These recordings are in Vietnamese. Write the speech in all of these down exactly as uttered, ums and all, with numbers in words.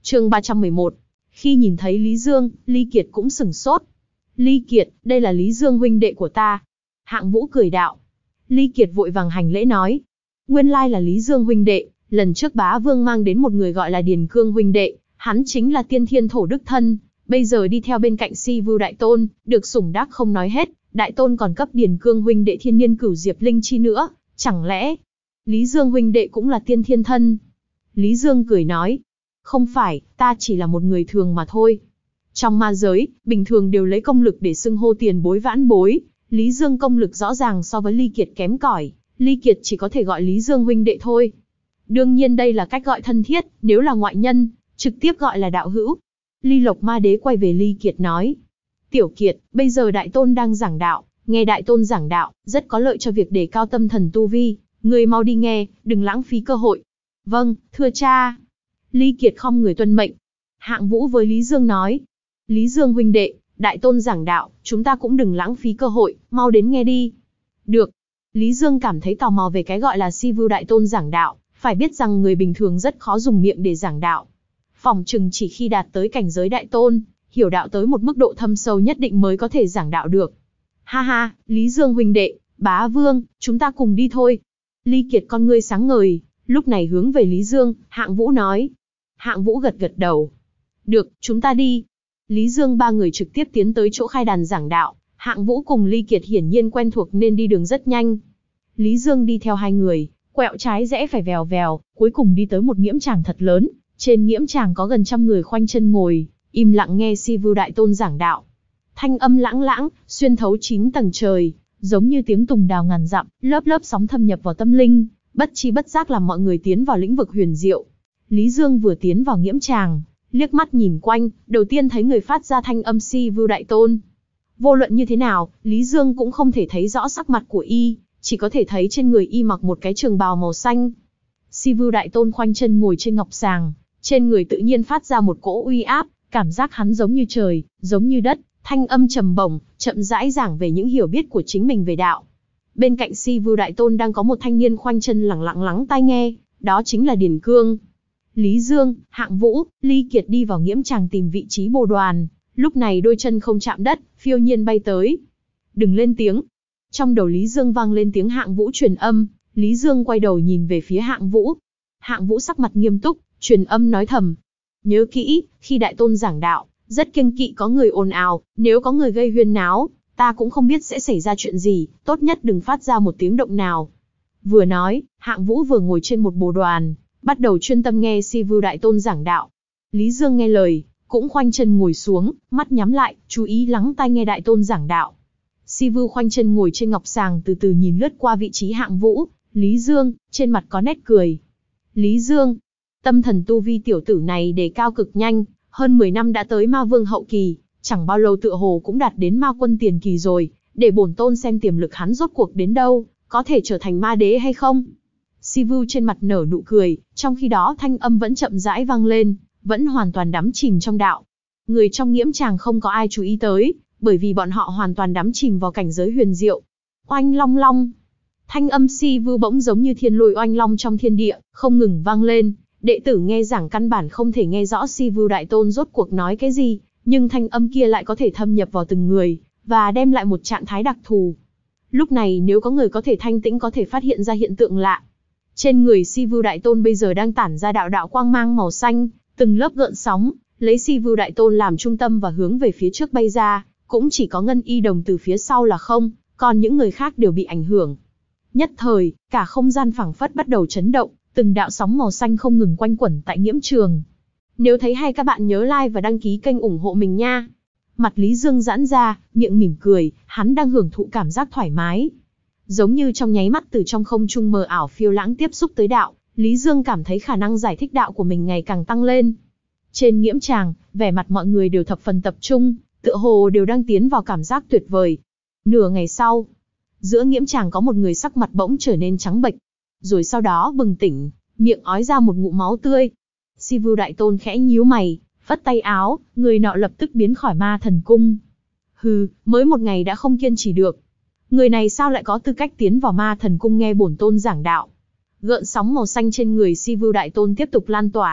Chương ba trăm mười một. Khi nhìn thấy Lý Dương, Ly Kiệt cũng sửng sốt. Ly Kiệt, đây là Lý Dương huynh đệ của ta. Hạng Vũ cười đạo. Ly Kiệt vội vàng hành lễ nói. Nguyên lai là Lý Dương huynh đệ, lần trước bá vương mang đến một người gọi là Điền Cương huynh đệ, hắn chính là tiên thiên thổ đức thân, bây giờ đi theo bên cạnh Si Vưu Đại Tôn, được sủng đắc không nói hết, Đại Tôn còn cấp Điền Cương huynh đệ thiên niên cửu diệp linh chi nữa, chẳng lẽ Lý Dương huynh đệ cũng là tiên thiên thân? Lý Dương cười nói. Không phải, ta chỉ là một người thường mà thôi. Trong ma giới, bình thường đều lấy công lực để xưng hô tiền bối vãn bối, Lý Dương công lực rõ ràng so với Ly Kiệt kém cỏi, Ly Kiệt chỉ có thể gọi Lý Dương huynh đệ thôi. Đương nhiên đây là cách gọi thân thiết, nếu là ngoại nhân, trực tiếp gọi là đạo hữu. Ly Lộc Ma Đế quay về Ly Kiệt nói. Tiểu Kiệt, bây giờ Đại Tôn đang giảng đạo, nghe Đại Tôn giảng đạo, rất có lợi cho việc đề cao tâm thần tu vi, người mau đi nghe, đừng lãng phí cơ hội. Vâng, thưa cha. Ly Kiệt khom người tuân mệnh. Hạng Vũ với Lý Dương nói. Lý Dương huynh đệ, Đại Tôn giảng đạo, chúng ta cũng đừng lãng phí cơ hội, mau đến nghe đi. Được. Lý Dương cảm thấy tò mò về cái gọi là Si Vưu Đại Tôn giảng đạo, phải biết rằng người bình thường rất khó dùng miệng để giảng đạo. Phỏng chừng chỉ khi đạt tới cảnh giới Đại Tôn, hiểu đạo tới một mức độ thâm sâu nhất định mới có thể giảng đạo được. Ha ha, Lý Dương huynh đệ, bá vương, chúng ta cùng đi thôi. Ly Kiệt con ngươi sáng ngời, lúc này hướng về Lý Dương, Hạng Vũ nói. Hạng Vũ gật gật đầu. Được, chúng ta đi. Lý Dương ba người trực tiếp tiến tới chỗ khai đàn giảng đạo, Hạng Vũ cùng Ly Kiệt hiển nhiên quen thuộc nên đi đường rất nhanh. Lý Dương đi theo hai người, quẹo trái rẽ phải vèo vèo, cuối cùng đi tới một nghiễm tràng thật lớn, trên nghiễm tràng có gần trăm người khoanh chân ngồi, im lặng nghe Si Vưu Đại Tôn giảng đạo. Thanh âm lãng lãng, xuyên thấu chín tầng trời, giống như tiếng tùng đào ngàn dặm, lớp lớp sóng thâm nhập vào tâm linh, bất chi bất giác làm mọi người tiến vào lĩnh vực huyền diệu. Lý Dương vừa tiến vào nghiễm tràng, liếc mắt nhìn quanh, đầu tiên thấy người phát ra thanh âm Si Vưu Đại Tôn. Vô luận như thế nào, Lý Dương cũng không thể thấy rõ sắc mặt của y, chỉ có thể thấy trên người y mặc một cái trường bào màu xanh. Si Vưu Đại Tôn khoanh chân ngồi trên ngọc sàng, trên người tự nhiên phát ra một cỗ uy áp, cảm giác hắn giống như trời, giống như đất, thanh âm trầm bổng, chậm rãi giảng về những hiểu biết của chính mình về đạo. Bên cạnh Si Vưu Đại Tôn đang có một thanh niên khoanh chân lẳng lặng lắng tai nghe, đó chính là Điền Cương. Lý Dương, Hạng Vũ, Ly Kiệt đi vào nghiễm tràng tìm vị trí bồ đoàn, lúc này đôi chân không chạm đất, phiêu nhiên bay tới. Đừng lên tiếng. Trong đầu Lý Dương vang lên tiếng Hạng Vũ truyền âm, Lý Dương quay đầu nhìn về phía Hạng Vũ. Hạng Vũ sắc mặt nghiêm túc, truyền âm nói thầm. Nhớ kỹ, khi Đại Tôn giảng đạo, rất kiêng kỵ có người ồn ào, nếu có người gây huyên náo, ta cũng không biết sẽ xảy ra chuyện gì, tốt nhất đừng phát ra một tiếng động nào. Vừa nói, Hạng Vũ vừa ngồi trên một bồ đoàn, bắt đầu chuyên tâm nghe Si Vưu Đại Tôn giảng đạo. Lý Dương nghe lời, cũng khoanh chân ngồi xuống, mắt nhắm lại, chú ý lắng tai nghe Đại Tôn giảng đạo. Si Vưu khoanh chân ngồi trên ngọc sàng từ từ nhìn lướt qua vị trí Hạng Vũ, Lý Dương, trên mặt có nét cười. Lý Dương, tâm thần tu vi tiểu tử này đề cao cực nhanh, hơn mười năm đã tới ma vương hậu kỳ, chẳng bao lâu tựa hồ cũng đạt đến ma quân tiền kỳ rồi, để bổn tôn xem tiềm lực hắn rốt cuộc đến đâu, có thể trở thành ma đế hay không. Si Vưu trên mặt nở nụ cười, trong khi đó thanh âm vẫn chậm rãi vang lên, vẫn hoàn toàn đắm chìm trong đạo. Người trong nghiễm tràng không có ai chú ý tới, bởi vì bọn họ hoàn toàn đắm chìm vào cảnh giới huyền diệu. Oanh long long, thanh âm Si Vưu bỗng giống như thiên lôi oanh long trong thiên địa, không ngừng vang lên. Đệ tử nghe giảng căn bản không thể nghe rõ Si Vưu Đại Tôn rốt cuộc nói cái gì, nhưng thanh âm kia lại có thể thâm nhập vào từng người, và đem lại một trạng thái đặc thù. Lúc này nếu có người có thể thanh tĩnh có thể phát hiện ra hiện tượng lạ. Trên người Si Vưu Đại Tôn bây giờ đang tản ra đạo đạo quang mang màu xanh, từng lớp gợn sóng, lấy Si Vưu Đại Tôn làm trung tâm và hướng về phía trước bay ra, cũng chỉ có Ngân Y Đồng từ phía sau là không, còn những người khác đều bị ảnh hưởng. Nhất thời, cả không gian phảng phất bắt đầu chấn động, từng đạo sóng màu xanh không ngừng quanh quẩn tại nghiễm trường. Nếu thấy hay các bạn nhớ like và đăng ký kênh ủng hộ mình nha. Mặt Lý Dương giãn ra, miệng mỉm cười, hắn đang hưởng thụ cảm giác thoải mái. Giống như trong nháy mắt từ trong không trung mờ ảo phiêu lãng tiếp xúc tới đạo, Lý Dương cảm thấy khả năng giải thích đạo của mình ngày càng tăng lên. Trên nghiễm tràng, vẻ mặt mọi người đều thập phần tập trung, tựa hồ đều đang tiến vào cảm giác tuyệt vời. Nửa ngày sau, giữa nghiễm tràng có một người sắc mặt bỗng trở nên trắng bệch, rồi sau đó bừng tỉnh, miệng ói ra một ngụm máu tươi. Si Vưu Đại Tôn khẽ nhíu mày, phất tay áo, người nọ lập tức biến khỏi ma thần cung. Hừ, mới một ngày đã không kiên trì được. Người này sao lại có tư cách tiến vào ma thần cung nghe bổn tôn giảng đạo? Gợn sóng màu xanh trên người Si Vưu Đại Tôn tiếp tục lan tỏa,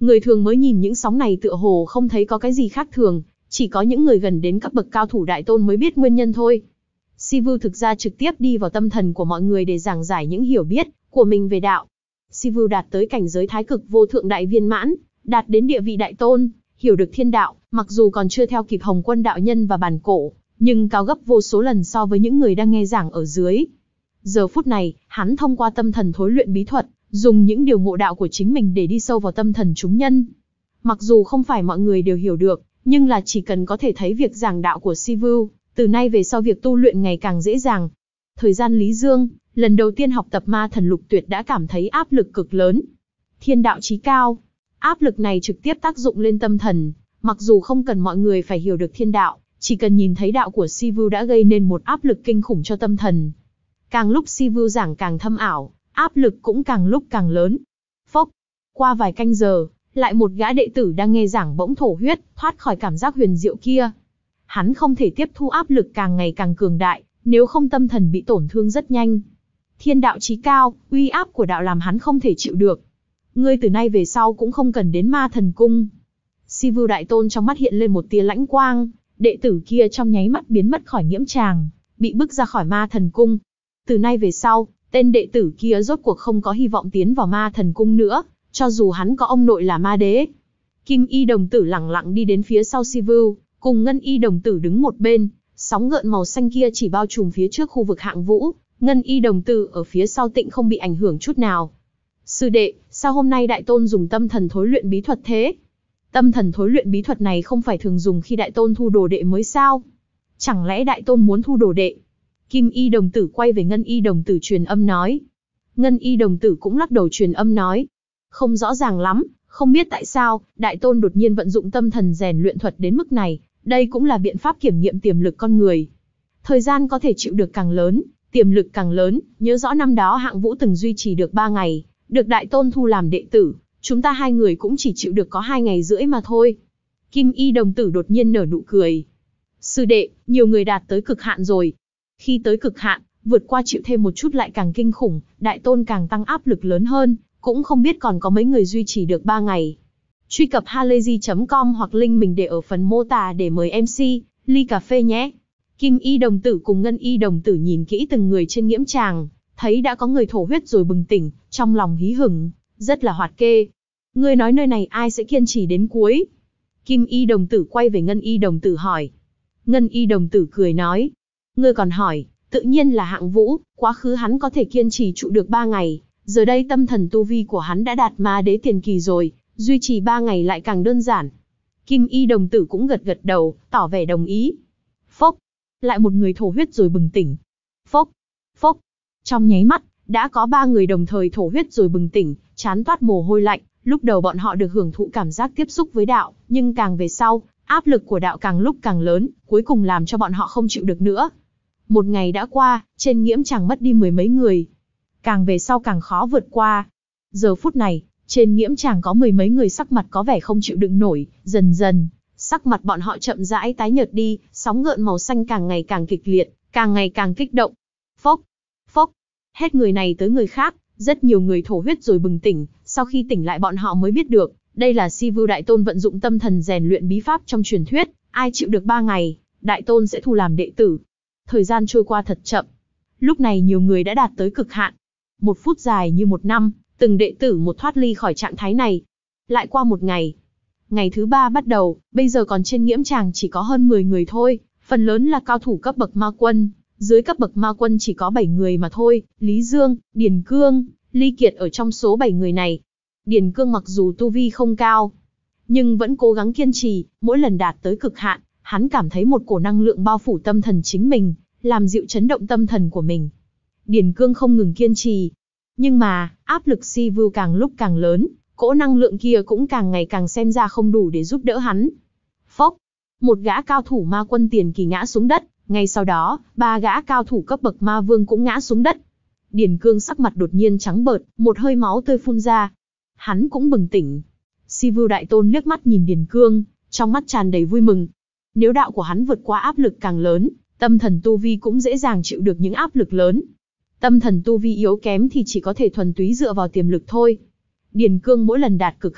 Người thường mới nhìn những sóng này tựa hồ không thấy có cái gì khác thường, chỉ có những người gần đến cấp bậc cao thủ đại tôn mới biết nguyên nhân thôi. Sivu thực ra trực tiếp đi vào tâm thần của mọi người để giảng giải những hiểu biết của mình về đạo. Sivu đạt tới cảnh giới thái cực vô thượng đại viên mãn, đạt đến địa vị đại tôn, hiểu được thiên đạo, mặc dù còn chưa theo kịp Hồng Quân đạo nhân và bản cổ, nhưng cao gấp vô số lần so với những người đang nghe giảng ở dưới. Giờ phút này, hắn thông qua tâm thần thối luyện bí thuật, dùng những điều ngộ đạo của chính mình để đi sâu vào tâm thần chúng nhân. Mặc dù không phải mọi người đều hiểu được, nhưng là chỉ cần có thể thấy việc giảng đạo của Sivu, từ nay về sau việc tu luyện ngày càng dễ dàng. Thời gian Lý Dương, lần đầu tiên học tập ma thần lục tuyệt đã cảm thấy áp lực cực lớn. Thiên đạo chí cao. Áp lực này trực tiếp tác dụng lên tâm thần, mặc dù không cần mọi người phải hiểu được thiên đạo, chỉ cần nhìn thấy đạo của Sivu đã gây nên một áp lực kinh khủng cho tâm thần. Càng lúc Sivu giảng càng thâm ảo, áp lực cũng càng lúc càng lớn. Phốc. Qua vài canh giờ, lại một gã đệ tử đang nghe giảng bỗng thổ huyết, thoát khỏi cảm giác huyền diệu kia. Hắn không thể tiếp thu áp lực càng ngày càng cường đại, nếu không tâm thần bị tổn thương rất nhanh. Thiên đạo chí cao, uy áp của đạo làm hắn không thể chịu được. Ngươi từ nay về sau cũng không cần đến ma thần cung. Sivu đại tôn trong mắt hiện lên một tia lãnh quang, đệ tử kia trong nháy mắt biến mất khỏi nghiễm tràng, bị bức ra khỏi ma thần cung. Từ nay về sau, tên đệ tử kia rốt cuộc không có hy vọng tiến vào ma thần cung nữa, cho dù hắn có ông nội là ma đế. Kim y đồng tử lẳng lặng đi đến phía sau Sivu, cùng ngân y đồng tử đứng một bên, sóng gợn màu xanh kia chỉ bao trùm phía trước khu vực hạng vũ, ngân y đồng tử ở phía sau tịnh không bị ảnh hưởng chút nào. Sư đệ, sao hôm nay đại tôn dùng tâm thần thối luyện bí thuật thế? Tâm thần thối luyện bí thuật này không phải thường dùng khi đại tôn thu đồ đệ mới sao? Chẳng lẽ đại tôn muốn thu đồ đệ? Kim y đồng tử quay về ngân y đồng tử truyền âm nói. Ngân y đồng tử cũng lắc đầu truyền âm nói. Không rõ ràng lắm, không biết tại sao, đại tôn đột nhiên vận dụng tâm thần rèn luyện thuật đến mức này, đây cũng là biện pháp kiểm nghiệm tiềm lực con người. Thời gian có thể chịu được càng lớn, tiềm lực càng lớn, nhớ rõ năm đó hạng vũ từng duy trì được ba ngày, được đại tôn thu làm đệ tử, chúng ta hai người cũng chỉ chịu được có hai ngày rưỡi mà thôi. Kim y đồng tử đột nhiên nở nụ cười. Sư đệ, nhiều người đạt tới cực hạn rồi. Khi tới cực hạn, vượt qua chịu thêm một chút lại càng kinh khủng, đại tôn càng tăng áp lực lớn hơn, cũng không biết còn có mấy người duy trì được ba ngày. Truy cập halayzi chấm com hoặc link mình để ở phần mô tả để mời em xê, ly cà phê nhé. Kim y đồng tử cùng ngân y đồng tử nhìn kỹ từng người trên nghiễm tràng, thấy đã có người thổ huyết rồi bừng tỉnh, trong lòng hí hửng, rất là hoạt kê. Ngươi nói nơi này ai sẽ kiên trì đến cuối? Kim y đồng tử quay về ngân y đồng tử hỏi. Ngân y đồng tử cười nói. Ngươi còn hỏi, tự nhiên là hạng vũ, quá khứ hắn có thể kiên trì trụ được ba ngày, giờ đây tâm thần tu vi của hắn đã đạt ma đế tiền kỳ rồi, duy trì ba ngày lại càng đơn giản. Kim y đồng tử cũng gật gật đầu, tỏ vẻ đồng ý. Phốc, lại một người thổ huyết rồi bừng tỉnh. Phốc, phốc, trong nháy mắt, đã có ba người đồng thời thổ huyết rồi bừng tỉnh, chán toát mồ hôi lạnh. Lúc đầu bọn họ được hưởng thụ cảm giác tiếp xúc với đạo, nhưng càng về sau, áp lực của đạo càng lúc càng lớn, cuối cùng làm cho bọn họ không chịu được nữa. Một ngày đã qua, trên nghiễm tràng mất đi mười mấy người. Càng về sau càng khó vượt qua. Giờ phút này, trên nghiễm tràng có mười mấy người sắc mặt có vẻ không chịu đựng nổi, dần dần, sắc mặt bọn họ chậm rãi tái nhợt đi, sóng gợn màu xanh càng ngày càng kịch liệt, càng ngày càng kích động. Phốc, phốc, hết người này tới người khác, rất nhiều người thổ huyết rồi bừng tỉnh, sau khi tỉnh lại bọn họ mới biết được, đây là Sivu đại tôn vận dụng tâm thần rèn luyện bí pháp trong truyền thuyết, ai chịu được ba ngày, đại tôn sẽ thu làm đệ tử. Thời gian trôi qua thật chậm. Lúc này nhiều người đã đạt tới cực hạn. Một phút dài như một năm, từng đệ tử một thoát ly khỏi trạng thái này. Lại qua một ngày. Ngày thứ ba bắt đầu, bây giờ còn trên nghiễm tràng chỉ có hơn mười người thôi, phần lớn là cao thủ cấp bậc ma quân. Dưới cấp bậc ma quân chỉ có bảy người mà thôi, Lý Dương, Điền Cương, Ly Kiệt ở trong số bảy người này. Điền Cương mặc dù tu vi không cao, nhưng vẫn cố gắng kiên trì, mỗi lần đạt tới cực hạn, hắn cảm thấy một cổ năng lượng bao phủ tâm thần chính mình, làm dịu chấn động tâm thần của mình. Điền Cương không ngừng kiên trì. Nhưng mà, áp lực Sivu càng lúc càng lớn, cỗ năng lượng kia cũng càng ngày càng xem ra không đủ để giúp đỡ hắn. Phốc, một gã cao thủ ma quân tiền kỳ ngã xuống đất, ngay sau đó, ba gã cao thủ cấp bậc ma vương cũng ngã xuống đất. Điền Cương sắc mặt đột nhiên trắng bợt, một hơi máu tươi phun ra. Hắn cũng bừng tỉnh. Sivu đại tôn liếc mắt nhìn Điền Cương, trong mắt tràn đầy vui mừng. Nếu đạo của hắn vượt qua áp lực càng lớn, tâm thần tu vi cũng dễ dàng chịu được những áp lực lớn. Tâm thần tu vi yếu kém thì chỉ có thể thuần túy dựa vào tiềm lực thôi. Điền Cương mỗi lần đạt cực hạn,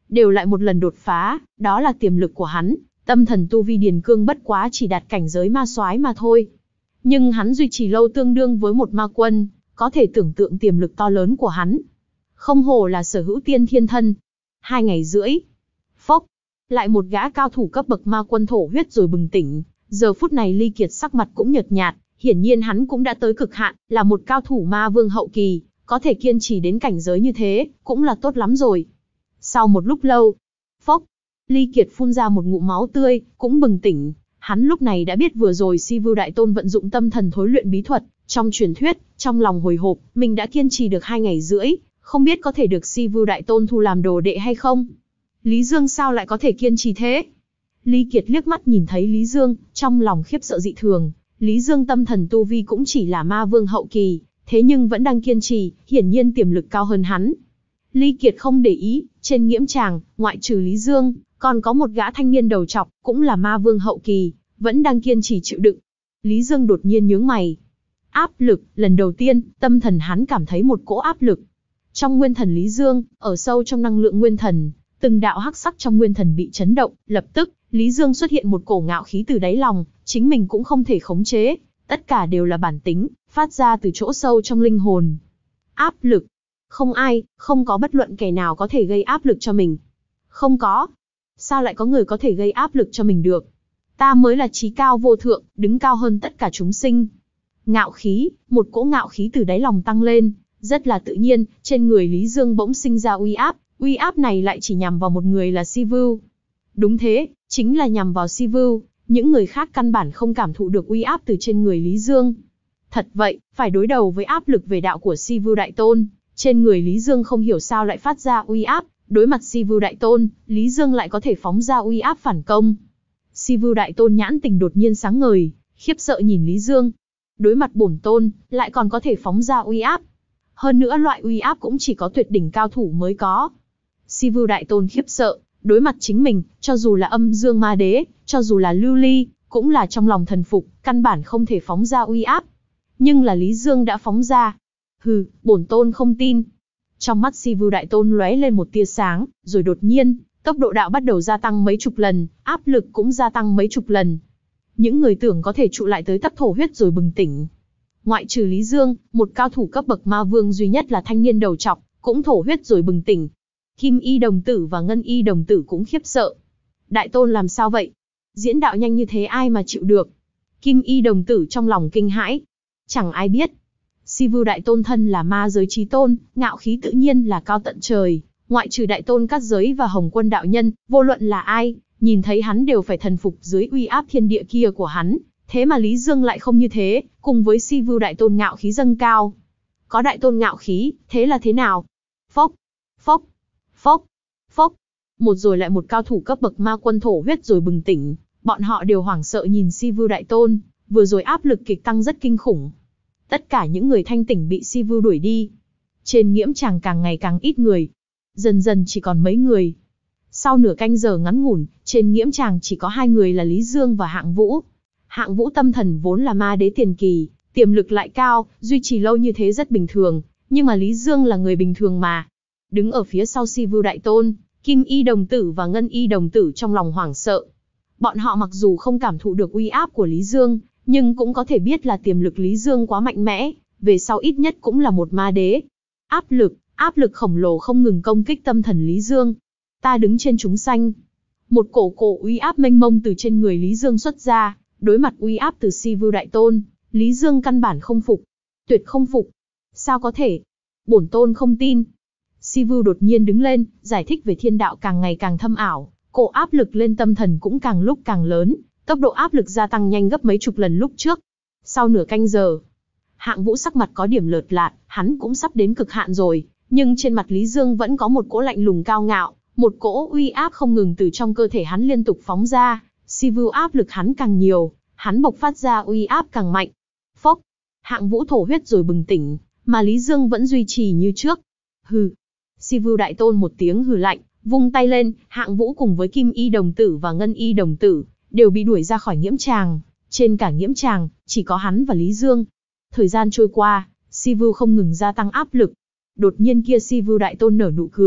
đều lại một lần đột phá, đó là tiềm lực của hắn. Tâm thần tu vi Điền Cương bất quá chỉ đạt cảnh giới ma soái mà thôi. Nhưng hắn duy trì lâu tương đương với một ma quân, có thể tưởng tượng tiềm lực to lớn của hắn. Không hổ là sở hữu tiên thiên thân. Hai ngày rưỡi. Phốc. Lại một gã cao thủ cấp bậc ma quân thổ huyết rồi bừng tỉnh. Giờ phút này Ly Kiệt sắc mặt cũng nhợt nhạt, hiển nhiên hắn cũng đã tới cực hạn, là một cao thủ ma vương hậu kỳ, có thể kiên trì đến cảnh giới như thế, cũng là tốt lắm rồi. Sau một lúc lâu, phốc, Ly Kiệt phun ra một ngụm máu tươi, cũng bừng tỉnh. Hắn lúc này đã biết vừa rồi Si Vưu Đại Tôn vận dụng tâm thần thối luyện bí thuật, trong truyền thuyết, trong lòng hồi hộp, mình đã kiên trì được hai ngày rưỡi, không biết có thể được Si Vưu Đại Tôn thu làm đồ đệ hay không. Lý Dương sao lại có thể kiên trì thế? Ly Kiệt liếc mắt nhìn thấy Lý Dương, trong lòng khiếp sợ dị thường. Lý Dương tâm thần tu vi cũng chỉ là ma vương hậu kỳ, thế nhưng vẫn đang kiên trì, hiển nhiên tiềm lực cao hơn hắn. Ly Kiệt không để ý, trên nghiễm tràng, ngoại trừ Lý Dương, còn có một gã thanh niên đầu trọc, cũng là ma vương hậu kỳ, vẫn đang kiên trì chịu đựng. Lý Dương đột nhiên nhướng mày. Áp lực, lần đầu tiên, tâm thần hắn cảm thấy một cỗ áp lực. Trong nguyên thần Lý Dương, ở sâu trong năng lượng nguyên thần, từng đạo hắc sắc trong nguyên thần bị chấn động, lập tức, Lý Dương xuất hiện một cổ ngạo khí từ đáy lòng, chính mình cũng không thể khống chế, tất cả đều là bản tính, phát ra từ chỗ sâu trong linh hồn. Áp lực. Không ai, không có bất luận kẻ nào có thể gây áp lực cho mình. Không có. Sao lại có người có thể gây áp lực cho mình được? Ta mới là chí cao vô thượng, đứng cao hơn tất cả chúng sinh. Ngạo khí, một cỗ ngạo khí từ đáy lòng tăng lên, rất là tự nhiên, trên người Lý Dương bỗng sinh ra uy áp, uy áp này lại chỉ nhằm vào một người là Si Vưu. Đúng thế, chính là nhằm vào Si Vưu, những người khác căn bản không cảm thụ được uy áp từ trên người Lý Dương. Thật vậy, phải đối đầu với áp lực về đạo của Si Vưu Đại Tôn, trên người Lý Dương không hiểu sao lại phát ra uy áp, đối mặt Si Vưu Đại Tôn, Lý Dương lại có thể phóng ra uy áp phản công. Si Vưu Đại Tôn nhãn tình đột nhiên sáng ngời, khiếp sợ nhìn Lý Dương. Đối mặt bổn tôn, lại còn có thể phóng ra uy áp. Hơn nữa loại uy áp cũng chỉ có tuyệt đỉnh cao thủ mới có. Si Vưu Đại Tôn khiếp sợ, đối mặt chính mình, cho dù là Âm Dương Ma Đế, cho dù là Lưu Ly, cũng là trong lòng thần phục, căn bản không thể phóng ra uy áp. Nhưng là Lý Dương đã phóng ra. Hừ, bổn tôn không tin. Trong mắt Si Vưu Đại Tôn lóe lên một tia sáng, rồi đột nhiên, tốc độ đạo bắt đầu gia tăng mấy chục lần, áp lực cũng gia tăng mấy chục lần. Những người tưởng có thể trụ lại tới tấp thổ huyết rồi bừng tỉnh. Ngoại trừ Lý Dương, một cao thủ cấp bậc ma vương duy nhất là thanh niên đầu trọc, cũng thổ huyết rồi bừng tỉnh. Kim Y đồng tử và Ngân Y đồng tử cũng khiếp sợ. Đại Tôn làm sao vậy? Diễn đạo nhanh như thế ai mà chịu được? Kim Y đồng tử trong lòng kinh hãi. Chẳng ai biết. Si Vưu Đại Tôn thân là ma giới chí tôn, ngạo khí tự nhiên là cao tận trời. Ngoại trừ Đại Tôn Cát Giới và Hồng Quân đạo nhân, vô luận là ai, nhìn thấy hắn đều phải thần phục dưới uy áp thiên địa kia của hắn. Thế mà Lý Dương lại không như thế, cùng với Si Vưu Đại Tôn ngạo khí dâng cao. Có Đại Tôn ngạo khí, thế là thế nào? Phốc, phốc, phốc, phốc. Một rồi lại một cao thủ cấp bậc ma quân thổ huyết rồi bừng tỉnh. Bọn họ đều hoảng sợ nhìn Si Vưu Đại Tôn, vừa rồi áp lực kịch tăng rất kinh khủng. Tất cả những người thanh tỉnh bị Si Vưu đuổi đi. Trên nghiễm tràng càng ngày càng ít người. Dần dần chỉ còn mấy người. Sau nửa canh giờ ngắn ngủn, trên nghiễm tràng chỉ có hai người là Lý Dương và Hạng Vũ. Hạng Vũ tâm thần vốn là ma đế tiền kỳ, tiềm lực lại cao, duy trì lâu như thế rất bình thường, nhưng mà Lý Dương là người bình thường mà. Đứng ở phía sau Si Vưu Đại Tôn, Kim Y đồng tử và Ngân Y đồng tử trong lòng hoảng sợ. Bọn họ mặc dù không cảm thụ được uy áp của Lý Dương, nhưng cũng có thể biết là tiềm lực Lý Dương quá mạnh mẽ, về sau ít nhất cũng là một ma đế. Áp lực, áp lực khổng lồ không ngừng công kích tâm thần Lý Dương. Ta đứng trên chúng sanh. Một cổ cổ uy áp mênh mông từ trên người Lý Dương xuất ra, đối mặt uy áp từ Si Vưu Đại Tôn, Lý Dương căn bản không phục. Tuyệt không phục. Sao có thể? Bổn tôn không tin. Si Vưu đột nhiên đứng lên, giải thích về thiên đạo càng ngày càng thâm ảo, cổ áp lực lên tâm thần cũng càng lúc càng lớn, tốc độ áp lực gia tăng nhanh gấp mấy chục lần lúc trước. Sau nửa canh giờ, Hạng Vũ sắc mặt có điểm lợt lạt, hắn cũng sắp đến cực hạn rồi, nhưng trên mặt Lý Dương vẫn có một cỗ lạnh lùng cao ngạo, một cỗ uy áp không ngừng từ trong cơ thể hắn liên tục phóng ra. Si Vưu áp lực hắn càng nhiều, hắn bộc phát ra uy áp càng mạnh. Phốc, Hạng Vũ thổ huyết rồi bừng tỉnh, mà Lý Dương vẫn duy trì như trước. Hừ. Si Vưu Đại Tôn một tiếng hừ lạnh, vung tay lên, Hạng Vũ cùng với Kim Y đồng tử và Ngân Y đồng tử đều bị đuổi ra khỏi nghiễm tràng. Trên cả nghiễm tràng, chỉ có hắn và Lý Dương. Thời gian trôi qua, Si Vưu không ngừng gia tăng áp lực. Đột nhiên kia Si Vưu Đại Tôn nở nụ cười,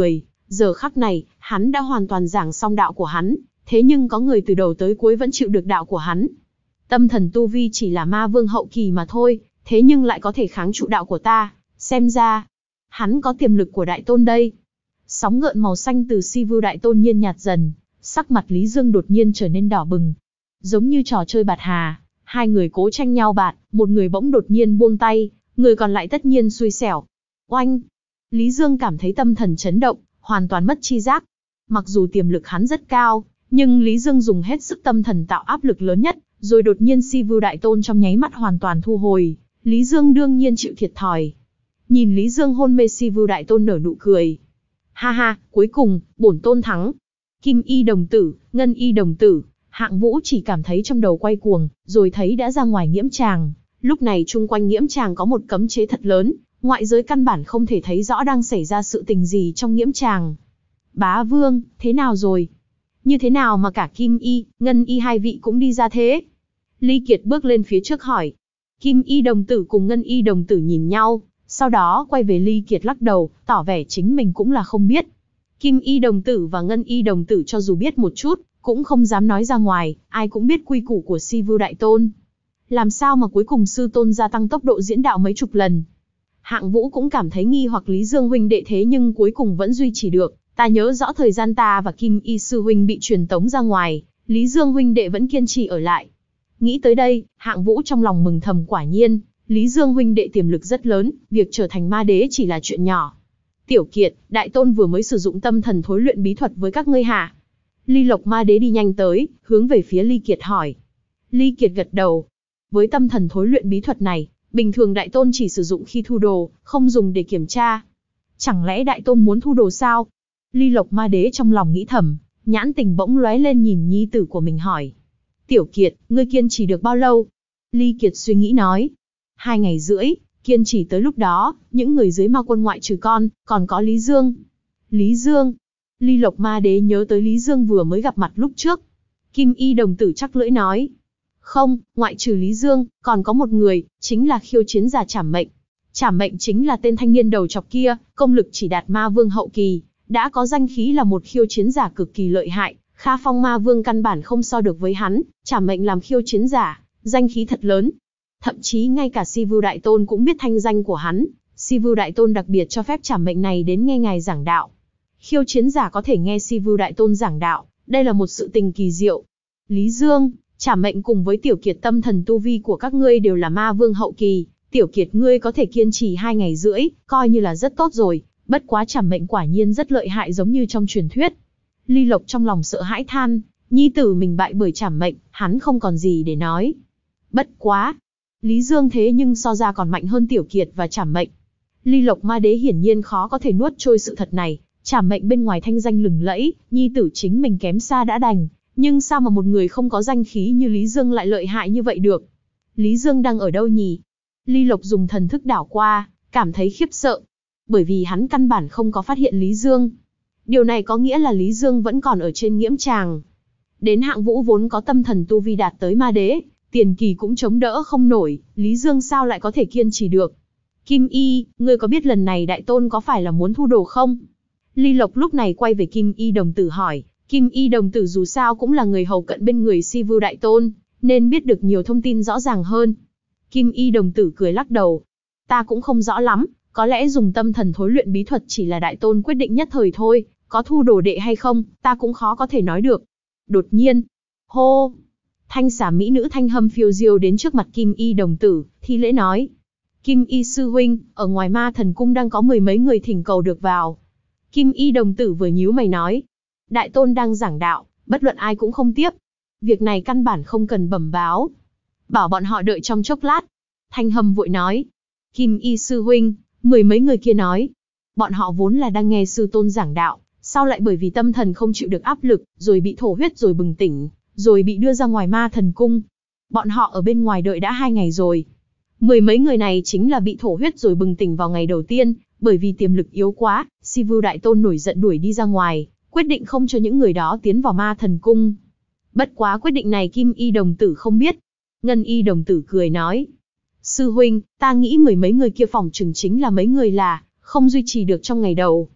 Giờ khắc này, hắn đã hoàn toàn giảng xong đạo của hắn, thế nhưng có người từ đầu tới cuối vẫn chịu được đạo của hắn. Tâm thần tu vi chỉ là ma vương hậu kỳ mà thôi, thế nhưng lại có thể kháng trụ đạo của ta, xem ra, hắn có tiềm lực của đại tôn đây. Sóng gợn màu xanh từ si vu đại tôn nhiên nhạt dần, sắc mặt Lý Dương đột nhiên trở nên đỏ bừng. Giống như trò chơi bạt hà, hai người cố tranh nhau bạt, một người bỗng đột nhiên buông tay, người còn lại tất nhiên xui xẻo. Oanh! Lý Dương cảm thấy tâm thần chấn động, hoàn toàn mất chi giác. Mặc dù tiềm lực hắn rất cao, nhưng Lý Dương dùng hết sức tâm thần tạo áp lực lớn nhất, rồi đột nhiên si vu đại tôn trong nháy mắt hoàn toàn thu hồi. Lý Dương đương nhiên chịu thiệt thòi. Nhìn Lý Dương hôn mê, si vu đại tôn nở nụ cười. Ha ha, cuối cùng, bổn tôn thắng. Kim y đồng tử, ngân y đồng tử, Hạng Vũ chỉ cảm thấy trong đầu quay cuồng, rồi thấy đã ra ngoài nghiễm tràng. Lúc này chung quanh nghiễm tràng có một cấm chế thật lớn, ngoại giới căn bản không thể thấy rõ đang xảy ra sự tình gì trong nghiễm tràng. Bá Vương, thế nào rồi? Như thế nào mà cả Kim y, Ngân y hai vị cũng đi ra thế? Ly Kiệt bước lên phía trước hỏi. Kim y đồng tử cùng Ngân y đồng tử nhìn nhau, sau đó quay về Ly Kiệt lắc đầu, tỏ vẻ chính mình cũng là không biết. Kim y đồng tử và Ngân y đồng tử cho dù biết một chút, cũng không dám nói ra ngoài, ai cũng biết quy củ của si vu đại tôn. Làm sao mà cuối cùng sư tôn gia tăng tốc độ diễn đạo mấy chục lần? Hạng Vũ cũng cảm thấy nghi hoặc Lý Dương huynh đệ, thế nhưng cuối cùng vẫn duy trì được. Ta nhớ rõ thời gian ta và Kim y sư huynh bị truyền tống ra ngoài, Lý Dương huynh đệ vẫn kiên trì ở lại. Nghĩ tới đây, Hạng Vũ trong lòng mừng thầm, quả nhiên, Lý Dương huynh đệ tiềm lực rất lớn, việc trở thành ma đế chỉ là chuyện nhỏ. Tiểu Kiệt, đại tôn vừa mới sử dụng tâm thần thối luyện bí thuật với các ngươi hả? Ly Lộc ma đế đi nhanh tới, hướng về phía Ly Kiệt hỏi. Ly Kiệt gật đầu. Với tâm thần thối luyện bí thuật này, bình thường đại tôn chỉ sử dụng khi thu đồ, không dùng để kiểm tra. Chẳng lẽ đại tôn muốn thu đồ sao? Ly Lộc ma đế trong lòng nghĩ thầm, nhãn tình bỗng lóe lên nhìn nhi tử của mình hỏi. Tiểu Kiệt, ngươi kiên trì được bao lâu? Ly Kiệt suy nghĩ nói. Hai ngày rưỡi, kiên trì tới lúc đó, những người dưới ma quân ngoại trừ con, còn có Lý Dương. Lý Dương. Ly Lộc ma đế nhớ tới Lý Dương vừa mới gặp mặt lúc trước. Kim y đồng tử chắc lưỡi nói. Không, ngoại trừ Lý Dương, còn có một người, chính là khiêu chiến giả Trảm Mệnh. Trảm Mệnh chính là tên thanh niên đầu chọc kia, công lực chỉ đạt ma vương hậu kỳ, đã có danh khí là một khiêu chiến giả cực kỳ lợi hại, Kha Phong ma vương căn bản không so được với hắn. Trảm Mệnh làm khiêu chiến giả, danh khí thật lớn. Thậm chí ngay cả si vu đại tôn cũng biết thanh danh của hắn. Si vu đại tôn đặc biệt cho phép Trảm Mệnh này đến nghe ngài giảng đạo. Khiêu chiến giả có thể nghe si vu đại tôn giảng đạo, đây là một sự tình kỳ diệu. Lý Dương, Trảm Mệnh cùng với Tiểu Kiệt tâm thần tu vi của các ngươi đều là ma vương hậu kỳ. Tiểu Kiệt ngươi có thể kiên trì hai ngày rưỡi, coi như là rất tốt rồi. Bất quá Trảm Mệnh quả nhiên rất lợi hại, giống như trong truyền thuyết. Ly Lộc trong lòng sợ hãi than, nhi tử mình bại bởi Trảm Mệnh, hắn không còn gì để nói. Bất quá, Lý Dương thế nhưng so ra còn mạnh hơn Tiểu Kiệt và Trảm Mệnh. Ly Lộc ma đế hiển nhiên khó có thể nuốt trôi sự thật này. Trảm Mệnh bên ngoài thanh danh lừng lẫy, nhi tử chính mình kém xa đã đành, nhưng sao mà một người không có danh khí như Lý Dương lại lợi hại như vậy được? Lý Dương đang ở đâu nhỉ? Ly Lộc dùng thần thức đảo qua, cảm thấy khiếp sợ, bởi vì hắn căn bản không có phát hiện Lý Dương. Điều này có nghĩa là Lý Dương vẫn còn ở trên nghiễm tràng. Đến Hạng Vũ vốn có tâm thần tu vi đạt tới ma đế, tiền kỳ cũng chống đỡ không nổi, Lý Dương sao lại có thể kiên trì được? Kim y, ngươi có biết lần này đại tôn có phải là muốn thu đồ không? Ly Lộc lúc này quay về Kim y đồng tử hỏi. Kim y đồng tử dù sao cũng là người hầu cận bên người si vu đại tôn, nên biết được nhiều thông tin rõ ràng hơn. Kim y đồng tử cười lắc đầu. Ta cũng không rõ lắm, có lẽ dùng tâm thần thối luyện bí thuật chỉ là đại tôn quyết định nhất thời thôi, có thu đồ đệ hay không, ta cũng khó có thể nói được. Đột nhiên, hô, thanh xà mỹ nữ Thanh Hâm phiêu diêu đến trước mặt Kim y đồng tử, thi lễ nói. Kim y sư huynh, ở ngoài ma thần cung đang có mười mấy người thỉnh cầu được vào. Kim y đồng tử vừa nhíu mày nói. Đại tôn đang giảng đạo, bất luận ai cũng không tiếp. Việc này căn bản không cần bẩm báo. Bảo bọn họ đợi trong chốc lát. Thanh Hâm vội nói. Kim y sư huynh, mười mấy người kia nói. Bọn họ vốn là đang nghe sư tôn giảng đạo, sau lại bởi vì tâm thần không chịu được áp lực, rồi bị thổ huyết rồi bừng tỉnh, rồi bị đưa ra ngoài ma thần cung. Bọn họ ở bên ngoài đợi đã hai ngày rồi. Mười mấy người này chính là bị thổ huyết rồi bừng tỉnh vào ngày đầu tiên, bởi vì tiềm lực yếu quá, si vu đại tôn nổi giận đuổi đi ra ngoài, quyết định không cho những người đó tiến vào ma thần cung. Bất quá quyết định này Kim y đồng tử không biết. Ngân y đồng tử cười nói. Sư huynh, ta nghĩ mười mấy người kia phòng chừng chính là mấy người là không duy trì được trong ngày đầu.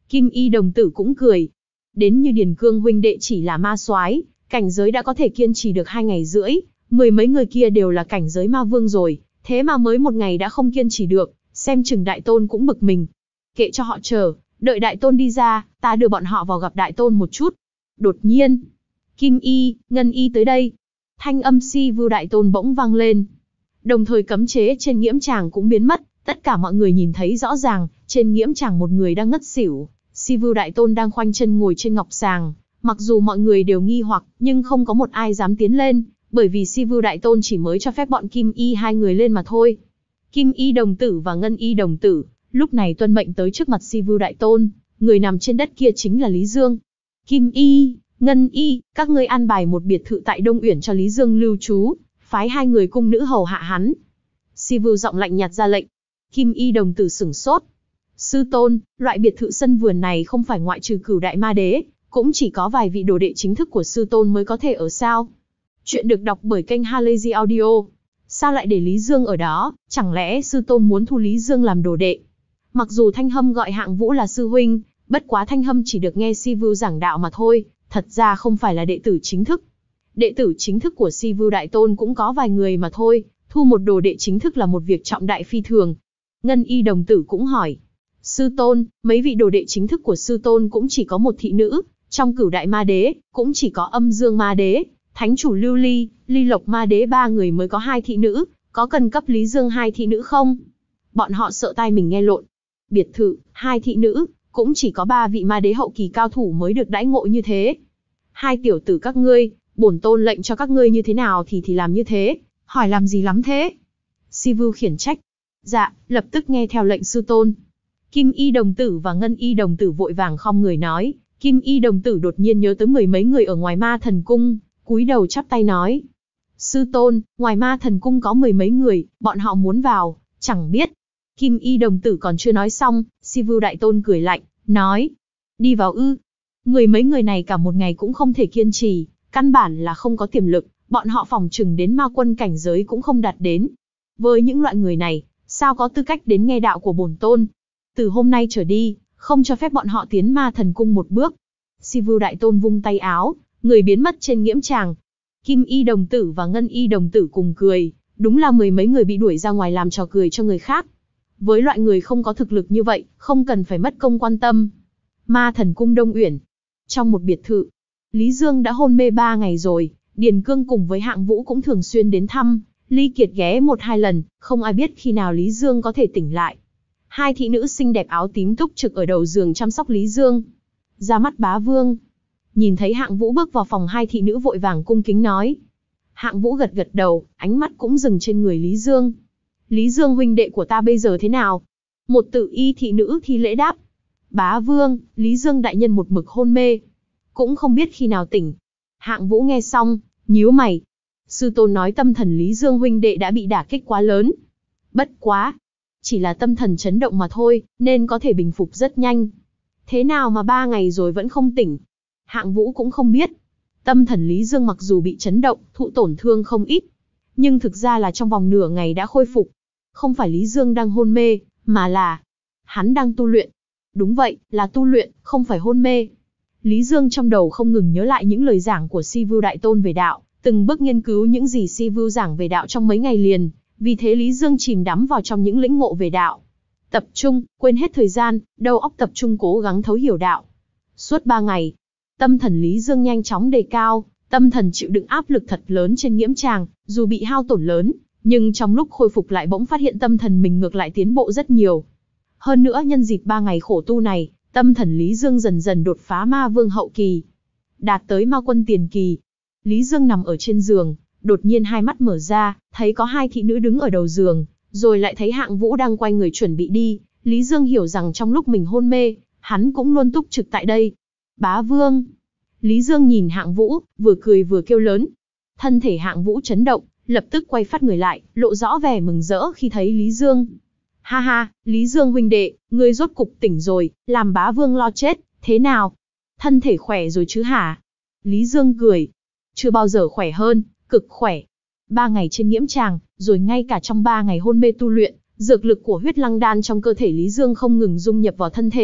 Kim Y đồng tử cũng cười. Đến như Điền Cương huynh đệ chỉ là ma soái, cảnh giới đã có thể kiên trì được hai ngày rưỡi, mười mấy người kia đều là cảnh giới ma vương rồi, thế mà mới một ngày đã không kiên trì được, xem chừng đại tôn cũng bực mình. Kệ cho họ chờ, đợi đại tôn đi ra, ta đưa bọn họ vào gặp đại tôn một chút. Đột nhiên, Kim Y, Ngân Y tới đây. Thanh âm Si Vưu đại tôn bỗng vang lên. Đồng thời cấm chế trên nghiễm tràng cũng biến mất, tất cả mọi người nhìn thấy rõ ràng, trên nghiễm tràng một người đang ngất xỉu, Si Vưu đại tôn đang khoanh chân ngồi trên ngọc sàng. Mặc dù mọi người đều nghi hoặc, nhưng không có một ai dám tiến lên, bởi vì Si Vưu đại tôn chỉ mới cho phép bọn Kim Y hai người lên mà thôi. Kim Y đồng tử và Ngân Y đồng tử lúc này tuân mệnh tới trước mặt Si Vưu đại tôn, người nằm trên đất kia chính là Lý Dương. Kim Y, Ngân Y, các ngươi an bài một biệt thự tại Đông Uyển cho Lý Dương lưu trú, phái hai người cung nữ hầu hạ hắn. Si Vưu giọng lạnh nhạt ra lệnh. Kim Y đồng tử sửng sốt. Sư tôn, loại biệt thự sân vườn này không phải ngoại trừ Cửu Đại Ma Đế, cũng chỉ có vài vị đồ đệ chính thức của sư tôn mới có thể ở sao? Chuyện được đọc bởi kênh Halazy Audio. Sao lại để Lý Dương ở đó, chẳng lẽ sư tôn muốn thu Lý Dương làm đồ đệ? Mặc dù Thanh Hâm gọi Hạng Vũ là sư huynh, bất quá Thanh Hâm chỉ được nghe Si Vưu giảng đạo mà thôi, thật ra không phải là đệ tử chính thức. Đệ tử chính thức của Si Vưu đại tôn cũng có vài người mà thôi, thu một đồ đệ chính thức là một việc trọng đại phi thường. Ngân Y đồng tử cũng hỏi. Sư tôn, mấy vị đồ đệ chính thức của sư tôn cũng chỉ có một thị nữ, trong Cửu Đại Ma Đế, cũng chỉ có Âm Dương Ma Đế, Thánh chủ Lưu Ly, Ly Lộc Ma Đế ba người mới có hai thị nữ, có cần cấp Lý Dương hai thị nữ không? Bọn họ sợ tai mình nghe lộn. Biệt thự, hai thị nữ, cũng chỉ có ba vị ma đế hậu kỳ cao thủ mới được đãi ngộ như thế. Hai tiểu tử các ngươi, bổn tôn lệnh cho các ngươi như thế nào thì thì làm như thế, hỏi làm gì lắm thế? Si Vưu khiển trách. Dạ, lập tức nghe theo lệnh sư tôn. Kim Y đồng tử và Ngân Y đồng tử vội vàng khom người nói. Kim Y đồng tử đột nhiên nhớ tới mười mấy người ở ngoài Ma Thần Cung, cúi đầu chắp tay nói. Sư tôn, ngoài Ma Thần Cung có mười mấy người, bọn họ muốn vào, chẳng biết. Kim Y đồng tử còn chưa nói xong, Si Vưu đại tôn cười lạnh, nói. Đi vào ư. Mười mấy người này cả một ngày cũng không thể kiên trì, căn bản là không có tiềm lực, bọn họ phỏng chừng đến ma quân cảnh giới cũng không đạt đến. Với những loại người này, sao có tư cách đến nghe đạo của bổn tôn? Từ hôm nay trở đi, không cho phép bọn họ tiến Ma Thần Cung một bước. Si Vưu đại tôn vung tay áo, người biến mất trên nghiễm tràng. Kim Y đồng tử và Ngân Y đồng tử cùng cười, đúng là mười mấy người bị đuổi ra ngoài làm trò cười cho người khác. Với loại người không có thực lực như vậy, không cần phải mất công quan tâm. Ma Thần Cung Đông Uyển. Trong một biệt thự, Lý Dương đã hôn mê ba ngày rồi, Điền Cương cùng với Hạng Vũ cũng thường xuyên đến thăm, Ly Kiệt ghé một hai lần, không ai biết khi nào Lý Dương có thể tỉnh lại. Hai thị nữ xinh đẹp áo tím túc trực ở đầu giường chăm sóc Lý Dương. Ra mắt bá vương. Nhìn thấy Hạng Vũ bước vào phòng, hai thị nữ vội vàng cung kính nói. Hạng Vũ gật gật đầu, ánh mắt cũng dừng trên người Lý Dương. Lý Dương huynh đệ của ta bây giờ thế nào? Một tự y thị nữ thi lễ đáp. Bá vương, Lý Dương đại nhân một mực hôn mê, cũng không biết khi nào tỉnh. Hạng Vũ nghe xong, nhíu mày. Sư tôn nói tâm thần Lý Dương huynh đệ đã bị đả kích quá lớn. Bất quá, chỉ là tâm thần chấn động mà thôi, nên có thể bình phục rất nhanh. Thế nào mà ba ngày rồi vẫn không tỉnh? Hạng Vũ cũng không biết. Tâm thần Lý Dương mặc dù bị chấn động, thụ tổn thương không ít, nhưng thực ra là trong vòng nửa ngày đã khôi phục. Không phải Lý Dương đang hôn mê, mà là hắn đang tu luyện. Đúng vậy, là tu luyện, không phải hôn mê. Lý Dương trong đầu không ngừng nhớ lại những lời giảng của Si Vưu đại tôn về đạo, từng bước nghiên cứu những gì Si Vưu giảng về đạo trong mấy ngày liền, vì thế Lý Dương chìm đắm vào trong những lĩnh ngộ về đạo. Tập trung, quên hết thời gian, đầu óc tập trung cố gắng thấu hiểu đạo. Suốt ba ngày, tâm thần Lý Dương nhanh chóng đề cao, tâm thần chịu đựng áp lực thật lớn trên nghiễm tràng, dù bị hao tổn lớn, nhưng trong lúc khôi phục lại bỗng phát hiện tâm thần mình ngược lại tiến bộ rất nhiều. Hơn nữa nhân dịp ba ngày khổ tu này, tâm thần Lý Dương dần dần đột phá ma vương hậu kỳ, đạt tới ma quân tiền kỳ. Lý Dương nằm ở trên giường, đột nhiên hai mắt mở ra, thấy có hai thị nữ đứng ở đầu giường, rồi lại thấy Hạng Vũ đang quay người chuẩn bị đi. Lý Dương hiểu rằng trong lúc mình hôn mê, hắn cũng luôn túc trực tại đây. Bá vương. Lý Dương nhìn Hạng Vũ, vừa cười vừa kêu lớn. Thân thể Hạng Vũ chấn động, lập tức quay phát người lại, lộ rõ vẻ mừng rỡ khi thấy Lý Dương. Ha ha, Lý Dương huynh đệ, ngươi rốt cục tỉnh rồi, làm bá vương lo chết, thế nào? Thân thể khỏe rồi chứ hả? Lý Dương cười. Chưa bao giờ khỏe hơn, cực khỏe. Ba ngày trên nghiễm tràng, rồi ngay cả trong ba ngày hôn mê tu luyện, dược lực của huyết lăng đan trong cơ thể Lý Dương không ngừng dung nhập vào thân thể,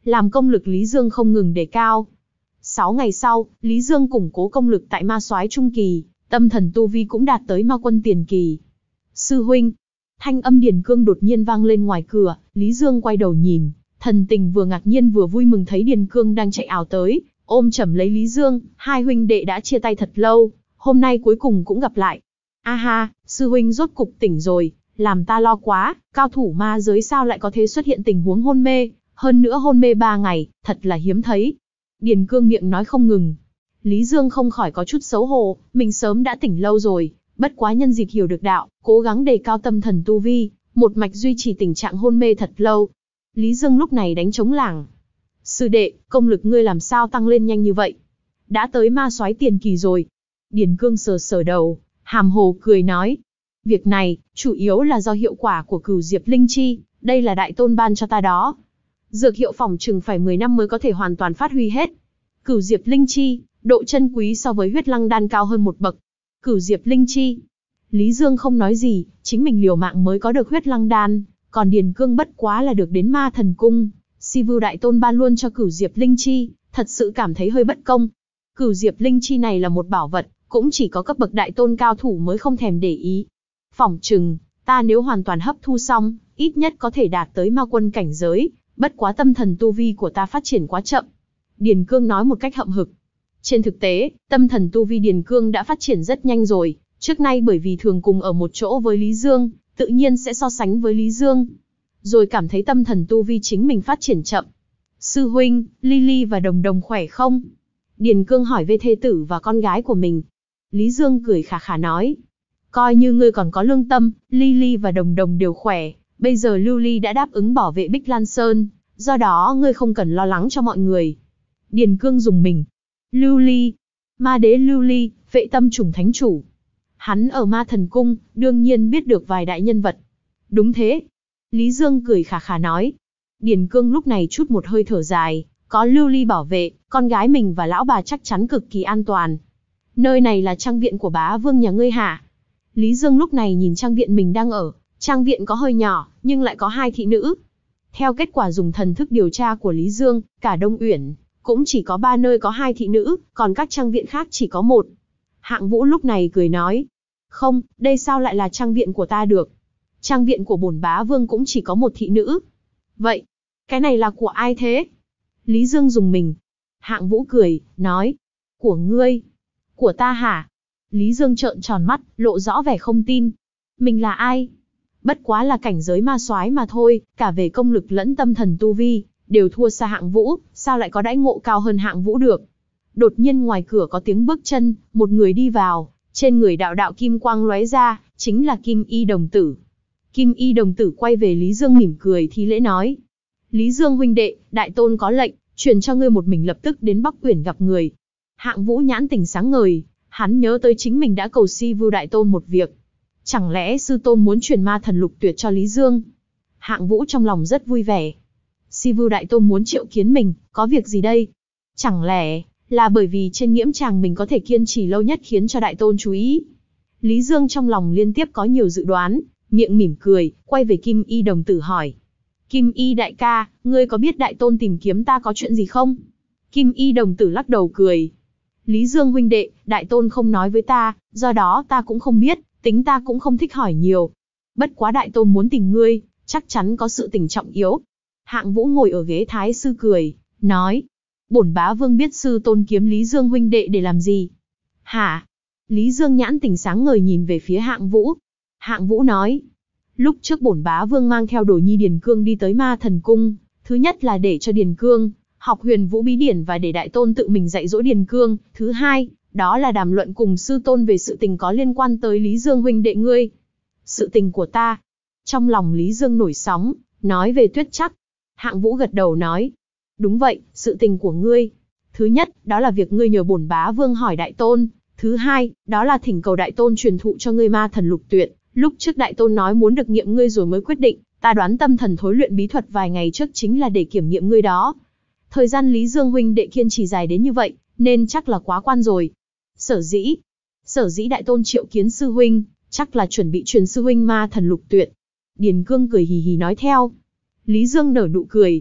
làm công lực Lý Dương không ngừng đề cao. Sáu ngày sau, Lý Dương củng cố công lực tại ma soái trung kỳ, tâm thần tu vi cũng đạt tới ma quân tiền kỳ. Sư huynh, thanh âm Điền Cương đột nhiên vang lên ngoài cửa, Lý Dương quay đầu nhìn, thần tình vừa ngạc nhiên vừa vui mừng thấy Điền Cương đang chạy ảo tới, ôm chầm lấy Lý Dương, hai huynh đệ đã chia tay thật lâu, hôm nay cuối cùng cũng gặp lại. A ha, sư huynh rốt cục tỉnh rồi, làm ta lo quá, cao thủ ma giới sao lại có thể xuất hiện tình huống hôn mê, hơn nữa hôn mê ba ngày, thật là hiếm thấy. Điền Cương miệng nói không ngừng. Lý Dương không khỏi có chút xấu hổ, mình sớm đã tỉnh lâu rồi, bất quá nhân dịp hiểu được đạo, cố gắng đề cao tâm thần tu vi, một mạch duy trì tình trạng hôn mê thật lâu. Lý Dương lúc này đánh trống lảng. Sư đệ, công lực ngươi làm sao tăng lên nhanh như vậy? Đã tới ma soái tiền kỳ rồi. Điền Cương sờ sờ đầu, hàm hồ cười nói. Việc này, chủ yếu là do hiệu quả của cửu diệp linh chi, đây là đại tôn ban cho ta đó. Dược hiệu phỏng chừng phải mười năm mới có thể hoàn toàn phát huy hết. Cửu diệp linh chi, độ chân quý so với huyết lăng đan cao hơn một bậc. Cửu diệp linh chi. Lý Dương không nói gì, chính mình liều mạng mới có được huyết lăng đan, còn Điền Cương bất quá là được đến ma thần cung. Si Vưu đại tôn ban luôn cho cửu diệp linh chi, thật sự cảm thấy hơi bất công. Cửu diệp linh chi này là một bảo vật, cũng chỉ có cấp bậc đại tôn cao thủ mới không thèm để ý. Phỏng chừng, ta nếu hoàn toàn hấp thu xong, ít nhất có thể đạt tới ma quân cảnh giới, bất quá tâm thần tu vi của ta phát triển quá chậm. Điền Cương nói một cách hậm hực. Trên thực tế, tâm thần tu vi Điền Cương đã phát triển rất nhanh rồi, trước nay bởi vì thường cùng ở một chỗ với Lý Dương, tự nhiên sẽ so sánh với Lý Dương. Rồi cảm thấy tâm thần tu vi chính mình phát triển chậm. Sư huynh, Lily và Đồng Đồng khỏe không? Điền Cương hỏi về thê tử và con gái của mình. Lý Dương cười khà khà nói. Coi như ngươi còn có lương tâm, Lily và Đồng Đồng đều khỏe. Bây giờ Lưu Ly đã đáp ứng bảo vệ Bích Lan Sơn, do đó ngươi không cần lo lắng cho mọi người. Điền Cương dùng mình. Lưu Ly, ma đế Lưu Ly, vệ tâm trùng thánh chủ. Hắn ở ma thần cung, đương nhiên biết được vài đại nhân vật. Đúng thế. Lý Dương cười khà khà nói. Điền Cương lúc này chút một hơi thở dài, có Lưu Ly bảo vệ, con gái mình và lão bà chắc chắn cực kỳ an toàn. Nơi này là trang viện của bá vương nhà ngươi hả? Lý Dương lúc này nhìn trang viện mình đang ở, trang viện có hơi nhỏ, nhưng lại có hai thị nữ. Theo kết quả dùng thần thức điều tra của Lý Dương, cả Đông Uyển cũng chỉ có ba nơi có hai thị nữ, còn các trang viện khác chỉ có một. Hạng Vũ lúc này cười nói, không, đây sao lại là trang viện của ta được? Trang viện của bổn bá vương cũng chỉ có một thị nữ. Vậy, cái này là của ai thế? Lý Dương dùng mình. Hạng Vũ cười, nói, của ngươi. Của ta hả? Lý Dương trợn tròn mắt, lộ rõ vẻ không tin. Mình là ai? Bất quá là cảnh giới ma soái mà thôi, cả về công lực lẫn tâm thần tu vi, đều thua xa Hạng Vũ, sao lại có đãi ngộ cao hơn Hạng Vũ được? Đột nhiên ngoài cửa có tiếng bước chân, một người đi vào, trên người đạo đạo kim quang lóe ra, chính là Kim Y đồng tử. Kim Y đồng tử quay về Lý Dương mỉm cười thi lễ nói. Lý Dương huynh đệ, đại tôn có lệnh, truyền cho ngươi một mình lập tức đến Bắc Uyển gặp người. Hạng Vũ nhãn tỉnh sáng ngời, hắn nhớ tới chính mình đã cầu Si Vưu đại tôn một việc. Chẳng lẽ sư tôn muốn truyền ma thần lục tuyệt cho Lý Dương? Hạng Vũ trong lòng rất vui vẻ. Si Vưu đại tôn muốn triệu kiến mình, có việc gì đây? Chẳng lẽ là bởi vì trên nghiễm tràng mình có thể kiên trì lâu nhất khiến cho đại tôn chú ý? Lý Dương trong lòng liên tiếp có nhiều dự đoán, miệng mỉm cười, quay về Kim Y đồng tử hỏi. Kim Y đại ca, ngươi có biết đại tôn tìm kiếm ta có chuyện gì không? Kim Y đồng tử lắc đầu cười. Lý Dương huynh đệ, đại tôn không nói với ta, do đó ta cũng không biết, tính ta cũng không thích hỏi nhiều. Bất quá đại tôn muốn tìm ngươi, chắc chắn có sự tình trọng yếu. Hạng Vũ ngồi ở ghế thái sư cười, nói. Bổn bá vương biết sư tôn kiếm Lý Dương huynh đệ để làm gì? Hả? Lý Dương nhãn tỉnh sáng ngời nhìn về phía Hạng Vũ. Hạng Vũ nói. Lúc trước bổn bá vương mang theo đồ nhi Điền Cương đi tới ma thần cung, thứ nhất là để cho Điền Cương học huyền vũ bí điển và để đại tôn tự mình dạy dỗ Điền Cương. Thứ hai, đó là đàm luận cùng sư tôn về sự tình có liên quan tới Lý Dương huynh đệ ngươi. Sự tình của ta. Trong lòng Lý Dương nổi sóng, nói về Tuyết Chắc. Hạng Vũ gật đầu nói. Đúng vậy, sự tình của ngươi. Thứ nhất, đó là việc ngươi nhờ bổn bá vương hỏi đại tôn. Thứ hai, đó là thỉnh cầu đại tôn truyền thụ cho ngươi ma thần lục tuyệt. Lúc trước đại tôn nói muốn được nghiệm ngươi rồi mới quyết định, ta đoán tâm thần thối luyện bí thuật vài ngày trước chính là để kiểm nghiệm ngươi đó. Thời gian Lý Dương huynh đệ kiên trì dài đến như vậy, nên chắc là quá quan rồi. Sở dĩ, sở dĩ đại tôn triệu kiến sư huynh, chắc là chuẩn bị truyền sư huynh ma thần lục tuyệt. Điền Cương cười hì hì nói theo. Lý Dương nở nụ cười.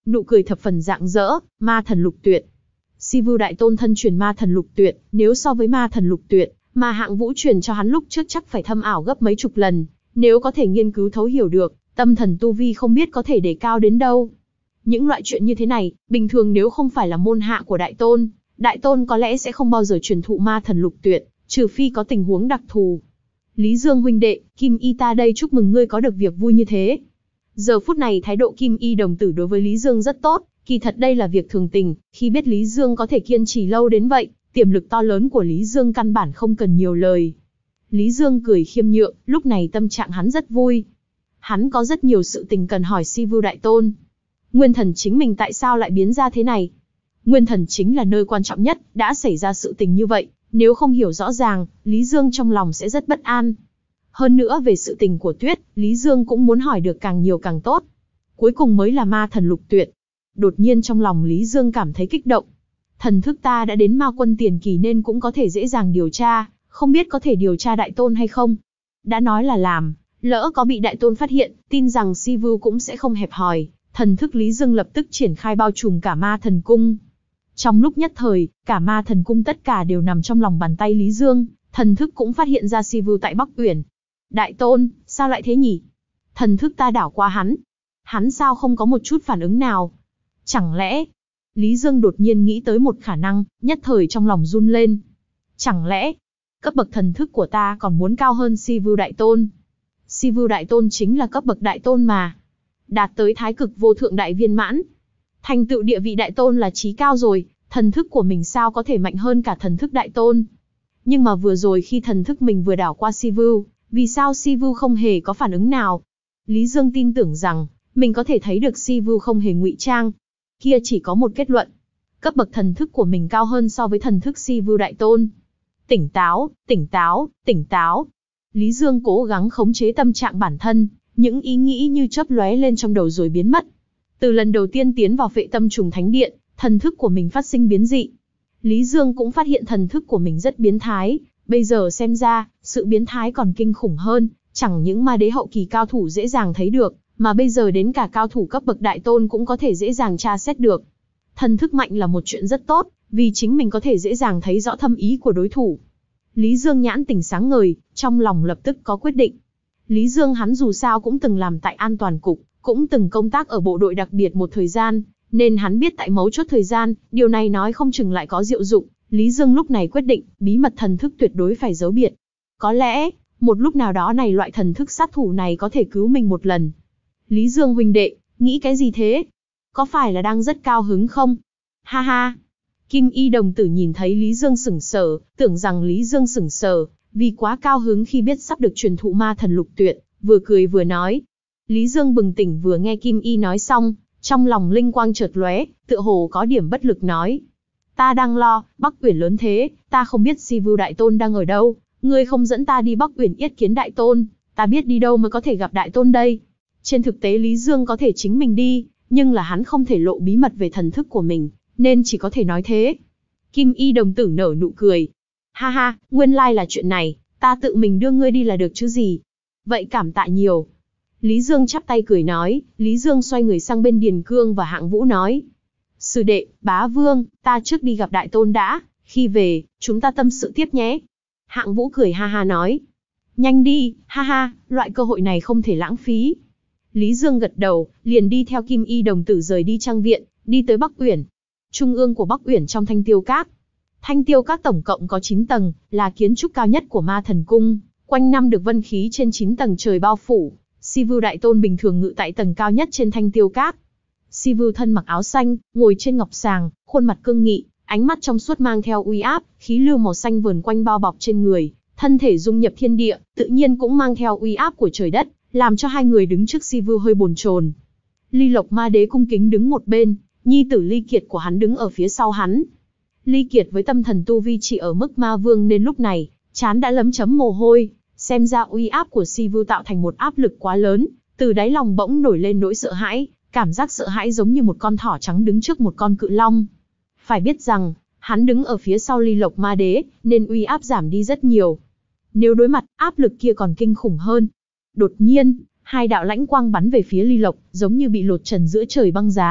nụ cười thập phần rạng rỡ, ma thần lục tuyệt. Sivu Đại Tôn thân truyền ma thần lục tuyệt, nếu so với ma thần lục tuyệt, mà Hạng Vũ truyền cho hắn lúc trước chắc phải thâm ảo gấp mấy chục lần, nếu có thể nghiên cứu thấu hiểu được, tâm thần tu vi không biết có thể đề cao đến đâu. Những loại chuyện như thế này, bình thường nếu không phải là môn hạ của Đại Tôn, Đại Tôn có lẽ sẽ không bao giờ truyền thụ ma thần lục tuyệt, trừ phi có tình huống đặc thù. Lý Dương huynh đệ, Kim Y ta đây chúc mừng ngươi có được việc vui như thế. Giờ phút này thái độ Kim Y đồng tử đối với Lý Dương rất tốt, kỳ thật đây là việc thường tình, khi biết Lý Dương có thể kiên trì lâu đến vậy, tiềm lực to lớn của Lý Dương căn bản không cần nhiều lời. Lý Dương cười khiêm nhượng, lúc này tâm trạng hắn rất vui. Hắn có rất nhiều sự tình cần hỏi Sivu Đại Tôn. Nguyên thần chính mình tại sao lại biến ra thế này? Nguyên thần chính là nơi quan trọng nhất, đã xảy ra sự tình như vậy, nếu không hiểu rõ ràng, Lý Dương trong lòng sẽ rất bất an. Hơn nữa về sự tình của Tuyết, Lý Dương cũng muốn hỏi được càng nhiều càng tốt. Cuối cùng mới là ma thần lục tuyệt. Đột nhiên trong lòng Lý Dương cảm thấy kích động. Thần thức ta đã đến ma quân tiền kỳ nên cũng có thể dễ dàng điều tra, không biết có thể điều tra Đại Tôn hay không? Đã nói là làm, lỡ có bị Đại Tôn phát hiện, tin rằng Sivu cũng sẽ không hẹp hòi. Thần thức Lý Dương lập tức triển khai bao trùm cả ma thần cung. Trong lúc nhất thời, cả ma thần cung tất cả đều nằm trong lòng bàn tay Lý Dương, thần thức cũng phát hiện ra Sivu tại Bắc Uyển. Đại Tôn, sao lại thế nhỉ? Thần thức ta đảo qua hắn. Hắn sao không có một chút phản ứng nào? Chẳng lẽ... Lý Dương đột nhiên nghĩ tới một khả năng, nhất thời trong lòng run lên. Chẳng lẽ, cấp bậc thần thức của ta còn muốn cao hơn Sivu Đại Tôn? Sivu Đại Tôn chính là cấp bậc Đại Tôn mà. Đạt tới thái cực vô thượng đại viên mãn. Thành tựu địa vị Đại Tôn là chí cao rồi, thần thức của mình sao có thể mạnh hơn cả thần thức Đại Tôn? Nhưng mà vừa rồi khi thần thức mình vừa đảo qua Sivu, vì sao Sivu không hề có phản ứng nào? Lý Dương tin tưởng rằng, mình có thể thấy được Sivu không hề ngụy trang. Kia chỉ có một kết luận. Cấp bậc thần thức của mình cao hơn so với thần thức Sivu Đại Tôn. Tỉnh táo, tỉnh táo, tỉnh táo. Lý Dương cố gắng khống chế tâm trạng bản thân, những ý nghĩ như chớp lóe lên trong đầu rồi biến mất. Từ lần đầu tiên tiến vào Phệ Tâm Trùng Thánh Điện, thần thức của mình phát sinh biến dị. Lý Dương cũng phát hiện thần thức của mình rất biến thái, bây giờ xem ra, sự biến thái còn kinh khủng hơn, chẳng những ma đế hậu kỳ cao thủ dễ dàng thấy được, mà bây giờ đến cả cao thủ cấp bậc Đại Tôn cũng có thể dễ dàng tra xét được. Thần thức mạnh là một chuyện rất tốt, vì chính mình có thể dễ dàng thấy rõ thâm ý của đối thủ. Lý Dương nhãn tỉnh sáng ngời, trong lòng lập tức có quyết định. Lý Dương hắn dù sao cũng từng làm tại An Toàn Cục, cũng từng công tác ở bộ đội đặc biệt một thời gian, nên hắn biết tại mấu chốt thời gian, điều này nói không chừng lại có diệu dụng. Lý Dương lúc này quyết định, bí mật thần thức tuyệt đối phải giấu biệt. Có lẽ, một lúc nào đó này loại thần thức sát thủ này có thể cứu mình một lần. Lý Dương huynh đệ, nghĩ cái gì thế? Có phải là đang rất cao hứng không? Ha ha! Kim Y đồng tử nhìn thấy Lý Dương sững sờ, tưởng rằng Lý Dương sững sờ, vì quá cao hứng khi biết sắp được truyền thụ ma thần lục tuyệt, vừa cười vừa nói. Lý Dương bừng tỉnh vừa nghe Kim Y nói xong, trong lòng linh quang chợt lóe, tựa hồ có điểm bất lực nói. Ta đang lo, Bắc Uyển lớn thế, ta không biết Sivu Đại Tôn đang ở đâu, ngươi không dẫn ta đi Bắc Uyển yết kiến Đại Tôn, ta biết đi đâu mới có thể gặp Đại Tôn đây. Trên thực tế Lý Dương có thể chính mình đi, nhưng là hắn không thể lộ bí mật về thần thức của mình, nên chỉ có thể nói thế. Kim Y đồng tử nở nụ cười. Ha ha, nguyên lai là chuyện này, ta tự mình đưa ngươi đi là được chứ gì. Vậy cảm tạ nhiều. Lý Dương chắp tay cười nói, Lý Dương xoay người sang bên Điền Cương và Hạng Vũ nói. Sư đệ, bá vương, ta trước đi gặp Đại Tôn đã, khi về, chúng ta tâm sự tiếp nhé. Hạng Vũ cười ha ha nói. Nhanh đi, ha ha, loại cơ hội này không thể lãng phí. Lý Dương gật đầu, liền đi theo Kim Y đồng tử rời đi trang viện, đi tới Bắc Uyển. Trung ương của Bắc Uyển trong Thanh Tiêu Các. Thanh Tiêu Các tổng cộng có chín tầng, là kiến trúc cao nhất của Ma Thần Cung, quanh năm được vân khí trên chín tầng trời bao phủ. Sivu Đại Tôn bình thường ngự tại tầng cao nhất trên Thanh Tiêu Các. Sivu thân mặc áo xanh, ngồi trên ngọc sàng, khuôn mặt cương nghị, ánh mắt trong suốt mang theo uy áp, khí lưu màu xanh vờn quanh bao bọc trên người, thân thể dung nhập thiên địa, tự nhiên cũng mang theo uy áp của trời đất, làm cho hai người đứng trước Sivu hơi bồn chồn. Ly Lộc Ma Đế cung kính đứng một bên, nhi tử Ly Kiệt của hắn đứng ở phía sau hắn. Ly Kiệt với tâm thần tu vi chỉ ở mức ma vương nên lúc này, trán đã lấm chấm mồ hôi, xem ra uy áp của Sivu tạo thành một áp lực quá lớn, từ đáy lòng bỗng nổi lên nỗi sợ hãi, cảm giác sợ hãi giống như một con thỏ trắng đứng trước một con cự long. Phải biết rằng, hắn đứng ở phía sau Ly Lộc Ma Đế, nên uy áp giảm đi rất nhiều. Nếu đối mặt, áp lực kia còn kinh khủng hơn. Đột nhiên, hai đạo lãnh quang bắn về phía Ly Lộc, giống như bị lột trần giữa trời băng giá,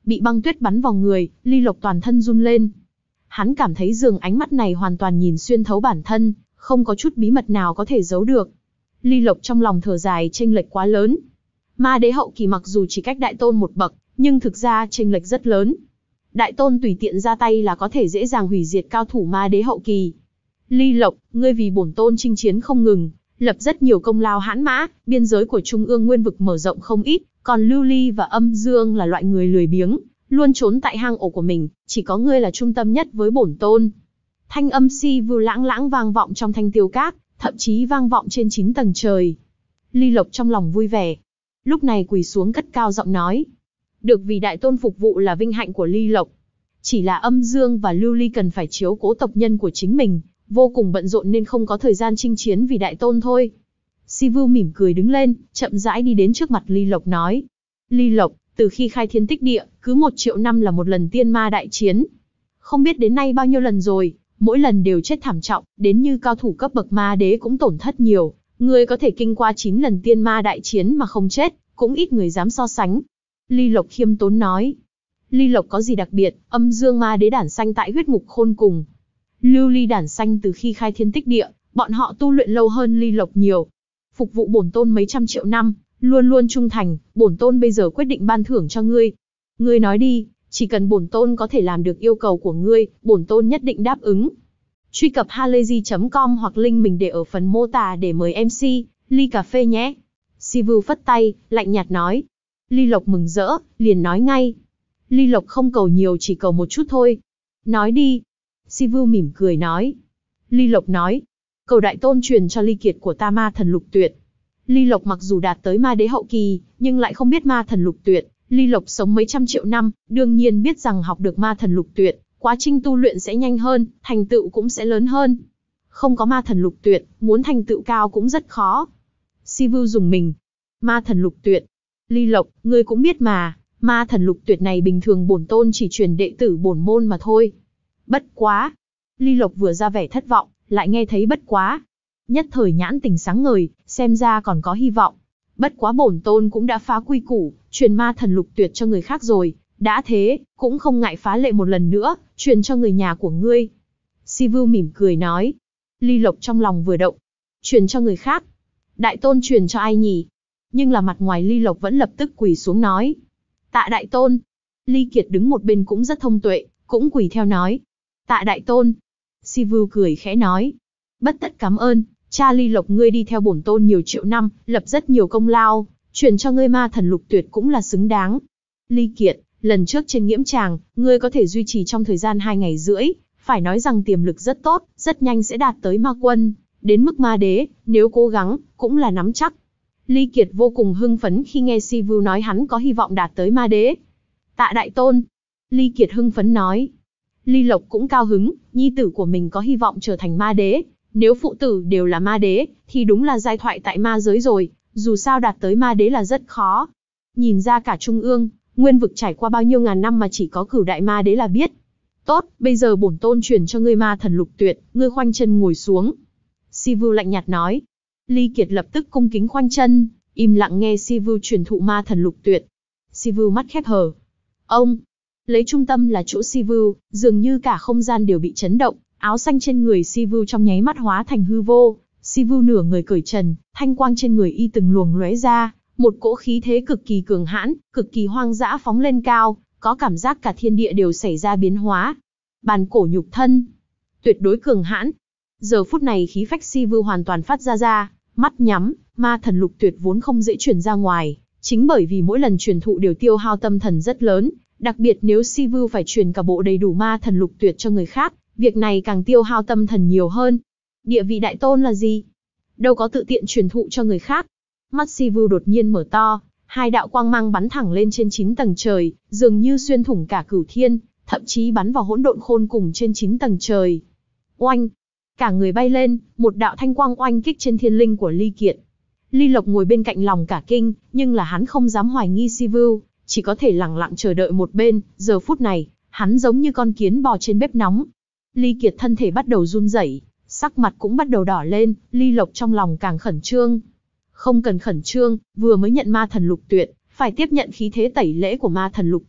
Bị băng tuyết bắn vào người, Ly Lộc toàn thân run lên. Hắn cảm thấy dường ánh mắt này hoàn toàn nhìn xuyên thấu bản thân, không có chút bí mật nào có thể giấu được. Ly Lộc trong lòng thở dài, chênh lệch quá lớn. Ma đế hậu kỳ mặc dù chỉ cách đại tôn một bậc, nhưng thực ra chênh lệch rất lớn. Đại tôn tùy tiện ra tay là có thể dễ dàng hủy diệt cao thủ ma đế hậu kỳ. Ly Lộc, ngươi vì bổn tôn chinh chiến không ngừng, lập rất nhiều công lao hãn mã, biên giới của Trung ương Nguyên vực mở rộng không ít, còn Lưu Ly và Âm Dương là loại người lười biếng, luôn trốn tại hang ổ của mình, chỉ có ngươi là trung tâm nhất với bổn tôn. Thanh âm si vưu lãng lãng vang vọng trong thanh tiêu các, thậm chí vang vọng trên chín tầng trời. Ly Lộc trong lòng vui vẻ, lúc này quỳ xuống cất cao giọng nói. Được vì đại tôn phục vụ là vinh hạnh của Ly Lộc. Chỉ là Âm Dương và Lưu Ly cần phải chiếu cố tộc nhân của chính mình, vô cùng bận rộn nên không có thời gian chinh chiến vì đại tôn thôi. Si Vưu mỉm cười đứng lên, chậm rãi đi đến trước mặt Ly Lộc nói. Ly Lộc, từ khi khai thiên tích địa, cứ một triệu năm là một lần tiên ma đại chiến. Không biết đến nay bao nhiêu lần rồi, mỗi lần đều chết thảm trọng, đến như cao thủ cấp bậc ma đế cũng tổn thất nhiều. Ngươi có thể kinh qua chín lần tiên ma đại chiến mà không chết, cũng ít người dám so sánh. Ly Lộc khiêm tốn nói. Ly Lộc có gì đặc biệt, Âm Dương ma đế đản sanh tại huyết ngục khôn cùng. Lưu Ly đản sanh từ khi khai thiên tích địa, bọn họ tu luyện lâu hơn Ly Lộc nhiều. Phục vụ bổn tôn mấy trăm triệu năm, luôn luôn trung thành, bổn tôn bây giờ quyết định ban thưởng cho ngươi. Ngươi nói đi, chỉ cần bổn tôn có thể làm được yêu cầu của ngươi, bổn tôn nhất định đáp ứng. Truy cập halayzi chấm com hoặc link mình để ở phần mô tả để mời em xê, ly cà phê nhé. Si Vưu phất tay, lạnh nhạt nói. Ly Lộc mừng rỡ, liền nói ngay. Ly Lộc không cầu nhiều, chỉ cầu một chút thôi. Nói đi. Si Vưu mỉm cười nói. Ly Lộc nói. Cầu đại tôn truyền cho ly kiệt của ta ma thần lục tuyệt. Ly Lộc mặc dù đạt tới ma đế hậu kỳ, nhưng lại không biết ma thần lục tuyệt. Ly Lộc sống mấy trăm triệu năm, đương nhiên biết rằng học được ma thần lục tuyệt, quá trình tu luyện sẽ nhanh hơn, thành tựu cũng sẽ lớn hơn. Không có ma thần lục tuyệt, muốn thành tựu cao cũng rất khó. Si Vưu dùng mình. Ma thần lục tuyệt. Ly Lộc, ngươi cũng biết mà, ma thần lục tuyệt này bình thường bổn tôn chỉ truyền đệ tử bổn môn mà thôi. Bất quá. Ly Lộc vừa ra vẻ thất vọng, lại nghe thấy bất quá. Nhất thời nhãn tình sáng ngời, xem ra còn có hy vọng. Bất quá bổn tôn cũng đã phá quy củ, truyền ma thần lục tuyệt cho người khác rồi. Đã thế, cũng không ngại phá lệ một lần nữa, truyền cho người nhà của ngươi. Si Vưu mỉm cười nói. Ly Lộc trong lòng vừa động. Truyền cho người khác. Đại tôn truyền cho ai nhỉ? Nhưng là mặt ngoài Ly Lộc vẫn lập tức quỳ xuống nói. Tạ đại tôn. Ly Kiệt đứng một bên cũng rất thông tuệ, cũng quỳ theo nói. Tạ đại tôn. Si Vưu cười khẽ nói. Bất tất cảm ơn, cha Ly Lộc ngươi đi theo bổn tôn nhiều triệu năm, lập rất nhiều công lao, truyền cho ngươi ma thần lục tuyệt cũng là xứng đáng. Ly Kiệt, lần trước trên nghiễm tràng, ngươi có thể duy trì trong thời gian hai ngày rưỡi, phải nói rằng tiềm lực rất tốt, rất nhanh sẽ đạt tới ma quân, đến mức ma đế, nếu cố gắng, cũng là nắm chắc. Ly Kiệt vô cùng hưng phấn khi nghe Si Vưu nói hắn có hy vọng đạt tới ma đế. Tạ đại tôn. Ly Kiệt hưng phấn nói. Ly Lộc cũng cao hứng, nhi tử của mình có hy vọng trở thành ma đế. Nếu phụ tử đều là ma đế, thì đúng là giai thoại tại ma giới rồi, dù sao đạt tới ma đế là rất khó. Nhìn ra cả Trung ương, Nguyên vực trải qua bao nhiêu ngàn năm mà chỉ có cửu đại ma đế là biết. Tốt, bây giờ bổn tôn truyền cho ngươi ma thần lục tuyệt, ngươi khoanh chân ngồi xuống. Si Vưu lạnh nhạt nói. Ly Kiệt lập tức cung kính khoanh chân, im lặng nghe Si Vưu truyền thụ ma thần lục tuyệt. Si Vưu mắt khép hờ. Ông, lấy trung tâm là chỗ Si Vưu, dường như cả không gian đều bị chấn động, áo xanh trên người Si Vưu trong nháy mắt hóa thành hư vô. Si Vưu nửa người cởi trần, thanh quang trên người y từng luồng lóe ra, một cỗ khí thế cực kỳ cường hãn, cực kỳ hoang dã phóng lên cao, có cảm giác cả thiên địa đều xảy ra biến hóa. Bàn cổ nhục thân, tuyệt đối cường hãn. Giờ phút này khí phách Si Vưu hoàn toàn phát ra ra, mắt nhắm, ma thần lục tuyệt vốn không dễ truyền ra ngoài, chính bởi vì mỗi lần truyền thụ đều tiêu hao tâm thần rất lớn, đặc biệt nếu Si Vưu phải truyền cả bộ đầy đủ ma thần lục tuyệt cho người khác, việc này càng tiêu hao tâm thần nhiều hơn. Địa vị đại tôn là gì? Đâu có tự tiện truyền thụ cho người khác. Mắt Si Vưu đột nhiên mở to, hai đạo quang mang bắn thẳng lên trên chín tầng trời, dường như xuyên thủng cả cửu thiên, thậm chí bắn vào hỗn độn khôn cùng trên chín tầng trời. Oanh! Cả người bay lên, một đạo thanh quang oanh kích trên thiên linh của Ly Kiệt. Ly Lộc ngồi bên cạnh lòng cả kinh, nhưng là hắn không dám hoài nghi Si Vưu, chỉ có thể lặng lặng chờ đợi một bên. Giờ phút này, hắn giống như con kiến bò trên bếp nóng. Ly Kiệt thân thể bắt đầu run rẩy, sắc mặt cũng bắt đầu đỏ lên, Ly Lộc trong lòng càng khẩn trương. Không cần khẩn trương, vừa mới nhận ma thần lục tuyệt, phải tiếp nhận khí thế tẩy lễ của ma thần lục tuyệt,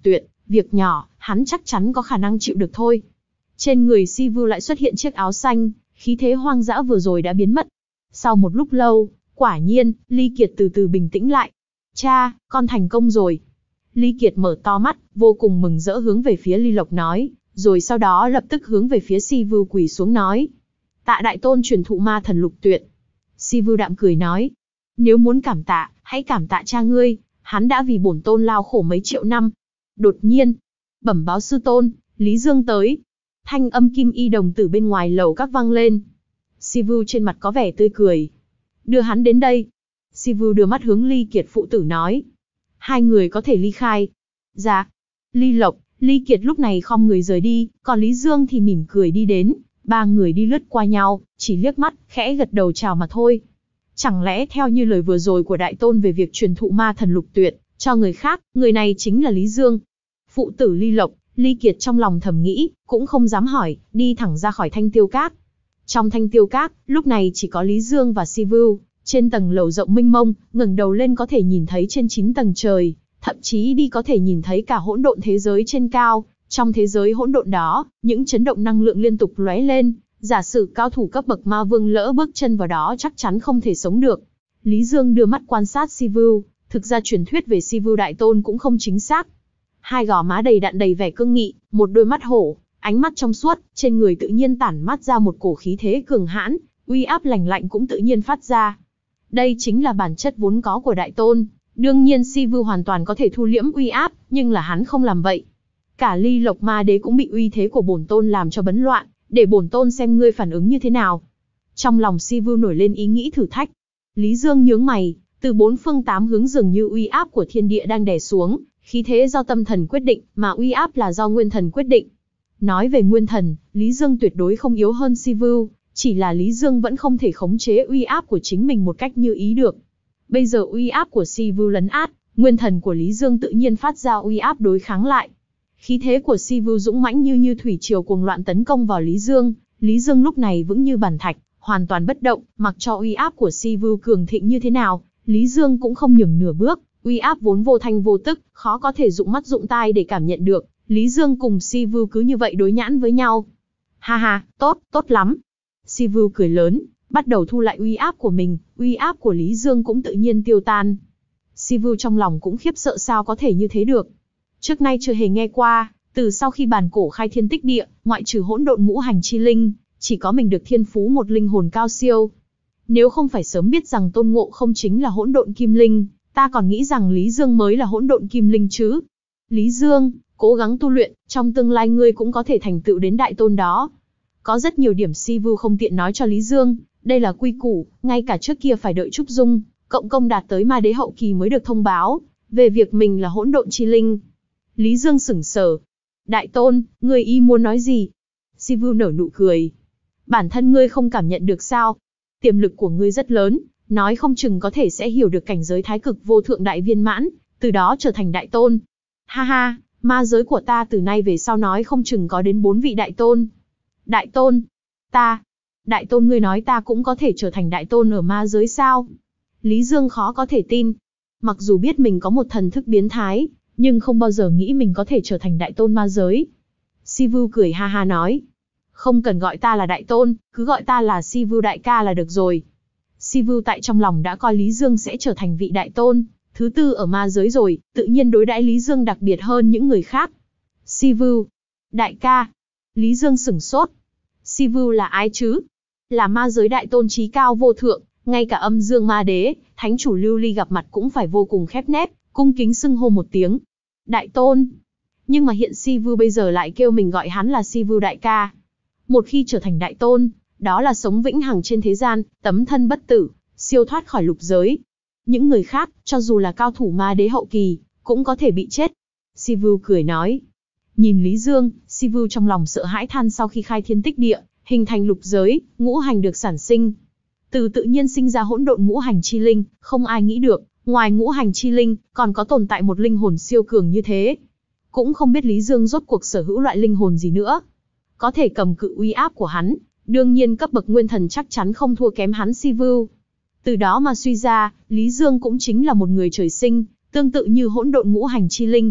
Việc nhỏ, hắn chắc chắn có khả năng chịu được thôi. Trên người Si Vu lại xuất hiện chiếc áo xanh, khí thế hoang dã vừa rồi đã biến mất. Sau một lúc lâu, quả nhiên, Ly Kiệt từ từ bình tĩnh lại. Cha, con thành công rồi. Ly Kiệt mở to mắt, vô cùng mừng rỡ hướng về phía Ly Lộc nói, rồi sau đó lập tức hướng về phía Si Vu quỳ xuống nói. Tạ đại tôn truyền thụ ma thần lục tuyệt. Si Vu đạm cười nói, nếu muốn cảm tạ, hãy cảm tạ cha ngươi, hắn đã vì bổn tôn lao khổ mấy triệu năm. Đột nhiên, bẩm báo sư tôn, Lý Dương tới. Thanh âm kim y đồng tử bên ngoài lầu các vang lên. Si Vu trên mặt có vẻ tươi cười. Đưa hắn đến đây. Si Vu đưa mắt hướng Ly Kiệt phụ tử nói. Hai người có thể ly khai. Dạ. Ly Lộc, Ly Kiệt lúc này khom người rời đi, còn Lý Dương thì mỉm cười đi đến. Ba người đi lướt qua nhau, chỉ liếc mắt, khẽ gật đầu chào mà thôi. Chẳng lẽ theo như lời vừa rồi của đại tôn về việc truyền thụ ma thần lục tuyệt cho người khác, người này chính là Lý Dương. Phụ tử Ly Lộc, Ly Kiệt trong lòng thầm nghĩ, cũng không dám hỏi, đi thẳng ra khỏi Thanh Tiêu Các. Trong Thanh Tiêu Các, lúc này chỉ có Lý Dương và Si Vu. Trên tầng lầu rộng mênh mông, ngẩng đầu lên có thể nhìn thấy trên chín tầng trời, thậm chí đi có thể nhìn thấy cả hỗn độn thế giới trên cao. Trong thế giới hỗn độn đó, những chấn động năng lượng liên tục lóe lên, giả sử cao thủ cấp bậc ma vương lỡ bước chân vào đó chắc chắn không thể sống được. Lý Dương đưa mắt quan sát Si Vu, thực ra truyền thuyết về Si Vu đại tôn cũng không chính xác. Hai gò má đầy đặn đầy vẻ cương nghị, một đôi mắt hổ, ánh mắt trong suốt, trên người tự nhiên tản mát ra một cổ khí thế cường hãn, uy áp lành lạnh cũng tự nhiên phát ra. Đây chính là bản chất vốn có của đại tôn. Đương nhiên Si Vu hoàn toàn có thể thu liễm uy áp, nhưng là hắn không làm vậy. Cả Ly Lộc Ma Đế cũng bị uy thế của bổn tôn làm cho bấn loạn, để bổn tôn xem ngươi phản ứng như thế nào. Trong lòng Si Vu nổi lên ý nghĩ thử thách. Lý Dương nhướng mày, từ bốn phương tám hướng dường như uy áp của thiên địa đang đè xuống, khí thế do tâm thần quyết định, mà uy áp là do nguyên thần quyết định. Nói về nguyên thần, Lý Dương tuyệt đối không yếu hơn Si Vu, chỉ là Lý Dương vẫn không thể khống chế uy áp của chính mình một cách như ý được. Bây giờ uy áp của Si Vu lấn át, nguyên thần của Lý Dương tự nhiên phát ra uy áp đối kháng lại. Khí thế của Si Vu dũng mãnh như như thủy triều cuồng loạn tấn công vào Lý Dương, Lý Dương lúc này vững như bàn thạch, hoàn toàn bất động, mặc cho uy áp của Si Vu cường thịnh như thế nào, Lý Dương cũng không nhường nửa bước, uy áp vốn vô thanh vô tức, khó có thể dụng mắt dụng tai để cảm nhận được, Lý Dương cùng Si Vu cứ như vậy đối nhãn với nhau. Ha ha, tốt, tốt lắm. Si Vu cười lớn, bắt đầu thu lại uy áp của mình, uy áp của Lý Dương cũng tự nhiên tiêu tan. Si Vu trong lòng cũng khiếp sợ sao có thể như thế được. Trước nay chưa hề nghe qua, từ sau khi bàn cổ khai thiên tích địa, ngoại trừ hỗn độn ngũ hành chi linh, chỉ có mình được thiên phú một linh hồn cao siêu. Nếu không phải sớm biết rằng Tôn Ngộ không chính là hỗn độn kim linh, ta còn nghĩ rằng Lý Dương mới là hỗn độn kim linh chứ. Lý Dương, cố gắng tu luyện, trong tương lai ngươi cũng có thể thành tựu đến đại tôn đó. Có rất nhiều điểm Si Vu không tiện nói cho Lý Dương, đây là quy củ, ngay cả trước kia phải đợi Trúc Dung, cộng công đạt tới ma đế hậu kỳ mới được thông báo, về việc mình là hỗn độn chi linh. Lý Dương sững sờ. Đại tôn, ngươi y muốn nói gì? Si Vu nở nụ cười. Bản thân ngươi không cảm nhận được sao? Tiềm lực của ngươi rất lớn, nói không chừng có thể sẽ hiểu được cảnh giới thái cực vô thượng đại viên mãn, từ đó trở thành đại tôn. Ha ha, ma giới của ta từ nay về sau nói không chừng có đến bốn vị đại tôn. Đại tôn? Ta? Đại tôn ngươi nói ta cũng có thể trở thành đại tôn ở ma giới sao? Lý Dương khó có thể tin. Mặc dù biết mình có một thần thức biến thái, nhưng không bao giờ nghĩ mình có thể trở thành đại tôn ma giới. Si Vu cười ha ha nói. Không cần gọi ta là đại tôn, cứ gọi ta là Si Vu đại ca là được rồi. Si Vu tại trong lòng đã coi Lý Dương sẽ trở thành vị đại tôn, thứ tư ở ma giới rồi, tự nhiên đối đãi Lý Dương đặc biệt hơn những người khác. Si Vu, đại ca. Lý Dương sửng sốt. Si Vu là ai chứ? Là ma giới đại tôn chí cao vô thượng, ngay cả âm dương ma đế, thánh chủ Lưu Ly gặp mặt cũng phải vô cùng khép nép, cung kính xưng hô một tiếng. Đại tôn. Nhưng mà hiện Si Vu bây giờ lại kêu mình gọi hắn là Si Vu đại ca. Một khi trở thành đại tôn, đó là sống vĩnh hằng trên thế gian, tấm thân bất tử, siêu thoát khỏi lục giới. Những người khác, cho dù là cao thủ ma đế hậu kỳ, cũng có thể bị chết. Si Vu cười nói. Nhìn Lý Dương, Si Vu trong lòng sợ hãi than sau khi khai thiên tích địa, hình thành lục giới, ngũ hành được sản sinh. Từ tự nhiên sinh ra hỗn độn ngũ hành chi linh, không ai nghĩ được, ngoài ngũ hành chi linh, còn có tồn tại một linh hồn siêu cường như thế. Cũng không biết Lý Dương rốt cuộc sở hữu loại linh hồn gì nữa. Có thể cầm cự uy áp của hắn, đương nhiên cấp bậc nguyên thần chắc chắn không thua kém hắn Si Vu. Từ đó mà suy ra, Lý Dương cũng chính là một người trời sinh, tương tự như hỗn độn ngũ hành chi linh.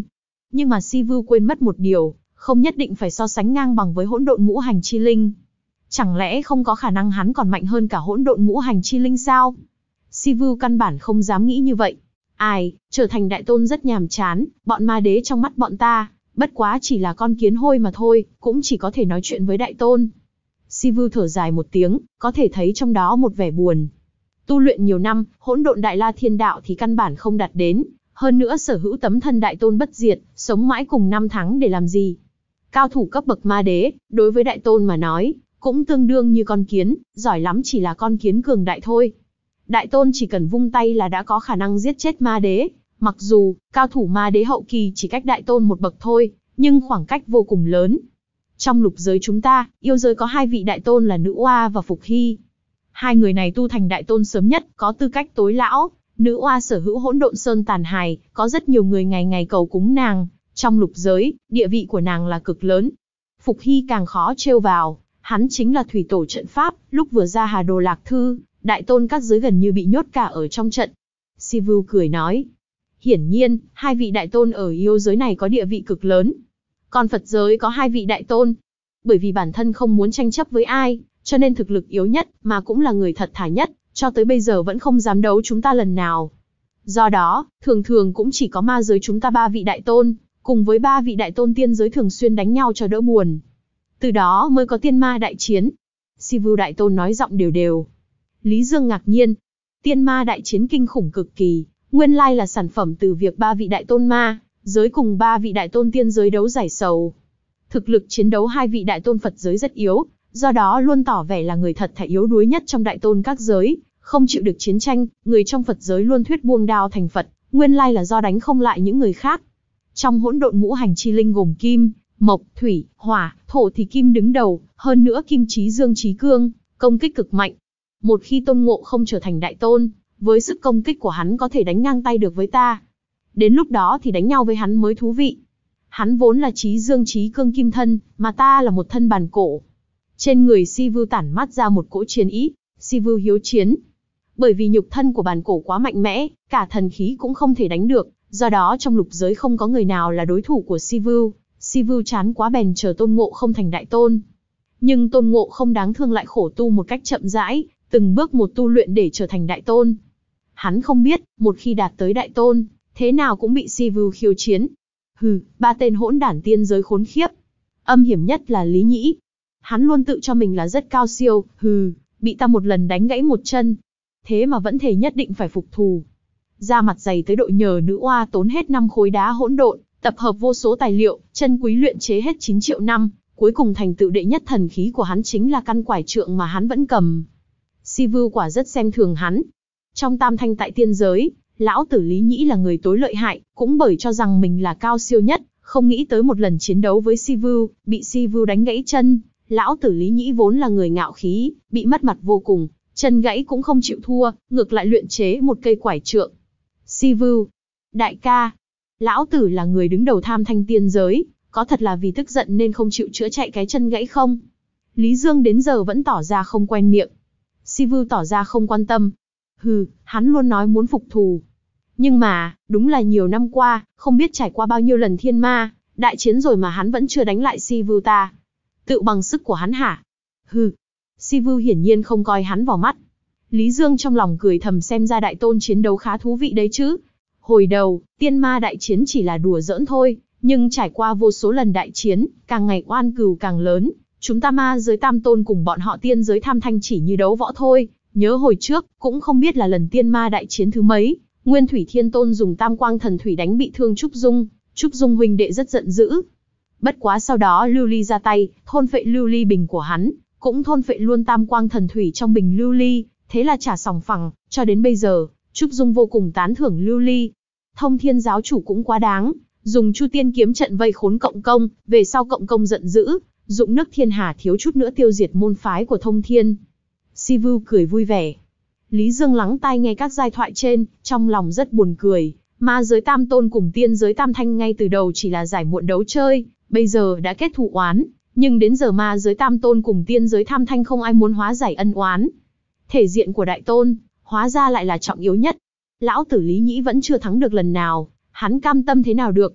Nhưng mà Si Vu quên mất một điều, không nhất định phải so sánh ngang bằng với hỗn độn ngũ hành chi linh. Chẳng lẽ không có khả năng hắn còn mạnh hơn cả hỗn độn ngũ hành chi linh sao? Si Vu căn bản không dám nghĩ như vậy. Ai, trở thành đại tôn rất nhàm chán, bọn ma đế trong mắt bọn ta, bất quá chỉ là con kiến hôi mà thôi, cũng chỉ có thể nói chuyện với đại tôn. Si Vu thở dài một tiếng, có thể thấy trong đó một vẻ buồn. Tu luyện nhiều năm, hỗn độn đại la thiên đạo thì căn bản không đạt đến, hơn nữa sở hữu tấm thân đại tôn bất diệt, sống mãi cùng năm tháng để làm gì? Cao thủ cấp bậc ma đế, đối với đại tôn mà nói, cũng tương đương như con kiến, giỏi lắm chỉ là con kiến cường đại thôi. Đại tôn chỉ cần vung tay là đã có khả năng giết chết ma đế, mặc dù, cao thủ ma đế hậu kỳ chỉ cách đại tôn một bậc thôi, nhưng khoảng cách vô cùng lớn. Trong lục giới chúng ta, yêu giới có hai vị đại tôn là Nữ Oa và Phục Hy. Hai người này tu thành đại tôn sớm nhất, có tư cách tối lão. Nữ Oa sở hữu hỗn độn sơn tàn hài, có rất nhiều người ngày ngày cầu cúng nàng. Trong lục giới, địa vị của nàng là cực lớn. Phục Hy càng khó trêu vào, hắn chính là thủy tổ trận pháp, lúc vừa ra Hà Đồ Lạc Thư, đại tôn các giới gần như bị nhốt cả ở trong trận. Si Vu cười nói. Hiển nhiên, hai vị đại tôn ở yêu giới này có địa vị cực lớn. Còn Phật giới có hai vị đại tôn. Bởi vì bản thân không muốn tranh chấp với ai, cho nên thực lực yếu nhất, mà cũng là người thật thà nhất, cho tới bây giờ vẫn không dám đấu chúng ta lần nào. Do đó, thường thường cũng chỉ có ma giới chúng ta ba vị đại tôn, cùng với ba vị đại tôn tiên giới thường xuyên đánh nhau cho đỡ buồn. Từ đó mới có tiên ma đại chiến. Si Vu đại tôn nói giọng đều đều. Lý Dương ngạc nhiên. Tiên ma đại chiến kinh khủng cực kỳ, nguyên lai là sản phẩm từ việc ba vị đại tôn ma giới cùng ba vị đại tôn tiên giới đấu giải sầu. Thực lực chiến đấu hai vị đại tôn Phật giới rất yếu, do đó luôn tỏ vẻ là người thật thà yếu đuối nhất trong đại tôn các giới, không chịu được chiến tranh, người trong Phật giới luôn thuyết buông đao thành Phật, nguyên lai là do đánh không lại những người khác. Trong hỗn độn ngũ hành chi linh gồm kim, mộc, thủy, hỏa, thổ thì kim đứng đầu, hơn nữa kim chí dương chí cương, công kích cực mạnh. Một khi Tôn Ngộ không trở thành đại tôn, với sức công kích của hắn có thể đánh ngang tay được với ta. Đến lúc đó thì đánh nhau với hắn mới thú vị. Hắn vốn là chí dương chí cương kim thân, mà ta là một thân bàn cổ. Trên người Si Vu tản mát ra một cỗ chiến ý, Si Vu hiếu chiến. Bởi vì nhục thân của bàn cổ quá mạnh mẽ, cả thần khí cũng không thể đánh được, do đó trong lục giới không có người nào là đối thủ của Si Vu. Si Vu chán quá bèn chờ Tôn Ngộ không thành đại tôn. Nhưng Tôn Ngộ không đáng thương lại khổ tu một cách chậm rãi, từng bước một tu luyện để trở thành đại tôn. Hắn không biết, một khi đạt tới đại tôn, thế nào cũng bị Si Vu khiêu chiến. Hừ, ba tên hỗn đản tiên giới khốn khiếp. Âm hiểm nhất là Lý Nhĩ. Hắn luôn tự cho mình là rất cao siêu, hừ, bị ta một lần đánh gãy một chân. Thế mà vẫn thề nhất định phải phục thù. Ra mặt dày tới độ nhờ Nữ Oa tốn hết năm khối đá hỗn độn, tập hợp vô số tài liệu, chân quý luyện chế hết chín triệu năm, cuối cùng thành tựu đệ nhất thần khí của hắn chính là căn quải trượng mà hắn vẫn cầm. Si Vu quả rất xem thường hắn. Trong tam thanh tại tiên giới, lão tử Lý Nhĩ là người tối lợi hại, cũng bởi cho rằng mình là cao siêu nhất, không nghĩ tới một lần chiến đấu với Si Vu, bị Si Vu đánh gãy chân. Lão tử Lý Nhĩ vốn là người ngạo khí, bị mất mặt vô cùng, chân gãy cũng không chịu thua, ngược lại luyện chế một cây quải trượng. Si Vu, đại ca, lão tử là người đứng đầu tham thanh tiên giới, có thật là vì tức giận nên không chịu chữa chạy cái chân gãy không? Lý Dương đến giờ vẫn tỏ ra không quen miệng. Si Vu tỏ ra không quan tâm. Hừ, hắn luôn nói muốn phục thù. Nhưng mà, đúng là nhiều năm qua, không biết trải qua bao nhiêu lần thiên ma, đại chiến rồi mà hắn vẫn chưa đánh lại Si Vu ta. Tự bằng sức của hắn hả? Hừ. Si Vu hiển nhiên không coi hắn vào mắt. Lý Dương trong lòng cười thầm xem ra đại tôn chiến đấu khá thú vị đấy chứ. Hồi đầu, tiên ma đại chiến chỉ là đùa giỡn thôi, nhưng trải qua vô số lần đại chiến, càng ngày oan cừu càng lớn. Chúng ta ma giới tam tôn cùng bọn họ tiên giới tham thanh chỉ như đấu võ thôi. Nhớ hồi trước, cũng không biết là lần tiên ma đại chiến thứ mấy, Nguyên Thủy Thiên Tôn dùng tam quang thần thủy đánh bị thương Trúc Dung, Trúc Dung huynh đệ rất giận dữ. Bất quá sau đó Lưu Ly ra tay, thôn phệ lưu ly bình của hắn, cũng thôn phệ luôn tam quang thần thủy trong bình lưu ly, thế là trả sòng phẳng, cho đến bây giờ, Trúc Dung vô cùng tán thưởng lưu ly. Thông Thiên giáo chủ cũng quá đáng, dùng Chu Tiên kiếm trận vây khốn Cộng Công, về sau Cộng Công giận dữ, dụng nước thiên hà thiếu chút nữa tiêu diệt môn phái của Thông Thiên. Si Vu cười vui vẻ. Lý Dương lắng tai nghe các giai thoại trên, trong lòng rất buồn cười. Ma giới tam tôn cùng tiên giới tam thanh ngay từ đầu chỉ là giải muộn đấu chơi, bây giờ đã kết thù oán, nhưng đến giờ ma giới tam tôn cùng tiên giới tam thanh không ai muốn hóa giải ân oán. Thể diện của đại tôn, hóa ra lại là trọng yếu nhất. Lão tử Lý Nhĩ vẫn chưa thắng được lần nào, hắn cam tâm thế nào được.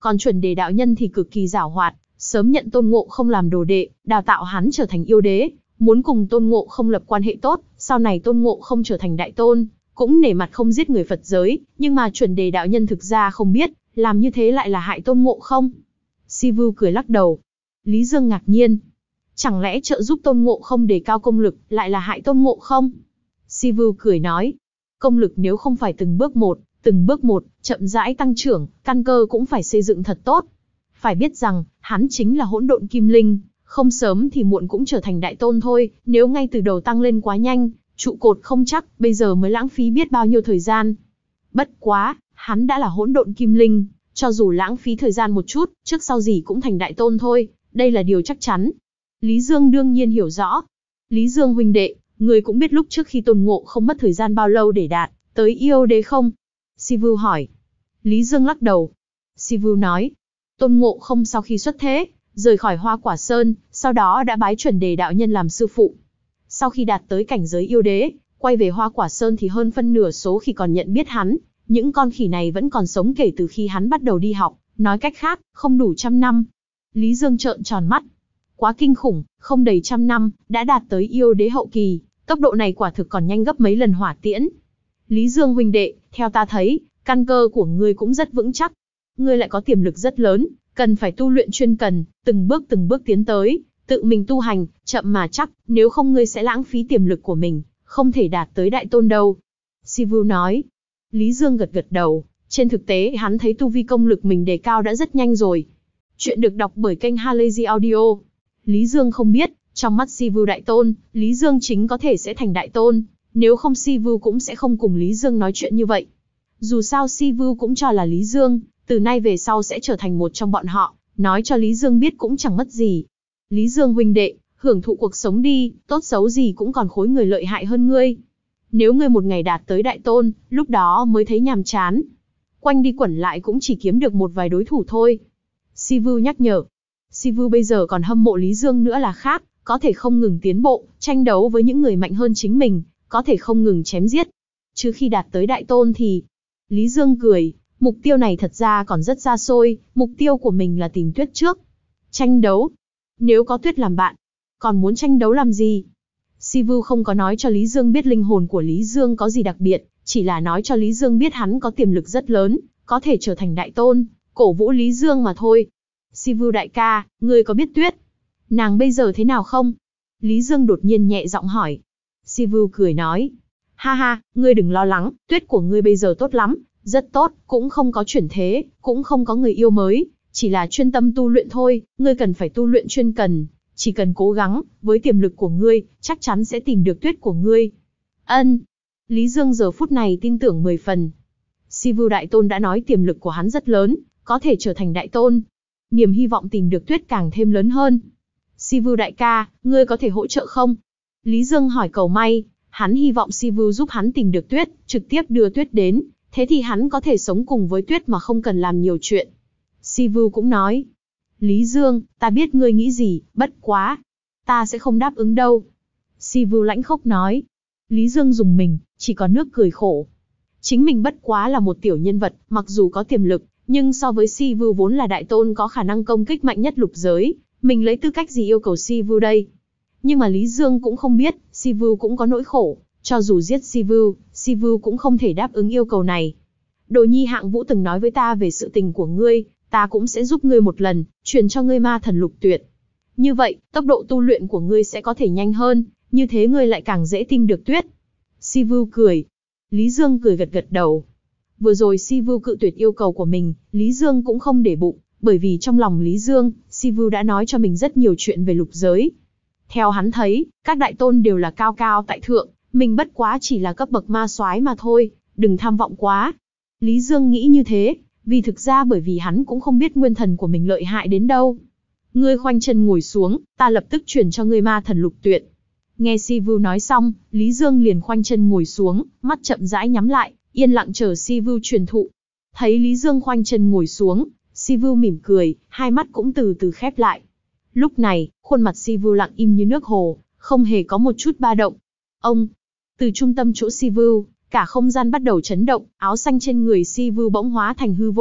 Còn chuẩn đề đạo nhân thì cực kỳ giảo hoạt, sớm nhận Tôn Ngộ Không làm đồ đệ, đào tạo hắn trở thành yêu đế, muốn cùng Tôn Ngộ Không lập quan hệ tốt, sau này Tôn Ngộ Không trở thành đại tôn, cũng nể mặt không giết người Phật giới, nhưng mà chuẩn đề đạo nhân thực ra không biết, làm như thế lại là hại Tôn Ngộ Không. Si Vu cười lắc đầu. Lý Dương ngạc nhiên. Chẳng lẽ trợ giúp Tôn Ngộ Không đề cao công lực, lại là hại Tôn Ngộ Không? Si Vu cười nói. Công lực nếu không phải từng bước một, từng bước một, chậm rãi tăng trưởng, căn cơ cũng phải xây dựng thật tốt. Phải biết rằng, hắn chính là hỗn độn kim linh, không sớm thì muộn cũng trở thành đại tôn thôi, nếu ngay từ đầu tăng lên quá nhanh, trụ cột không chắc, bây giờ mới lãng phí biết bao nhiêu thời gian. Bất quá, hắn đã là hỗn độn kim linh, cho dù lãng phí thời gian một chút, trước sau gì cũng thành đại tôn thôi, đây là điều chắc chắn. Lý Dương đương nhiên hiểu rõ. Lý Dương huynh đệ, người cũng biết lúc trước khi Tôn Ngộ Không mất thời gian bao lâu để đạt tới yêu đế không? Si Vu hỏi. Lý Dương lắc đầu. Si Vu nói, Tôn Ngộ Không sau khi xuất thế, rời khỏi Hoa Quả Sơn, sau đó đã bái chuẩn đề đạo nhân làm sư phụ. Sau khi đạt tới cảnh giới yêu đế, quay về Hoa Quả Sơn thì hơn phân nửa số khỉ còn nhận biết hắn, những con khỉ này vẫn còn sống kể từ khi hắn bắt đầu đi học, nói cách khác, không đủ trăm năm. Lý Dương trợn tròn mắt. Quá kinh khủng, không đầy trăm năm, đã đạt tới yêu đế hậu kỳ, tốc độ này quả thực còn nhanh gấp mấy lần hỏa tiễn. Lý Dương huynh đệ, theo ta thấy, căn cơ của ngươi cũng rất vững chắc. Ngươi lại có tiềm lực rất lớn, cần phải tu luyện chuyên cần, từng bước từng bước tiến tới, tự mình tu hành, chậm mà chắc, nếu không ngươi sẽ lãng phí tiềm lực của mình, không thể đạt tới đại tôn đâu. Si Vu nói. Lý Dương gật gật đầu, trên thực tế hắn thấy tu vi công lực mình đề cao đã rất nhanh rồi. Chuyện được đọc bởi kênh Halazy Audio. Lý Dương không biết, trong mắt Si Vu đại tôn, Lý Dương chính có thể sẽ thành đại tôn, nếu không Si Vu cũng sẽ không cùng Lý Dương nói chuyện như vậy. Dù sao Si Vu cũng cho là Lý Dương, từ nay về sau sẽ trở thành một trong bọn họ, nói cho Lý Dương biết cũng chẳng mất gì. Lý Dương huynh đệ, hưởng thụ cuộc sống đi, tốt xấu gì cũng còn khối người lợi hại hơn ngươi. Nếu ngươi một ngày đạt tới đại tôn, lúc đó mới thấy nhàm chán. Quanh đi quẩn lại cũng chỉ kiếm được một vài đối thủ thôi. Si Vu nhắc nhở. Si Vu bây giờ còn hâm mộ Lý Dương nữa là khác, có thể không ngừng tiến bộ, tranh đấu với những người mạnh hơn chính mình, có thể không ngừng chém giết. Chứ khi đạt tới đại tôn thì... Lý Dương cười, mục tiêu này thật ra còn rất xa xôi, mục tiêu của mình là tìm Tuyết trước. Tranh đấu? Nếu có Tuyết làm bạn, còn muốn tranh đấu làm gì? Si Vu không có nói cho Lý Dương biết linh hồn của Lý Dương có gì đặc biệt, chỉ là nói cho Lý Dương biết hắn có tiềm lực rất lớn, có thể trở thành đại tôn, cổ vũ Lý Dương mà thôi. Si Vu đại ca, ngươi có biết Tuyết? Nàng bây giờ thế nào không? Lý Dương đột nhiên nhẹ giọng hỏi. Si Vu cười nói. Ha ha, ngươi đừng lo lắng, Tuyết của ngươi bây giờ tốt lắm, rất tốt, cũng không có chuyển thế, cũng không có người yêu mới, chỉ là chuyên tâm tu luyện thôi, ngươi cần phải tu luyện chuyên cần, chỉ cần cố gắng, với tiềm lực của ngươi, chắc chắn sẽ tìm được Tuyết của ngươi. Ân. Lý Dương giờ phút này tin tưởng mười phần. Si Vu đại tôn đã nói tiềm lực của hắn rất lớn, có thể trở thành đại tôn. Niềm hy vọng tìm được Tuyết càng thêm lớn hơn. Si Vu đại ca, ngươi có thể hỗ trợ không? Lý Dương hỏi cầu may, hắn hy vọng Si Vu giúp hắn tìm được Tuyết, trực tiếp đưa Tuyết đến, thế thì hắn có thể sống cùng với Tuyết mà không cần làm nhiều chuyện. Si Vu cũng nói, Lý Dương, ta biết ngươi nghĩ gì, bất quá, ta sẽ không đáp ứng đâu. Si Vu lãnh khốc nói. Lý Dương dùng mình, chỉ có nước cười khổ. Chính mình bất quá là một tiểu nhân vật, mặc dù có tiềm lực, nhưng so với Si Vu vốn là đại tôn có khả năng công kích mạnh nhất lục giới, mình lấy tư cách gì yêu cầu Si Vu đây? Nhưng mà Lý Dương cũng không biết, Si Vu cũng có nỗi khổ, cho dù giết Si Vu, Si Vu cũng không thể đáp ứng yêu cầu này. Đồ Nhi Hạng Vũ từng nói với ta về sự tình của ngươi, ta cũng sẽ giúp ngươi một lần, truyền cho ngươi ma thần lục tuyệt. Như vậy, tốc độ tu luyện của ngươi sẽ có thể nhanh hơn, như thế ngươi lại càng dễ tìm được Tuyết. Si Vu cười. Lý Dương cười gật gật đầu. Vừa rồi Si Vu cự tuyệt yêu cầu của mình, Lý Dương cũng không để bụng, bởi vì trong lòng Lý Dương, Si Vu đã nói cho mình rất nhiều chuyện về lục giới. Theo hắn thấy, các đại tôn đều là cao cao tại thượng, mình bất quá chỉ là cấp bậc ma soái mà thôi, đừng tham vọng quá. Lý Dương nghĩ như thế, vì thực ra bởi vì hắn cũng không biết nguyên thần của mình lợi hại đến đâu. Ngươi khoanh chân ngồi xuống, ta lập tức truyền cho ngươi ma thần lục tuyệt. Nghe Si Vu nói xong, Lý Dương liền khoanh chân ngồi xuống, mắt chậm rãi nhắm lại, yên lặng chờ Si Vu truyền thụ. Thấy Lý Dương khoanh chân ngồi xuống, Si Vu mỉm cười, hai mắt cũng từ từ khép lại. Lúc này, khuôn mặt Si Vu lặng im như nước hồ, không hề có một chút ba động. Ông, từ trung tâm chỗ Si Vu, cả không gian bắt đầu chấn động, áo xanh trên người Si Vu bỗng hóa thành hư vô,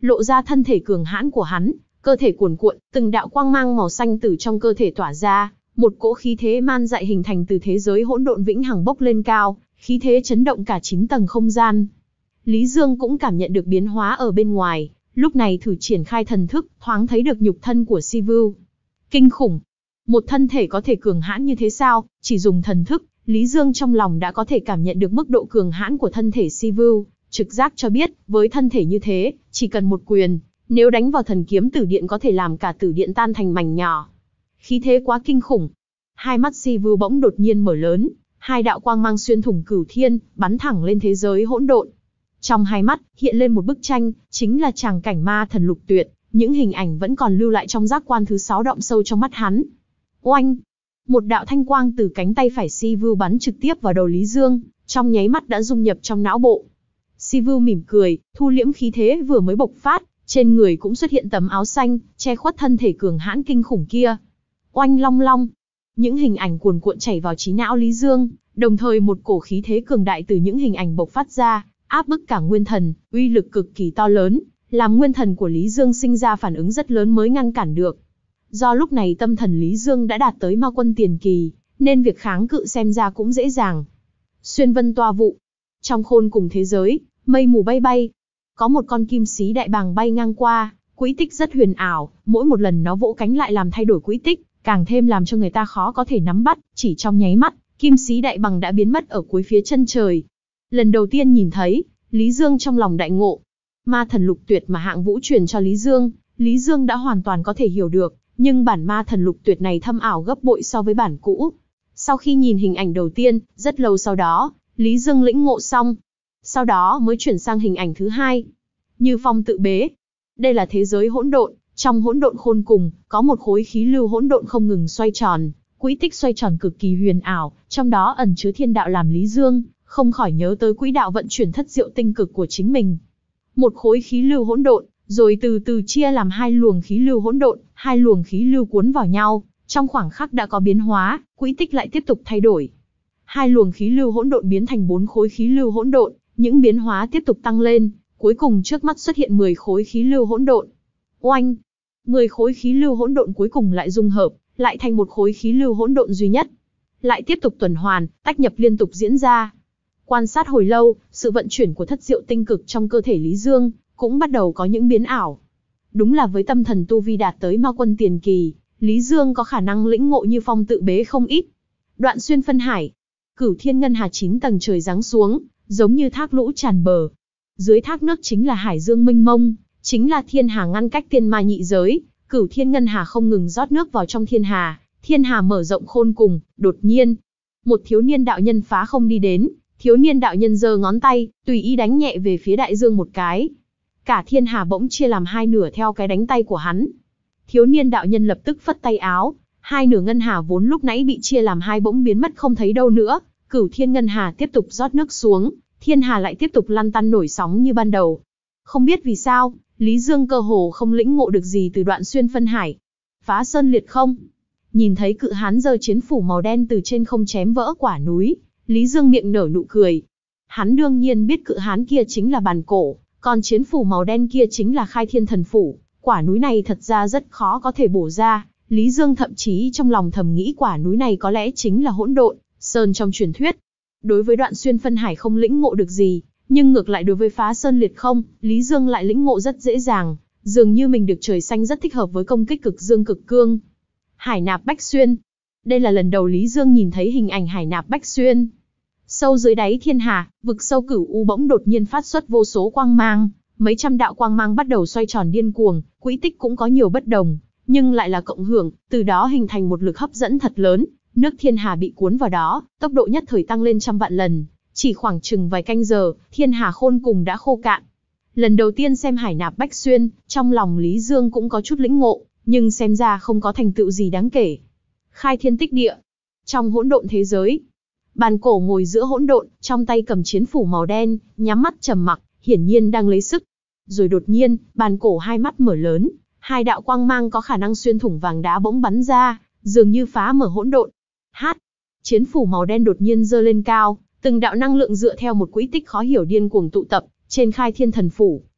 lộ ra thân thể cường hãn của hắn, cơ thể cuồn cuộn, từng đạo quang mang màu xanh từ trong cơ thể tỏa ra, một cỗ khí thế man dại hình thành từ thế giới hỗn độn vĩnh hằng bốc lên cao, khí thế chấn động cả chín tầng không gian. Lý Dương cũng cảm nhận được biến hóa ở bên ngoài, lúc này thử triển khai thần thức, thoáng thấy được nhục thân của Si Vu. Kinh khủng! Một thân thể có thể cường hãn như thế sao? Chỉ dùng thần thức, Lý Dương trong lòng đã có thể cảm nhận được mức độ cường hãn của thân thể Si Vu, trực giác cho biết, với thân thể như thế, chỉ cần một quyền, nếu đánh vào thần kiếm tử điện có thể làm cả tử điện tan thành mảnh nhỏ. Khí thế quá kinh khủng. Hai mắt Si Vu bỗng đột nhiên mở lớn, hai đạo quang mang xuyên thủng cửu thiên, bắn thẳng lên thế giới hỗn độn. Trong hai mắt, hiện lên một bức tranh, chính là tràng cảnh ma thần lục tuyệt, những hình ảnh vẫn còn lưu lại trong giác quan thứ sáu đọng sâu trong mắt hắn. Oanh! Một đạo thanh quang từ cánh tay phải Si Vu bắn trực tiếp vào đầu Lý Dương, trong nháy mắt đã dung nhập trong não bộ. Si Vu mỉm cười, thu liễm khí thế vừa mới bộc phát, trên người cũng xuất hiện tấm áo xanh, che khuất thân thể cường hãn kinh khủng kia. Oanh long long! Những hình ảnh cuồn cuộn chảy vào trí não Lý Dương, đồng thời một cổ khí thế cường đại từ những hình ảnh bộc phát ra, áp bức cả nguyên thần, uy lực cực kỳ to lớn, làm nguyên thần của Lý Dương sinh ra phản ứng rất lớn mới ngăn cản được. Do lúc này tâm thần Lý Dương đã đạt tới ma quân tiền kỳ, nên việc kháng cự xem ra cũng dễ dàng. Xuyên vân toa vụ. Trong khôn cùng thế giới, mây mù bay bay. Có một con kim xí đại bàng bay ngang qua, quỹ tích rất huyền ảo, mỗi một lần nó vỗ cánh lại làm thay đổi quỹ tích, càng thêm làm cho người ta khó có thể nắm bắt, chỉ trong nháy mắt, kim xí đại bàng đã biến mất ở cuối phía chân trời. Lần đầu tiên nhìn thấy, Lý Dương trong lòng đại ngộ. Ma thần lục tuyệt mà Hạng Vũ truyền cho Lý Dương, Lý Dương đã hoàn toàn có thể hiểu được, nhưng bản ma thần lục tuyệt này thâm ảo gấp bội so với bản cũ. Sau khi nhìn hình ảnh đầu tiên, rất lâu sau đó, Lý Dương lĩnh ngộ xong. Sau đó mới chuyển sang hình ảnh thứ hai. Như phong tự bế. Đây là thế giới hỗn độn, trong hỗn độn khôn cùng, có một khối khí lưu hỗn độn không ngừng xoay tròn, quỹ tích xoay tròn cực kỳ huyền ảo, trong đó ẩn chứa thiên đạo làm Lý Dương không khỏi nhớ tới quỹ đạo vận chuyển thất diệu tinh cực của chính mình. Một khối khí lưu hỗn độn, rồi từ từ chia làm hai luồng khí lưu hỗn độn, hai luồng khí lưu cuốn vào nhau, trong khoảng khắc đã có biến hóa, quỹ tích lại tiếp tục thay đổi. Hai luồng khí lưu hỗn độn biến thành bốn khối khí lưu hỗn độn, những biến hóa tiếp tục tăng lên, cuối cùng trước mắt xuất hiện mười khối khí lưu hỗn độn. Oanh! mười khối khí lưu hỗn độn cuối cùng lại dung hợp, lại thành một khối khí lưu hỗn độn duy nhất. Lại tiếp tục tuần hoàn, tách nhập liên tục diễn ra. Quan sát hồi lâu, sự vận chuyển của thất diệu tinh cực trong cơ thể Lý Dương cũng bắt đầu có những biến ảo. Đúng là với tâm thần tu vi đạt tới ma quân tiền kỳ, Lý Dương có khả năng lĩnh ngộ như phong tự bế không ít. Đoạn xuyên phân hải, cửu thiên ngân hà chín tầng trời giáng xuống, giống như thác lũ tràn bờ. Dưới thác nước chính là hải dương mênh mông, chính là thiên hà ngăn cách tiên ma nhị giới. Cửu thiên ngân hà không ngừng rót nước vào trong thiên hà, thiên hà mở rộng khôn cùng. Đột nhiên, một thiếu niên đạo nhân phá không đi đến. Thiếu niên đạo nhân giơ ngón tay, tùy ý đánh nhẹ về phía đại dương một cái. Cả thiên hà bỗng chia làm hai nửa theo cái đánh tay của hắn. Thiếu niên đạo nhân lập tức phất tay áo, hai nửa ngân hà vốn lúc nãy bị chia làm hai bỗng biến mất không thấy đâu nữa. Cửu thiên ngân hà tiếp tục rót nước xuống, thiên hà lại tiếp tục lăn tăn nổi sóng như ban đầu. Không biết vì sao, Lý Dương cơ hồ không lĩnh ngộ được gì từ đoạn xuyên phân hải. Phá sơn liệt không. Nhìn thấy cự hán giơ chiến phủ màu đen từ trên không chém vỡ quả núi, Lý Dương miệng nở nụ cười. Hắn đương nhiên biết cự hán kia chính là bàn cổ, còn chiến phủ màu đen kia chính là khai thiên thần phủ. Quả núi này thật ra rất khó có thể bổ ra, Lý Dương thậm chí trong lòng thầm nghĩ quả núi này có lẽ chính là hỗn độn sơn trong truyền thuyết. Đối với đoạn xuyên phân hải không lĩnh ngộ được gì, nhưng ngược lại đối với phá sơn liệt không, Lý Dương lại lĩnh ngộ rất dễ dàng, dường như mình được trời xanh rất thích hợp với công kích cực dương cực cương. Hải nạp bách xuyên. Đây là lần đầu Lý Dương nhìn thấy hình ảnh hải nạp bách xuyên. Sâu dưới đáy thiên hà, vực sâu cửu u bỗng đột nhiên phát xuất vô số quang mang, mấy trăm đạo quang mang bắt đầu xoay tròn điên cuồng, quỹ tích cũng có nhiều bất đồng, nhưng lại là cộng hưởng, từ đó hình thành một lực hấp dẫn thật lớn, nước thiên hà bị cuốn vào đó, tốc độ nhất thời tăng lên trăm vạn lần, chỉ khoảng chừng vài canh giờ, thiên hà khôn cùng đã khô cạn. Lần đầu tiên xem hải nạp bách xuyên, trong lòng Lý Dương cũng có chút lĩnh ngộ, nhưng xem ra không có thành tựu gì đáng kể. Khai thiên tích địa. Trong hỗn độn thế giới, bàn cổ ngồi giữa hỗn độn, trong tay cầm chiến phủ màu đen, nhắm mắt trầm mặc, hiển nhiên đang lấy sức. Rồi đột nhiên, bàn cổ hai mắt mở lớn, hai đạo quang mang có khả năng xuyên thủng vàng đá bỗng bắn ra, dường như phá mở hỗn độn. Hát! Chiến phủ màu đen đột nhiên giơ lên cao, từng đạo năng lượng dựa theo một quỹ tích khó hiểu điên cuồng tụ tập trên khai thiên thần phủ,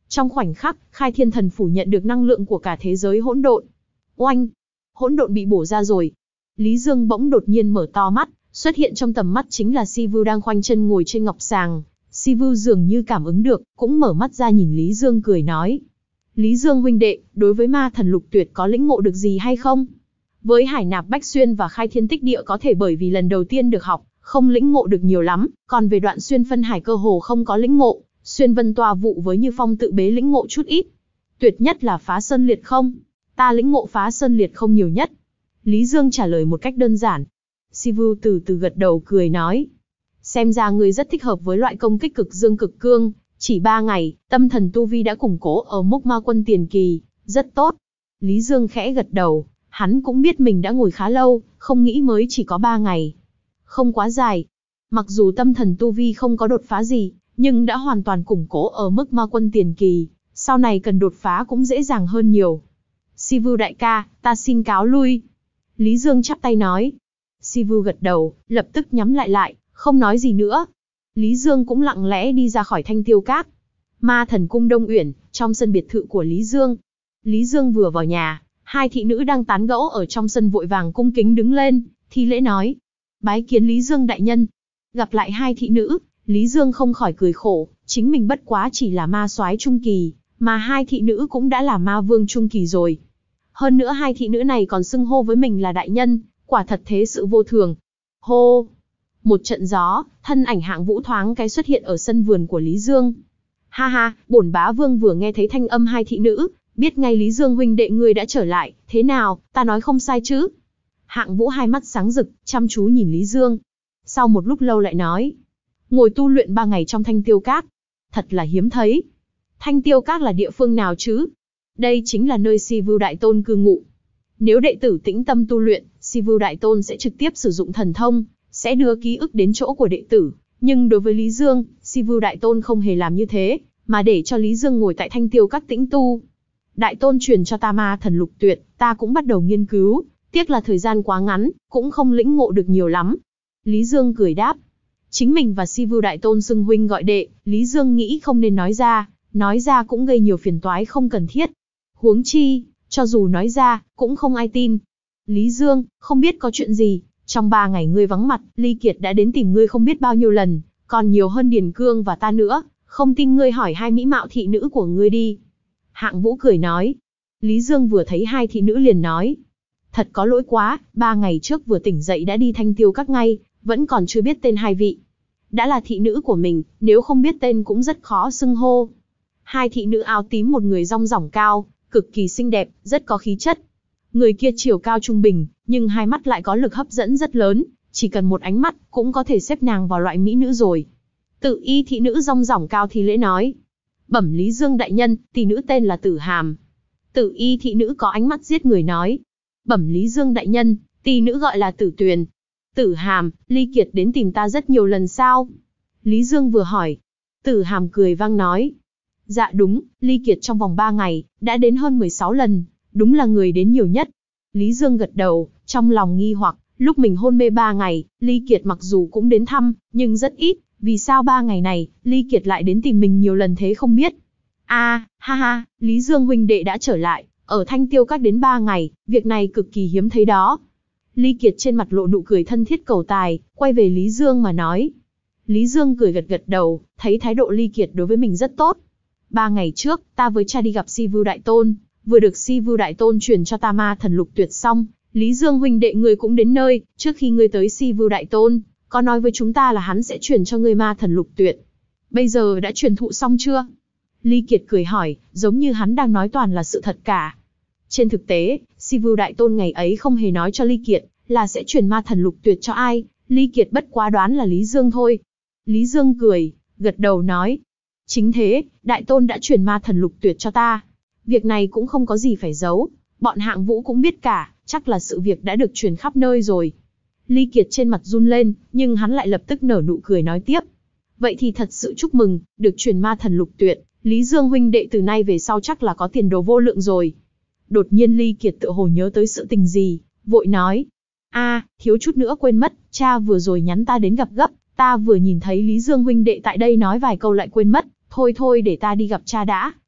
Trong khoảnh khắc, Khai Thiên Thần phủ nhận được năng lượng của cả thế giới hỗn độn. Oanh! Hỗn độn bị bổ ra rồi. Lý Dương bỗng đột nhiên mở to mắt, xuất hiện trong tầm mắt chính là Si Vu đang khoanh chân ngồi trên ngọc sàng. Si Vu dường như cảm ứng được, cũng mở mắt ra nhìn Lý Dương cười nói. Lý Dương huynh đệ, đối với ma thần lục tuyệt có lĩnh ngộ được gì hay không? Với Hải Nạp Bách Xuyên và Khai Thiên Tích Địa có thể bởi vì lần đầu tiên được học, không lĩnh ngộ được nhiều lắm, còn về đoạn xuyên phân hải cơ hồ không có lĩnh ngộ, xuyên vân tòa vụ với Như Phong tự bế lĩnh ngộ chút ít. Tuyệt nhất là phá sơn liệt không? Ta lĩnh ngộ phá sơn liệt không nhiều nhất. Lý Dương trả lời một cách đơn giản. Si Vu từ từ gật đầu cười nói. Xem ra ngươi rất thích hợp với loại công kích cực dương cực cương, chỉ ba ngày, tâm thần tu vi đã củng cố ở Mộc Ma Quân tiền kỳ, rất tốt. Lý Dương khẽ gật đầu, hắn cũng biết mình đã ngồi khá lâu, không nghĩ mới chỉ có ba ngày. Không quá dài. Mặc dù tâm thần tu vi không có đột phá gì, nhưng đã hoàn toàn củng cố ở mức Ma Quân tiền kỳ, sau này cần đột phá cũng dễ dàng hơn nhiều. Si Vu đại ca, ta xin cáo lui. Lý Dương chắp tay nói. Si Vu gật đầu, lập tức nhắm lại lại, không nói gì nữa. Lý Dương cũng lặng lẽ đi ra khỏi Thanh Tiêu Các. Ma Thần Cung Đông Uyển, trong sân biệt thự của Lý Dương. Lý Dương vừa vào nhà, hai thị nữ đang tán gẫu ở trong sân vội vàng cung kính đứng lên, thi lễ nói. Bái kiến Lý Dương đại nhân. Gặp lại hai thị nữ, Lý Dương không khỏi cười khổ, chính mình bất quá chỉ là ma soái trung kỳ, mà hai thị nữ cũng đã là ma vương trung kỳ rồi. Hơn nữa hai thị nữ này còn xưng hô với mình là đại nhân, quả thật thế sự vô thường. Hô! Một trận gió, thân ảnh Hạng Vũ thoáng cái xuất hiện ở sân vườn của Lý Dương. Ha ha, bổn bá vương vừa nghe thấy thanh âm hai thị nữ, biết ngay Lý Dương huynh đệ ngươi đã trở lại, thế nào, ta nói không sai chứ? Hạng Vũ hai mắt sáng rực, chăm chú nhìn Lý Dương. Sau một lúc lâu lại nói, ngồi tu luyện ba ngày trong Thanh Tiêu Các, thật là hiếm thấy. Thanh Tiêu Các là địa phương nào chứ? Đây chính là nơi Si Vu Đại Tôn cư ngụ. Nếu đệ tử tĩnh tâm tu luyện, Si Vu Đại Tôn sẽ trực tiếp sử dụng thần thông, sẽ đưa ký ức đến chỗ của đệ tử. Nhưng đối với Lý Dương, Si Vu Đại Tôn không hề làm như thế, mà để cho Lý Dương ngồi tại Thanh Tiêu Các tĩnh tu. Đại Tôn truyền cho ta ma thần lục tuyệt, ta cũng bắt đầu nghiên cứu, tiếc là thời gian quá ngắn, cũng không lĩnh ngộ được nhiều lắm. Lý Dương cười đáp. Chính mình và Si Vu Đại Tôn xưng huynh gọi đệ, Lý Dương nghĩ không nên nói ra, nói ra cũng gây nhiều phiền toái không cần thiết. Huống chi, cho dù nói ra, cũng không ai tin. Lý Dương, không biết có chuyện gì, trong ba ngày ngươi vắng mặt, Ly Kiệt đã đến tìm ngươi không biết bao nhiêu lần, còn nhiều hơn Điền Cương và ta nữa, không tin ngươi hỏi hai mỹ mạo thị nữ của ngươi đi. Hạng Vũ cười nói. Lý Dương vừa thấy hai thị nữ liền nói. Thật có lỗi quá, ba ngày trước vừa tỉnh dậy đã đi Thanh Tiêu Các ngay, vẫn còn chưa biết tên hai vị. Đã là thị nữ của mình, nếu không biết tên cũng rất khó xưng hô. Hai thị nữ áo tím một người rong ròng cao, cực kỳ xinh đẹp, rất có khí chất. Người kia chiều cao trung bình, nhưng hai mắt lại có lực hấp dẫn rất lớn, chỉ cần một ánh mắt cũng có thể xếp nàng vào loại mỹ nữ rồi. Tự y thị nữ rong ròng cao thì lễ nói. Bẩm Lý Dương đại nhân, tỷ nữ tên là Tử Hàm. Tự y thị nữ có ánh mắt giết người nói. Bẩm Lý Dương đại nhân, tỷ nữ gọi là Tử Tuyền. Tử Hàm, Ly Kiệt đến tìm ta rất nhiều lần sao? Lý Dương vừa hỏi. Tử Hàm cười vang nói. Dạ đúng, Ly Kiệt trong vòng ba ngày, đã đến hơn mười sáu lần, đúng là người đến nhiều nhất. Lý Dương gật đầu, trong lòng nghi hoặc, lúc mình hôn mê ba ngày, Ly Kiệt mặc dù cũng đến thăm, nhưng rất ít, vì sao ba ngày này, Ly Kiệt lại đến tìm mình nhiều lần thế không biết. A, à, ha ha, Lý Dương huynh đệ đã trở lại, ở Thanh Tiêu Các đến ba ngày, việc này cực kỳ hiếm thấy đó. Ly Kiệt trên mặt lộ nụ cười thân thiết cầu tài, quay về Lý Dương mà nói. Lý Dương cười gật gật đầu, thấy thái độ Ly Kiệt đối với mình rất tốt. Ba ngày trước, ta với cha đi gặp Si Vu Đại Tôn, vừa được Si Vu Đại Tôn truyền cho ta ma thần lục tuyệt xong, Lý Dương huynh đệ người cũng đến nơi, trước khi ngươi tới Si Vu Đại Tôn, có nói với chúng ta là hắn sẽ truyền cho ngươi ma thần lục tuyệt. Bây giờ đã truyền thụ xong chưa? Ly Kiệt cười hỏi, giống như hắn đang nói toàn là sự thật cả. Trên thực tế, Si Vu Đại Tôn ngày ấy không hề nói cho Ly Kiệt là sẽ truyền ma thần lục tuyệt cho ai, Ly Kiệt bất quá đoán là Lý Dương thôi. Lý Dương cười, gật đầu nói. Chính thế, Đại Tôn đã truyền ma thần lục tuyệt cho ta. Việc này cũng không có gì phải giấu, bọn Hạng Vũ cũng biết cả, chắc là sự việc đã được truyền khắp nơi rồi. Ly Kiệt trên mặt run lên, nhưng hắn lại lập tức nở nụ cười nói tiếp. Vậy thì thật sự chúc mừng, được truyền ma thần lục tuyệt, Lý Dương huynh đệ từ nay về sau chắc là có tiền đồ vô lượng rồi. Đột nhiên Ly Kiệt tự hồ nhớ tới sự tình gì, vội nói. A, thiếu chút nữa quên mất, cha vừa rồi nhắn ta đến gặp gấp, ta vừa nhìn thấy Lý Dương huynh đệ tại đây nói vài câu lại quên mất, thôi thôi để ta đi gặp cha đã,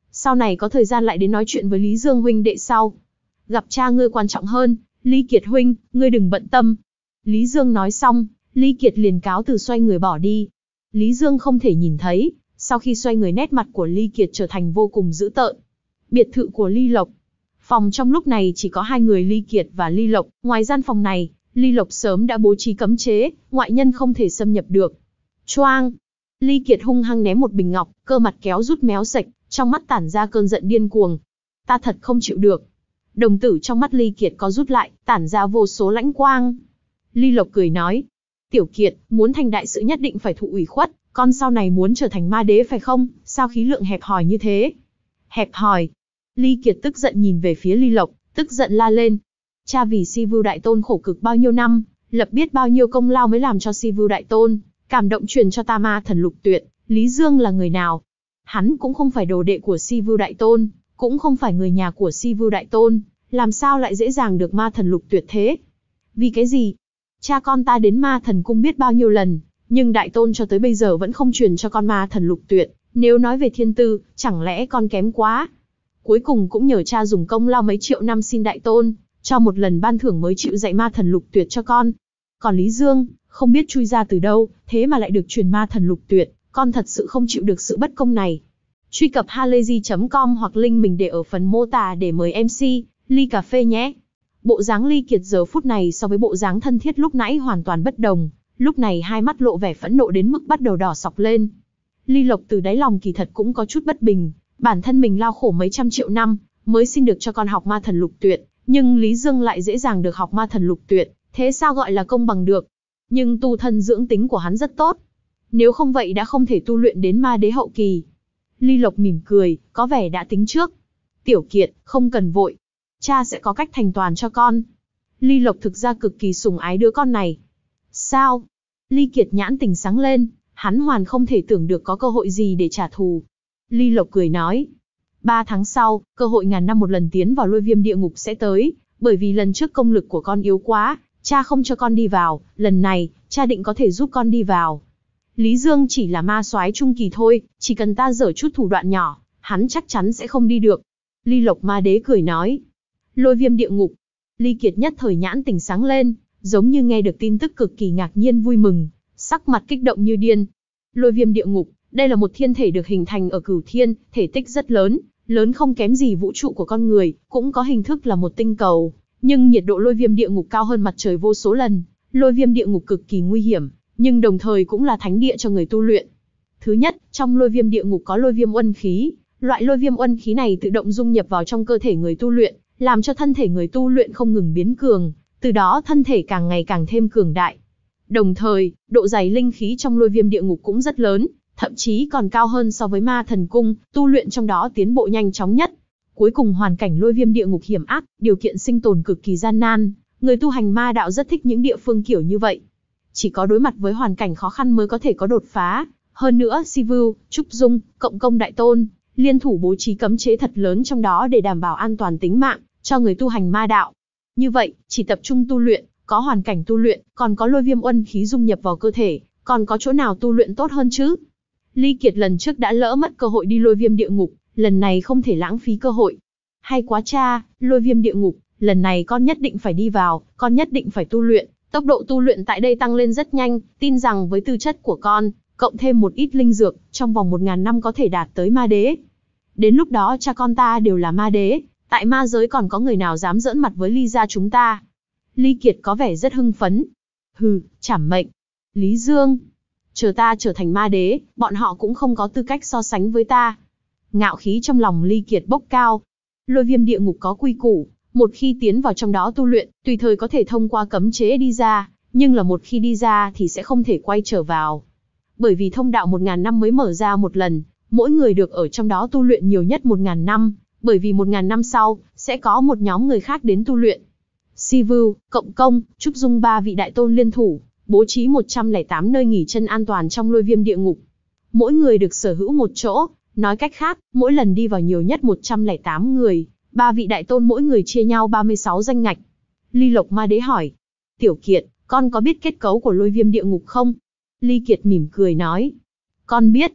Sau này có thời gian lại đến nói chuyện với Lý Dương huynh đệ sau. Gặp cha ngươi quan trọng hơn, Ly Kiệt huynh, ngươi đừng bận tâm. Lý Dương nói xong, Ly Kiệt liền cáo từ xoay người bỏ đi. Lý Dương không thể nhìn thấy, sau khi xoay người nét mặt của Ly Kiệt trở thành vô cùng dữ tợn. Biệt thự của Ly Lộc. Phòng trong lúc này chỉ có hai người Ly Kiệt và Ly Lộc, ngoài gian phòng này, Ly Lộc sớm đã bố trí cấm chế, ngoại nhân không thể xâm nhập được. Choang! Ly Kiệt hung hăng ném một bình ngọc, cơ mặt kéo rút méo sạch, trong mắt tản ra cơn giận điên cuồng. Ta thật không chịu được. Đồng tử trong mắt Ly Kiệt có rút lại, tản ra vô số lãnh quang. Ly Lộc cười nói, Tiểu Kiệt, muốn thành đại sự nhất định phải thụ ủy khuất, con sau này muốn trở thành ma đế phải không, sao khí lượng hẹp hòi như thế? Hẹp hòi. Ly Kiệt tức giận nhìn về phía Ly Lộc, tức giận la lên. Cha vì Si Vưu Đại Tôn khổ cực bao nhiêu năm, lập biết bao nhiêu công lao mới làm cho Si Vưu Đại Tôn cảm động truyền cho ta ma thần lục tuyệt. Lý Dương là người nào? Hắn cũng không phải đồ đệ của Si Vưu Đại Tôn, cũng không phải người nhà của Si Vưu Đại Tôn, làm sao lại dễ dàng được ma thần lục tuyệt thế? Vì cái gì? Cha con ta đến ma thần cung biết bao nhiêu lần, nhưng Đại Tôn cho tới bây giờ vẫn không truyền cho con ma thần lục tuyệt. Nếu nói về thiên tư, chẳng lẽ con kém quá? Cuối cùng cũng nhờ cha dùng công lao mấy triệu năm xin Đại Tôn cho một lần ban thưởng mới chịu dạy ma thần lục tuyệt cho con. Còn Lý Dương, không biết chui ra từ đâu, thế mà lại được truyền ma thần lục tuyệt, con thật sự không chịu được sự bất công này. Truy cập halayzi chấm com hoặc link mình để ở phần mô tả để mời em xê, ly cà phê nhé. Bộ dáng Ly Kiệt giờ phút này so với bộ dáng thân thiết lúc nãy hoàn toàn bất đồng, lúc này hai mắt lộ vẻ phẫn nộ đến mức bắt đầu đỏ sọc lên. Ly Lộc từ đáy lòng kỳ thật cũng có chút bất bình, bản thân mình lao khổ mấy trăm triệu năm, mới xin được cho con học ma thần lục tuyệt, nhưng Lý Dương lại dễ dàng được học ma thần lục tuyệt, thế sao gọi là công bằng được? Nhưng tu thân dưỡng tính của hắn rất tốt, nếu không vậy đã không thể tu luyện đến ma đế hậu kỳ. Ly Lộc mỉm cười, có vẻ đã tính trước. Tiểu Kiệt, không cần vội, cha sẽ có cách thành toàn cho con. Ly Lộc thực ra cực kỳ sủng ái đứa con này. Sao? Ly Kiệt nhãn tình sáng lên, hắn hoàn không thể tưởng được có cơ hội gì để trả thù. Ly Lộc cười nói, ba tháng sau, cơ hội ngàn năm một lần tiến vào lôi viêm địa ngục sẽ tới, bởi vì lần trước công lực của con yếu quá, cha không cho con đi vào, lần này, cha định có thể giúp con đi vào. Lý Dương chỉ là ma soái trung kỳ thôi, chỉ cần ta dở chút thủ đoạn nhỏ, hắn chắc chắn sẽ không đi được. Ly Lộc ma đế cười nói, lôi viêm địa ngục. Ly Kiệt nhất thời nhãn tỉnh sáng lên, giống như nghe được tin tức cực kỳ ngạc nhiên vui mừng, sắc mặt kích động như điên. Lôi viêm địa ngục, đây là một thiên thể được hình thành ở cửu thiên, thể tích rất lớn, lớn không kém gì vũ trụ của con người, cũng có hình thức là một tinh cầu, nhưng nhiệt độ lôi viêm địa ngục cao hơn mặt trời vô số lần. Lôi viêm địa ngục cực kỳ nguy hiểm, nhưng đồng thời cũng là thánh địa cho người tu luyện. Thứ nhất, trong lôi viêm địa ngục có lôi viêm uân khí, loại lôi viêm uân khí này tự động dung nhập vào trong cơ thể người tu luyện, làm cho thân thể người tu luyện không ngừng biến cường, từ đó thân thể càng ngày càng thêm cường đại. Đồng thời, độ dày linh khí trong lôi viêm địa ngục cũng rất lớn, thậm chí còn cao hơn so với ma thần cung, tu luyện trong đó tiến bộ nhanh chóng nhất. Cuối cùng hoàn cảnh lôi viêm địa ngục hiểm ác, điều kiện sinh tồn cực kỳ gian nan, người tu hành ma đạo rất thích những địa phương kiểu như vậy. Chỉ có đối mặt với hoàn cảnh khó khăn mới có thể có đột phá. Hơn nữa, Si Vưu, Trúc Dung, Cộng Công Đại Tôn liên thủ bố trí cấm chế thật lớn trong đó để đảm bảo an toàn tính mạng cho người tu hành ma đạo. Như vậy, chỉ tập trung tu luyện, có hoàn cảnh tu luyện, còn có lôi viêm uân khí dung nhập vào cơ thể, còn có chỗ nào tu luyện tốt hơn chứ? Ly Kiệt lần trước đã lỡ mất cơ hội đi lôi viêm địa ngục, lần này không thể lãng phí cơ hội. Hay quá cha, lôi viêm địa ngục, lần này con nhất định phải đi vào, con nhất định phải tu luyện. Tốc độ tu luyện tại đây tăng lên rất nhanh, tin rằng với tư chất của con, cộng thêm một ít linh dược, trong vòng một ngàn năm có thể đạt tới ma đế. Đến lúc đó cha con ta đều là ma đế, tại ma giới còn có người nào dám giỡn mặt với Ly gia chúng ta? Ly Kiệt có vẻ rất hưng phấn. Hừ, trảm mệnh. Lý Dương, chờ ta trở thành ma đế, bọn họ cũng không có tư cách so sánh với ta. Ngạo khí trong lòng Ly Kiệt bốc cao. Lôi viêm địa ngục có quy củ, một khi tiến vào trong đó tu luyện, tùy thời có thể thông qua cấm chế đi ra, nhưng là một khi đi ra thì sẽ không thể quay trở vào. Bởi vì thông đạo một ngàn năm mới mở ra một lần, mỗi người được ở trong đó tu luyện nhiều nhất một ngàn năm, bởi vì một ngàn năm sau, sẽ có một nhóm người khác đến tu luyện. Si Vưu, Cộng Công, Trúc Dung ba vị đại tôn liên thủ, bố trí một trăm lẻ tám nơi nghỉ chân an toàn trong lôi viêm địa ngục. Mỗi người được sở hữu một chỗ, nói cách khác, mỗi lần đi vào nhiều nhất một trăm lẻ tám người. Ba vị đại tôn mỗi người chia nhau ba mươi sáu danh ngạch. Ly Lộc ma đế hỏi, Tiểu Kiệt, con có biết kết cấu của lôi viêm địa ngục không? Ly Kiệt mỉm cười nói, con biết.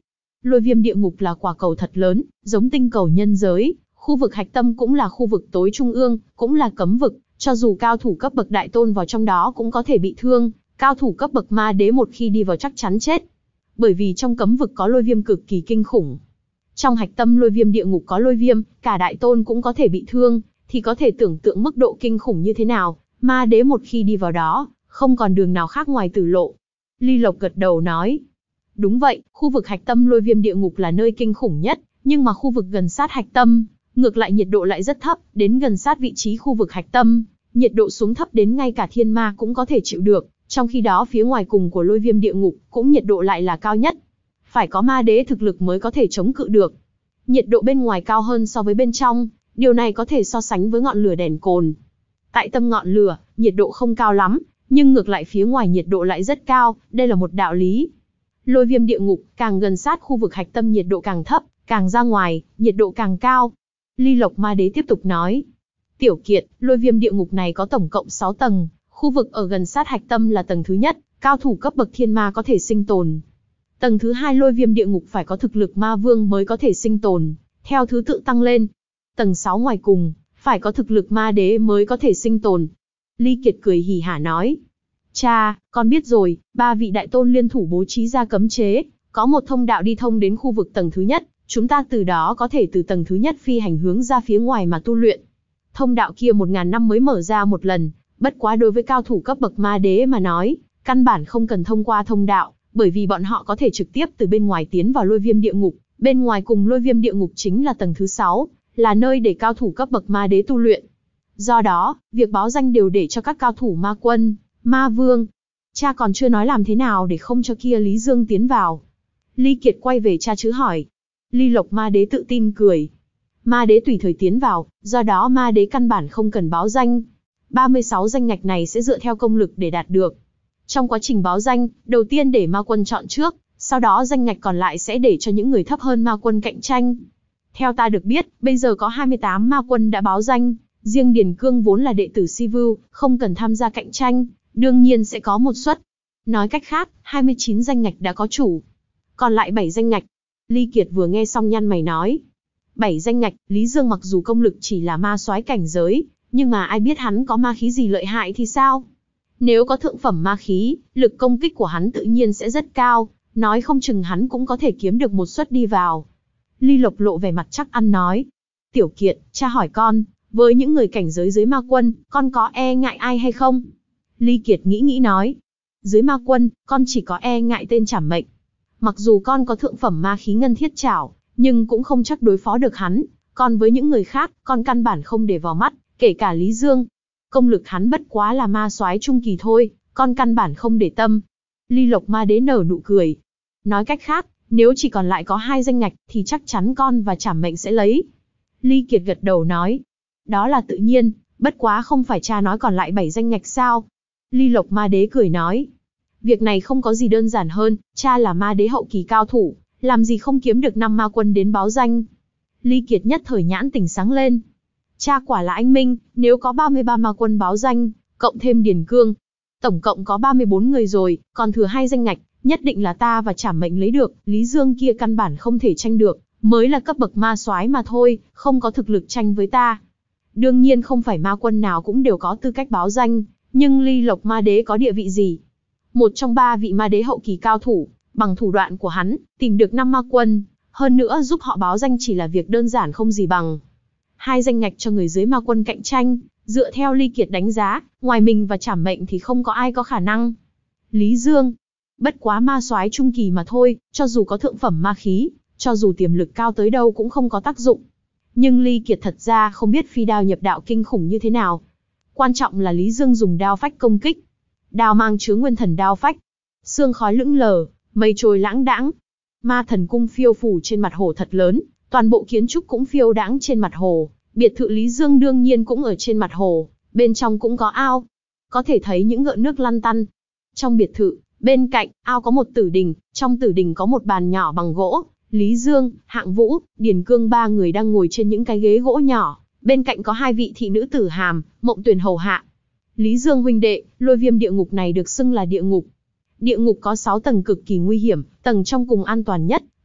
Lôi viêm địa ngục là quả cầu thật lớn, giống tinh cầu nhân giới, khu vực hạch tâm cũng là khu vực tối trung ương, cũng là cấm vực, cho dù cao thủ cấp bậc đại tôn vào trong đó cũng có thể bị thương, cao thủ cấp bậc ma đế một khi đi vào chắc chắn chết. Bởi vì trong cấm vực có lôi viêm cực kỳ kinh khủng. Trong hạch tâm lôi viêm địa ngục có lôi viêm, cả đại tôn cũng có thể bị thương, thì có thể tưởng tượng mức độ kinh khủng như thế nào, ma đế một khi đi vào đó, không còn đường nào khác ngoài tử lộ. Ly Lộc gật đầu nói. Đúng vậy, khu vực hạch tâm lôi viêm địa ngục là nơi kinh khủng nhất, nhưng mà khu vực gần sát hạch tâm, ngược lại nhiệt độ lại rất thấp, đến gần sát vị trí khu vực hạch tâm, nhiệt độ xuống thấp đến ngay cả thiên ma cũng có thể chịu được, trong khi đó phía ngoài cùng của lôi viêm địa ngục cũng nhiệt độ lại là cao nhất. Phải có ma đế thực lực mới có thể chống cự được. Nhiệt độ bên ngoài cao hơn so với bên trong, điều này có thể so sánh với ngọn lửa đèn cồn. Tại tâm ngọn lửa, nhiệt độ không cao lắm, nhưng ngược lại phía ngoài nhiệt độ lại rất cao, đây là một đạo lý. Lôi viêm địa ngục, càng gần sát khu vực hạch tâm nhiệt độ càng thấp, càng ra ngoài, nhiệt độ càng cao. Ly Lộc ma đế tiếp tục nói. Tiểu Kiệt, lôi viêm địa ngục này có tổng cộng sáu tầng, khu vực ở gần sát hạch tâm là tầng thứ nhất, cao thủ cấp bậc thiên ma có thể sinh tồn. Tầng thứ hai lôi viêm địa ngục phải có thực lực ma vương mới có thể sinh tồn, theo thứ tự tăng lên. Tầng sáu ngoài cùng, phải có thực lực ma đế mới có thể sinh tồn. Ly Kiệt cười hỉ hả nói. Cha, con biết rồi, ba vị đại tôn liên thủ bố trí ra cấm chế, có một thông đạo đi thông đến khu vực tầng thứ nhất, chúng ta từ đó có thể từ tầng thứ nhất phi hành hướng ra phía ngoài mà tu luyện. Thông đạo kia một ngàn năm mới mở ra một lần, bất quá đối với cao thủ cấp bậc ma đế mà nói, căn bản không cần thông qua thông đạo, bởi vì bọn họ có thể trực tiếp từ bên ngoài tiến vào lôi viêm địa ngục, bên ngoài cùng lôi viêm địa ngục chính là tầng thứ sáu, là nơi để cao thủ cấp bậc ma đế tu luyện. Do đó, việc báo danh đều để cho các cao thủ ma quân, ma vương. Cha còn chưa nói làm thế nào để không cho kia Lý Dương tiến vào. Ly Kiệt quay về cha chứ hỏi. Ly Lộc ma đế tự tin cười. Ma đế tùy thời tiến vào, do đó ma đế căn bản không cần báo danh. ba mươi sáu danh ngạch này sẽ dựa theo công lực để đạt được. Trong quá trình báo danh, đầu tiên để ma quân chọn trước, sau đó danh ngạch còn lại sẽ để cho những người thấp hơn ma quân cạnh tranh. Theo ta được biết, bây giờ có hai mươi tám ma quân đã báo danh, riêng Điền Cương vốn là đệ tử Sivu, không cần tham gia cạnh tranh, đương nhiên sẽ có một suất. Nói cách khác, hai mươi chín danh ngạch đã có chủ. Còn lại bảy danh ngạch. Ly Kiệt vừa nghe xong nhăn mày nói. bảy danh ngạch, Lý Dương mặc dù công lực chỉ là ma soái cảnh giới, nhưng mà ai biết hắn có ma khí gì lợi hại thì sao? Nếu có thượng phẩm ma khí, lực công kích của hắn tự nhiên sẽ rất cao, nói không chừng hắn cũng có thể kiếm được một suất đi vào. Ly Lộc lộ vẻ mặt chắc ăn nói. Tiểu Kiệt, cha hỏi con, với những người cảnh giới dưới ma quân, con có e ngại ai hay không? Ly Kiệt nghĩ nghĩ nói. Dưới ma quân, con chỉ có e ngại tên Trảm Mệnh. Mặc dù con có thượng phẩm ma khí ngân thiết trảo, nhưng cũng không chắc đối phó được hắn. Còn với những người khác, con căn bản không để vào mắt, kể cả Lý Dương. Công lực hắn bất quá là ma soái trung kỳ thôi, con căn bản không để tâm. Ly Lộc ma đế nở nụ cười. Nói cách khác, nếu chỉ còn lại có hai danh ngạch, thì chắc chắn con và Trảm Mệnh sẽ lấy. Ly Kiệt gật đầu nói. Đó là tự nhiên, bất quá không phải cha nói còn lại bảy danh ngạch sao? Ly Lộc ma đế cười nói. Việc này không có gì đơn giản hơn, cha là ma đế hậu kỳ cao thủ, làm gì không kiếm được năm ma quân đến báo danh. Ly Kiệt nhất thời nhãn tỉnh sáng lên. Cha quả là anh minh, nếu có ba mươi ba ma quân báo danh, cộng thêm Điền Cương, tổng cộng có ba mươi bốn người rồi, còn thừa hai danh ngạch, nhất định là ta và Trảm Mệnh lấy được, Lý Dương kia căn bản không thể tranh được, mới là cấp bậc ma soái mà thôi, không có thực lực tranh với ta. Đương nhiên không phải ma quân nào cũng đều có tư cách báo danh, nhưng Ly Lộc ma đế có địa vị gì? Một trong ba vị ma đế hậu kỳ cao thủ, bằng thủ đoạn của hắn, tìm được năm ma quân, hơn nữa giúp họ báo danh chỉ là việc đơn giản không gì bằng. Hai danh ngạch cho người dưới ma quân cạnh tranh, dựa theo Ly Kiệt đánh giá, ngoài mình và Trảm Mệnh thì không có ai có khả năng. Lý Dương, bất quá ma soái trung kỳ mà thôi, cho dù có thượng phẩm ma khí, cho dù tiềm lực cao tới đâu cũng không có tác dụng. Nhưng Ly Kiệt thật ra không biết phi đao nhập đạo kinh khủng như thế nào. Quan trọng là Lý Dương dùng đao phách công kích. Đao mang chứa nguyên thần đao phách. Sương khói lững lờ, mây trôi lãng đãng. Ma thần cung phiêu phù trên mặt hồ thật lớn, toàn bộ kiến trúc cũng phiêu đãng trên mặt hồ. Biệt thự Lý Dương đương nhiên cũng ở trên mặt hồ, bên trong cũng có ao. Có thể thấy những gợn nước lăn tăn. Trong biệt thự, bên cạnh, ao có một tử đình, trong tử đình có một bàn nhỏ bằng gỗ. Lý Dương, Hạng Vũ, Điền Cương ba người đang ngồi trên những cái ghế gỗ nhỏ, bên cạnh có hai vị thị nữ tử hàm, Mộng Tuyền hầu hạ. Lý Dương huynh đệ, lôi viêm địa ngục này được xưng là địa ngục. Địa ngục có sáu tầng cực kỳ nguy hiểm, tầng trong cùng an toàn nhất,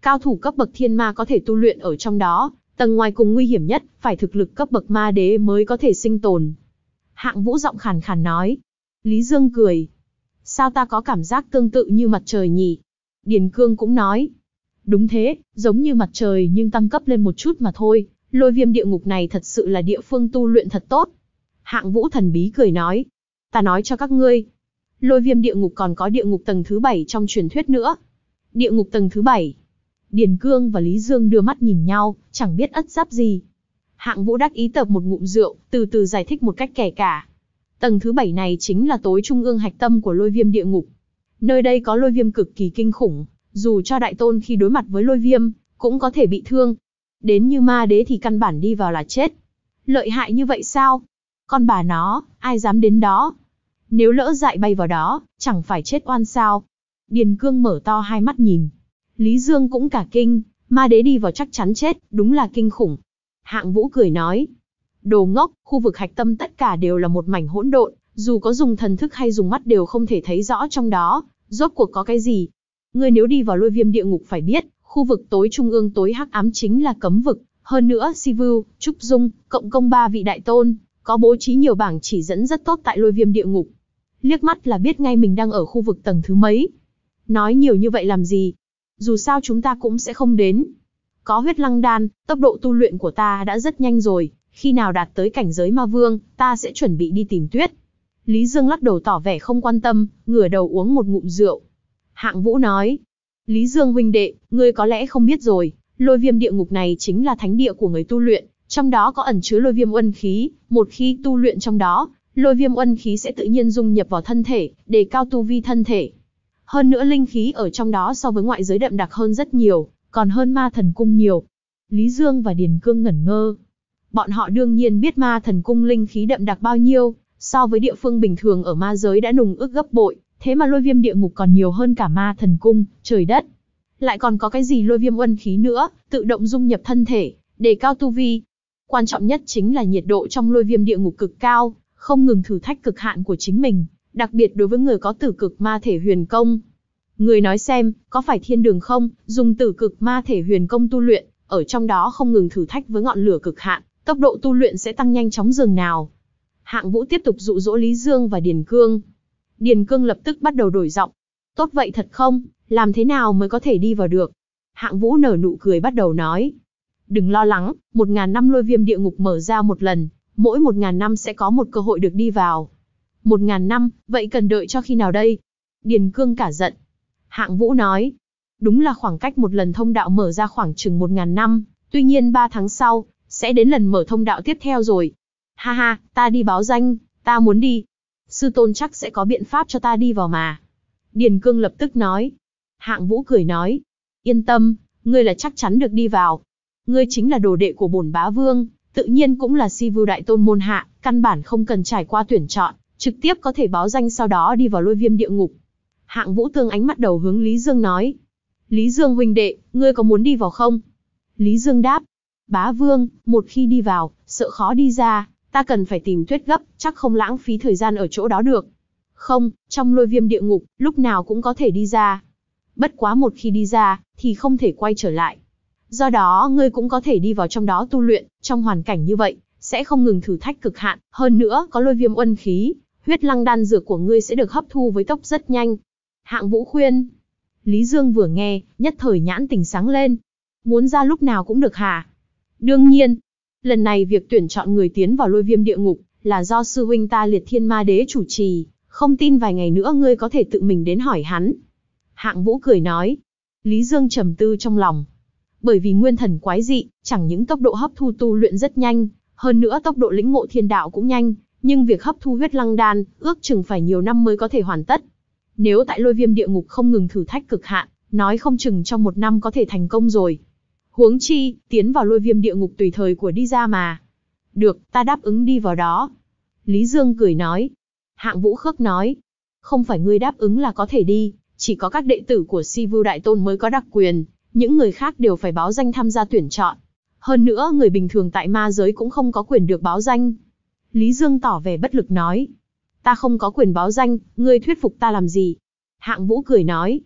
Cao thủ cấp bậc thiên ma có thể tu luyện ở trong đó, tầng ngoài cùng nguy hiểm nhất, phải thực lực cấp bậc ma đế mới có thể sinh tồn. Hạng Vũ giọng khàn khàn nói. Lý Dương cười. Sao ta có cảm giác tương tự như mặt trời nhỉ? Điền Cương cũng nói. Đúng thế, giống như mặt trời nhưng tăng cấp lên một chút mà thôi, lôi viêm địa ngục này thật sự là địa phương tu luyện thật tốt. Hạng Vũ thần bí cười nói. Ta nói cho các ngươi, lôi viêm địa ngục còn có địa ngục tầng thứ bảy trong truyền thuyết nữa. Địa ngục tầng thứ bảy. Điền Cương và Lý Dương đưa mắt nhìn nhau, chẳng biết ất giáp gì. Hạng Vũ đắc ý tập một ngụm rượu, từ từ giải thích một cách kể cả. Tầng thứ bảy này chính là tối trung ương hạch tâm của lôi viêm địa ngục. Nơi đây có lôi viêm cực kỳ kinh khủng, dù cho đại tôn khi đối mặt với lôi viêm, cũng có thể bị thương. Đến như ma đế thì căn bản đi vào là chết. Lợi hại như vậy sao? Con bà nó, ai dám đến đó? Nếu lỡ dại bay vào đó, chẳng phải chết oan sao? Điền Cương mở to hai mắt nhìn. Lý Dương cũng cả kinh, ma đế đi vào chắc chắn chết, đúng là kinh khủng. Hạng Vũ cười nói. Đồ ngốc, khu vực hạch tâm tất cả đều là một mảnh hỗn độn, dù có dùng thần thức hay dùng mắt đều không thể thấy rõ trong đó, rốt cuộc có cái gì. Ngươi nếu đi vào lôi viêm địa ngục phải biết, khu vực tối trung ương tối hắc ám chính là cấm vực, hơn nữa Sivu, Trúc Dung, cộng công ba vị đại tôn, có bố trí nhiều bảng chỉ dẫn rất tốt tại lôi viêm địa ngục. Liếc mắt là biết ngay mình đang ở khu vực tầng thứ mấy. Nói nhiều như vậy làm gì? Dù sao chúng ta cũng sẽ không đến. Có huyết lăng đan, tốc độ tu luyện của ta đã rất nhanh rồi, khi nào đạt tới cảnh giới ma vương, ta sẽ chuẩn bị đi tìm tuyết. Lý Dương lắc đầu tỏ vẻ không quan tâm, ngửa đầu uống một ngụm rượu. Hạng Vũ nói, Lý Dương huynh đệ, ngươi có lẽ không biết rồi, lôi viêm địa ngục này chính là thánh địa của người tu luyện, trong đó có ẩn chứa lôi viêm uân khí, một khi tu luyện trong đó, lôi viêm uân khí sẽ tự nhiên dung nhập vào thân thể, đề cao tu vi thân thể. Hơn nữa linh khí ở trong đó so với ngoại giới đậm đặc hơn rất nhiều, còn hơn ma thần cung nhiều. Lý Dương và Điền Cương ngẩn ngơ. Bọn họ đương nhiên biết ma thần cung linh khí đậm đặc bao nhiêu, so với địa phương bình thường ở ma giới đã nùng ước gấp bội, thế mà lôi viêm địa ngục còn nhiều hơn cả ma thần cung, trời đất. Lại còn có cái gì lôi viêm uân khí nữa, tự động dung nhập thân thể, đề cao tu vi. Quan trọng nhất chính là nhiệt độ trong lôi viêm địa ngục cực cao, không ngừng thử thách cực hạn của chính mình, đặc biệt đối với người có tử cực ma thể huyền công. Người nói xem, có phải thiên đường không, dùng tử cực ma thể huyền công tu luyện, ở trong đó không ngừng thử thách với ngọn lửa cực hạn, tốc độ tu luyện sẽ tăng nhanh chóng dường nào. Hạng Vũ tiếp tục dụ dỗ Lý Dương và Điền Cương. Điền Cương lập tức bắt đầu đổi giọng. Tốt vậy thật không, làm thế nào mới có thể đi vào được? Hạng Vũ nở nụ cười bắt đầu nói. Đừng lo lắng, một ngàn năm lôi viêm địa ngục mở ra một lần, mỗi một ngàn năm sẽ có một cơ hội được đi vào. Một ngàn năm, vậy cần đợi cho khi nào đây? Điền Cương cả giận. Hạng Vũ nói. Đúng là khoảng cách một lần thông đạo mở ra khoảng chừng một ngàn năm, tuy nhiên ba tháng sau, sẽ đến lần mở thông đạo tiếp theo rồi. Ha ha, ta đi báo danh, ta muốn đi. Sư tôn chắc sẽ có biện pháp cho ta đi vào mà. Điền Cương lập tức nói. Hạng Vũ cười nói. Yên tâm, ngươi là chắc chắn được đi vào. Ngươi chính là đồ đệ của bổn bá vương, tự nhiên cũng là si vưu đại tôn môn hạ, căn bản không cần trải qua tuyển chọn, trực tiếp có thể báo danh sau đó đi vào lôi viêm địa ngục. Hạng Vũ tương ánh mắt đầu hướng Lý Dương nói. Lý Dương huynh đệ, ngươi có muốn đi vào không? Lý Dương đáp. Bá vương, một khi đi vào, sợ khó đi ra, ta cần phải tìm tuyết gấp, chắc không lãng phí thời gian ở chỗ đó được. Không, trong lôi viêm địa ngục, lúc nào cũng có thể đi ra. Bất quá một khi đi ra, thì không thể quay trở lại. Do đó ngươi cũng có thể đi vào trong đó tu luyện, trong hoàn cảnh như vậy, sẽ không ngừng thử thách cực hạn, hơn nữa có lôi viêm uân khí, huyết lăng đan dược của ngươi sẽ được hấp thu với tốc rất nhanh. Hạng Vũ khuyên. Lý Dương vừa nghe, nhất thời nhãn tình sáng lên. Muốn ra lúc nào cũng được hả? Đương nhiên. Lần này việc tuyển chọn người tiến vào lôi viêm địa ngục, là do sư huynh ta Liệt Thiên Ma Đế chủ trì, không tin vài ngày nữa ngươi có thể tự mình đến hỏi hắn. Hạng Vũ cười nói. Lý Dương trầm tư trong lòng. Bởi vì nguyên thần quái dị, chẳng những tốc độ hấp thu tu luyện rất nhanh, hơn nữa tốc độ lĩnh ngộ thiên đạo cũng nhanh, nhưng việc hấp thu huyết lăng đan, ước chừng phải nhiều năm mới có thể hoàn tất. Nếu tại lôi viêm địa ngục không ngừng thử thách cực hạn, nói không chừng trong một năm có thể thành công rồi. Huống chi, tiến vào lôi viêm địa ngục tùy thời của đi ra mà. Được, ta đáp ứng đi vào đó. Lý Dương cười nói. Hạng Vũ khước nói. Không phải ngươi đáp ứng là có thể đi, chỉ có các đệ tử của Si Vưu Đại Tôn mới có đặc quyền, những người khác đều phải báo danh tham gia tuyển chọn. Hơn nữa người bình thường tại ma giới cũng không có quyền được báo danh. Lý Dương tỏ vẻ bất lực nói. Ta không có quyền báo danh, ngươi thuyết phục ta làm gì? Hạng Vũ cười nói.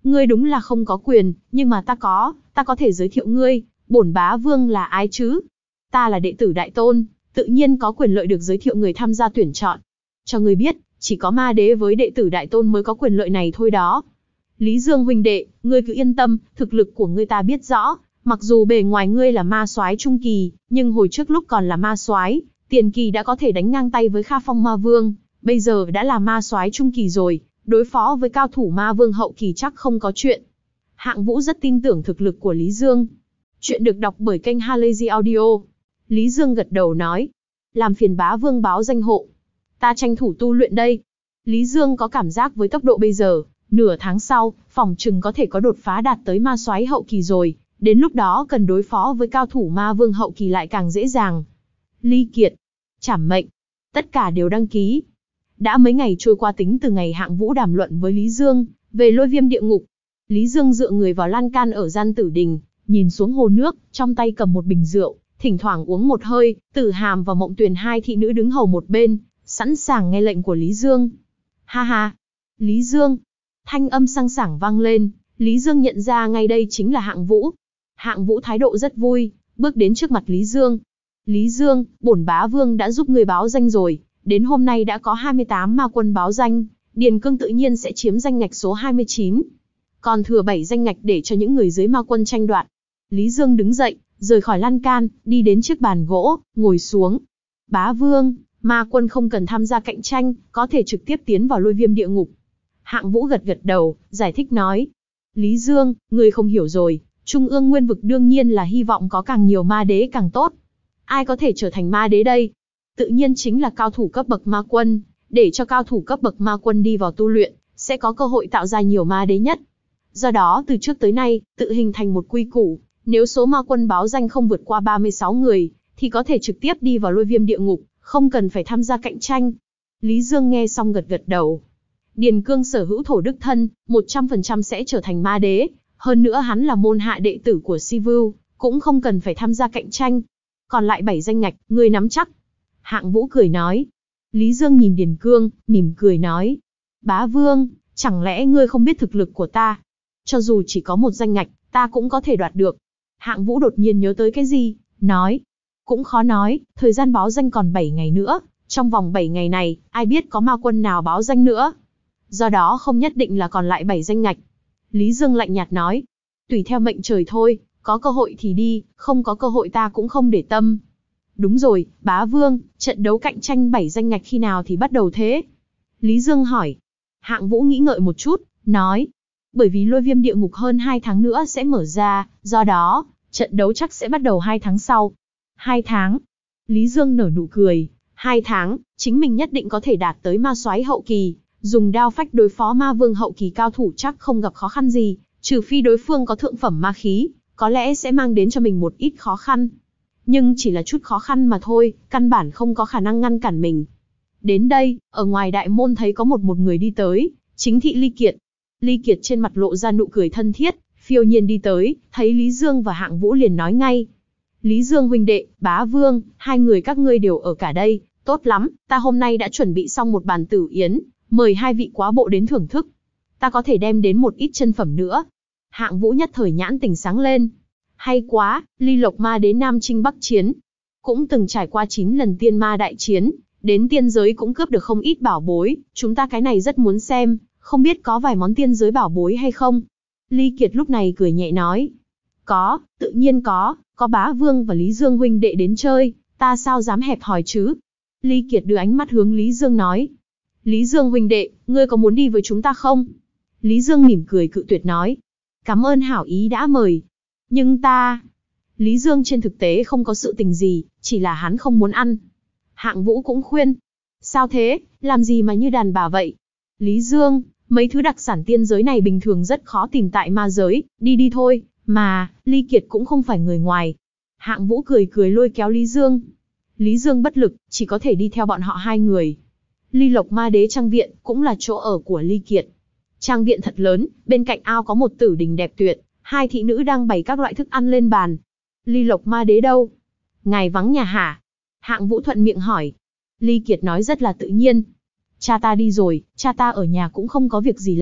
Ngươi đúng là không có quyền, nhưng mà ta có, ta có thể giới thiệu ngươi, bổn bá vương là ai chứ? Ta là đệ tử Đại Tôn, tự nhiên có quyền lợi được giới thiệu người tham gia tuyển chọn. Cho ngươi biết, chỉ có ma đế với đệ tử Đại Tôn mới có quyền lợi này thôi đó. Lý Dương huynh đệ, ngươi cứ yên tâm, thực lực của ngươi ta biết rõ, mặc dù bề ngoài ngươi là ma soái trung kỳ, nhưng hồi trước lúc còn là ma soái, tiền kỳ đã có thể đánh ngang tay với Kha Phong Ma Vương, bây giờ đã là ma soái trung kỳ rồi, đối phó với cao thủ ma vương hậu kỳ chắc không có chuyện. Hạng Vũ rất tin tưởng thực lực của Lý Dương. Chuyện được đọc bởi kênh Halazy Audio. Lý Dương gật đầu nói, làm phiền bá vương báo danh hộ. Ta tranh thủ tu luyện đây. Lý Dương có cảm giác với tốc độ bây giờ, nửa tháng sau, phỏng chừng có thể có đột phá đạt tới ma soái hậu kỳ rồi, đến lúc đó cần đối phó với cao thủ ma vương hậu kỳ lại càng dễ dàng. Ly Kiệt, Trảm Mệnh, tất cả đều đăng ký. Đã mấy ngày trôi qua tính từ ngày Hạng Vũ đàm luận với Lý Dương về Lôi Viêm địa ngục. Lý Dương dựa người vào lan can ở gian tử đình, nhìn xuống hồ nước, trong tay cầm một bình rượu, thỉnh thoảng uống một hơi. Tử Hàm và Mộng Tuyền hai thị nữ đứng hầu một bên, sẵn sàng nghe lệnh của Lý Dương. Ha ha, Lý Dương, thanh âm sang sảng vang lên, Lý Dương nhận ra ngay đây chính là Hạng Vũ. Hạng Vũ thái độ rất vui, bước đến trước mặt Lý Dương. Lý Dương, bổn bá vương đã giúp người báo danh rồi, đến hôm nay đã có hai mươi tám ma quân báo danh, Điền Cương tự nhiên sẽ chiếm danh ngạch số hai mươi chín. Còn thừa bảy danh ngạch để cho những người dưới ma quân tranh đoạt. Lý Dương đứng dậy, rời khỏi lan can, đi đến chiếc bàn gỗ, ngồi xuống. Bá vương, ma quân không cần tham gia cạnh tranh, có thể trực tiếp tiến vào Lôi Viêm địa ngục. Hạng Vũ gật gật đầu, giải thích nói. Lý Dương, ngươi không hiểu rồi, Trung ương nguyên vực đương nhiên là hy vọng có càng nhiều ma đế càng tốt. Ai có thể trở thành ma đế đây? Tự nhiên chính là cao thủ cấp bậc ma quân, để cho cao thủ cấp bậc ma quân đi vào tu luyện, sẽ có cơ hội tạo ra nhiều ma đế nhất. Do đó từ trước tới nay, tự hình thành một quy củ, nếu số ma quân báo danh không vượt qua ba mươi sáu người, thì có thể trực tiếp đi vào Lôi Viêm địa ngục, không cần phải tham gia cạnh tranh. Lý Dương nghe xong gật gật đầu. Điền Cương sở hữu thổ đức thân, một trăm phần trăm sẽ trở thành ma đế, hơn nữa hắn là môn hạ đệ tử của Sivu, cũng không cần phải tham gia cạnh tranh. Còn lại bảy danh ngạch, ngươi nắm chắc. Hạng Vũ cười nói. Lý Dương nhìn Điền Cương, mỉm cười nói. Bá vương, chẳng lẽ ngươi không biết thực lực của ta? Cho dù chỉ có một danh ngạch, ta cũng có thể đoạt được. Hạng Vũ đột nhiên nhớ tới cái gì, nói. Cũng khó nói, thời gian báo danh còn bảy ngày nữa, trong vòng bảy ngày này, ai biết có ma quân nào báo danh nữa. Do đó không nhất định là còn lại bảy danh ngạch. Lý Dương lạnh nhạt nói. Tùy theo mệnh trời thôi, có cơ hội thì đi, không có cơ hội ta cũng không để tâm. Đúng rồi, bá vương, trận đấu cạnh tranh bảy danh ngạch khi nào thì bắt đầu thế? Lý Dương hỏi. Hạng Vũ nghĩ ngợi một chút, nói. Bởi vì Lôi Viêm địa ngục hơn hai tháng nữa sẽ mở ra, do đó, trận đấu chắc sẽ bắt đầu hai tháng sau. Hai tháng. Lý Dương nở nụ cười. Hai tháng, chính mình nhất định có thể đạt tới ma soái hậu kỳ, dùng đao phách đối phó ma vương hậu kỳ cao thủ chắc không gặp khó khăn gì, trừ phi đối phương có thượng phẩm ma khí, có lẽ sẽ mang đến cho mình một ít khó khăn. Nhưng chỉ là chút khó khăn mà thôi, căn bản không có khả năng ngăn cản mình. Đến đây, ở ngoài đại môn thấy có một một người đi tới, chính thị Ly Kiệt. Ly Kiệt trên mặt lộ ra nụ cười thân thiết, phiêu nhiên đi tới, thấy Lý Dương và Hạng Vũ liền nói ngay. Lý Dương huynh đệ, bá vương, hai người các ngươi đều ở cả đây, tốt lắm, ta hôm nay đã chuẩn bị xong một bàn tử yến, mời hai vị quá bộ đến thưởng thức. Ta có thể đem đến một ít chân phẩm nữa. Hạng Vũ nhất thời nhãn tỉnh sáng lên. Hay quá, Ly Lộc ma đến Nam Chinh Bắc Chiến. Cũng từng trải qua chín lần tiên ma đại chiến, đến tiên giới cũng cướp được không ít bảo bối, chúng ta cái này rất muốn xem, không biết có vài món tiên giới bảo bối hay không? Ly Kiệt lúc này cười nhẹ nói. Có, tự nhiên có, có bá vương và Lý Dương huynh đệ đến chơi, ta sao dám hẹp hòi chứ? Ly Kiệt đưa ánh mắt hướng Lý Dương nói. Lý Dương huynh đệ, ngươi có muốn đi với chúng ta không? Lý Dương mỉm cười cự tuyệt nói. Cảm ơn hảo ý đã mời. Nhưng ta... Lý Dương trên thực tế không có sự tình gì, chỉ là hắn không muốn ăn. Hạng Vũ cũng khuyên. Sao thế, làm gì mà như đàn bà vậy? Lý Dương, mấy thứ đặc sản tiên giới này bình thường rất khó tìm tại ma giới, đi đi thôi, mà, Ly Kiệt cũng không phải người ngoài. Hạng Vũ cười cười lôi kéo Lý Dương. Lý Dương bất lực, chỉ có thể đi theo bọn họ hai người. Ly Lộc ma đế trang viện, cũng là chỗ ở của Ly Kiệt. Trang viện thật lớn, bên cạnh ao có một tử đình đẹp tuyệt, hai thị nữ đang bày các loại thức ăn lên bàn. Ly Lộc ma đế đâu? Ngài vắng nhà hả? Hạng Vũ thuận miệng hỏi. Ly Kiệt nói rất là tự nhiên. Cha ta đi rồi, cha ta ở nhà cũng không có việc gì làm,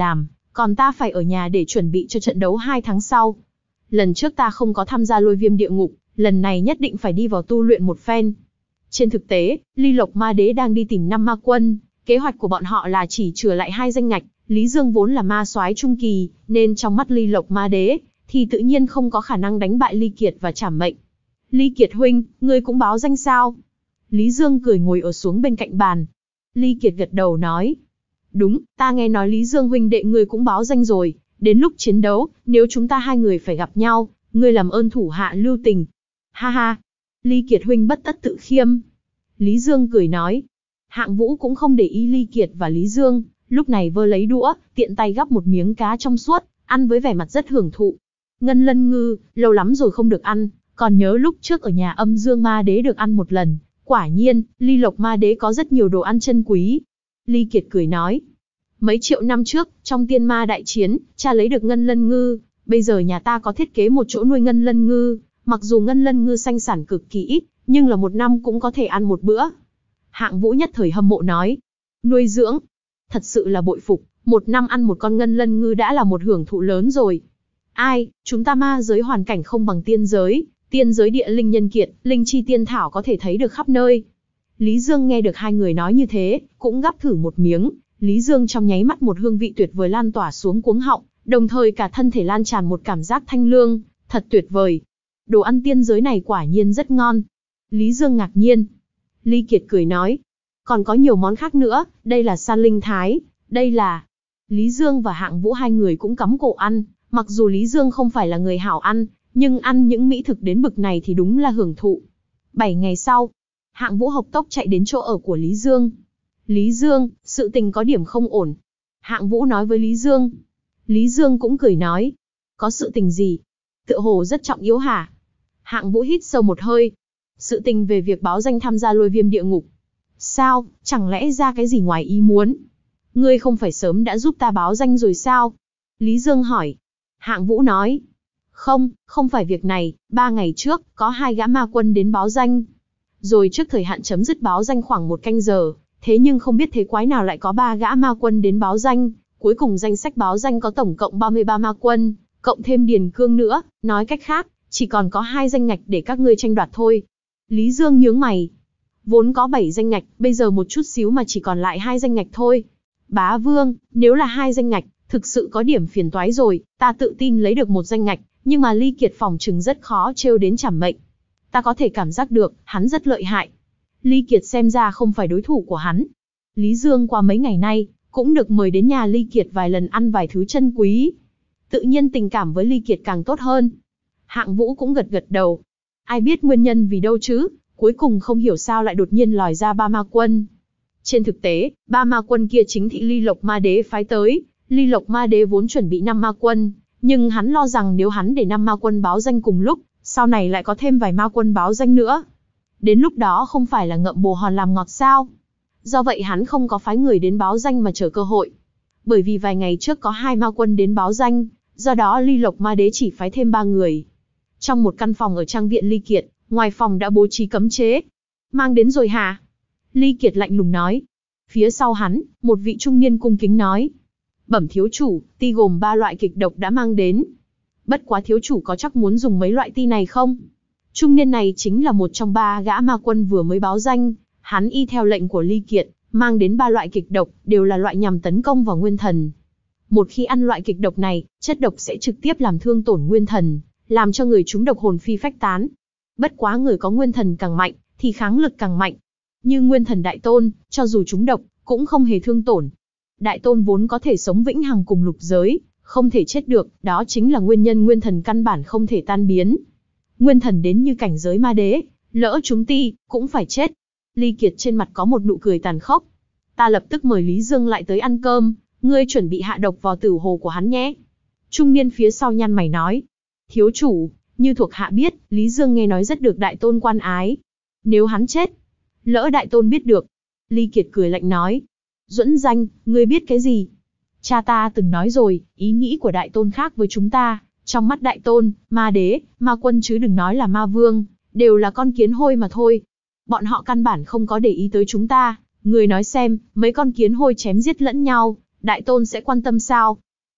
còn ta phải ở nhà để chuẩn bị cho trận đấu hai tháng sau. Lần trước ta không có tham gia lôi viêm địa ngục, lần này nhất định phải đi vào tu luyện một phen. Trên thực tế, Ly Lộc Ma Đế đang đi tìm năm ma quân, kế hoạch của bọn họ là chỉ chừa lại hai danh ngạch. Lý Dương vốn là ma soái trung kỳ, nên trong mắt Ly Lộc Ma Đế, thì tự nhiên không có khả năng đánh bại Ly Kiệt và trảm mệnh. Ly Kiệt huynh, ngươi cũng báo danh sao? Lý Dương cười ngồi ở xuống bên cạnh bàn. Ly Kiệt gật đầu nói. Đúng, ta nghe nói Lý Dương huynh đệ ngươi cũng báo danh rồi, đến lúc chiến đấu, nếu chúng ta hai người phải gặp nhau, ngươi làm ơn thủ hạ lưu tình. Ha ha, Ly Kiệt huynh bất tất tự khiêm. Lý Dương cười nói. Hạng Vũ cũng không để ý Ly Kiệt và Lý Dương, lúc này vơ lấy đũa, tiện tay gắp một miếng cá trong suốt, ăn với vẻ mặt rất hưởng thụ. Ngân lân ngư, lâu lắm rồi không được ăn, còn nhớ lúc trước ở nhà Âm Dương Ma Đế được ăn một lần. Quả nhiên, Ly Lộc Ma Đế có rất nhiều đồ ăn chân quý. Ly Kiệt cười nói. Mấy triệu năm trước, trong tiên ma đại chiến, cha lấy được ngân lân ngư, bây giờ nhà ta có thiết kế một chỗ nuôi ngân lân ngư, mặc dù ngân lân ngư sanh sản cực kỳ ít, nhưng là một năm cũng có thể ăn một bữa. Hạng Vũ nhất thời hâm mộ nói. Nuôi dưỡng, thật sự là bội phục, một năm ăn một con ngân lân ngư đã là một hưởng thụ lớn rồi. Ai, chúng ta ma giới hoàn cảnh không bằng tiên giới, tiên giới địa linh nhân kiệt, linh chi tiên thảo có thể thấy được khắp nơi. Lý Dương nghe được hai người nói như thế, cũng gắp thử một miếng, Lý Dương trong nháy mắt một hương vị tuyệt vời lan tỏa xuống cuống họng, đồng thời cả thân thể lan tràn một cảm giác thanh lương, thật tuyệt vời. Đồ ăn tiên giới này quả nhiên rất ngon. Lý Dương ngạc nhiên. Ly Kiệt cười nói. Còn có nhiều món khác nữa, đây là san linh thái, đây là... Lý Dương và Hạng Vũ hai người cũng cắm cổ ăn, mặc dù Lý Dương không phải là người hảo ăn, nhưng ăn những mỹ thực đến bực này thì đúng là hưởng thụ. Bảy ngày sau, Hạng Vũ hộc tốc chạy đến chỗ ở của Lý Dương. Lý Dương, sự tình có điểm không ổn. Hạng Vũ nói với Lý Dương. Lý Dương cũng cười nói. Có sự tình gì? Tựa hồ rất trọng yếu hả? Hạng Vũ hít sâu một hơi. Sự tình về việc báo danh tham gia lôi viêm địa ngục. Sao, chẳng lẽ ra cái gì ngoài ý muốn? Ngươi không phải sớm đã giúp ta báo danh rồi sao? Lý Dương hỏi. Hạng Vũ nói. Không, không phải việc này, ba ngày trước, có hai gã ma quân đến báo danh. Rồi trước thời hạn chấm dứt báo danh khoảng một canh giờ, thế nhưng không biết thế quái nào lại có ba gã ma quân đến báo danh. Cuối cùng danh sách báo danh có tổng cộng ba mươi ba ma quân, cộng thêm Điền Cương nữa, nói cách khác, chỉ còn có hai danh ngạch để các ngươi tranh đoạt thôi. Lý Dương nhướng mày. Vốn có bảy danh ngạch, bây giờ một chút xíu mà chỉ còn lại hai danh ngạch thôi. Bá Vương, nếu là hai danh ngạch, thực sự có điểm phiền toái rồi, ta tự tin lấy được một danh ngạch, nhưng mà Ly Kiệt phòng trừng rất khó trêu đến trảm mệnh. Ta có thể cảm giác được, hắn rất lợi hại. Ly Kiệt xem ra không phải đối thủ của hắn. Lý Dương qua mấy ngày nay, cũng được mời đến nhà Ly Kiệt vài lần ăn vài thứ chân quý. Tự nhiên tình cảm với Ly Kiệt càng tốt hơn. Hạng Vũ cũng gật gật đầu. Ai biết nguyên nhân vì đâu chứ, cuối cùng không hiểu sao lại đột nhiên lòi ra ba ma quân. Trên thực tế, ba ma quân kia chính thị Ly Lộc Ma Đế phái tới. Ly Lộc Ma Đế vốn chuẩn bị năm ma quân, nhưng hắn lo rằng nếu hắn để năm ma quân báo danh cùng lúc, sau này lại có thêm vài ma quân báo danh nữa. Đến lúc đó không phải là ngậm bồ hòn làm ngọt sao? Do vậy hắn không có phái người đến báo danh mà chờ cơ hội. Bởi vì vài ngày trước có hai ma quân đến báo danh, do đó Ly Lộc Ma Đế chỉ phái thêm ba người. Trong một căn phòng ở trang viện Ly Kiệt, ngoài phòng đã bố trí cấm chế. Mang đến rồi hả? Ly Kiệt lạnh lùng nói. Phía sau hắn, một vị trung niên cung kính nói. Bẩm thiếu chủ, ti gồm ba loại kịch độc đã mang đến. Bất quá thiếu chủ có chắc muốn dùng mấy loại ti này không? Trung niên này chính là một trong ba gã ma quân vừa mới báo danh. Hắn y theo lệnh của Ly Kiệt, mang đến ba loại kịch độc, đều là loại nhằm tấn công vào nguyên thần. Một khi ăn loại kịch độc này, chất độc sẽ trực tiếp làm thương tổn nguyên thần, làm cho người trúng độc hồn phi phách tán. Bất quá người có nguyên thần càng mạnh, thì kháng lực càng mạnh. Như nguyên thần đại tôn, cho dù trúng độc, cũng không hề thương tổn. Đại tôn vốn có thể sống vĩnh hằng cùng lục giới, không thể chết được, đó chính là nguyên nhân nguyên thần căn bản không thể tan biến. Nguyên thần đến như cảnh giới ma đế, lỡ chúng ti, cũng phải chết. Ly Kiệt trên mặt có một nụ cười tàn khốc. Ta lập tức mời Lý Dương lại tới ăn cơm, ngươi chuẩn bị hạ độc vào tử hồ của hắn nhé. Trung niên phía sau nhăn mày nói. Thiếu chủ, như thuộc hạ biết, Lý Dương nghe nói rất được đại tôn quan ái. Nếu hắn chết, lỡ đại tôn biết được. Ly Kiệt cười lạnh nói. Duẫn Danh, ngươi biết cái gì? Cha ta từng nói rồi, ý nghĩ của đại tôn khác với chúng ta. Trong mắt đại tôn, ma đế, ma quân chứ đừng nói là ma vương, đều là con kiến hôi mà thôi. Bọn họ căn bản không có để ý tới chúng ta. Người nói xem, mấy con kiến hôi chém giết lẫn nhau, đại tôn sẽ quan tâm sao?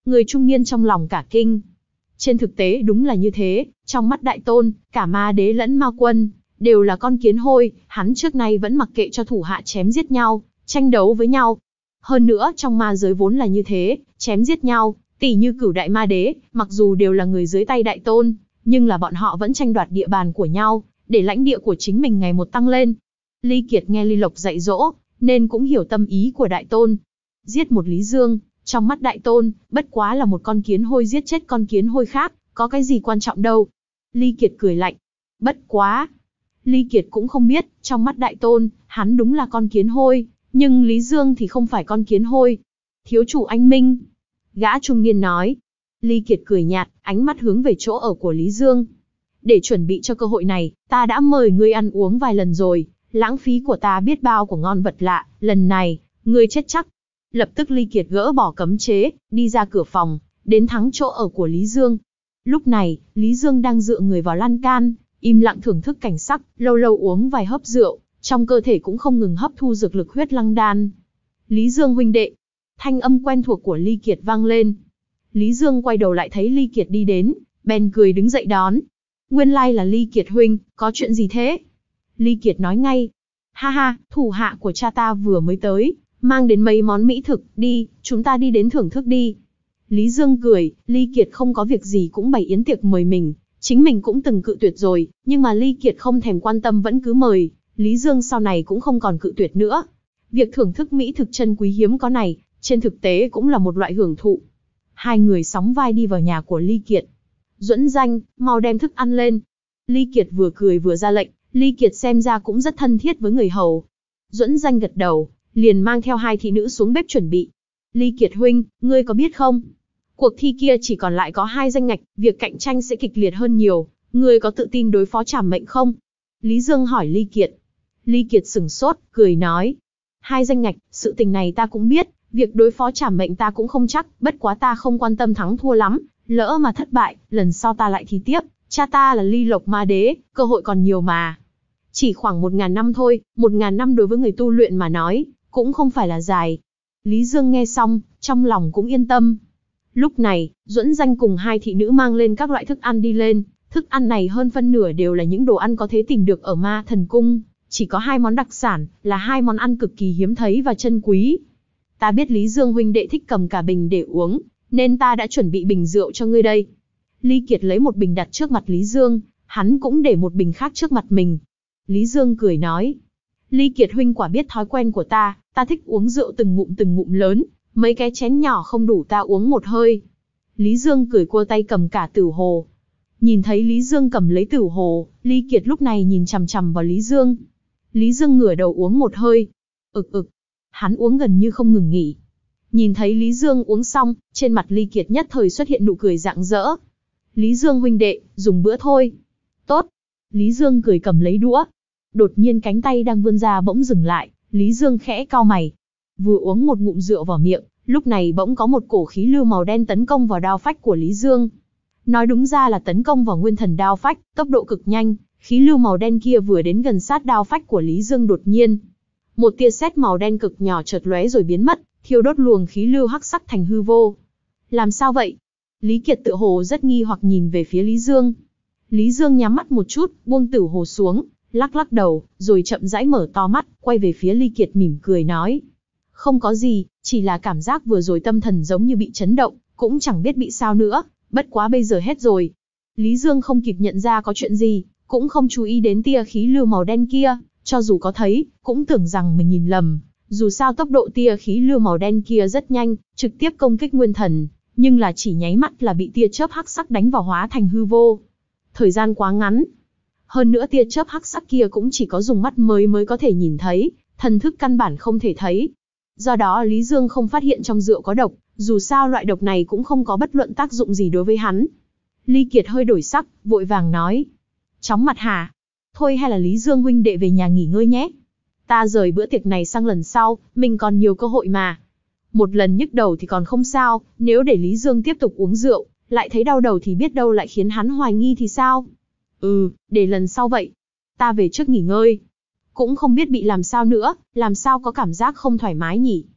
Người trung niên trong lòng cả kinh. Trên thực tế đúng là như thế, trong mắt Đại Tôn, cả ma đế lẫn ma quân, đều là con kiến hôi, hắn trước nay vẫn mặc kệ cho thủ hạ chém giết nhau, tranh đấu với nhau. Hơn nữa trong ma giới vốn là như thế, chém giết nhau, tỷ như Cửu Đại Ma Đế, mặc dù đều là người dưới tay Đại Tôn, nhưng là bọn họ vẫn tranh đoạt địa bàn của nhau, để lãnh địa của chính mình ngày một tăng lên. Ly Kiệt nghe Ly Lộc dạy dỗ, nên cũng hiểu tâm ý của Đại Tôn. Giết một Lý Dương, trong mắt Đại Tôn, bất quá là một con kiến hôi giết chết con kiến hôi khác, có cái gì quan trọng đâu. Ly Kiệt cười lạnh. Bất quá. Ly Kiệt cũng không biết, trong mắt Đại Tôn, hắn đúng là con kiến hôi, nhưng Lý Dương thì không phải con kiến hôi. Thiếu chủ anh minh. Gã trung niên nói. Ly Kiệt cười nhạt, ánh mắt hướng về chỗ ở của Lý Dương. Để chuẩn bị cho cơ hội này, ta đã mời ngươi ăn uống vài lần rồi, lãng phí của ta biết bao của ngon vật lạ, lần này, ngươi chết chắc. Lập tức Ly Kiệt gỡ bỏ cấm chế, đi ra cửa phòng, đến thắng chỗ ở của Lý Dương. Lúc này, Lý Dương đang dựa người vào lan can, im lặng thưởng thức cảnh sắc, lâu lâu uống vài hớp rượu, trong cơ thể cũng không ngừng hấp thu dược lực huyết lăng đan. Lý Dương huynh đệ. Thanh âm quen thuộc của Ly Kiệt vang lên. Lý Dương quay đầu lại thấy Ly Kiệt đi đến, bèn cười đứng dậy đón. Nguyên lai là Ly Kiệt huynh, có chuyện gì thế? Ly Kiệt nói ngay. Ha ha, thủ hạ của cha ta vừa mới tới, mang đến mấy món mỹ thực, đi, chúng ta đi đến thưởng thức đi. Lý Dương cười, Ly Kiệt không có việc gì cũng bày yến tiệc mời mình, chính mình cũng từng cự tuyệt rồi, nhưng mà Ly Kiệt không thèm quan tâm vẫn cứ mời, Lý Dương sau này cũng không còn cự tuyệt nữa. Việc thưởng thức mỹ thực chân quý hiếm có này, trên thực tế cũng là một loại hưởng thụ. Hai người sóng vai đi vào nhà của Ly Kiệt. Duẫn Danh, mau đem thức ăn lên. Ly Kiệt vừa cười vừa ra lệnh, Ly Kiệt xem ra cũng rất thân thiết với người hầu. Duẫn Danh gật đầu, liền mang theo hai thị nữ xuống bếp chuẩn bị. Ly Kiệt huynh, ngươi có biết không? Cuộc thi kia chỉ còn lại có hai danh ngạch, việc cạnh tranh sẽ kịch liệt hơn nhiều. Ngươi có tự tin đối phó Trảm Mệnh không? Lý Dương hỏi Ly Kiệt. Ly Kiệt sửng sốt, cười nói. Hai danh ngạch, sự tình này ta cũng biết, việc đối phó Trảm Mệnh ta cũng không chắc, bất quá ta không quan tâm thắng thua lắm, lỡ mà thất bại, lần sau ta lại thi tiếp, cha ta là Ly Lộc Ma Đế, cơ hội còn nhiều mà. Chỉ khoảng một ngàn năm thôi, một ngàn năm đối với người tu luyện mà nói, cũng không phải là dài. Lý Dương nghe xong, trong lòng cũng yên tâm. Lúc này, Duẫn Danh cùng hai thị nữ mang lên các loại thức ăn đi lên, thức ăn này hơn phân nửa đều là những đồ ăn có thể tìm được ở Ma Thần Cung, chỉ có hai món đặc sản, là hai món ăn cực kỳ hiếm thấy và chân quý. Ta biết Lý Dương huynh đệ thích cầm cả bình để uống, nên ta đã chuẩn bị bình rượu cho ngươi đây. Ly Kiệt lấy một bình đặt trước mặt Lý Dương, hắn cũng để một bình khác trước mặt mình. Lý Dương cười nói, Ly Kiệt huynh quả biết thói quen của ta, ta thích uống rượu từng ngụm từng ngụm lớn, mấy cái chén nhỏ không đủ ta uống một hơi. Lý Dương cười cua tay cầm cả tửu hồ. Nhìn thấy Lý Dương cầm lấy tửu hồ, Ly Kiệt lúc này nhìn chằm chằm vào Lý Dương. Lý Dương ngửa đầu uống một hơi. Ực ực. Hắn uống gần như không ngừng nghỉ. Nhìn thấy Lý Dương uống xong, trên mặt Ly Kiệt nhất thời xuất hiện nụ cười rạng rỡ. Lý Dương huynh đệ, dùng bữa thôi. Tốt. Lý Dương cười cầm lấy đũa. Đột nhiên cánh tay đang vươn ra bỗng dừng lại, Lý Dương khẽ cau mày. Vừa uống một ngụm rượu vào miệng, lúc này bỗng có một cổ khí lưu màu đen tấn công vào đao phách của Lý Dương. Nói đúng ra là tấn công vào nguyên thần đao phách, tốc độ cực nhanh, khí lưu màu đen kia vừa đến gần sát đao phách của Lý Dương đột nhiên. Một tia sét màu đen cực nhỏ chợt lóe rồi biến mất, thiêu đốt luồng khí lưu hắc sắc thành hư vô. Làm sao vậy? Lý Kiệt tự hồ rất nghi hoặc nhìn về phía Lý Dương. Lý Dương nhắm mắt một chút, buông tửu hồ xuống, lắc lắc đầu, rồi chậm rãi mở to mắt, quay về phía Ly Kiệt mỉm cười nói. Không có gì, chỉ là cảm giác vừa rồi tâm thần giống như bị chấn động, cũng chẳng biết bị sao nữa, bất quá bây giờ hết rồi. Lý Dương không kịp nhận ra có chuyện gì, cũng không chú ý đến tia khí lưu màu đen kia, cho dù có thấy, cũng tưởng rằng mình nhìn lầm. Dù sao tốc độ tia khí lưu màu đen kia rất nhanh, trực tiếp công kích nguyên thần, nhưng là chỉ nháy mắt là bị tia chớp hắc sắc đánh vào hóa thành hư vô. Thời gian quá ngắn. Hơn nữa tia chớp hắc sắc kia cũng chỉ có dùng mắt mới mới có thể nhìn thấy, thần thức căn bản không thể thấy. Do đó Lý Dương không phát hiện trong rượu có độc, dù sao loại độc này cũng không có bất luận tác dụng gì đối với hắn. Ly Kiệt hơi đổi sắc, vội vàng nói. Chóng mặt hả? Thôi hay là Lý Dương huynh đệ về nhà nghỉ ngơi nhé. Ta rời bữa tiệc này sang lần sau, mình còn nhiều cơ hội mà. Một lần nhức đầu thì còn không sao, nếu để Lý Dương tiếp tục uống rượu, lại thấy đau đầu thì biết đâu lại khiến hắn hoài nghi thì sao? Ừ, để lần sau vậy. Ta về trước nghỉ ngơi. Cũng không biết bị làm sao nữa, làm sao có cảm giác không thoải mái nhỉ?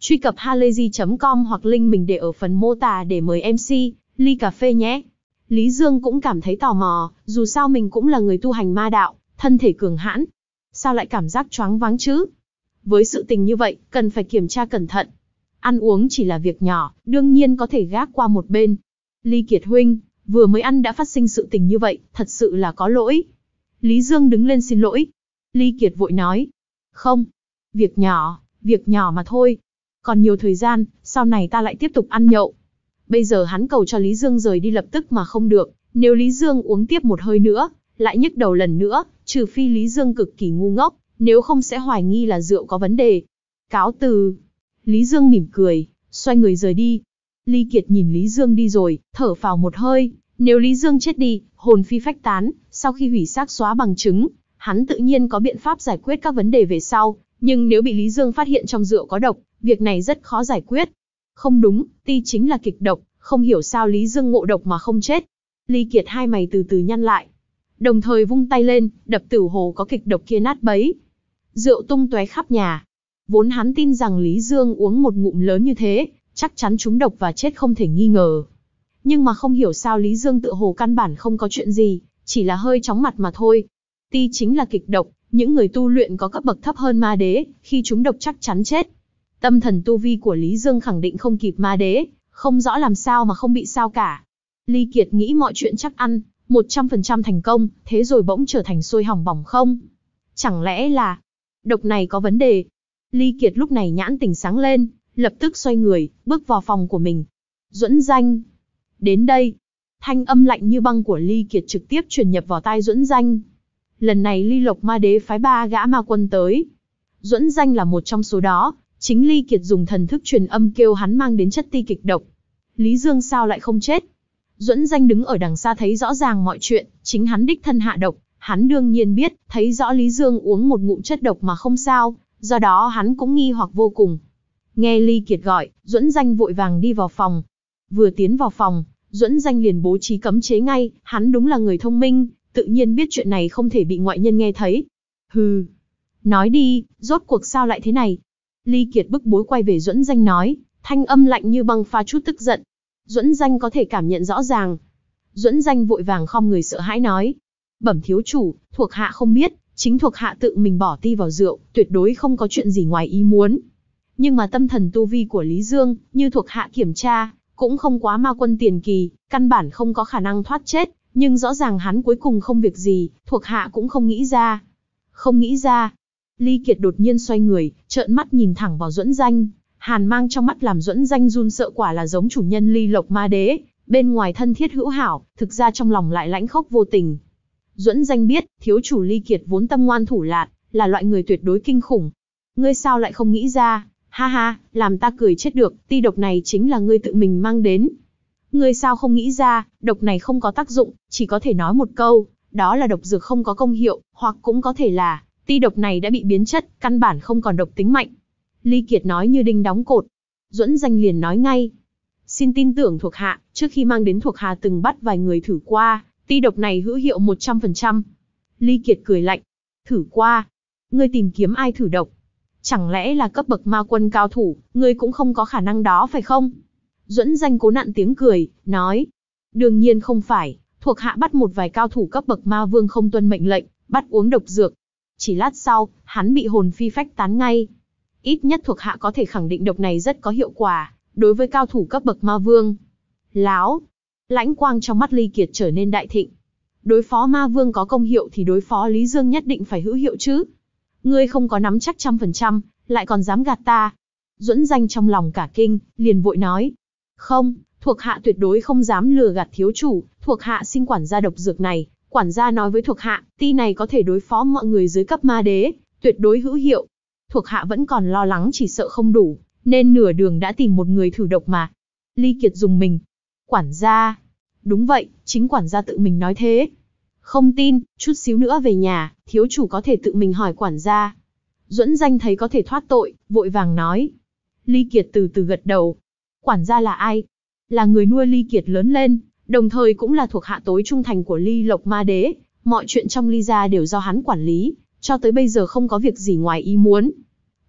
Truy cập halayzi chấm com hoặc link mình để ở phần mô tả để mời em xê, ly cà phê nhé. Lý Dương cũng cảm thấy tò mò, dù sao mình cũng là người tu hành ma đạo, thân thể cường hãn. Sao lại cảm giác choáng váng chứ? Với sự tình như vậy, cần phải kiểm tra cẩn thận. Ăn uống chỉ là việc nhỏ, đương nhiên có thể gác qua một bên. Ly Kiệt huynh, vừa mới ăn đã phát sinh sự tình như vậy, thật sự là có lỗi. Lý Dương đứng lên xin lỗi. Ly Kiệt vội nói. Không, việc nhỏ, việc nhỏ mà thôi. Còn nhiều thời gian, sau này ta lại tiếp tục ăn nhậu. Bây giờ hắn cầu cho Lý Dương rời đi lập tức mà không được, nếu Lý Dương uống tiếp một hơi nữa, lại nhức đầu lần nữa, trừ phi Lý Dương cực kỳ ngu ngốc, nếu không sẽ hoài nghi là rượu có vấn đề. Cáo từ. Lý Dương mỉm cười, xoay người rời đi. Ly Kiệt nhìn Lý Dương đi rồi, thở phào một hơi, nếu Lý Dương chết đi, hồn phi phách tán, sau khi hủy xác xóa bằng chứng, hắn tự nhiên có biện pháp giải quyết các vấn đề về sau, nhưng nếu bị Lý Dương phát hiện trong rượu có độc, việc này rất khó giải quyết. Không đúng, ti chính là kịch độc, không hiểu sao Lý Dương ngộ độc mà không chết. Ly Kiệt hai mày từ từ nhăn lại, đồng thời vung tay lên, đập tử hồ có kịch độc kia nát bấy. Rượu tung tóe khắp nhà. Vốn hắn tin rằng Lý Dương uống một ngụm lớn như thế, chắc chắn trúng độc và chết không thể nghi ngờ. Nhưng mà không hiểu sao Lý Dương tựa hồ căn bản không có chuyện gì, chỉ là hơi chóng mặt mà thôi. Ti chính là kịch độc, những người tu luyện có cấp bậc thấp hơn ma đế, khi trúng độc chắc chắn chết. Tâm thần tu vi của Lý Dương khẳng định không kịp ma đế, không rõ làm sao mà không bị sao cả. Ly Kiệt nghĩ mọi chuyện chắc ăn, một trăm phần trăm thành công, thế rồi bỗng trở thành sôi hỏng bỏng không. Chẳng lẽ là, độc này có vấn đề? Ly Kiệt lúc này nhãn tỉnh sáng lên, lập tức xoay người, bước vào phòng của mình. Duẫn Danh. Đến đây. Thanh âm lạnh như băng của Ly Kiệt trực tiếp truyền nhập vào tai Duẫn Danh. Lần này Ly Lộc Ma Đế phái ba gã ma quân tới. Duẫn Danh là một trong số đó, chính Ly Kiệt dùng thần thức truyền âm kêu hắn mang đến chất ti kịch độc. Lý Dương sao lại không chết? Duẫn Danh đứng ở đằng xa thấy rõ ràng mọi chuyện, chính hắn đích thân hạ độc, hắn đương nhiên biết, thấy rõ Lý Dương uống một ngụm chất độc mà không sao, do đó hắn cũng nghi hoặc vô cùng. Nghe Ly Kiệt gọi, Duẫn Danh vội vàng đi vào phòng. Vừa tiến vào phòng, Duẫn Danh liền bố trí cấm chế ngay, hắn đúng là người thông minh, tự nhiên biết chuyện này không thể bị ngoại nhân nghe thấy. Hừ, nói đi, rốt cuộc sao lại thế này? Ly Kiệt bức bối quay về Duẫn Danh nói, thanh âm lạnh như băng pha chút tức giận. Duẫn Danh có thể cảm nhận rõ ràng. Duẫn Danh vội vàng khom người sợ hãi nói, bẩm thiếu chủ, thuộc hạ không biết, chính thuộc hạ tự mình bỏ ti vào rượu, tuyệt đối không có chuyện gì ngoài ý muốn. Nhưng mà tâm thần tu vi của Lý Dương, như thuộc hạ kiểm tra, cũng không quá ma quân tiền kỳ, căn bản không có khả năng thoát chết, nhưng rõ ràng hắn cuối cùng không việc gì, thuộc hạ cũng không nghĩ ra. Không nghĩ ra. Ly Kiệt đột nhiên xoay người, trợn mắt nhìn thẳng vào Duẫn Danh, hàn mang trong mắt làm Duẫn Danh run sợ, quả là giống chủ nhân Ly Lộc Ma Đế, bên ngoài thân thiết hữu hảo, thực ra trong lòng lại lãnh khốc vô tình. Duẫn Danh biết, thiếu chủ Ly Kiệt vốn tâm ngoan thủ lạn, là loại người tuyệt đối kinh khủng. Ngươi sao lại không nghĩ ra? Ha ha, làm ta cười chết được, ti độc này chính là ngươi tự mình mang đến. Ngươi sao không nghĩ ra, độc này không có tác dụng, chỉ có thể nói một câu, đó là độc dược không có công hiệu, hoặc cũng có thể là, ti độc này đã bị biến chất, căn bản không còn độc tính mạnh. Ly Kiệt nói như đinh đóng cột. Duẫn Danh liền nói ngay. Xin tin tưởng thuộc hạ, trước khi mang đến thuộc hạ từng bắt vài người thử qua, ti độc này hữu hiệu một trăm phần trăm. Ly Kiệt cười lạnh. Thử qua? Ngươi tìm kiếm ai thử độc? Chẳng lẽ là cấp bậc ma quân cao thủ, ngươi cũng không có khả năng đó phải không? Duẫn Danh cố nặn tiếng cười, nói. Đương nhiên không phải, thuộc hạ bắt một vài cao thủ cấp bậc ma vương không tuân mệnh lệnh, bắt uống độc dược. Chỉ lát sau, hắn bị hồn phi phách tán ngay. Ít nhất thuộc hạ có thể khẳng định độc này rất có hiệu quả, đối với cao thủ cấp bậc ma vương. Láo. Lãnh quang trong mắt Ly Kiệt trở nên đại thịnh. Đối phó ma vương có công hiệu thì đối phó Lý Dương nhất định phải hữu hiệu chứ. Ngươi không có nắm chắc trăm phần trăm, lại còn dám gạt ta. Duẫn Danh trong lòng cả kinh, liền vội nói. Không, thuộc hạ tuyệt đối không dám lừa gạt thiếu chủ, thuộc hạ xin quản gia độc dược này. Quản gia nói với thuộc hạ, ti này có thể đối phó mọi người dưới cấp ma đế, tuyệt đối hữu hiệu. Thuộc hạ vẫn còn lo lắng chỉ sợ không đủ, nên nửa đường đã tìm một người thử độc mà. Ly Kiệt dùng mình. Quản gia. Đúng vậy, chính quản gia tự mình nói thế. Không tin, chút xíu nữa về nhà, thiếu chủ có thể tự mình hỏi quản gia. Duẫn Danh thấy có thể thoát tội, vội vàng nói. Ly Kiệt từ từ gật đầu. Quản gia là ai? Là người nuôi Ly Kiệt lớn lên, đồng thời cũng là thuộc hạ tối trung thành của Ly Lộc Ma Đế. Mọi chuyện trong Ly gia đều do hắn quản lý, cho tới bây giờ không có việc gì ngoài ý muốn.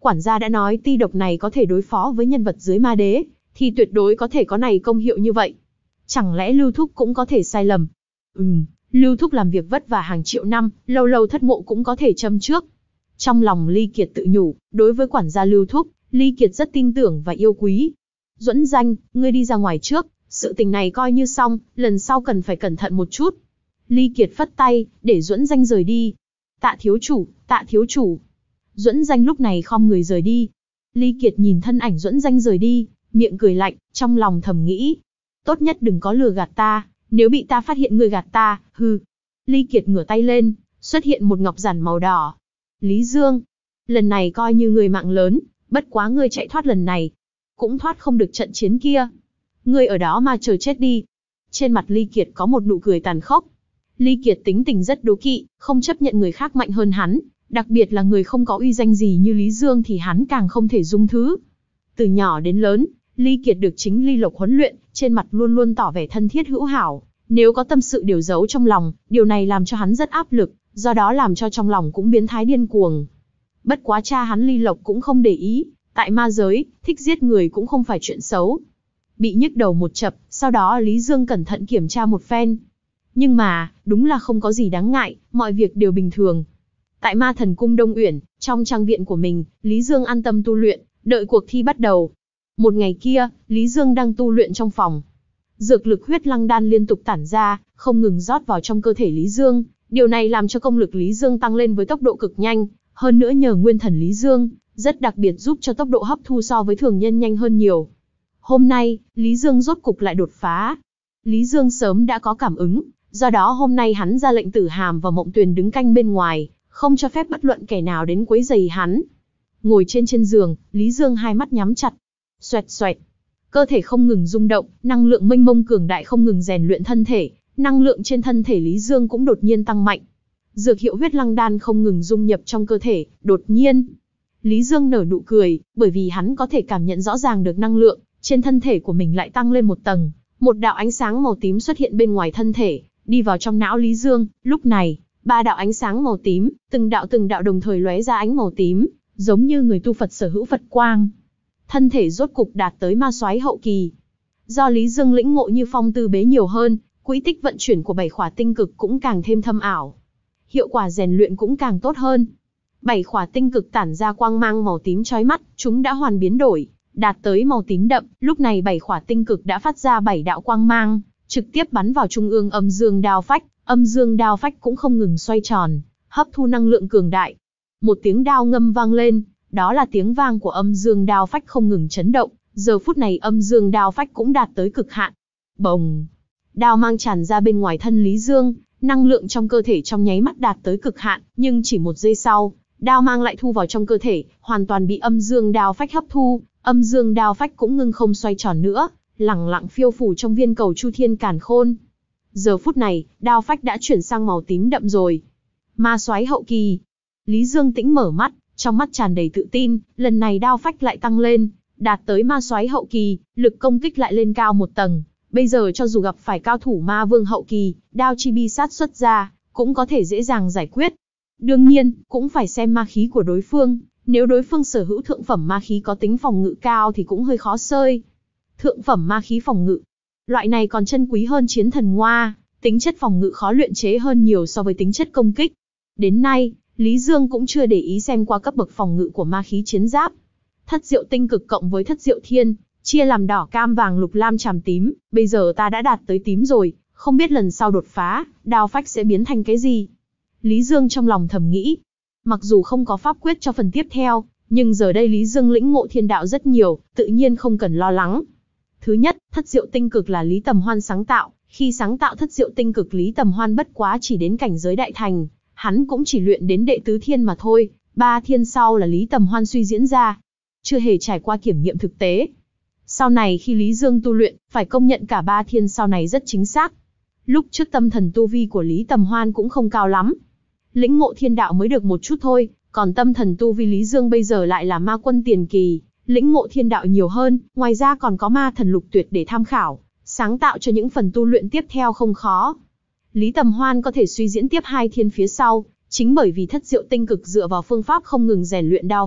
quản gia đã nói ti độc này có thể đối phó với nhân vật dưới ma đế, thì tuyệt đối có thể có này công hiệu như vậy. Chẳng lẽ Lưu Thúc cũng có thể sai lầm? Ừm, Lưu Thúc làm việc vất vả hàng triệu năm, lâu lâu thất ngộ cũng có thể châm trước. Trong lòng Ly Kiệt tự nhủ, đối với quản gia Lưu Thúc, Ly Kiệt rất tin tưởng và yêu quý. Duẫn Danh, ngươi đi ra ngoài trước, sự tình này coi như xong, lần sau cần phải cẩn thận một chút. Ly Kiệt phất tay, để Duẫn Danh rời đi. Tạ thiếu chủ, tạ thiếu chủ. Duẫn Danh lúc này khom người rời đi. Ly Kiệt nhìn thân ảnh Duẫn Danh rời đi, miệng cười lạnh, trong lòng thầm nghĩ. Tốt nhất đừng có lừa gạt ta, nếu bị ta phát hiện ngươi gạt ta, hừ. Ly Kiệt ngửa tay lên, xuất hiện một ngọc giản màu đỏ. Lý Dương, lần này coi như ngươi mạng lớn, bất quá ngươi chạy thoát lần này, cũng thoát không được trận chiến kia. Ngươi ở đó mà chờ chết đi. Trên mặt Ly Kiệt có một nụ cười tàn khốc. Ly Kiệt tính tình rất đố kỵ, không chấp nhận người khác mạnh hơn hắn, đặc biệt là người không có uy danh gì như Lý Dương thì hắn càng không thể dung thứ. Từ nhỏ đến lớn, Ly Kiệt được chính Ly Lộc huấn luyện, trên mặt luôn luôn tỏ vẻ thân thiết hữu hảo, nếu có tâm sự điều giấu trong lòng, điều này làm cho hắn rất áp lực, do đó làm cho trong lòng cũng biến thái điên cuồng. Bất quá cha hắn Ly Lộc cũng không để ý, tại ma giới, thích giết người cũng không phải chuyện xấu. Bị nhức đầu một chập, sau đó Lý Dương cẩn thận kiểm tra một phen. Nhưng mà, đúng là không có gì đáng ngại, mọi việc đều bình thường. Tại Ma Thần Cung Đông Uyển, trong trang viện của mình, Lý Dương an tâm tu luyện, đợi cuộc thi bắt đầu. Một ngày kia, Lý Dương đang tu luyện trong phòng. Dược lực huyết lăng đan liên tục tản ra, không ngừng rót vào trong cơ thể Lý Dương. Điều này làm cho công lực Lý Dương tăng lên với tốc độ cực nhanh. Hơn nữa nhờ nguyên thần Lý Dương, rất đặc biệt giúp cho tốc độ hấp thu so với thường nhân nhanh hơn nhiều. Hôm nay, Lý Dương rốt cục lại đột phá. Lý Dương sớm đã có cảm ứng, do đó hôm nay hắn ra lệnh Tử Hàm và Mộng Tuyền đứng canh bên ngoài, không cho phép bất luận kẻ nào đến quấy rầy hắn. Ngồi trên trên giường, Lý Dương hai mắt nhắm chặt. Xoẹt xoẹt. Cơ thể không ngừng rung động, năng lượng mênh mông cường đại không ngừng rèn luyện thân thể, năng lượng trên thân thể Lý Dương cũng đột nhiên tăng mạnh. Dược hiệu huyết lăng đan không ngừng dung nhập trong cơ thể, đột nhiên. Lý Dương nở nụ cười, bởi vì hắn có thể cảm nhận rõ ràng được năng lượng trên thân thể của mình lại tăng lên một tầng. Một đạo ánh sáng màu tím xuất hiện bên ngoài thân thể, đi vào trong não Lý Dương. Lúc này, ba đạo ánh sáng màu tím, từng đạo từng đạo đồng thời lóe ra ánh màu tím, giống như người tu Phật sở hữu Phật quang. Thân thể rốt cục đạt tới ma soái hậu kỳ. Do Lý Dương lĩnh ngộ như phong tư bế nhiều hơn, quỹ tích vận chuyển của bảy khỏa tinh cực cũng càng thêm thâm ảo. Hiệu quả rèn luyện cũng càng tốt hơn. Bảy khỏa tinh cực tản ra quang mang màu tím chói mắt, chúng đã hoàn biến đổi, đạt tới màu tím đậm. Lúc này bảy khỏa tinh cực đã phát ra bảy đạo quang mang, trực tiếp bắn vào trung ương âm dương đao phách. Âm dương đao phách cũng không ngừng xoay tròn, hấp thu năng lượng cường đại. Một tiếng đao ngâm vang lên, đó là tiếng vang của âm dương đao phách không ngừng chấn động. Giờ phút này âm dương đao phách cũng đạt tới cực hạn. Bồng! Đao mang tràn ra bên ngoài thân Lý Dương, năng lượng trong cơ thể trong nháy mắt đạt tới cực hạn, nhưng chỉ một giây sau, đao mang lại thu vào trong cơ thể, hoàn toàn bị âm dương đao phách hấp thu. Âm dương đao phách cũng ngưng không xoay tròn nữa, lẳng lặng phiêu phù trong viên cầu Chu Thiên Càn Khôn. Giờ phút này, đao phách đã chuyển sang màu tím đậm rồi. Ma soái hậu kỳ. Lý Dương tĩnh mở mắt, trong mắt tràn đầy tự tin, lần này đao phách lại tăng lên, đạt tới ma soái hậu kỳ, lực công kích lại lên cao một tầng. Bây giờ cho dù gặp phải cao thủ ma vương hậu kỳ, đao chi bi sát xuất ra, cũng có thể dễ dàng giải quyết. Đương nhiên, cũng phải xem ma khí của đối phương, nếu đối phương sở hữu thượng phẩm ma khí có tính phòng ngự cao thì cũng hơi khó xơi. Thượng phẩm ma khí phòng ngự, loại này còn chân quý hơn chiến thần ngoa, tính chất phòng ngự khó luyện chế hơn nhiều so với tính chất công kích. Đến nay, Lý Dương cũng chưa để ý xem qua cấp bậc phòng ngự của ma khí chiến giáp. Thất diệu tinh cực cộng với thất diệu thiên, chia làm đỏ cam vàng lục lam tràm tím, bây giờ ta đã đạt tới tím rồi, không biết lần sau đột phá, đao phách sẽ biến thành cái gì. Lý Dương trong lòng thầm nghĩ. Mặc dù không có pháp quyết cho phần tiếp theo, nhưng giờ đây Lý Dương lĩnh ngộ thiên đạo rất nhiều, tự nhiên không cần lo lắng. Thứ nhất, thất diệu tinh cực là Lý Tầm Hoan sáng tạo, khi sáng tạo thất diệu tinh cực Lý Tầm Hoan bất quá chỉ đến cảnh giới đại thành, hắn cũng chỉ luyện đến đệ tứ thiên mà thôi, ba thiên sau là Lý Tầm Hoan suy diễn ra, chưa hề trải qua kiểm nghiệm thực tế. Sau này khi Lý Dương tu luyện, phải công nhận cả ba thiên sau này rất chính xác. Lúc trước tâm thần tu vi của Lý Tầm Hoan cũng không cao lắm, lĩnh ngộ thiên đạo mới được một chút thôi, còn tâm thần tu vi Lý Dương bây giờ lại là ma quân tiền kỳ, lĩnh ngộ thiên đạo nhiều hơn, ngoài ra còn có ma thần lục tuyệt để tham khảo, sáng tạo cho những phần tu luyện tiếp theo không khó. Lý Tầm Hoan có thể suy diễn tiếp hai thiên phía sau, chính bởi vì thất diệu tinh cực dựa vào phương pháp không ngừng rèn luyện đao phách,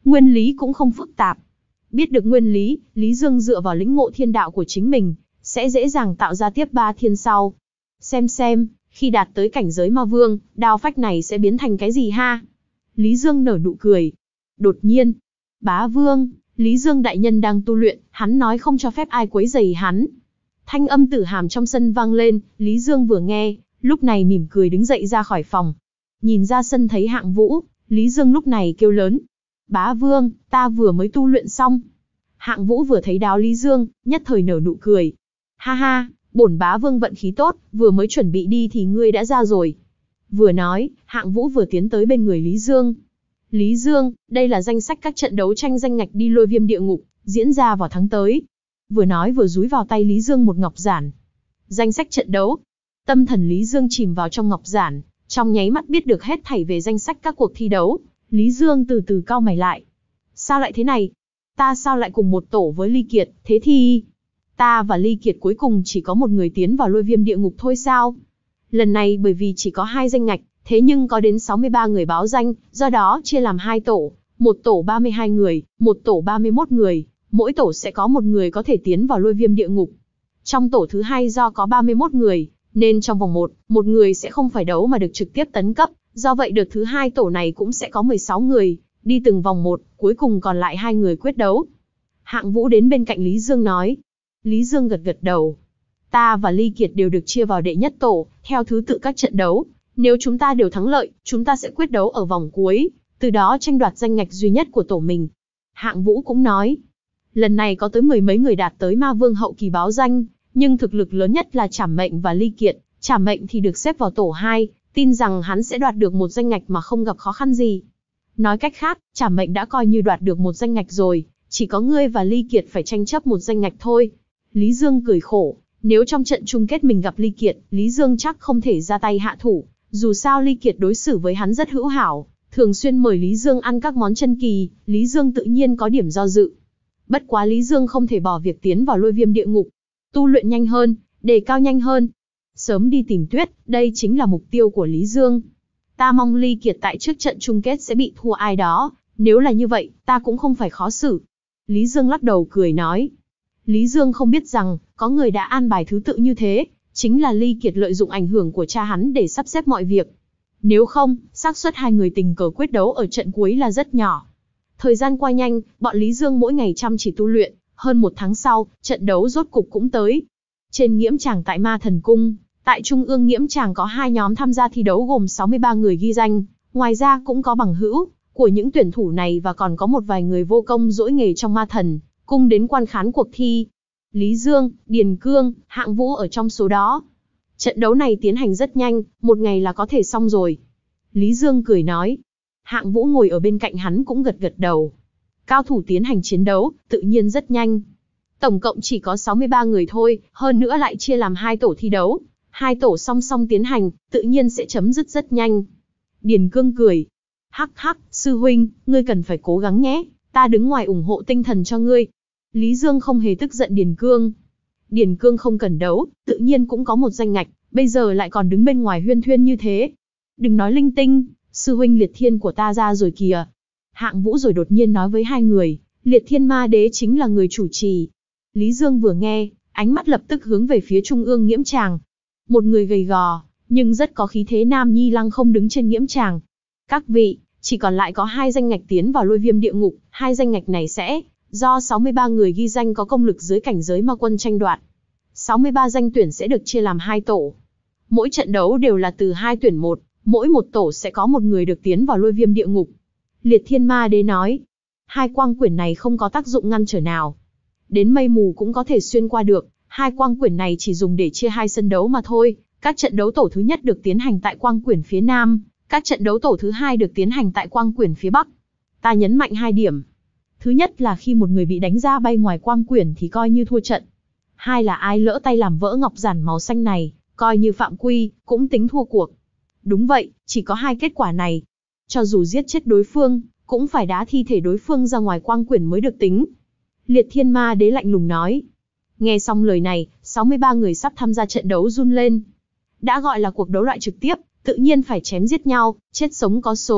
Nguyên lý cũng không phức tạp. Biết được nguyên lý, Lý Dương dựa vào lĩnh ngộ thiên đạo của chính mình, sẽ dễ dàng tạo ra tiếp ba thiên sau. Xem xem, khi đạt tới cảnh giới ma vương, đao phách này sẽ biến thành cái gì ha? Lý Dương nở nụ cười. Đột nhiên, bá vương, Lý Dương đại nhân đang tu luyện, hắn nói không cho phép ai quấy rầy hắn. Thanh âm tử hàm trong sân vang lên, Lý Dương vừa nghe, lúc này mỉm cười đứng dậy ra khỏi phòng. Nhìn ra sân thấy Hạng Vũ, Lý Dương lúc này kêu lớn. Bá vương, ta vừa mới tu luyện xong. Hạng Vũ vừa thấy đáo Lý Dương, nhất thời nở nụ cười. Ha ha, bổn bá vương vận khí tốt, vừa mới chuẩn bị đi thì ngươi đã ra rồi. Vừa nói, Hạng Vũ vừa tiến tới bên người Lý Dương. Lý Dương, đây là danh sách các trận đấu tranh danh ngạch đi Lôi Viêm Địa Ngục, diễn ra vào tháng tới. Vừa nói vừa dúi vào tay Lý Dương một ngọc giản. Danh sách trận đấu. Tâm thần Lý Dương chìm vào trong ngọc giản, trong nháy mắt biết được hết thảy về danh sách các cuộc thi đấu. Lý Dương từ từ cau mày lại. Sao lại thế này? Ta sao lại cùng một tổ với Ly Kiệt, thế thì... Ta và Ly Kiệt cuối cùng chỉ có một người tiến vào Lôi Viêm Địa Ngục thôi sao? Lần này bởi vì chỉ có hai danh ngạch, thế nhưng có đến sáu mươi ba người báo danh, do đó chia làm hai tổ, một tổ ba mươi hai người, một tổ ba mươi mốt người, mỗi tổ sẽ có một người có thể tiến vào Lôi Viêm Địa Ngục. Trong tổ thứ hai do có ba mươi mốt người, nên trong vòng một, một người sẽ không phải đấu mà được trực tiếp tấn cấp, do vậy đợt thứ hai tổ này cũng sẽ có mười sáu người, đi từng vòng một, cuối cùng còn lại hai người quyết đấu. Hạng Vũ đến bên cạnh Lý Dương nói. Lý Dương gật gật đầu. Ta và Ly Kiệt đều được chia vào đệ nhất tổ, theo thứ tự các trận đấu. Nếu chúng ta đều thắng lợi, chúng ta sẽ quyết đấu ở vòng cuối, từ đó tranh đoạt danh ngạch duy nhất của tổ mình. Hạng Vũ cũng nói. Lần này có tới mười mấy người đạt tới ma vương hậu kỳ báo danh, nhưng thực lực lớn nhất là Trảm Mệnh và Ly Kiệt. Trảm Mệnh thì được xếp vào tổ hai, tin rằng hắn sẽ đoạt được một danh ngạch mà không gặp khó khăn gì. Nói cách khác, Trảm Mệnh đã coi như đoạt được một danh ngạch rồi, chỉ có ngươi và Ly Kiệt phải tranh chấp một danh ngạch thôi. Lý Dương cười khổ, nếu trong trận chung kết mình gặp Ly Kiệt, Lý Dương chắc không thể ra tay hạ thủ, dù sao Ly Kiệt đối xử với hắn rất hữu hảo, thường xuyên mời Lý Dương ăn các món chân kỳ, Lý Dương tự nhiên có điểm do dự. Bất quá Lý Dương không thể bỏ việc tiến vào Lôi Viêm Địa Ngục, tu luyện nhanh hơn, đề cao nhanh hơn. Sớm đi tìm Tuyết, đây chính là mục tiêu của Lý Dương. Ta mong Ly Kiệt tại trước trận chung kết sẽ bị thua ai đó, nếu là như vậy, ta cũng không phải khó xử. Lý Dương lắc đầu cười nói. Lý Dương không biết rằng, có người đã an bài thứ tự như thế, chính là Ly Kiệt lợi dụng ảnh hưởng của cha hắn để sắp xếp mọi việc. Nếu không, xác suất hai người tình cờ quyết đấu ở trận cuối là rất nhỏ. Thời gian qua nhanh, bọn Lý Dương mỗi ngày chăm chỉ tu luyện, hơn một tháng sau, trận đấu rốt cục cũng tới. Trên nghiễm tràng tại Ma Thần Cung, tại Trung ương nghiễm tràng có hai nhóm tham gia thi đấu gồm sáu mươi ba người ghi danh, ngoài ra cũng có bằng hữu của những tuyển thủ này và còn có một vài người vô công dỗi nghề trong Ma Thần Cung đến quan khán cuộc thi. Lý Dương, Điền Cương, Hạng Vũ ở trong số đó. Trận đấu này tiến hành rất nhanh, một ngày là có thể xong rồi. Lý Dương cười nói. Hạng Vũ ngồi ở bên cạnh hắn cũng gật gật đầu. Cao thủ tiến hành chiến đấu, tự nhiên rất nhanh. Tổng cộng chỉ có sáu mươi ba người thôi, hơn nữa lại chia làm hai tổ thi đấu. Hai tổ song song tiến hành, tự nhiên sẽ chấm dứt rất nhanh. Điền Cương cười. Hắc hắc, sư huynh, ngươi cần phải cố gắng nhé, ta đứng ngoài ủng hộ tinh thần cho ngươi. Lý Dương không hề tức giận Điền Cương. Điền Cương không cần đấu, tự nhiên cũng có một danh ngạch, bây giờ lại còn đứng bên ngoài huyên thuyên như thế. Đừng nói linh tinh, sư huynh Liệt Thiên của ta ra rồi kìa. Hạng Vũ rồi đột nhiên nói với hai người, Liệt Thiên Ma Đế chính là người chủ trì. Lý Dương vừa nghe, ánh mắt lập tức hướng về phía trung ương nghiễm tràng. Một người gầy gò, nhưng rất có khí thế nam nhi lăng không đứng trên nghiễm tràng. Các vị, chỉ còn lại có hai danh ngạch tiến vào Lôi Viêm Địa Ngục, hai danh ngạch này sẽ do sáu mươi ba người ghi danh có công lực dưới cảnh giới ma quân tranh đoạt. sáu mươi ba danh tuyển sẽ được chia làm hai tổ. Mỗi trận đấu đều là từ hai tuyển một, mỗi một tổ sẽ có một người được tiến vào Lôi Viêm Địa Ngục. Liệt Thiên Ma Đế nói, hai quang quyển này không có tác dụng ngăn trở nào. Đến mây mù cũng có thể xuyên qua được, hai quang quyển này chỉ dùng để chia hai sân đấu mà thôi. Các trận đấu tổ thứ nhất được tiến hành tại quang quyển phía Nam, các trận đấu tổ thứ hai được tiến hành tại quang quyển phía Bắc. Ta nhấn mạnh hai điểm. Thứ nhất là khi một người bị đánh ra bay ngoài quang quyển thì coi như thua trận. Hai là ai lỡ tay làm vỡ ngọc giản màu xanh này, coi như phạm quy, cũng tính thua cuộc. Đúng vậy, chỉ có hai kết quả này. Cho dù giết chết đối phương, cũng phải đá thi thể đối phương ra ngoài quang quyển mới được tính. Liệt Thiên Ma Đế lạnh lùng nói. Nghe xong lời này, sáu mươi ba người sắp tham gia trận đấu run lên. Đã gọi là cuộc đấu loại trực tiếp, tự nhiên phải chém giết nhau, chết sống có số.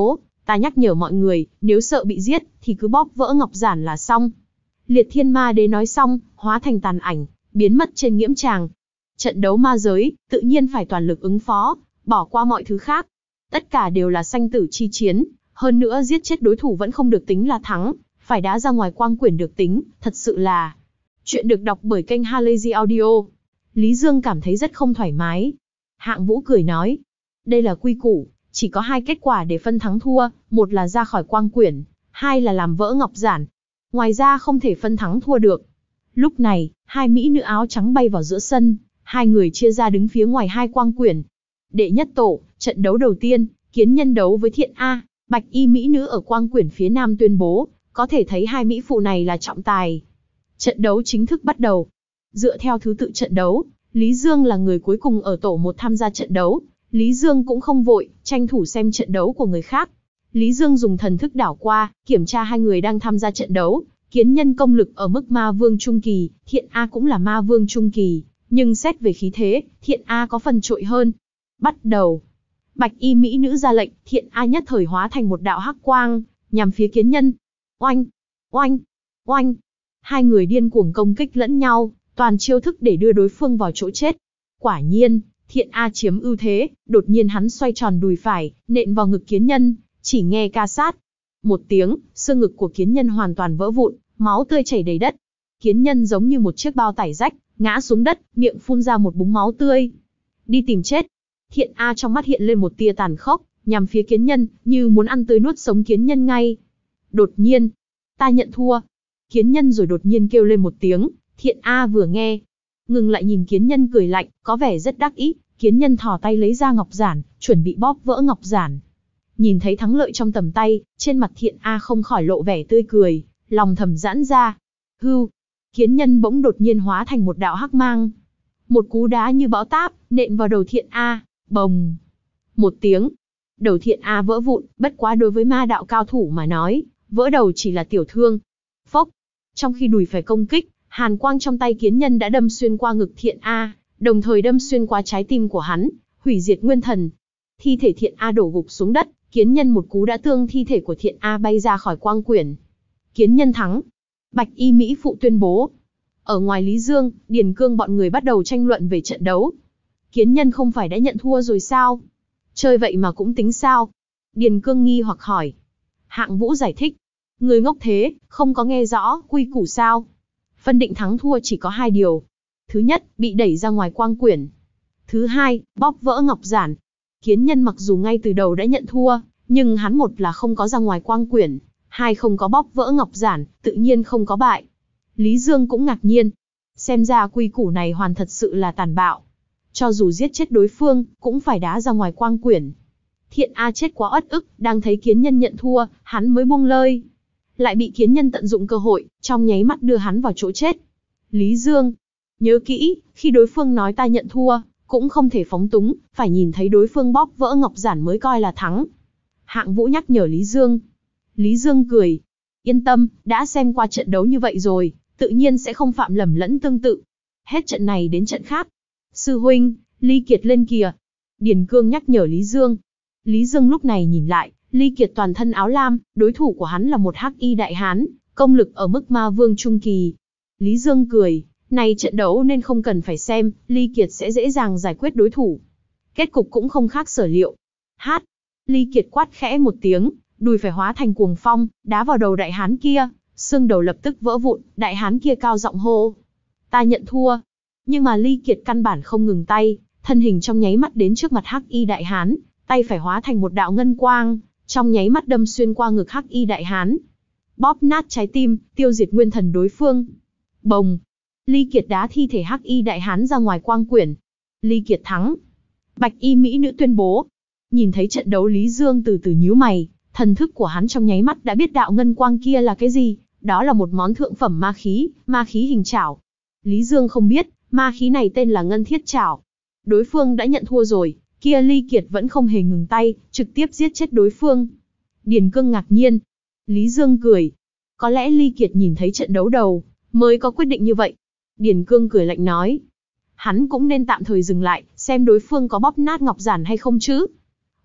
Ta nhắc nhở mọi người, nếu sợ bị giết, thì cứ bóp vỡ ngọc giản là xong. Liệt Thiên Ma Đế nói xong, hóa thành tàn ảnh, biến mất trên nghiễm tràng. Trận đấu ma giới, tự nhiên phải toàn lực ứng phó, bỏ qua mọi thứ khác. Tất cả đều là sanh tử chi chiến, hơn nữa giết chết đối thủ vẫn không được tính là thắng, phải đá ra ngoài quang quyển được tính, thật sự là... Chuyện được đọc bởi kênh Halazy Audio. Lý Dương cảm thấy rất không thoải mái. Hạng Vũ cười nói, đây là quy củ, chỉ có hai kết quả để phân thắng thua, một là ra khỏi quang quyển, hai là làm vỡ ngọc giản. Ngoài ra không thể phân thắng thua được. Lúc này, hai mỹ nữ áo trắng bay vào giữa sân, hai người chia ra đứng phía ngoài hai quang quyển. Đệ nhất tổ, trận đấu đầu tiên, Kiến Nhân đấu với Thiện A, bạch y mỹ nữ ở quang quyển phía nam tuyên bố, có thể thấy hai mỹ phụ này là trọng tài. Trận đấu chính thức bắt đầu. Dựa theo thứ tự trận đấu, Lý Dương là người cuối cùng ở tổ một tham gia trận đấu. Lý Dương cũng không vội, tranh thủ xem trận đấu của người khác. Lý Dương dùng thần thức đảo qua, kiểm tra hai người đang tham gia trận đấu. Kiến Nhân công lực ở mức ma vương trung kỳ, Thiện A cũng là ma vương trung kỳ, nhưng xét về khí thế, Thiện A có phần trội hơn. Bắt đầu. Bạch y mỹ nữ ra lệnh, Thiện A nhất thời hóa thành một đạo hắc quang, nhằm phía Kiến Nhân. Oanh, oanh, oanh. Hai người điên cuồng công kích lẫn nhau, toàn chiêu thức để đưa đối phương vào chỗ chết. Quả nhiên, Thiện A chiếm ưu thế, đột nhiên hắn xoay tròn đùi phải, nện vào ngực Kiến Nhân, chỉ nghe ca sát. Một tiếng, xương ngực của Kiến Nhân hoàn toàn vỡ vụn, máu tươi chảy đầy đất. Kiến Nhân giống như một chiếc bao tải rách, ngã xuống đất, miệng phun ra một búng máu tươi. Đi tìm chết. Thiện A trong mắt hiện lên một tia tàn khốc, nhằm phía Kiến Nhân, như muốn ăn tươi nuốt sống Kiến Nhân ngay. Đột nhiên, ta nhận thua. Kiến Nhân rồi đột nhiên kêu lên một tiếng, Thiện A vừa nghe, ngừng lại nhìn Kiến Nhân cười lạnh, có vẻ rất đắc ý. Kiến Nhân thò tay lấy ra ngọc giản, chuẩn bị bóp vỡ ngọc giản. Nhìn thấy thắng lợi trong tầm tay, trên mặt Thiện A không khỏi lộ vẻ tươi cười, lòng thầm giãn ra. Hưu, Kiến Nhân bỗng đột nhiên hóa thành một đạo hắc mang. Một cú đá như bão táp, nện vào đầu Thiện A, bồng. Một tiếng, đầu Thiện A vỡ vụn, bất quá đối với ma đạo cao thủ mà nói, vỡ đầu chỉ là tiểu thương. Phốc, trong khi đùi phải công kích, hàn quang trong tay Kiến Nhân đã đâm xuyên qua ngực Thiện A, đồng thời đâm xuyên qua trái tim của hắn, hủy diệt nguyên thần. Thi thể Thiện A đổ gục xuống đất, Kiến Nhân một cú đã tương thi thể của Thiện A bay ra khỏi quang quyển. Kiến Nhân thắng. Bạch y mỹ phụ tuyên bố. Ở ngoài Lý Dương, Điền Cương bọn người bắt đầu tranh luận về trận đấu. Kiến Nhân không phải đã nhận thua rồi sao? Chơi vậy mà cũng tính sao? Điền Cương nghi hoặc hỏi. Hạng Vũ giải thích. Người ngốc thế, không có nghe rõ quy củ sao? Phân định thắng thua chỉ có hai điều. Thứ nhất, bị đẩy ra ngoài quang quyển. Thứ hai, bóp vỡ ngọc giản. Kiến Nhân mặc dù ngay từ đầu đã nhận thua, nhưng hắn một là không có ra ngoài quang quyển, hai không có bóp vỡ ngọc giản, tự nhiên không có bại. Lý Dương cũng ngạc nhiên. Xem ra quy củ này hoàn thật sự là tàn bạo. Cho dù giết chết đối phương, cũng phải đá ra ngoài quang quyển. Thiện A chết quá uất ức, đang thấy Kiến Nhân nhận thua, hắn mới buông lơi. Lại bị Kiến Nhân tận dụng cơ hội, trong nháy mắt đưa hắn vào chỗ chết. Lý Dương, nhớ kỹ, khi đối phương nói ta nhận thua, cũng không thể phóng túng, phải nhìn thấy đối phương bóp vỡ ngọc giản mới coi là thắng. Hạng Vũ nhắc nhở Lý Dương. Lý Dương cười. Yên tâm, đã xem qua trận đấu như vậy rồi, tự nhiên sẽ không phạm lầm lẫn tương tự. Hết trận này đến trận khác. Sư huynh, Ly Kiệt lên kìa. Điền Cương nhắc nhở Lý Dương. Lý Dương lúc này nhìn lại, Ly Kiệt toàn thân áo lam, đối thủ của hắn là một hắc y đại hán, công lực ở mức ma vương trung kỳ. Lý Dương cười, này trận đấu nên không cần phải xem, Ly Kiệt sẽ dễ dàng giải quyết đối thủ. Kết cục cũng không khác sở liệu. Hát, Ly Kiệt quát khẽ một tiếng, đùi phải hóa thành cuồng phong, đá vào đầu đại hán kia, xương đầu lập tức vỡ vụn, đại hán kia cao giọng hô. Ta nhận thua. Nhưng mà Ly Kiệt căn bản không ngừng tay, thân hình trong nháy mắt đến trước mặt hắc y đại hán, tay phải hóa thành một đạo ngân quang, trong nháy mắt đâm xuyên qua ngực hắc y đại hán. Bóp nát trái tim, tiêu diệt nguyên thần đối phương. Bồng. Ly Kiệt đá thi thể hắc y đại hán ra ngoài quang quyển. Ly Kiệt thắng. Bạch y mỹ nữ tuyên bố. Nhìn thấy trận đấu Lý Dương từ từ nhíu mày, thần thức của hắn trong nháy mắt đã biết đạo ngân quang kia là cái gì, đó là một món thượng phẩm ma khí, ma khí hình chảo. Lý Dương không biết, ma khí này tên là Ngân Thiết Chảo. Đối phương đã nhận thua rồi, kia Ly Kiệt vẫn không hề ngừng tay, trực tiếp giết chết đối phương. Điền Cương ngạc nhiên. Lý Dương cười. Có lẽ Ly Kiệt nhìn thấy trận đấu đầu, mới có quyết định như vậy. Điền Cương cười lạnh nói. Hắn cũng nên tạm thời dừng lại, xem đối phương có bóp nát ngọc giản hay không chứ.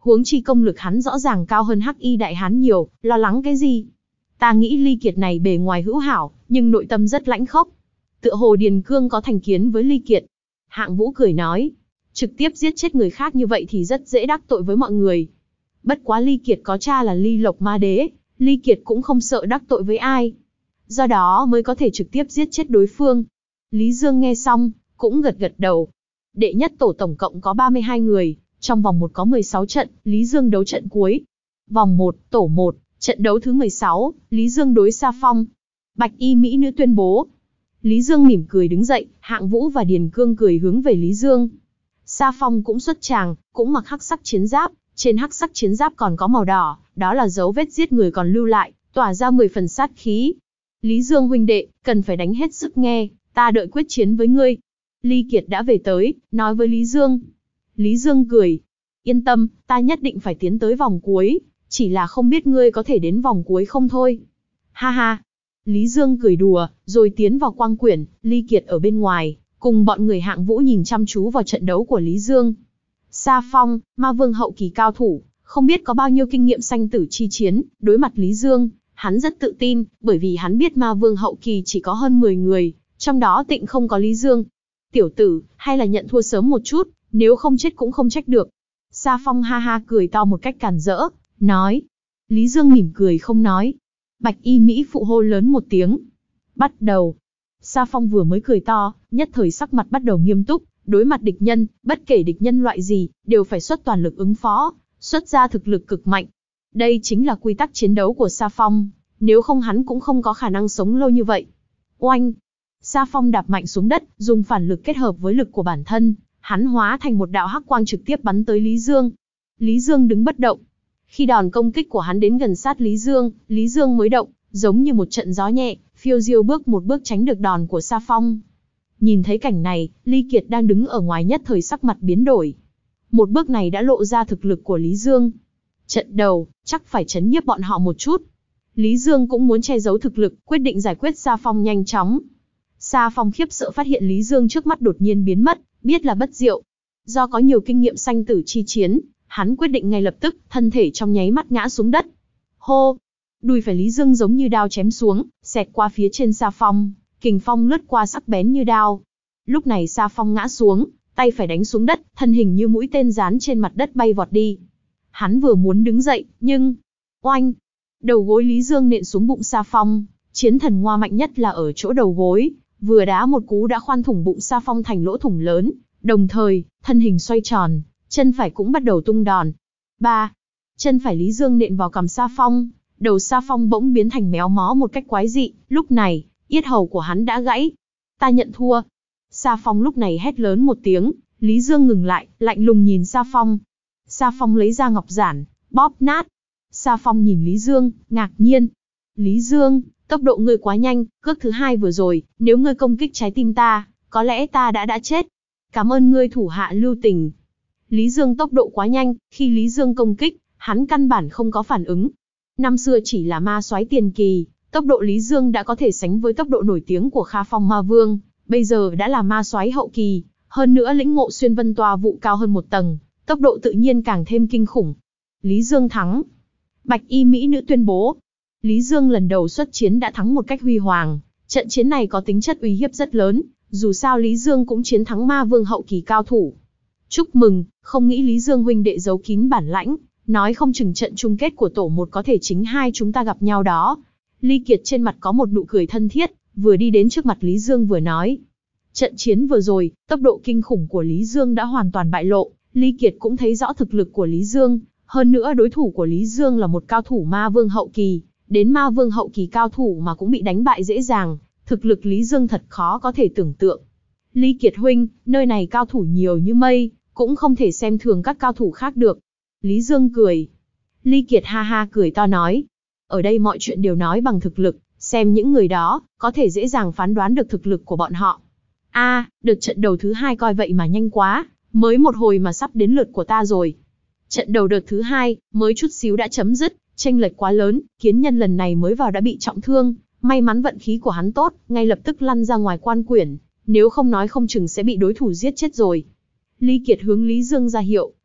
Huống chi công lực hắn rõ ràng cao hơn Hắc Y đại hán nhiều, lo lắng cái gì? Ta nghĩ Ly Kiệt này bề ngoài hữu hảo, nhưng nội tâm rất lãnh khốc. Tựa hồ Điền Cương có thành kiến với Ly Kiệt. Hạng Vũ cười nói, trực tiếp giết chết người khác như vậy thì rất dễ đắc tội với mọi người. Bất quá Ly Kiệt có cha là Ly Lộc Ma Đế, Ly Kiệt cũng không sợ đắc tội với ai. Do đó mới có thể trực tiếp giết chết đối phương. Lý Dương nghe xong, cũng gật gật đầu. Đệ nhất tổ tổng cộng có ba mươi hai người, trong vòng một có mười sáu trận, Lý Dương đấu trận cuối. Vòng một, tổ một, trận đấu thứ mười sáu, Lý Dương đối Sa Phong. Bạch y mỹ nữ tuyên bố. Lý Dương mỉm cười đứng dậy, Hạng Vũ và Điền Cương cười hướng về Lý Dương. Sa Phong cũng xuất tràng, cũng mặc hắc sắc chiến giáp, trên hắc sắc chiến giáp còn có màu đỏ, đó là dấu vết giết người còn lưu lại, tỏa ra mười phần sát khí. Lý Dương huynh đệ, cần phải đánh hết sức nghe, ta đợi quyết chiến với ngươi. Ly Kiệt đã về tới, nói với Lý Dương. Lý Dương cười. Yên tâm, ta nhất định phải tiến tới vòng cuối, chỉ là không biết ngươi có thể đến vòng cuối không thôi. Ha ha. Lý Dương cười đùa, rồi tiến vào quang quyển, Ly Kiệt ở bên ngoài, cùng bọn người Hạng Vũ nhìn chăm chú vào trận đấu của Lý Dương. Sa Phong, ma vương hậu kỳ cao thủ, không biết có bao nhiêu kinh nghiệm sanh tử chi chiến, đối mặt Lý Dương, hắn rất tự tin, bởi vì hắn biết ma vương hậu kỳ chỉ có hơn mười người, trong đó tịnh không có Lý Dương. Tiểu tử, hay là nhận thua sớm một chút, nếu không chết cũng không trách được. Sa Phong ha ha cười to một cách càn rỡ, nói. Lý Dương mỉm cười không nói. Bạch y Mỹ phụ hô lớn một tiếng. Bắt đầu. Sa Phong vừa mới cười to, nhất thời sắc mặt bắt đầu nghiêm túc, đối mặt địch nhân, bất kể địch nhân loại gì, đều phải xuất toàn lực ứng phó, xuất ra thực lực cực mạnh. Đây chính là quy tắc chiến đấu của Sa Phong, nếu không hắn cũng không có khả năng sống lâu như vậy. Oanh! Sa Phong đạp mạnh xuống đất, dùng phản lực kết hợp với lực của bản thân, hắn hóa thành một đạo hắc quang trực tiếp bắn tới Lý Dương. Lý Dương đứng bất động. Khi đòn công kích của hắn đến gần sát Lý Dương, Lý Dương mới động, giống như một trận gió nhẹ, phiêu diêu bước một bước tránh được đòn của Sa Phong. Nhìn thấy cảnh này, Ly Kiệt đang đứng ở ngoài nhất thời sắc mặt biến đổi. Một bước này đã lộ ra thực lực của Lý Dương. Trận đầu, chắc phải chấn nhiếp bọn họ một chút. Lý Dương cũng muốn che giấu thực lực, quyết định giải quyết Sa Phong nhanh chóng. Sa Phong khiếp sợ phát hiện Lý Dương trước mắt đột nhiên biến mất, biết là bất diệu. Do có nhiều kinh nghiệm sanh tử chi chiến, hắn quyết định ngay lập tức, thân thể trong nháy mắt ngã xuống đất. Hô! Đùi phải Lý Dương giống như đao chém xuống, xẹt qua phía trên Sa Phong, kình phong lướt qua sắc bén như đao. Lúc này Sa Phong ngã xuống, tay phải đánh xuống đất, thân hình như mũi tên dán trên mặt đất bay vọt đi. Hắn vừa muốn đứng dậy, nhưng... Oanh! Đầu gối Lý Dương nện xuống bụng Sa Phong, chiến thần ngoa mạnh nhất là ở chỗ đầu gối, vừa đá một cú đã khoan thủng bụng Sa Phong thành lỗ thủng lớn, đồng thời, thân hình xoay tròn, chân phải cũng bắt đầu tung đòn. Ba! Chân phải Lý Dương nện vào cằm Sa Phong, đầu Sa Phong bỗng biến thành méo mó một cách quái dị, lúc này, yết hầu của hắn đã gãy. Ta nhận thua. Sa Phong lúc này hét lớn một tiếng, Lý Dương ngừng lại, lạnh lùng nhìn Sa Phong. Sa Phong lấy ra ngọc giản, bóp nát. Sa Phong nhìn Lý Dương, ngạc nhiên. Lý Dương, tốc độ ngươi quá nhanh, cước thứ hai vừa rồi, nếu ngươi công kích trái tim ta, có lẽ ta đã đã chết. Cảm ơn ngươi thủ hạ lưu tình. Lý Dương tốc độ quá nhanh, khi Lý Dương công kích, hắn căn bản không có phản ứng. Năm xưa chỉ là ma soái tiền kỳ, tốc độ Lý Dương đã có thể sánh với tốc độ nổi tiếng của Kha Phong Ma Vương, bây giờ đã là ma soái hậu kỳ, hơn nữa lĩnh ngộ xuyên vân tòa vụ cao hơn một tầng, tốc độ tự nhiên càng thêm kinh khủng. Lý Dương thắng. Bạch y mỹ nữ tuyên bố. Lý Dương lần đầu xuất chiến đã thắng một cách huy hoàng, trận chiến này có tính chất uy hiếp rất lớn, dù sao Lý Dương cũng chiến thắng ma vương hậu kỳ cao thủ. Chúc mừng, không nghĩ Lý Dương huynh đệ giấu kín bản lãnh, nói không chừng trận chung kết của tổ một có thể chính hai chúng ta gặp nhau đó. Ly Kiệt trên mặt có một nụ cười thân thiết, vừa đi đến trước mặt Lý Dương vừa nói. Trận chiến vừa rồi, tốc độ kinh khủng của Lý Dương đã hoàn toàn bại lộ, Ly Kiệt cũng thấy rõ thực lực của Lý Dương, hơn nữa đối thủ của Lý Dương là một cao thủ ma vương hậu kỳ, đến ma vương hậu kỳ cao thủ mà cũng bị đánh bại dễ dàng, thực lực Lý Dương thật khó có thể tưởng tượng. Ly Kiệt huynh, nơi này cao thủ nhiều như mây, cũng không thể xem thường các cao thủ khác được. Lý Dương cười. Ly Kiệt ha ha cười to nói. Ở đây mọi chuyện đều nói bằng thực lực, xem những người đó, có thể dễ dàng phán đoán được thực lực của bọn họ. A, à, đợt trận đầu thứ hai coi vậy mà nhanh quá, mới một hồi mà sắp đến lượt của ta rồi. Trận đầu đợt thứ hai, mới chút xíu đã chấm dứt, chênh lệch quá lớn, kiến nhân lần này mới vào đã bị trọng thương, may mắn vận khí của hắn tốt, ngay lập tức lăn ra ngoài quan quyển, nếu không nói không chừng sẽ bị đối thủ giết chết rồi. Ly Kiệt hướng Lý Dương ra hiệu,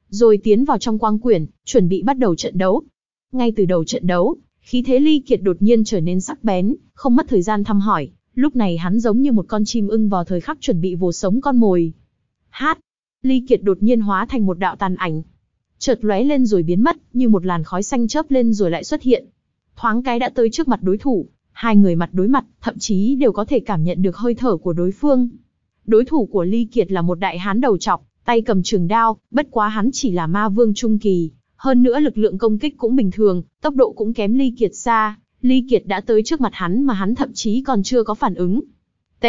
rồi tiến vào trong quang quyển, chuẩn bị bắt đầu trận đấu. Ngay từ đầu trận đấu, khí thế Ly Kiệt đột nhiên trở nên sắc bén, không mất thời gian thăm hỏi, lúc này hắn giống như một con chim ưng vào thời khắc chuẩn bị vồ sống con mồi. Hát! Ly Kiệt đột nhiên hóa thành một đạo tàn ảnh, chợt lóe lên rồi biến mất, như một làn khói xanh chớp lên rồi lại xuất hiện. Thoáng cái đã tới trước mặt đối thủ, hai người mặt đối mặt, thậm chí đều có thể cảm nhận được hơi thở của đối phương. Đối thủ của Ly Kiệt là một đại hán đầu trọc, tay cầm trường đao, bất quá hắn chỉ là ma vương trung kỳ, hơn nữa lực lượng công kích cũng bình thường, tốc độ cũng kém Ly Kiệt xa. Ly Kiệt đã tới trước mặt hắn mà hắn thậm chí còn chưa có phản ứng. T.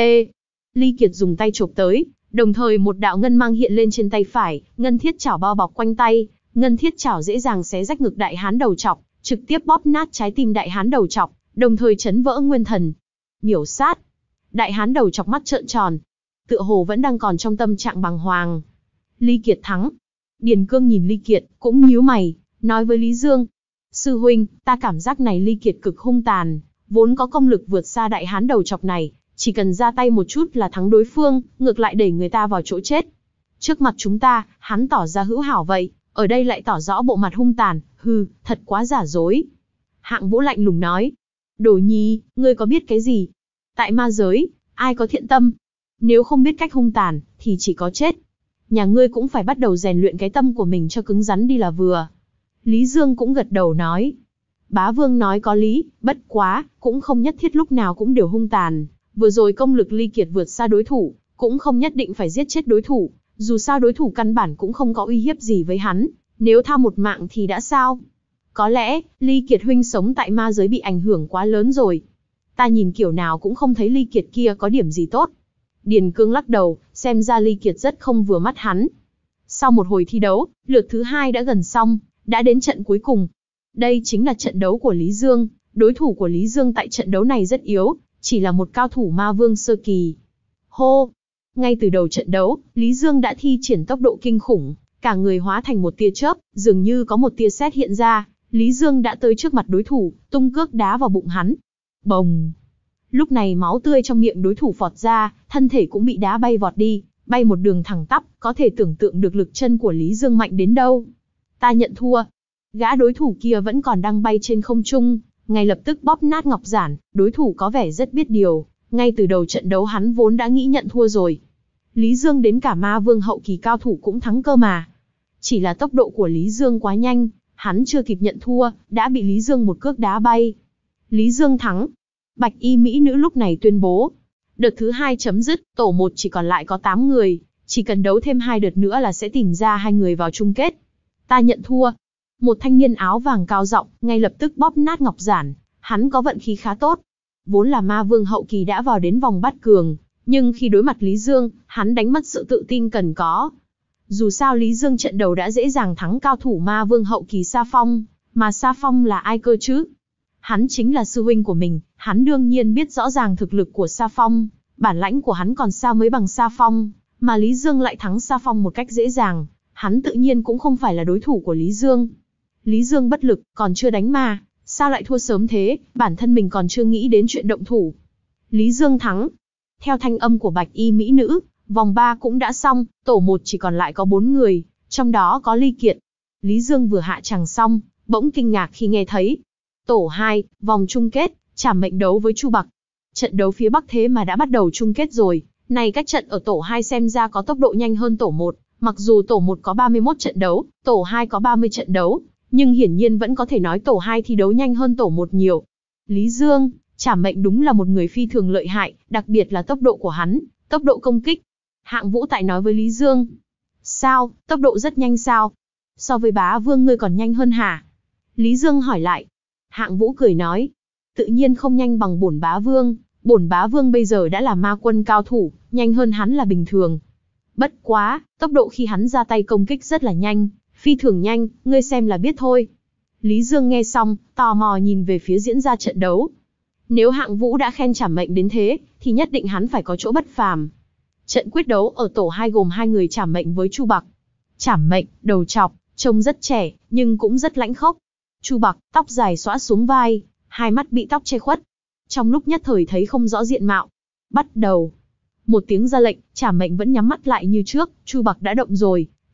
Ly Kiệt dùng tay chộp tới, đồng thời một đạo ngân mang hiện lên trên tay phải, ngân thiết chảo bao bọc quanh tay, ngân thiết chảo dễ dàng xé rách ngực đại hán đầu trọc, trực tiếp bóp nát trái tim đại hán đầu trọc, đồng thời chấn vỡ nguyên thần. Miểu sát. Đại hán đầu trọc mắt trợn tròn, tựa hồ vẫn đang còn trong tâm trạng bàng hoàng. Ly Kiệt thắng. Điền Cương nhìn Ly Kiệt, cũng nhíu mày, nói với Lý Dương: Sư huynh, ta cảm giác này Ly Kiệt cực hung tàn, vốn có công lực vượt xa đại hán đầu trọc này, chỉ cần ra tay một chút là thắng đối phương, ngược lại đẩy người ta vào chỗ chết. Trước mặt chúng ta, hắn tỏ ra hữu hảo vậy, ở đây lại tỏ rõ bộ mặt hung tàn, hừ, thật quá giả dối. Hạng Vũ lạnh lùng nói: Đồ nhi, ngươi có biết cái gì? Tại ma giới, ai có thiện tâm? Nếu không biết cách hung tàn, thì chỉ có chết. Nhà ngươi cũng phải bắt đầu rèn luyện cái tâm của mình cho cứng rắn đi là vừa. Lý Dương cũng gật đầu nói: Bá Vương nói có lý, bất quá, cũng không nhất thiết lúc nào cũng đều hung tàn. Vừa rồi công lực Ly Kiệt vượt xa đối thủ, cũng không nhất định phải giết chết đối thủ. Dù sao đối thủ căn bản cũng không có uy hiếp gì với hắn, nếu tha một mạng thì đã sao? Có lẽ, Ly Kiệt huynh sống tại ma giới bị ảnh hưởng quá lớn rồi. Ta nhìn kiểu nào cũng không thấy Ly Kiệt kia có điểm gì tốt. Điền Cương lắc đầu, xem ra Ly Kiệt rất không vừa mắt hắn. Sau một hồi thi đấu, lượt thứ hai đã gần xong, đã đến trận cuối cùng. Đây chính là trận đấu của Lý Dương, đối thủ của Lý Dương tại trận đấu này rất yếu, chỉ là một cao thủ ma vương sơ kỳ. Hô! Ngay từ đầu trận đấu, Lý Dương đã thi triển tốc độ kinh khủng, cả người hóa thành một tia chớp, dường như có một tia sét hiện ra, Lý Dương đã tới trước mặt đối thủ, tung cước đá vào bụng hắn. Bồng! Lúc này máu tươi trong miệng đối thủ phọt ra, thân thể cũng bị đá bay vọt đi, bay một đường thẳng tắp, có thể tưởng tượng được lực chân của Lý Dương mạnh đến đâu. Ta nhận thua. Gã đối thủ kia vẫn còn đang bay trên không trung, ngay lập tức bóp nát ngọc giản, đối thủ có vẻ rất biết điều, ngay từ đầu trận đấu hắn vốn đã nghĩ nhận thua rồi. Lý Dương đến cả ma vương hậu kỳ cao thủ cũng thắng cơ mà. Chỉ là tốc độ của Lý Dương quá nhanh, hắn chưa kịp nhận thua, đã bị Lý Dương một cước đá bay. Lý Dương thắng. Bạch y mỹ nữ lúc này tuyên bố. Đợt thứ hai chấm dứt, tổ một chỉ còn lại có tám người, chỉ cần đấu thêm hai đợt nữa là sẽ tìm ra hai người vào chung kết. Ta nhận thua. Một thanh niên áo vàng cao giọng, ngay lập tức bóp nát ngọc giản, hắn có vận khí khá tốt. Vốn là ma vương hậu kỳ đã vào đến vòng bát cường, nhưng khi đối mặt Lý Dương, hắn đánh mất sự tự tin cần có. Dù sao Lý Dương trận đầu đã dễ dàng thắng cao thủ ma vương hậu kỳ Sa Phong, mà Sa Phong là ai cơ chứ? Hắn chính là sư huynh của mình, hắn đương nhiên biết rõ ràng thực lực của Sa Phong, bản lãnh của hắn còn sao mới bằng Sa Phong, mà Lý Dương lại thắng Sa Phong một cách dễ dàng, hắn tự nhiên cũng không phải là đối thủ của Lý Dương. Lý Dương bất lực, còn chưa đánh mà, sao lại thua sớm thế, bản thân mình còn chưa nghĩ đến chuyện động thủ. Lý Dương thắng. Theo thanh âm của bạch y mỹ nữ, vòng ba cũng đã xong, tổ một chỉ còn lại có bốn người, trong đó có Ly Kiệt. Lý Dương vừa hạ tràng xong, bỗng kinh ngạc khi nghe thấy. Tổ hai, vòng chung kết, Trảm Mệnh đấu với Chu Bạc. Trận đấu phía Bắc thế mà đã bắt đầu chung kết rồi, này cách trận ở tổ hai xem ra có tốc độ nhanh hơn tổ một, mặc dù tổ một có ba mươi mốt trận đấu, tổ hai có ba mươi trận đấu, nhưng hiển nhiên vẫn có thể nói tổ hai thi đấu nhanh hơn tổ một nhiều. Lý Dương, Trảm Mệnh đúng là một người phi thường lợi hại, đặc biệt là tốc độ của hắn, tốc độ công kích. Hạng Vũ tại nói với Lý Dương. Sao, tốc độ rất nhanh sao? So với Bá Vương ngươi còn nhanh hơn hả? Lý Dương hỏi lại. Hạng Vũ cười nói. Tự nhiên không nhanh bằng bổn Bá Vương, bổn Bá Vương bây giờ đã là ma quân cao thủ, nhanh hơn hắn là bình thường. Bất quá, tốc độ khi hắn ra tay công kích rất là nhanh, phi thường nhanh, ngươi xem là biết thôi. Lý Dương nghe xong, tò mò nhìn về phía diễn ra trận đấu. Nếu Hạng Vũ đã khen Trảm Mệnh đến thế, thì nhất định hắn phải có chỗ bất phàm. Trận quyết đấu ở tổ hai gồm hai người Trảm Mệnh với Chu Bạc. Trảm Mệnh, đầu trọc, trông rất trẻ, nhưng cũng rất lãnh khốc. Chu Bạc, tóc dài xõa xuống vai, hai mắt bị tóc che khuất. Trong lúc nhất thời thấy không rõ diện mạo. Bắt đầu. Một tiếng ra lệnh, Trảm Mệnh vẫn nhắm mắt lại như trước, Chu Bạc đã động rồi.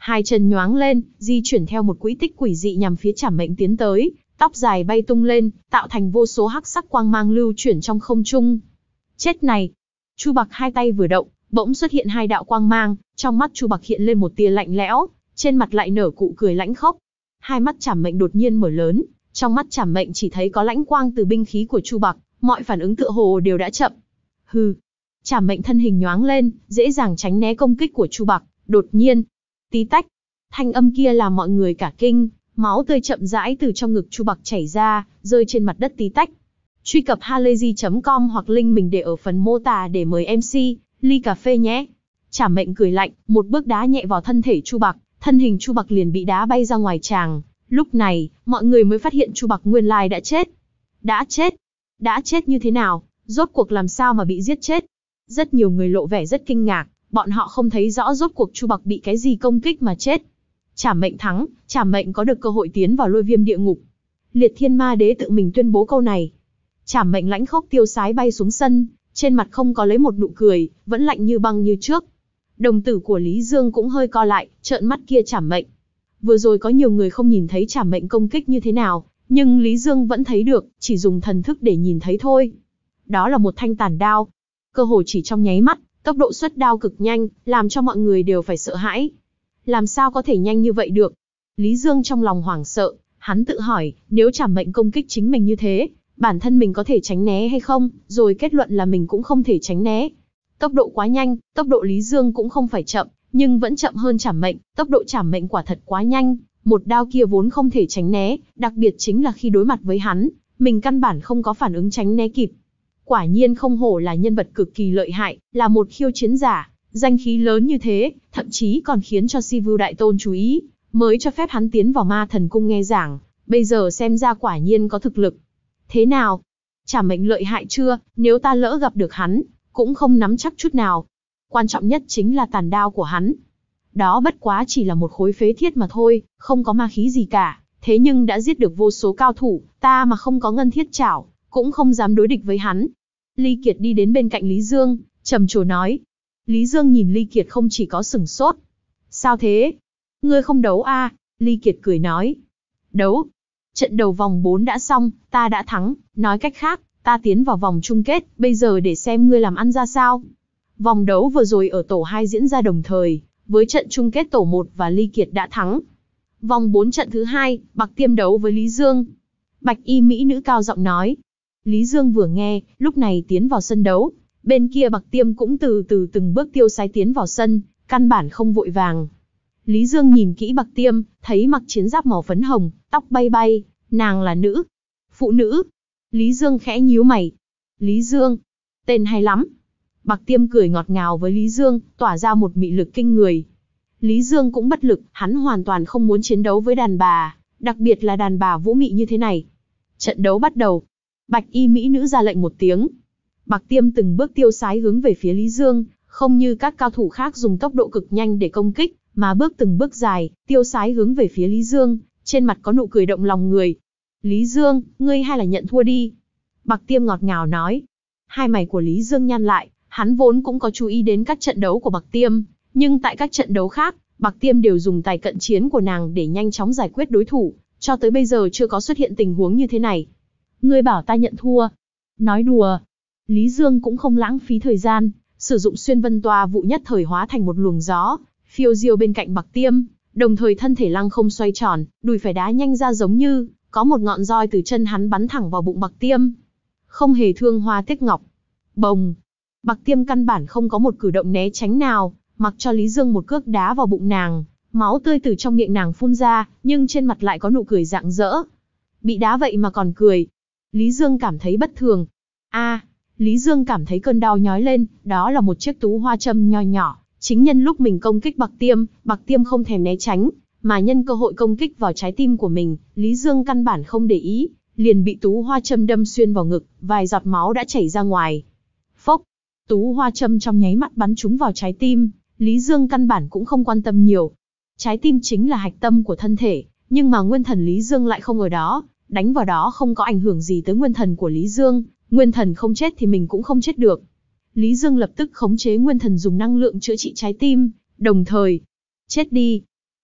Hai chân nhoáng lên, di chuyển theo một quỹ tích quỷ dị nhằm phía Trảm Mệnh tiến tới, tóc dài bay tung lên, tạo thành vô số hắc sắc quang mang lưu chuyển trong không trung. Chết này! Chu Bạc hai tay vừa động, bỗng xuất hiện hai đạo quang mang, trong mắt Chu Bạc hiện lên một tia lạnh lẽo, trên mặt lại nở cụ cười lãnh khốc. Hai mắt Trảm Mệnh đột nhiên mở lớn, trong mắt Trảm Mệnh chỉ thấy có lãnh quang từ binh khí của Chu Bạc, mọi phản ứng tựa hồ đều đã chậm. Hừ. Trảm Mệnh thân hình nhoáng lên, dễ dàng tránh né công kích của Chu Bạc, đột nhiên, tí tách, thanh âm kia làm mọi người cả kinh, máu tươi chậm rãi từ trong ngực Chu Bạc chảy ra, rơi trên mặt đất tí tách. Truy cập halayzi chấm com hoặc link mình để ở phần mô tả để mời em xê, ly cà phê nhé. Trảm Mệnh cười lạnh, một bước đá nhẹ vào thân thể Chu Bạc, thân hình Chu Bạc liền bị đá bay ra ngoài tràng. Lúc này, mọi người mới phát hiện Chu Bạc nguyên lai đã chết. Đã chết? Đã chết như thế nào? Rốt cuộc làm sao mà bị giết chết? Rất nhiều người lộ vẻ rất kinh ngạc, bọn họ không thấy rõ rốt cuộc Chu Bạc bị cái gì công kích mà chết. Trảm Mệnh thắng, Trảm Mệnh có được cơ hội tiến vào lôi viêm địa ngục. Liệt Thiên Ma Đế tự mình tuyên bố câu này. Trảm Mệnh lãnh khốc tiêu sái bay xuống sân, trên mặt không có lấy một nụ cười, vẫn lạnh như băng như trước. Đồng tử của Lý Dương cũng hơi co lại, trợn mắt kia Trảm Mệnh. Vừa rồi có nhiều người không nhìn thấy Trảm Mệnh công kích như thế nào, nhưng Lý Dương vẫn thấy được, chỉ dùng thần thức để nhìn thấy thôi. Đó là một thanh tàn đao. Cơ hồ chỉ trong nháy mắt, tốc độ xuất đao cực nhanh, làm cho mọi người đều phải sợ hãi. Làm sao có thể nhanh như vậy được? Lý Dương trong lòng hoảng sợ, hắn tự hỏi, nếu Trảm Mệnh công kích chính mình như thế, bản thân mình có thể tránh né hay không, rồi kết luận là mình cũng không thể tránh né. Tốc độ quá nhanh, tốc độ Lý Dương cũng không phải chậm, nhưng vẫn chậm hơn Trảm Mệnh, tốc độ Trảm Mệnh quả thật quá nhanh, một đao kia vốn không thể tránh né, đặc biệt chính là khi đối mặt với hắn, mình căn bản không có phản ứng tránh né kịp. Quả nhiên không hổ là nhân vật cực kỳ lợi hại, là một khiêu chiến giả, danh khí lớn như thế, thậm chí còn khiến cho Sivu Đại Tôn chú ý, mới cho phép hắn tiến vào Ma Thần Cung nghe giảng, bây giờ xem ra quả nhiên có thực lực. Thế nào? Trảm Mệnh lợi hại chưa? Nếu ta lỡ gặp được hắn, cũng không nắm chắc chút nào. Quan trọng nhất chính là tàn đao của hắn. Đó bất quá chỉ là một khối phế thiết mà thôi, không có ma khí gì cả, thế nhưng đã giết được vô số cao thủ, ta mà không có ngân thiết chảo, cũng không dám đối địch với hắn. Ly Kiệt đi đến bên cạnh Lý Dương, trầm trồ nói. Lý Dương nhìn Ly Kiệt không chỉ có sửng sốt. Sao thế? Ngươi không đấu a? À? Ly Kiệt cười nói. Đấu? Trận đầu vòng bốn đã xong, ta đã thắng, nói cách khác, ta tiến vào vòng chung kết, bây giờ để xem ngươi làm ăn ra sao. Vòng đấu vừa rồi ở tổ hai diễn ra đồng thời, với trận chung kết tổ một và Ly Kiệt đã thắng. Vòng bốn trận thứ hai, Bạc Tiêm đấu với Lý Dương. Bạch y mỹ nữ cao giọng nói. Lý Dương vừa nghe, lúc này tiến vào sân đấu, bên kia Bạc Tiêm cũng từ từ từng bước tiêu sái tiến vào sân, căn bản không vội vàng. Lý Dương nhìn kỹ Bạc Tiêm, thấy mặc chiến giáp màu phấn hồng, tóc bay bay, nàng là nữ. Phụ nữ. Lý Dương khẽ nhíu mày. Lý Dương. Tên hay lắm. Bạc Tiêm cười ngọt ngào với Lý Dương, tỏa ra một mị lực kinh người. Lý Dương cũng bất lực, hắn hoàn toàn không muốn chiến đấu với đàn bà, đặc biệt là đàn bà vũ mị như thế này. Trận đấu bắt đầu. Bạch y mỹ nữ ra lệnh một tiếng. Bạc Tiêm từng bước tiêu sái hướng về phía Lý Dương, không như các cao thủ khác dùng tốc độ cực nhanh để công kích, mà bước từng bước dài, tiêu sái hướng về phía Lý Dương, trên mặt có nụ cười động lòng người. Lý Dương, ngươi hay là nhận thua đi. Bạc Tiêm ngọt ngào nói. Hai mày của Lý Dương nhăn lại, hắn vốn cũng có chú ý đến các trận đấu của Bạc Tiêm, nhưng tại các trận đấu khác, Bạc Tiêm đều dùng tài cận chiến của nàng để nhanh chóng giải quyết đối thủ, cho tới bây giờ chưa có xuất hiện tình huống như thế này. Ngươi bảo ta nhận thua. Nói đùa. Lý Dương cũng không lãng phí thời gian, sử dụng xuyên vân toa vụ nhất thời hóa thành một luồng gió, phiêu diêu bên cạnh Bạc Tiêm, đồng thời thân thể lăng không xoay tròn, đùi phải đá nhanh ra giống như có một ngọn roi từ chân hắn bắn thẳng vào bụng Bạc Tiêm. Không hề thương hoa tiếc ngọc. Bồng. Bạc Tiêm căn bản không có một cử động né tránh nào, mặc cho Lý Dương một cước đá vào bụng nàng, máu tươi từ trong miệng nàng phun ra, nhưng trên mặt lại có nụ cười rạng rỡ. Bị đá vậy mà còn cười. Lý Dương cảm thấy bất thường. A, à, Lý Dương cảm thấy cơn đau nhói lên, đó là một chiếc tú hoa châm nho nhỏ, chính nhân lúc mình công kích Bạc Tiêm, Bạc Tiêm không thèm né tránh, mà nhân cơ hội công kích vào trái tim của mình, Lý Dương căn bản không để ý, liền bị tú hoa châm đâm xuyên vào ngực, vài giọt máu đã chảy ra ngoài. Phốc, tú hoa châm trong nháy mắt bắn trúng vào trái tim, Lý Dương căn bản cũng không quan tâm nhiều. Trái tim chính là hạch tâm của thân thể, nhưng mà nguyên thần Lý Dương lại không ở đó, đánh vào đó không có ảnh hưởng gì tới nguyên thần của Lý Dương, nguyên thần không chết thì mình cũng không chết được. Lý Dương lập tức khống chế nguyên thần dùng năng lượng chữa trị trái tim, đồng thời, chết đi.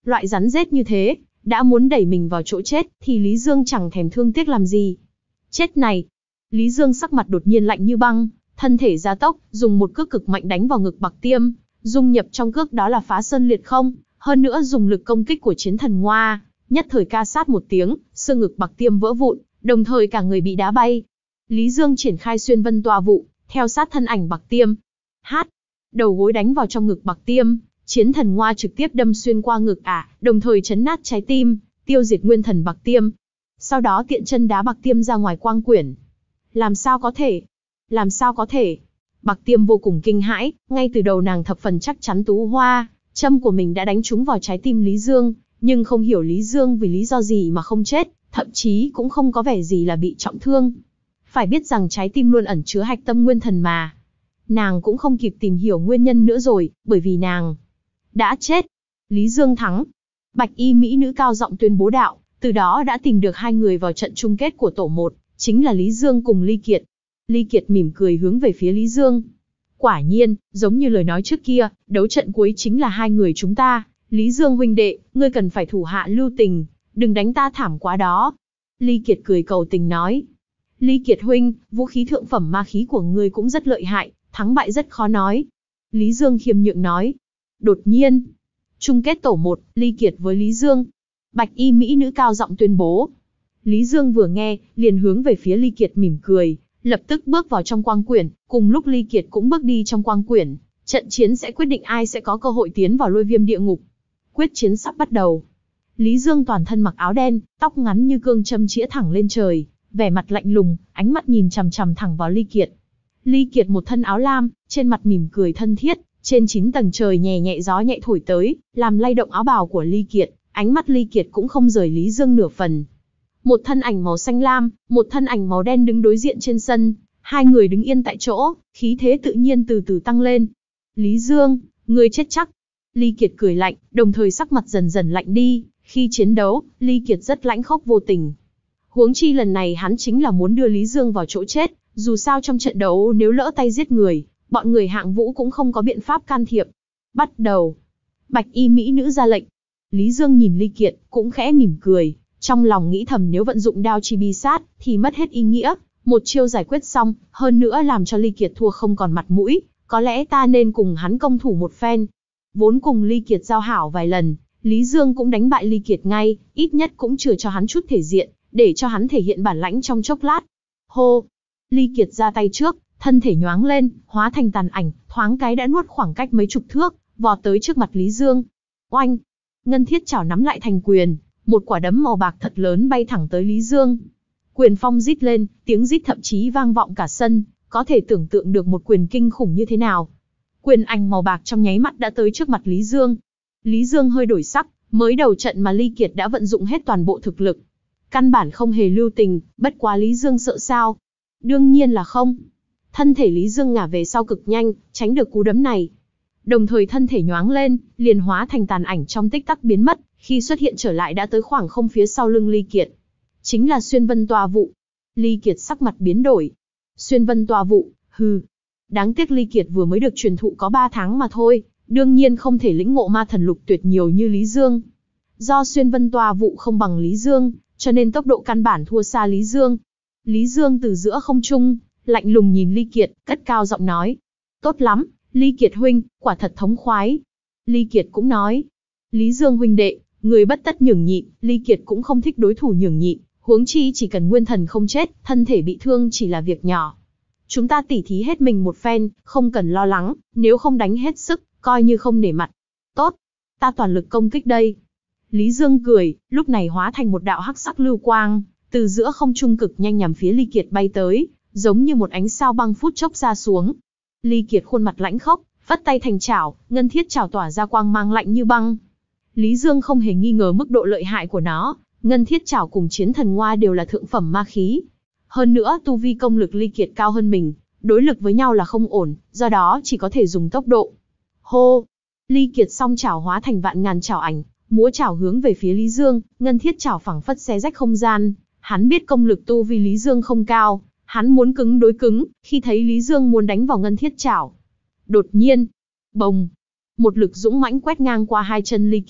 Loại rắn rết như thế, đã muốn đẩy mình vào chỗ chết, thì Lý Dương chẳng thèm thương tiếc làm gì. Chết này! Lý Dương sắc mặt đột nhiên lạnh như băng, thân thể gia tốc, dùng một cước cực mạnh đánh vào ngực Bạc Tiêm, dung nhập trong cước đó là phá sơn liệt không, hơn nữa dùng lực công kích của chiến thần Ngoa, nhất thời ca sát một tiếng, xương ngực Bạc Tiêm vỡ vụn, đồng thời cả người bị đá bay. Lý Dương triển khai xuyên vân tọa vụ, theo sát thân ảnh Bạc Tiêm. Hát! Đầu gối đánh vào trong ngực Bạc Tiêm, chiến thần Ngoa trực tiếp đâm xuyên qua ngực ả, đồng thời chấn nát trái tim, tiêu diệt nguyên thần Bạc Tiêm. Sau đó tiện chân đá Bạc Tiêm ra ngoài quang quyển. Làm sao có thể? Làm sao có thể? Bạc Tiêm vô cùng kinh hãi, ngay từ đầu nàng thập phần chắc chắn tú hoa châm của mình đã đánh trúng vào trái tim Lý Dương, nhưng không hiểu Lý Dương vì lý do gì mà không chết, thậm chí cũng không có vẻ gì là bị trọng thương. Phải biết rằng trái tim luôn ẩn chứa hạch tâm nguyên thần mà. Nàng cũng không kịp tìm hiểu nguyên nhân nữa rồi, bởi vì nàng đã chết. Lý Dương thắng. Bạch y mỹ nữ cao giọng tuyên bố đạo, từ đó đã tìm được hai người vào trận chung kết của tổ một, chính là Lý Dương cùng Ly Kiệt. Ly Kiệt mỉm cười hướng về phía Lý Dương. Quả nhiên, giống như lời nói trước kia, đấu trận cuối chính là hai người chúng ta. Lý Dương huynh đệ, ngươi cần phải thủ hạ lưu tình, đừng đánh ta thảm quá đó. Ly Kiệt cười cầu tình nói. Ly Kiệt huynh, vũ khí thượng phẩm ma khí của ngươi cũng rất lợi hại, thắng bại rất khó nói. Lý Dương khiêm nhượng nói. Đột nhiên, chung kết tổ một, Ly Kiệt với Lý Dương. Bạch y mỹ nữ cao giọng tuyên bố. Lý Dương vừa nghe, liền hướng về phía Ly Kiệt mỉm cười, lập tức bước vào trong quang quyển, cùng lúc Ly Kiệt cũng bước đi trong quang quyển. Trận chiến sẽ quyết định ai sẽ có cơ hội tiến vào lôi viêm địa ngục. Quyết chiến sắp bắt đầu. Lý Dương toàn thân mặc áo đen, tóc ngắn như cương châm chĩa thẳng lên trời, vẻ mặt lạnh lùng, ánh mắt nhìn chằm chằm thẳng vào Ly Kiệt. Ly Kiệt một thân áo lam, trên mặt mỉm cười thân thiết, trên chín tầng trời nhẹ nhẹ gió nhẹ thổi tới, làm lay động áo bào của Ly Kiệt, ánh mắt Ly Kiệt cũng không rời Lý Dương nửa phần. Một thân ảnh màu xanh lam, một thân ảnh màu đen đứng đối diện trên sân, hai người đứng yên tại chỗ, khí thế tự nhiên từ từ tăng lên. Lý Dương, ngươi chết chắc. Ly Kiệt cười lạnh, đồng thời sắc mặt dần dần lạnh đi, khi chiến đấu, Ly Kiệt rất lãnh khốc vô tình. Huống chi lần này hắn chính là muốn đưa Lý Dương vào chỗ chết, dù sao trong trận đấu nếu lỡ tay giết người, bọn người hạng vũ cũng không có biện pháp can thiệp. Bắt đầu. Bạch y mỹ nữ ra lệnh. Lý Dương nhìn Ly Kiệt, cũng khẽ mỉm cười, trong lòng nghĩ thầm nếu vận dụng đao chi bi sát, thì mất hết ý nghĩa, một chiêu giải quyết xong, hơn nữa làm cho Ly Kiệt thua không còn mặt mũi, có lẽ ta nên cùng hắn công thủ một phen. Vốn cùng Ly Kiệt giao hảo vài lần, Lý Dương cũng đánh bại Ly Kiệt ngay, ít nhất cũng chừa cho hắn chút thể diện, để cho hắn thể hiện bản lãnh trong chốc lát. Hô! Ly Kiệt ra tay trước, thân thể nhoáng lên, hóa thành tàn ảnh, thoáng cái đã nuốt khoảng cách mấy chục thước, vọt tới trước mặt Lý Dương. Oanh! Ngân thiết chảo nắm lại thành quyền, một quả đấm màu bạc thật lớn bay thẳng tới Lý Dương. Quyền phong rít lên, tiếng rít thậm chí vang vọng cả sân, có thể tưởng tượng được một quyền kinh khủng như thế nào. Quyền ảnh màu bạc trong nháy mắt đã tới trước mặt Lý Dương. Lý Dương hơi đổi sắc, mới đầu trận mà Ly Kiệt đã vận dụng hết toàn bộ thực lực. Căn bản không hề lưu tình, bất quá Lý Dương sợ sao? Đương nhiên là không. Thân thể Lý Dương ngả về sau cực nhanh, tránh được cú đấm này. Đồng thời thân thể nhoáng lên, liền hóa thành tàn ảnh trong tích tắc biến mất, khi xuất hiện trở lại đã tới khoảng không phía sau lưng Ly Kiệt. Chính là xuyên vân tòa vụ. Ly Kiệt sắc mặt biến đổi. Xuyên vân tòa vụ, hừ. Đáng tiếc Ly Kiệt vừa mới được truyền thụ có ba tháng mà thôi, đương nhiên không thể lĩnh ngộ ma thần lục tuyệt nhiều như Lý Dương. Do xuyên vân tòa vụ không bằng Lý Dương, cho nên tốc độ căn bản thua xa Lý Dương. Lý Dương từ giữa không trung, lạnh lùng nhìn Ly Kiệt, cất cao giọng nói. Tốt lắm, Ly Kiệt huynh, quả thật thống khoái. Ly Kiệt cũng nói. Lý Dương huynh đệ, người bất tất nhường nhịn, Ly Kiệt cũng không thích đối thủ nhường nhịn, huống chi chỉ cần nguyên thần không chết, thân thể bị thương chỉ là việc nhỏ. Chúng ta tỉ thí hết mình một phen, không cần lo lắng, nếu không đánh hết sức, coi như không nể mặt. Tốt, ta toàn lực công kích đây. Lý Dương cười, lúc này hóa thành một đạo hắc sắc lưu quang, từ giữa không trung cực nhanh nhằm phía Ly Kiệt bay tới, giống như một ánh sao băng phút chốc ra xuống. Ly Kiệt khuôn mặt lãnh khốc, vất tay thành chảo, ngân thiết chảo tỏa ra quang mang lạnh như băng. Lý Dương không hề nghi ngờ mức độ lợi hại của nó, ngân thiết chảo cùng chiến thần ngoa đều là thượng phẩm ma khí. Hơn nữa tu vi công lực Ly Kiệt cao hơn mình, đối lực với nhau là không ổn, do đó chỉ có thể dùng tốc độ. Hô! Ly Kiệt song chảo hóa thành vạn ngàn chảo ảnh, múa chảo hướng về phía Lý Dương, ngân thiết chảo phẳng phất xé rách không gian. Hắn biết công lực tu vi Lý Dương không cao, hắn muốn cứng đối cứng, khi thấy Lý Dương muốn đánh vào ngân thiết chảo. Đột nhiên, bồng! Một lực dũng mãnh quét ngang qua hai chân Ly Kiệt,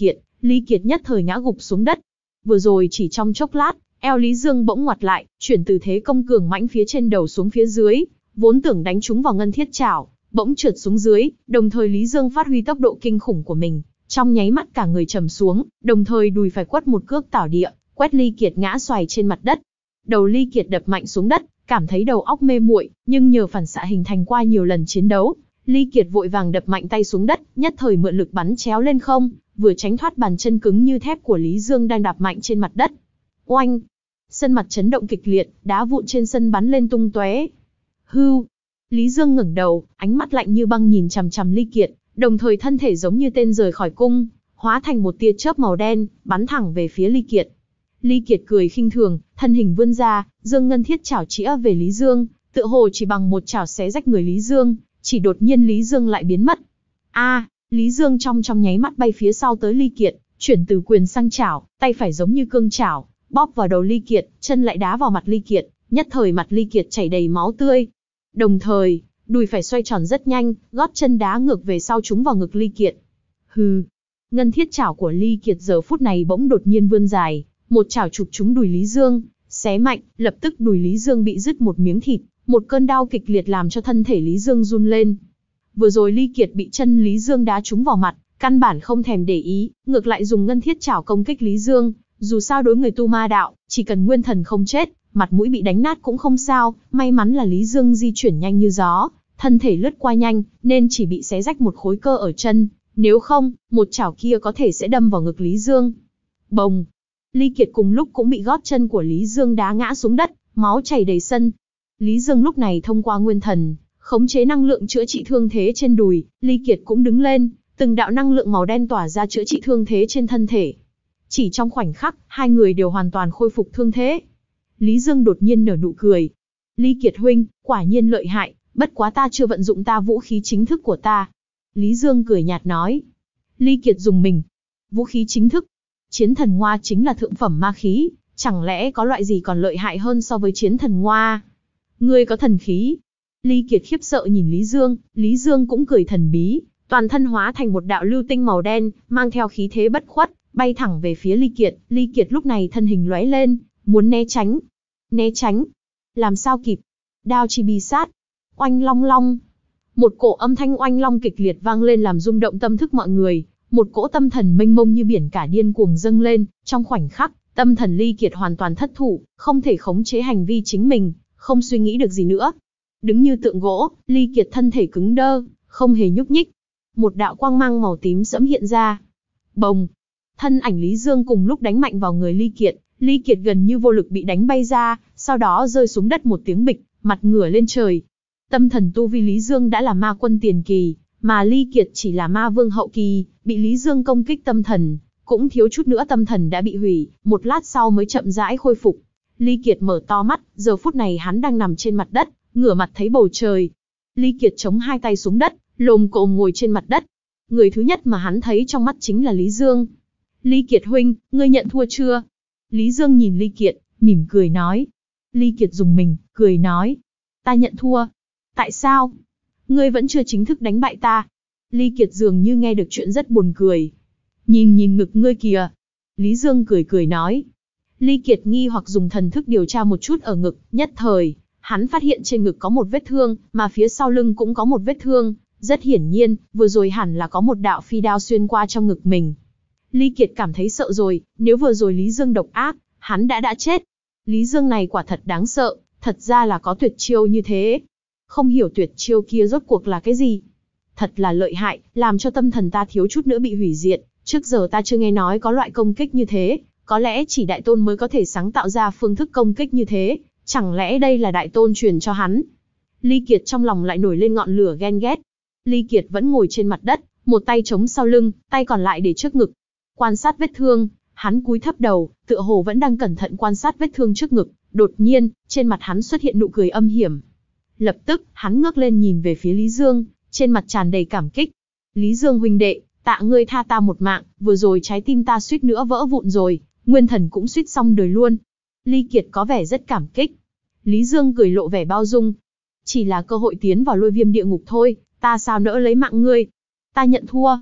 Ly Kiệt nhất thời ngã gục xuống đất. Vừa rồi chỉ trong chốc lát, eo Lý Dương bỗng ngoặt lại, chuyển từ thế công cường mãnh phía trên đầu xuống phía dưới, vốn tưởng đánh trúng vào ngân thiết chảo, bỗng trượt xuống dưới, đồng thời Lý Dương phát huy tốc độ kinh khủng của mình, trong nháy mắt cả người trầm xuống, đồng thời đùi phải quất một cước tảo địa, quét Ly Kiệt ngã xoài trên mặt đất. Đầu Ly Kiệt đập mạnh xuống đất, cảm thấy đầu óc mê muội, nhưng nhờ phản xạ hình thành qua nhiều lần chiến đấu, Ly Kiệt vội vàng đập mạnh tay xuống đất, nhất thời mượn lực bắn chéo lên không, vừa tránh thoát bàn chân cứng như thép của Lý Dương đang đạp mạnh trên mặt đất. Oanh! Sân mặt chấn động kịch liệt, đá vụn trên sân bắn lên tung tóe. Hưu! Lý Dương ngẩng đầu, ánh mắt lạnh như băng nhìn chằm chằm Ly Kiệt, đồng thời thân thể giống như tên rời khỏi cung, hóa thành một tia chớp màu đen, bắn thẳng về phía Ly Kiệt. Ly Kiệt cười khinh thường, thân hình vươn ra, giương ngân thiết chảo chĩa về Lý Dương, tựa hồ chỉ bằng một chảo xé rách người Lý Dương, chỉ đột nhiên Lý Dương lại biến mất. A, à, Lý Dương trong trong nháy mắt bay phía sau tới Ly Kiệt, chuyển từ quyền sang chảo, tay phải giống như cương chảo, bóp vào đầu Ly Kiệt, chân lại đá vào mặt Ly Kiệt, nhất thời mặt Ly Kiệt chảy đầy máu tươi. Đồng thời, đùi phải xoay tròn rất nhanh, gót chân đá ngược về sau trúng vào ngực Ly Kiệt. Hừ, ngân thiết chảo của Ly Kiệt giờ phút này bỗng đột nhiên vươn dài, một chảo chụp trúng đùi Lý Dương, xé mạnh, lập tức đùi Lý Dương bị rứt một miếng thịt, một cơn đau kịch liệt làm cho thân thể Lý Dương run lên. Vừa rồi Ly Kiệt bị chân Lý Dương đá trúng vào mặt, căn bản không thèm để ý, ngược lại dùng ngân thiết chảo công kích Lý Dương, dù sao đối người tu ma đạo, chỉ cần nguyên thần không chết, mặt mũi bị đánh nát cũng không sao, may mắn là Lý Dương di chuyển nhanh như gió, thân thể lướt qua nhanh, nên chỉ bị xé rách một khối cơ ở chân, nếu không, một chảo kia có thể sẽ đâm vào ngực Lý Dương. Bồng! Ly Kiệt cùng lúc cũng bị gót chân của Lý Dương đá ngã xuống đất, máu chảy đầy sân. Lý Dương lúc này thông qua nguyên thần, khống chế năng lượng chữa trị thương thế trên đùi, Ly Kiệt cũng đứng lên, từng đạo năng lượng màu đen tỏa ra chữa trị thương thế trên thân thể. Chỉ trong khoảnh khắc, hai người đều hoàn toàn khôi phục thương thế. Lý Dương đột nhiên nở nụ cười. Ly Kiệt huynh, quả nhiên lợi hại, bất quá ta chưa vận dụng ta vũ khí chính thức của ta. Lý Dương cười nhạt nói. Ly Kiệt dùng mình. Vũ khí chính thức. Chiến thần ngoa chính là thượng phẩm ma khí, chẳng lẽ có loại gì còn lợi hại hơn so với chiến thần ngoa? Ngươi có thần khí. Ly Kiệt khiếp sợ nhìn Lý Dương, Lý Dương cũng cười thần bí, toàn thân hóa thành một đạo lưu tinh màu đen, mang theo khí thế bất khuất, bay thẳng về phía Ly Kiệt. Ly Kiệt lúc này thân hình lóe lên, muốn né tránh. Né tránh? Làm sao kịp? Đao chi bi sát. Oanh long long. Một cổ âm thanh oanh long kịch liệt vang lên làm rung động tâm thức mọi người. Một cỗ tâm thần mênh mông như biển cả điên cuồng dâng lên, trong khoảnh khắc, tâm thần Ly Kiệt hoàn toàn thất thủ, không thể khống chế hành vi chính mình, không suy nghĩ được gì nữa. Đứng như tượng gỗ, Ly Kiệt thân thể cứng đơ, không hề nhúc nhích. Một đạo quang mang màu tím sẫm hiện ra. Bồng! Thân ảnh Lý Dương cùng lúc đánh mạnh vào người Ly Kiệt, Ly Kiệt gần như vô lực bị đánh bay ra, sau đó rơi xuống đất một tiếng bịch, mặt ngửa lên trời. Tâm thần tu vi Lý Dương đã là ma quân tiền kỳ, mà Ly Kiệt chỉ là ma vương hậu kỳ, bị Lý Dương công kích tâm thần, cũng thiếu chút nữa tâm thần đã bị hủy, một lát sau mới chậm rãi khôi phục. Ly Kiệt mở to mắt, giờ phút này hắn đang nằm trên mặt đất, ngửa mặt thấy bầu trời. Ly Kiệt chống hai tay xuống đất, lồm cồm ngồi trên mặt đất. Người thứ nhất mà hắn thấy trong mắt chính là Lý Dương. Ly Kiệt huynh, ngươi nhận thua chưa? Lý Dương nhìn Ly Kiệt, mỉm cười nói. Ly Kiệt dùng mình, cười nói. Ta nhận thua. Tại sao? Ngươi vẫn chưa chính thức đánh bại ta. Ly Kiệt dường như nghe được chuyện rất buồn cười. Nhìn nhìn ngực ngươi kìa. Lý Dương cười cười nói. Ly Kiệt nghi hoặc dùng thần thức điều tra một chút ở ngực, nhất thời, hắn phát hiện trên ngực có một vết thương, mà phía sau lưng cũng có một vết thương. Rất hiển nhiên, vừa rồi hẳn là có một đạo phi đao xuyên qua trong ngực mình. Ly Kiệt cảm thấy sợ rồi, nếu vừa rồi Lý Dương độc ác, hắn đã đã chết. Lý Dương này quả thật đáng sợ, thật ra là có tuyệt chiêu như thế. Không hiểu tuyệt chiêu kia rốt cuộc là cái gì. Thật là lợi hại, làm cho tâm thần ta thiếu chút nữa bị hủy diệt. Trước giờ ta chưa nghe nói có loại công kích như thế, có lẽ chỉ Đại Tôn mới có thể sáng tạo ra phương thức công kích như thế. Chẳng lẽ đây là Đại Tôn truyền cho hắn? Ly Kiệt trong lòng lại nổi lên ngọn lửa ghen ghét. Ly Kiệt vẫn ngồi trên mặt đất, một tay chống sau lưng, tay còn lại để trước ngực. Quan sát vết thương, hắn cúi thấp đầu, tựa hồ vẫn đang cẩn thận quan sát vết thương trước ngực. Đột nhiên, trên mặt hắn xuất hiện nụ cười âm hiểm. Lập tức, hắn ngước lên nhìn về phía Lý Dương, trên mặt tràn đầy cảm kích. Lý Dương huynh đệ, tạ ngươi tha ta một mạng, vừa rồi trái tim ta suýt nữa vỡ vụn rồi, nguyên thần cũng suýt xong đời luôn. Ly Kiệt có vẻ rất cảm kích. Lý Dương cười lộ vẻ bao dung. Chỉ là cơ hội tiến vào lôi viêm địa ngục thôi, ta sao nỡ lấy mạng ngươi. Ta nhận thua.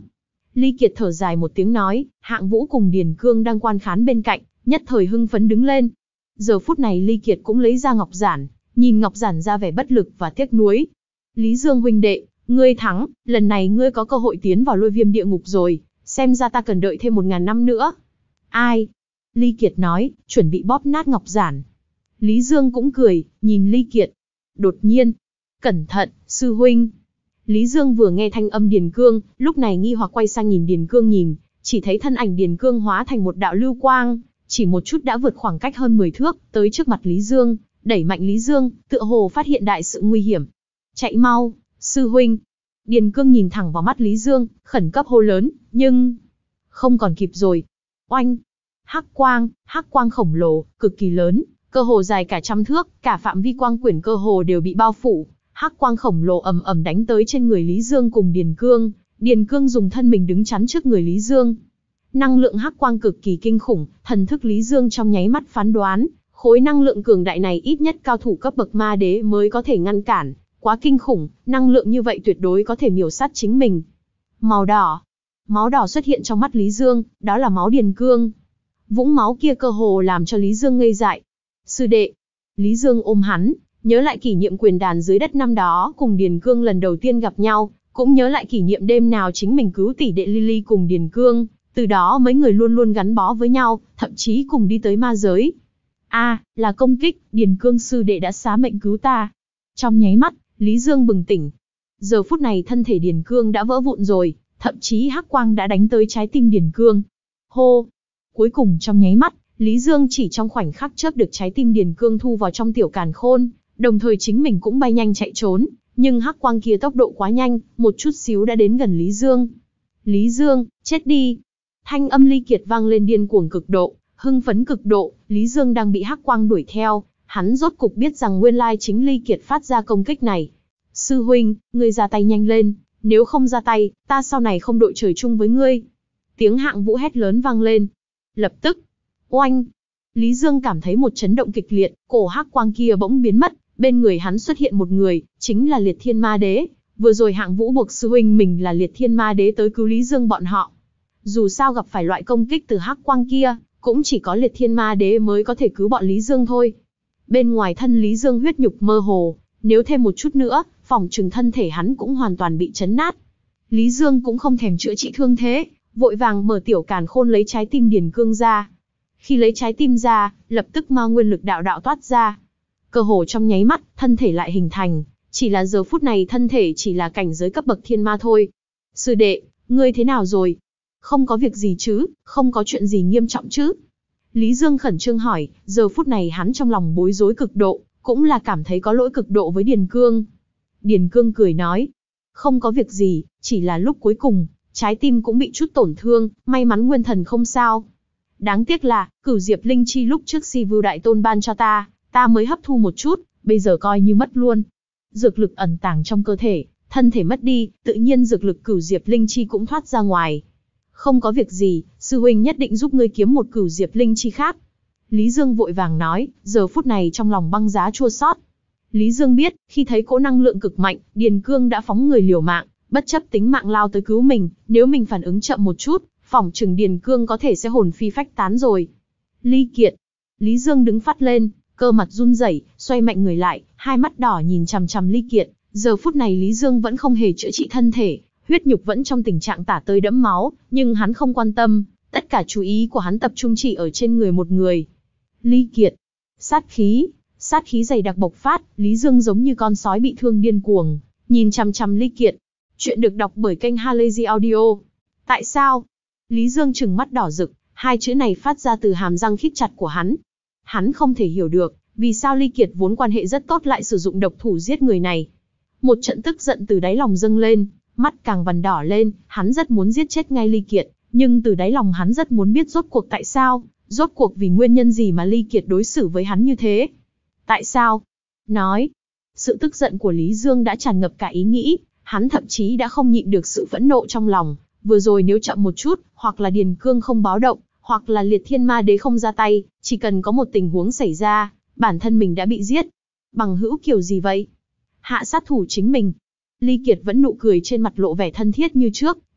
Ly Kiệt thở dài một tiếng nói, Hạng Vũ cùng Điền Cương đang quan khán bên cạnh, nhất thời hưng phấn đứng lên. Giờ phút này Ly Kiệt cũng lấy ra ngọc giản, nhìn ngọc giản ra vẻ bất lực và tiếc nuối. Lý Dương huynh đệ, ngươi thắng, lần này ngươi có cơ hội tiến vào lôi viêm địa ngục rồi, xem ra ta cần đợi thêm một ngàn năm nữa. Ai? Ly Kiệt nói, chuẩn bị bóp nát ngọc giản. Lý Dương cũng cười, nhìn Ly Kiệt. Đột nhiên, cẩn thận, sư huynh. Lý Dương vừa nghe thanh âm Điền Cương, lúc này nghi hoặc quay sang nhìn Điền Cương nhìn, chỉ thấy thân ảnh Điền Cương hóa thành một đạo lưu quang, chỉ một chút đã vượt khoảng cách hơn mười thước, tới trước mặt Lý Dương, đẩy mạnh Lý Dương, tựa hồ phát hiện đại sự nguy hiểm. Chạy mau, sư huynh. Điền Cương nhìn thẳng vào mắt Lý Dương, khẩn cấp hô lớn, nhưng không còn kịp rồi. Oanh! Hắc quang, hắc quang khổng lồ, cực kỳ lớn, cơ hồ dài cả trăm thước, cả phạm vi quang quyển cơ hồ đều bị bao phủ. Hắc quang khổng lồ ầm ầm đánh tới trên người Lý Dương cùng Điền Cương. Điền Cương dùng thân mình đứng chắn trước người Lý Dương. Năng lượng hắc quang cực kỳ kinh khủng, thần thức Lý Dương trong nháy mắt phán đoán, khối năng lượng cường đại này ít nhất cao thủ cấp bậc ma đế mới có thể ngăn cản, quá kinh khủng, năng lượng như vậy tuyệt đối có thể miểu sát chính mình. Màu đỏ, máu đỏ xuất hiện trong mắt Lý Dương, đó là máu Điền Cương. Vũng máu kia cơ hồ làm cho Lý Dương ngây dại. Sư đệ, Lý Dương ôm hắn, nhớ lại kỷ niệm quyền đàn dưới đất năm đó cùng Điền Cương lần đầu tiên gặp nhau, cũng nhớ lại kỷ niệm đêm nào chính mình cứu tỷ đệ Lily cùng Điền Cương, từ đó mấy người luôn luôn gắn bó với nhau, thậm chí cùng đi tới ma giới. A, à, là công kích, Điền Cương sư đệ đã xá mệnh cứu ta. Trong nháy mắt, Lý Dương bừng tỉnh. Giờ phút này thân thể Điền Cương đã vỡ vụn rồi, thậm chí hắc quang đã đánh tới trái tim Điền Cương. Hô! Cuối cùng trong nháy mắt, Lý Dương chỉ trong khoảnh khắc chớp được trái tim Điền Cương thu vào trong tiểu càn khôn, đồng thời chính mình cũng bay nhanh chạy trốn, nhưng hắc quang kia tốc độ quá nhanh, một chút xíu đã đến gần Lý Dương. Lý Dương, chết đi! Thanh âm Ly Kiệt vang lên điên cuồng cực độ, hưng phấn cực độ, Lý Dương đang bị hắc quang đuổi theo, hắn rốt cục biết rằng nguyên lai chính Ly Kiệt phát ra công kích này. Sư huynh, ngươi ra tay nhanh lên, nếu không ra tay, ta sau này không đội trời chung với ngươi. Tiếng Hạng Vũ hét lớn vang lên. Lập tức, oanh! Lý Dương cảm thấy một chấn động kịch liệt, cổ hắc quang kia bỗng biến mất, bên người hắn xuất hiện một người, chính là Liệt Thiên Ma Đế. Vừa rồi Hạng Vũ buộc sư huynh mình là Liệt Thiên Ma Đế tới cứu Lý Dương bọn họ. Dù sao gặp phải loại công kích từ hắc quang kia, cũng chỉ có Liệt Thiên Ma Đế mới có thể cứu bọn Lý Dương thôi. Bên ngoài thân Lý Dương huyết nhục mơ hồ, nếu thêm một chút nữa, phỏng chừng thân thể hắn cũng hoàn toàn bị chấn nát. Lý Dương cũng không thèm chữa trị thương thế, vội vàng mở tiểu càn khôn lấy trái tim Điền Cương ra. Khi lấy trái tim ra, lập tức ma nguyên lực đạo đạo toát ra. Cơ hồ trong nháy mắt, thân thể lại hình thành, chỉ là giờ phút này thân thể chỉ là cảnh giới cấp bậc thiên ma thôi. Sư đệ, ngươi thế nào rồi? Không có việc gì chứ, không có chuyện gì nghiêm trọng chứ? Lý Dương khẩn trương hỏi, giờ phút này hắn trong lòng bối rối cực độ, cũng là cảm thấy có lỗi cực độ với Điền Cương. Điền Cương cười nói, không có việc gì, chỉ là lúc cuối cùng, trái tim cũng bị chút tổn thương, may mắn nguyên thần không sao. Đáng tiếc là, cửu diệp linh chi lúc trước Si Vưu Đại Tôn ban cho ta, ta mới hấp thu một chút, bây giờ coi như mất luôn. Dược lực ẩn tàng trong cơ thể, thân thể mất đi, tự nhiên dược lực cửu diệp linh chi cũng thoát ra ngoài. Không có việc gì, sư huynh nhất định giúp ngươi kiếm một cửu diệp linh chi khác. Lý Dương vội vàng nói, giờ phút này trong lòng băng giá chua xót. Lý Dương biết, khi thấy cỗ năng lượng cực mạnh, Điền Cương đã phóng người liều mạng, bất chấp tính mạng lao tới cứu mình, nếu mình phản ứng chậm một chút, phỏng chừng Điền Cương có thể sẽ hồn phi phách tán rồi. Ly Kiệt. Lý Dương đứng phắt lên, cơ mặt run rẩy, xoay mạnh người lại, hai mắt đỏ nhìn chằm chằm Ly Kiệt. Giờ phút này Lý Dương vẫn không hề chữa trị thân thể, huyết nhục vẫn trong tình trạng tả tơi đẫm máu, nhưng hắn không quan tâm, tất cả chú ý của hắn tập trung chỉ ở trên người một người. Ly Kiệt. Sát khí, sát khí dày đặc bộc phát, Lý Dương giống như con sói bị thương điên cuồng, nhìn chằm chằm Ly Kiệt. Chuyện được đọc bởi kênh Halazy Audio. Tại sao? Lý Dương trừng mắt đỏ rực, hai chữ này phát ra từ hàm răng khít chặt của hắn. Hắn không thể hiểu được, vì sao Ly Kiệt vốn quan hệ rất tốt lại sử dụng độc thủ giết người này. Một trận tức giận từ đáy lòng dâng lên, mắt càng vằn đỏ lên, hắn rất muốn giết chết ngay Ly Kiệt, nhưng từ đáy lòng hắn rất muốn biết rốt cuộc tại sao, rốt cuộc vì nguyên nhân gì mà Ly Kiệt đối xử với hắn như thế. Tại sao? Nói. Sự tức giận của Lý Dương đã tràn ngập cả ý nghĩ, hắn thậm chí đã không nhịn được sự phẫn nộ trong lòng. Vừa rồi nếu chậm một chút, hoặc là Điền Cương không báo động, hoặc là Liệt Thiên Ma Đế không ra tay, chỉ cần có một tình huống xảy ra, bản thân mình đã bị giết. Bằng hữu kiểu gì vậy? Hạ sát thủ chính mình. Ly Kiệt vẫn nụ cười trên mặt lộ vẻ thân thiết như trước,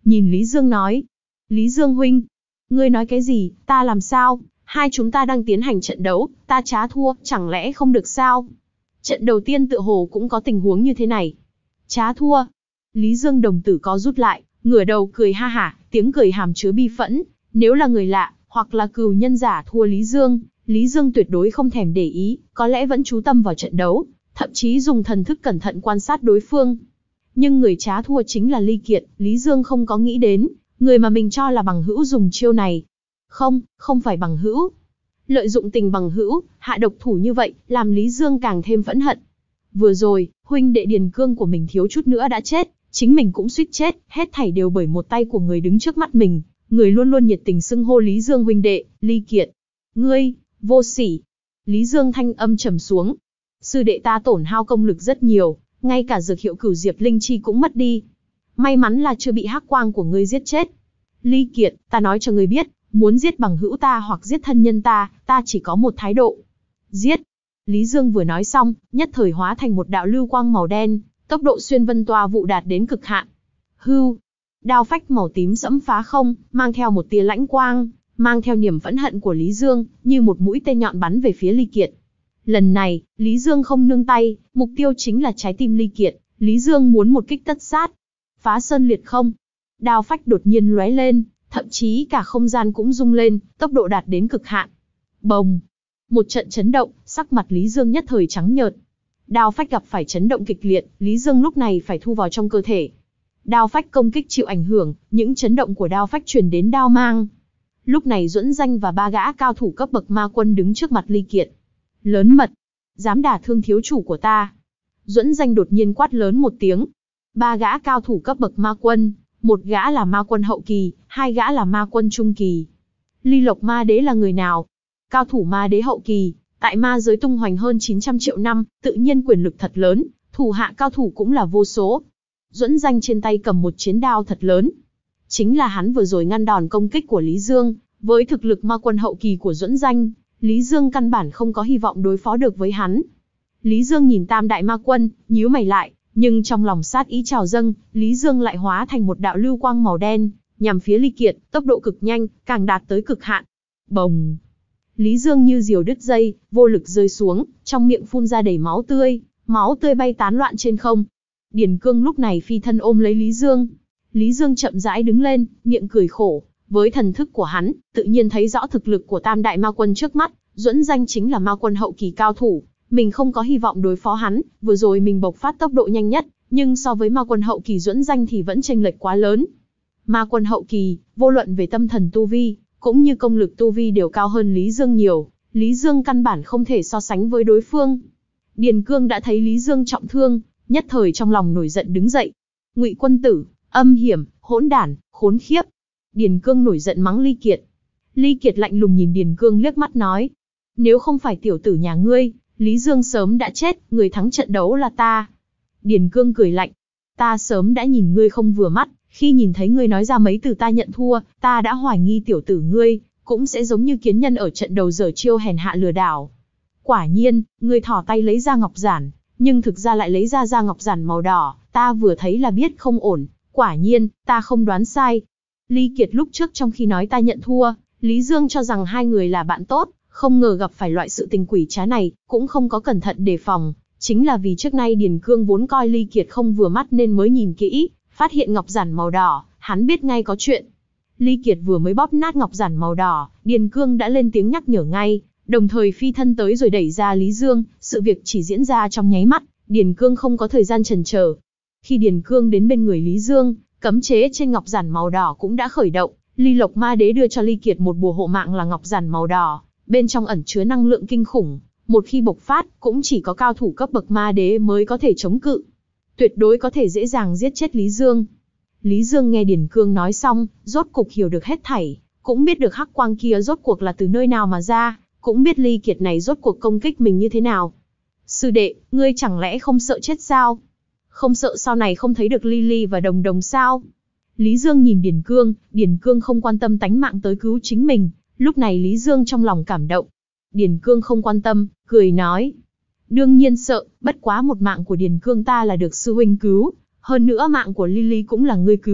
nhìn Lý Dương nói. Lý Dương huynh, ngươi nói cái gì, ta làm sao? Hai chúng ta đang tiến hành trận đấu, ta trá thua, chẳng lẽ không được sao? Trận đầu tiên tựa hồ cũng có tình huống như thế này. Trá thua. Lý Dương đồng tử co rút lại, ngửa đầu cười ha hả, tiếng cười hàm chứa bi phẫn. Nếu là người lạ, hoặc là cừu nhân giả thua Lý Dương, Lý Dương tuyệt đối không thèm để ý, có lẽ vẫn chú tâm vào trận đấu, thậm chí dùng thần thức cẩn thận quan sát đối phương. Nhưng người trá thua chính là Ly Kiệt, Lý Dương không có nghĩ đến, người mà mình cho là bằng hữu dùng chiêu này. Không, không phải bằng hữu. Lợi dụng tình bằng hữu, hạ độc thủ như vậy, làm Lý Dương càng thêm phẫn hận. Vừa rồi, huynh đệ Điền Cương của mình thiếu chút nữa đã chết, chính mình cũng suýt chết, hết thảy đều bởi một tay của người đứng trước mắt mình, người luôn luôn nhiệt tình xưng hô Lý Dương huynh đệ, Ly Kiệt. Ngươi, vô sỉ. Lý Dương thanh âm trầm xuống. Sư đệ ta tổn hao công lực rất nhiều, ngay cả dược hiệu Cửu Diệp Linh Chi cũng mất đi. May mắn là chưa bị hắc quang của ngươi giết chết. Ly Kiệt, ta nói cho ngươi biết, muốn giết bằng hữu ta hoặc giết thân nhân ta, ta chỉ có một thái độ. Giết. Lý Dương vừa nói xong, nhất thời hóa thành một đạo lưu quang màu đen, tốc độ xuyên vân toa vụ đạt đến cực hạn. Hưu. Đao phách màu tím sẫm phá không, mang theo một tia lãnh quang, mang theo niềm phẫn hận của Lý Dương, như một mũi tên nhọn bắn về phía Ly Kiệt. Lần này, Lý Dương không nương tay, mục tiêu chính là trái tim Ly Kiệt, Lý Dương muốn một kích tất sát. Phá sơn liệt không. Đao phách đột nhiên lóe lên, thậm chí cả không gian cũng rung lên, tốc độ đạt đến cực hạn. Bồng. Một trận chấn động, sắc mặt Lý Dương nhất thời trắng nhợt. Đao phách gặp phải chấn động kịch liệt, Lý Dương lúc này phải thu vào trong cơ thể. Đao phách công kích chịu ảnh hưởng, những chấn động của đao phách truyền đến đao mang. Lúc này Duẫn Danh và ba gã cao thủ cấp bậc ma quân đứng trước mặt Ly Kiệt. Lớn mật, dám đả thương thiếu chủ của ta. Duẫn Danh đột nhiên quát lớn một tiếng. Ba gã cao thủ cấp bậc ma quân, một gã là ma quân hậu kỳ, hai gã là ma quân trung kỳ. Ly Lộc Ma Đế là người nào? Cao thủ ma đế hậu kỳ, tại ma giới tung hoành hơn chín trăm triệu năm, tự nhiên quyền lực thật lớn, thủ hạ cao thủ cũng là vô số. Duẫn Danh trên tay cầm một chiến đao thật lớn. Chính là hắn vừa rồi ngăn đòn công kích của Lý Dương, với thực lực ma quân hậu kỳ của Duẫn Danh, Lý Dương căn bản không có hy vọng đối phó được với hắn. Lý Dương nhìn tam đại ma quân, nhíu mày lại, nhưng trong lòng sát ý trào dâng, Lý Dương lại hóa thành một đạo lưu quang màu đen, nhằm phía Ly Kiệt, tốc độ cực nhanh, càng đạt tới cực hạn. Bồng! Lý Dương như diều đứt dây, vô lực rơi xuống, trong miệng phun ra đầy máu tươi, máu tươi bay tán loạn trên không. Điền Cương lúc này phi thân ôm lấy Lý Dương. Lý Dương chậm rãi đứng lên, miệng cười khổ, với thần thức của hắn, tự nhiên thấy rõ thực lực của tam đại ma quân trước mắt, Duẫn Danh chính là ma quân hậu kỳ cao thủ, mình không có hy vọng đối phó hắn, vừa rồi mình bộc phát tốc độ nhanh nhất, nhưng so với ma quân hậu kỳ Duẫn Danh thì vẫn chênh lệch quá lớn. Ma quân hậu kỳ, vô luận về tâm thần tu vi, cũng như công lực tu vi đều cao hơn Lý Dương nhiều, Lý Dương căn bản không thể so sánh với đối phương. Điền Cương đã thấy Lý Dương trọng thương, nhất thời trong lòng nổi giận đứng dậy. Ngụy quân tử, âm hiểm, hỗn đản, khốn khiếp. Điền Cương nổi giận mắng Ly Kiệt. Ly Kiệt lạnh lùng nhìn Điền Cương liếc mắt nói. Nếu không phải tiểu tử nhà ngươi, Lý Dương sớm đã chết, người thắng trận đấu là ta. Điền Cương cười lạnh. Ta sớm đã nhìn ngươi không vừa mắt, khi nhìn thấy ngươi nói ra mấy từ ta nhận thua, ta đã hoài nghi tiểu tử ngươi, cũng sẽ giống như kiến nhân ở trận đầu giở chiêu hèn hạ lừa đảo. Quả nhiên, ngươi thò tay lấy ra ngọc giản, nhưng thực ra lại lấy ra da ngọc giản màu đỏ, ta vừa thấy là biết không ổn, quả nhiên, ta không đoán sai. Ly Kiệt lúc trước trong khi nói ta nhận thua, Lý Dương cho rằng hai người là bạn tốt, không ngờ gặp phải loại sự tình quỷ trá này, cũng không có cẩn thận đề phòng, chính là vì trước nay Điền Cương vốn coi Ly Kiệt không vừa mắt nên mới nhìn kỹ, phát hiện ngọc giản màu đỏ, hắn biết ngay có chuyện. Ly Kiệt vừa mới bóp nát ngọc giản màu đỏ, Điền Cương đã lên tiếng nhắc nhở ngay, đồng thời phi thân tới rồi đẩy ra Lý Dương, sự việc chỉ diễn ra trong nháy mắt, Điền Cương không có thời gian chần chờ. Khi Điền Cương đến bên người Lý Dương, cấm chế trên ngọc giản màu đỏ cũng đã khởi động, Ly Lộc Ma Đế đưa cho Ly Kiệt một bùa hộ mạng là ngọc giản màu đỏ, bên trong ẩn chứa năng lượng kinh khủng, một khi bộc phát, cũng chỉ có cao thủ cấp bậc Ma Đế mới có thể chống cự. Tuyệt đối có thể dễ dàng giết chết Lý Dương. Lý Dương nghe Điền Cương nói xong, rốt cục hiểu được hết thảy, cũng biết được hắc quang kia rốt cuộc là từ nơi nào mà ra, cũng biết Ly Kiệt này rốt cuộc công kích mình như thế nào. Sư đệ, ngươi chẳng lẽ không sợ chết sao? Không sợ sau này không thấy được Lily và Đồng Đồng sao? Lý Dương nhìn Điền Cương, Điền Cương không quan tâm tánh mạng tới cứu chính mình, lúc này Lý Dương trong lòng cảm động. Điền Cương không quan tâm, cười nói. Đương nhiên sợ, bất quá một mạng của Điền Cương ta là được sư huynh cứu, hơn nữa mạng của Lily cũng là ngươi cứu,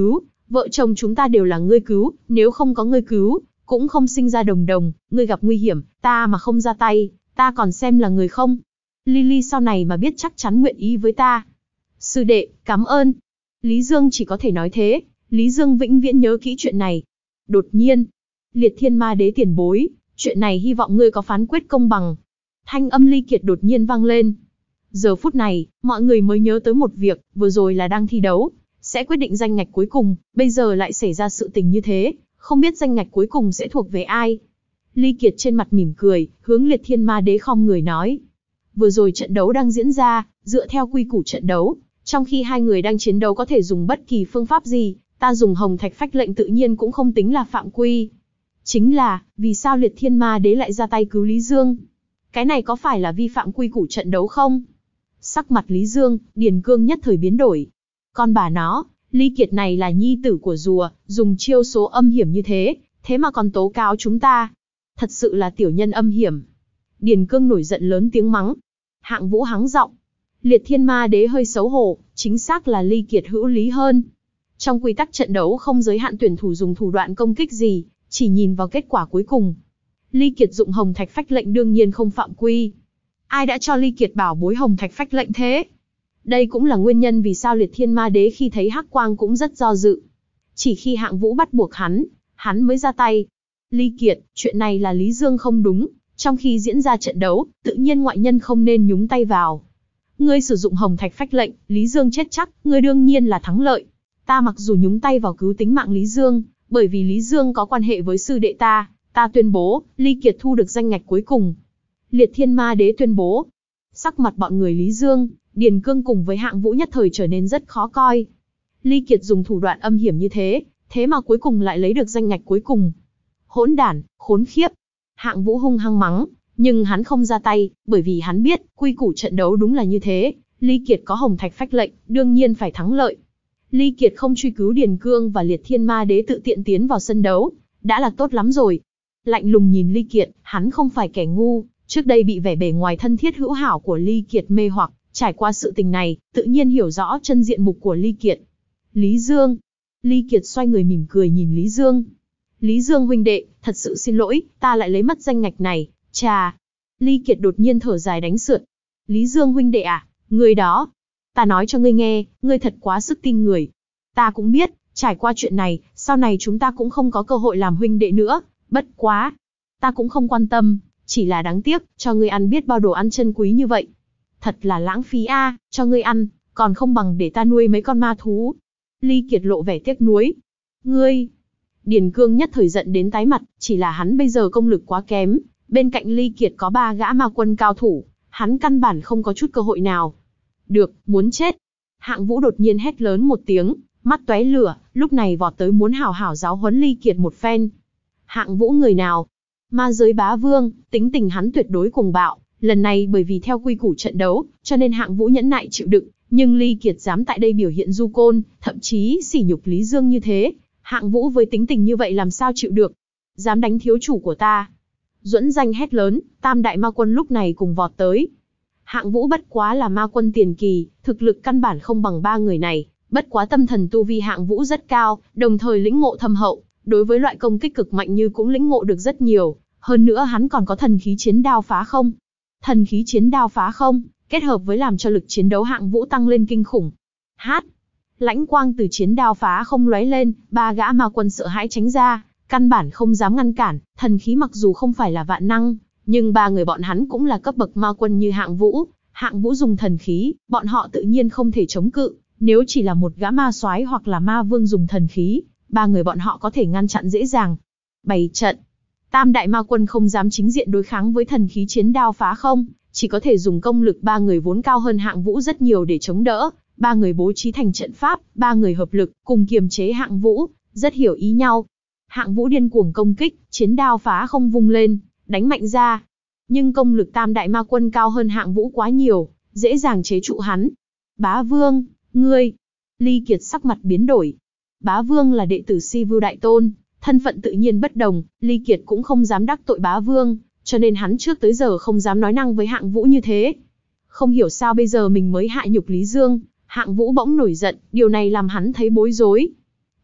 Vợ chồng chúng ta đều là ngươi cứu, nếu không có ngươi cứu, cũng không sinh ra Đồng Đồng, ngươi gặp nguy hiểm, ta mà không ra tay, ta còn xem là người không? Lily sau này mà biết chắc chắn nguyện ý với ta. Sư đệ, cảm ơn. Lý Dương chỉ có thể nói thế, Lý Dương vĩnh viễn nhớ kỹ chuyện này. Đột nhiên, Liệt Thiên Ma Đế tiền bối, chuyện này hy vọng ngươi có phán quyết công bằng. Thanh âm Ly Kiệt đột nhiên vang lên. Giờ phút này, mọi người mới nhớ tới một việc, vừa rồi là đang thi đấu, sẽ quyết định danh ngạch cuối cùng, bây giờ lại xảy ra sự tình như thế, không biết danh ngạch cuối cùng sẽ thuộc về ai. Ly Kiệt trên mặt mỉm cười, hướng Liệt Thiên Ma Đế khom người nói. Vừa rồi trận đấu đang diễn ra, dựa theo quy củ trận đấu, trong khi hai người đang chiến đấu có thể dùng bất kỳ phương pháp gì, ta dùng hồng thạch phách lệnh tự nhiên cũng không tính là phạm quy. Chính là, vì sao Liệt Thiên Ma Đế lại ra tay cứu Lý Dương? Cái này có phải là vi phạm quy củ trận đấu không? Sắc mặt Lý Dương, Điền Cương nhất thời biến đổi. Con bà nó, Ly Kiệt này là nhi tử của rùa, dùng chiêu số âm hiểm như thế, thế mà còn tố cáo chúng ta. Thật sự là tiểu nhân âm hiểm. Điền Cương nổi giận lớn tiếng mắng. Hạng Vũ hắng giọng. Liệt Thiên Ma Đế hơi xấu hổ, chính xác là Ly Kiệt hữu lý hơn. Trong quy tắc trận đấu không giới hạn tuyển thủ dùng thủ đoạn công kích gì, chỉ nhìn vào kết quả cuối cùng. Ly Kiệt dụng hồng thạch phách lệnh đương nhiên không phạm quy. Ai đã cho Ly Kiệt bảo bối hồng thạch phách lệnh thế? Đây cũng là nguyên nhân vì sao Liệt Thiên Ma Đế khi thấy hắc quang cũng rất do dự. Chỉ khi Hạng Vũ bắt buộc hắn, hắn mới ra tay. Ly Kiệt, chuyện này là Lý Dương không đúng, trong khi diễn ra trận đấu, tự nhiên ngoại nhân không nên nhúng tay vào. Ngươi sử dụng hồng thạch phách lệnh, Lý Dương chết chắc, ngươi đương nhiên là thắng lợi. Ta mặc dù nhúng tay vào cứu tính mạng Lý Dương, bởi vì Lý Dương có quan hệ với sư đệ ta, ta tuyên bố, Ly Kiệt thu được danh ngạch cuối cùng. Liệt Thiên Ma Đế tuyên bố. Sắc mặt bọn người Lý Dương, Điền Cương cùng với Hạng Vũ nhất thời trở nên rất khó coi. Ly Kiệt dùng thủ đoạn âm hiểm như thế, thế mà cuối cùng lại lấy được danh ngạch cuối cùng. Hỗn đản, khốn khiếp. Hạng Vũ hung hăng mắng, nhưng hắn không ra tay, bởi vì hắn biết, quy củ trận đấu đúng là như thế, Ly Kiệt có hồng thạch phách lệnh, đương nhiên phải thắng lợi. Ly Kiệt không truy cứu Điền Cương và Liệt Thiên Ma Đế tự tiện tiến vào sân đấu, đã là tốt lắm rồi. Lạnh lùng nhìn Ly Kiệt, hắn không phải kẻ ngu, trước đây bị vẻ bề ngoài thân thiết hữu hảo của Ly Kiệt mê hoặc, trải qua sự tình này, tự nhiên hiểu rõ chân diện mục của Ly Kiệt. Lý Dương. Ly Kiệt xoay người mỉm cười nhìn Lý Dương. Lý Dương huynh đệ, thật sự xin lỗi, ta lại lấy mất danh ngạch này, chà. Ly Kiệt đột nhiên thở dài đánh sượt. Lý Dương huynh đệ à, người đó. Ta nói cho ngươi nghe, ngươi thật quá sức tin người. Ta cũng biết, trải qua chuyện này, sau này chúng ta cũng không có cơ hội làm huynh đệ nữa, bất quá. Ta cũng không quan tâm, chỉ là đáng tiếc, cho ngươi ăn biết bao đồ ăn chân quý như vậy. Thật là lãng phí a, à, cho ngươi ăn, còn không bằng để ta nuôi mấy con ma thú. Ly Kiệt lộ vẻ tiếc nuối. Ngươi. Điền Cương nhất thời giận đến tái mặt, chỉ là hắn bây giờ công lực quá kém, bên cạnh Ly Kiệt có ba gã ma quân cao thủ, hắn căn bản không có chút cơ hội nào. Được, muốn chết. Hạng Vũ đột nhiên hét lớn một tiếng, mắt tóe lửa, lúc này vọt tới muốn hảo hảo giáo huấn Ly Kiệt một phen. Hạng Vũ người nào? Ma giới bá vương, tính tình hắn tuyệt đối cuồng bạo, lần này bởi vì theo quy củ trận đấu, cho nên Hạng Vũ nhẫn nại chịu đựng, nhưng Ly Kiệt dám tại đây biểu hiện du côn, thậm chí sỉ nhục Lý Dương như thế, Hạng Vũ với tính tình như vậy làm sao chịu được? Dám đánh thiếu chủ của ta? Duẫn Danh hét lớn, tam đại ma quân lúc này cùng vọt tới. Hạng Vũ bất quá là ma quân tiền kỳ, thực lực căn bản không bằng ba người này, bất quá tâm thần tu vi Hạng Vũ rất cao, đồng thời lĩnh ngộ thâm hậu, đối với loại công kích cực mạnh như cũng lĩnh ngộ được rất nhiều, hơn nữa hắn còn có thần khí chiến đao phá không. Thần khí chiến đao phá không, kết hợp với làm cho lực chiến đấu Hạng Vũ tăng lên kinh khủng. Hát! Lãnh quang từ chiến đao phá không lóe lên, ba gã ma quân sợ hãi tránh ra, căn bản không dám ngăn cản, thần khí mặc dù không phải là vạn năng, nhưng ba người bọn hắn cũng là cấp bậc ma quân như Hạng Vũ, Hạng Vũ dùng thần khí, bọn họ tự nhiên không thể chống cự, nếu chỉ là một gã ma soái hoặc là ma vương dùng thần khí, ba người bọn họ có thể ngăn chặn dễ dàng. Bày trận. Tam đại ma quân không dám chính diện đối kháng với thần khí chiến đao phá không, chỉ có thể dùng công lực ba người vốn cao hơn Hạng Vũ rất nhiều để chống đỡ, ba người bố trí thành trận pháp, ba người hợp lực, cùng kiềm chế Hạng Vũ, rất hiểu ý nhau. Hạng Vũ điên cuồng công kích, chiến đao phá không vung lên, đánh mạnh ra. Nhưng công lực tam đại ma quân cao hơn Hạng Vũ quá nhiều, dễ dàng chế trụ hắn. Bá Vương, ngươi. Ly Kiệt sắc mặt biến đổi. Bá Vương là đệ tử Si Vưu Đại Tôn, thân phận tự nhiên bất đồng, Ly Kiệt cũng không dám đắc tội Bá Vương, cho nên hắn trước tới giờ không dám nói năng với Hạng Vũ như thế. Không hiểu sao bây giờ mình mới hạ nhục Lý Dương, Hạng Vũ bỗng nổi giận, điều này làm hắn thấy bối rối.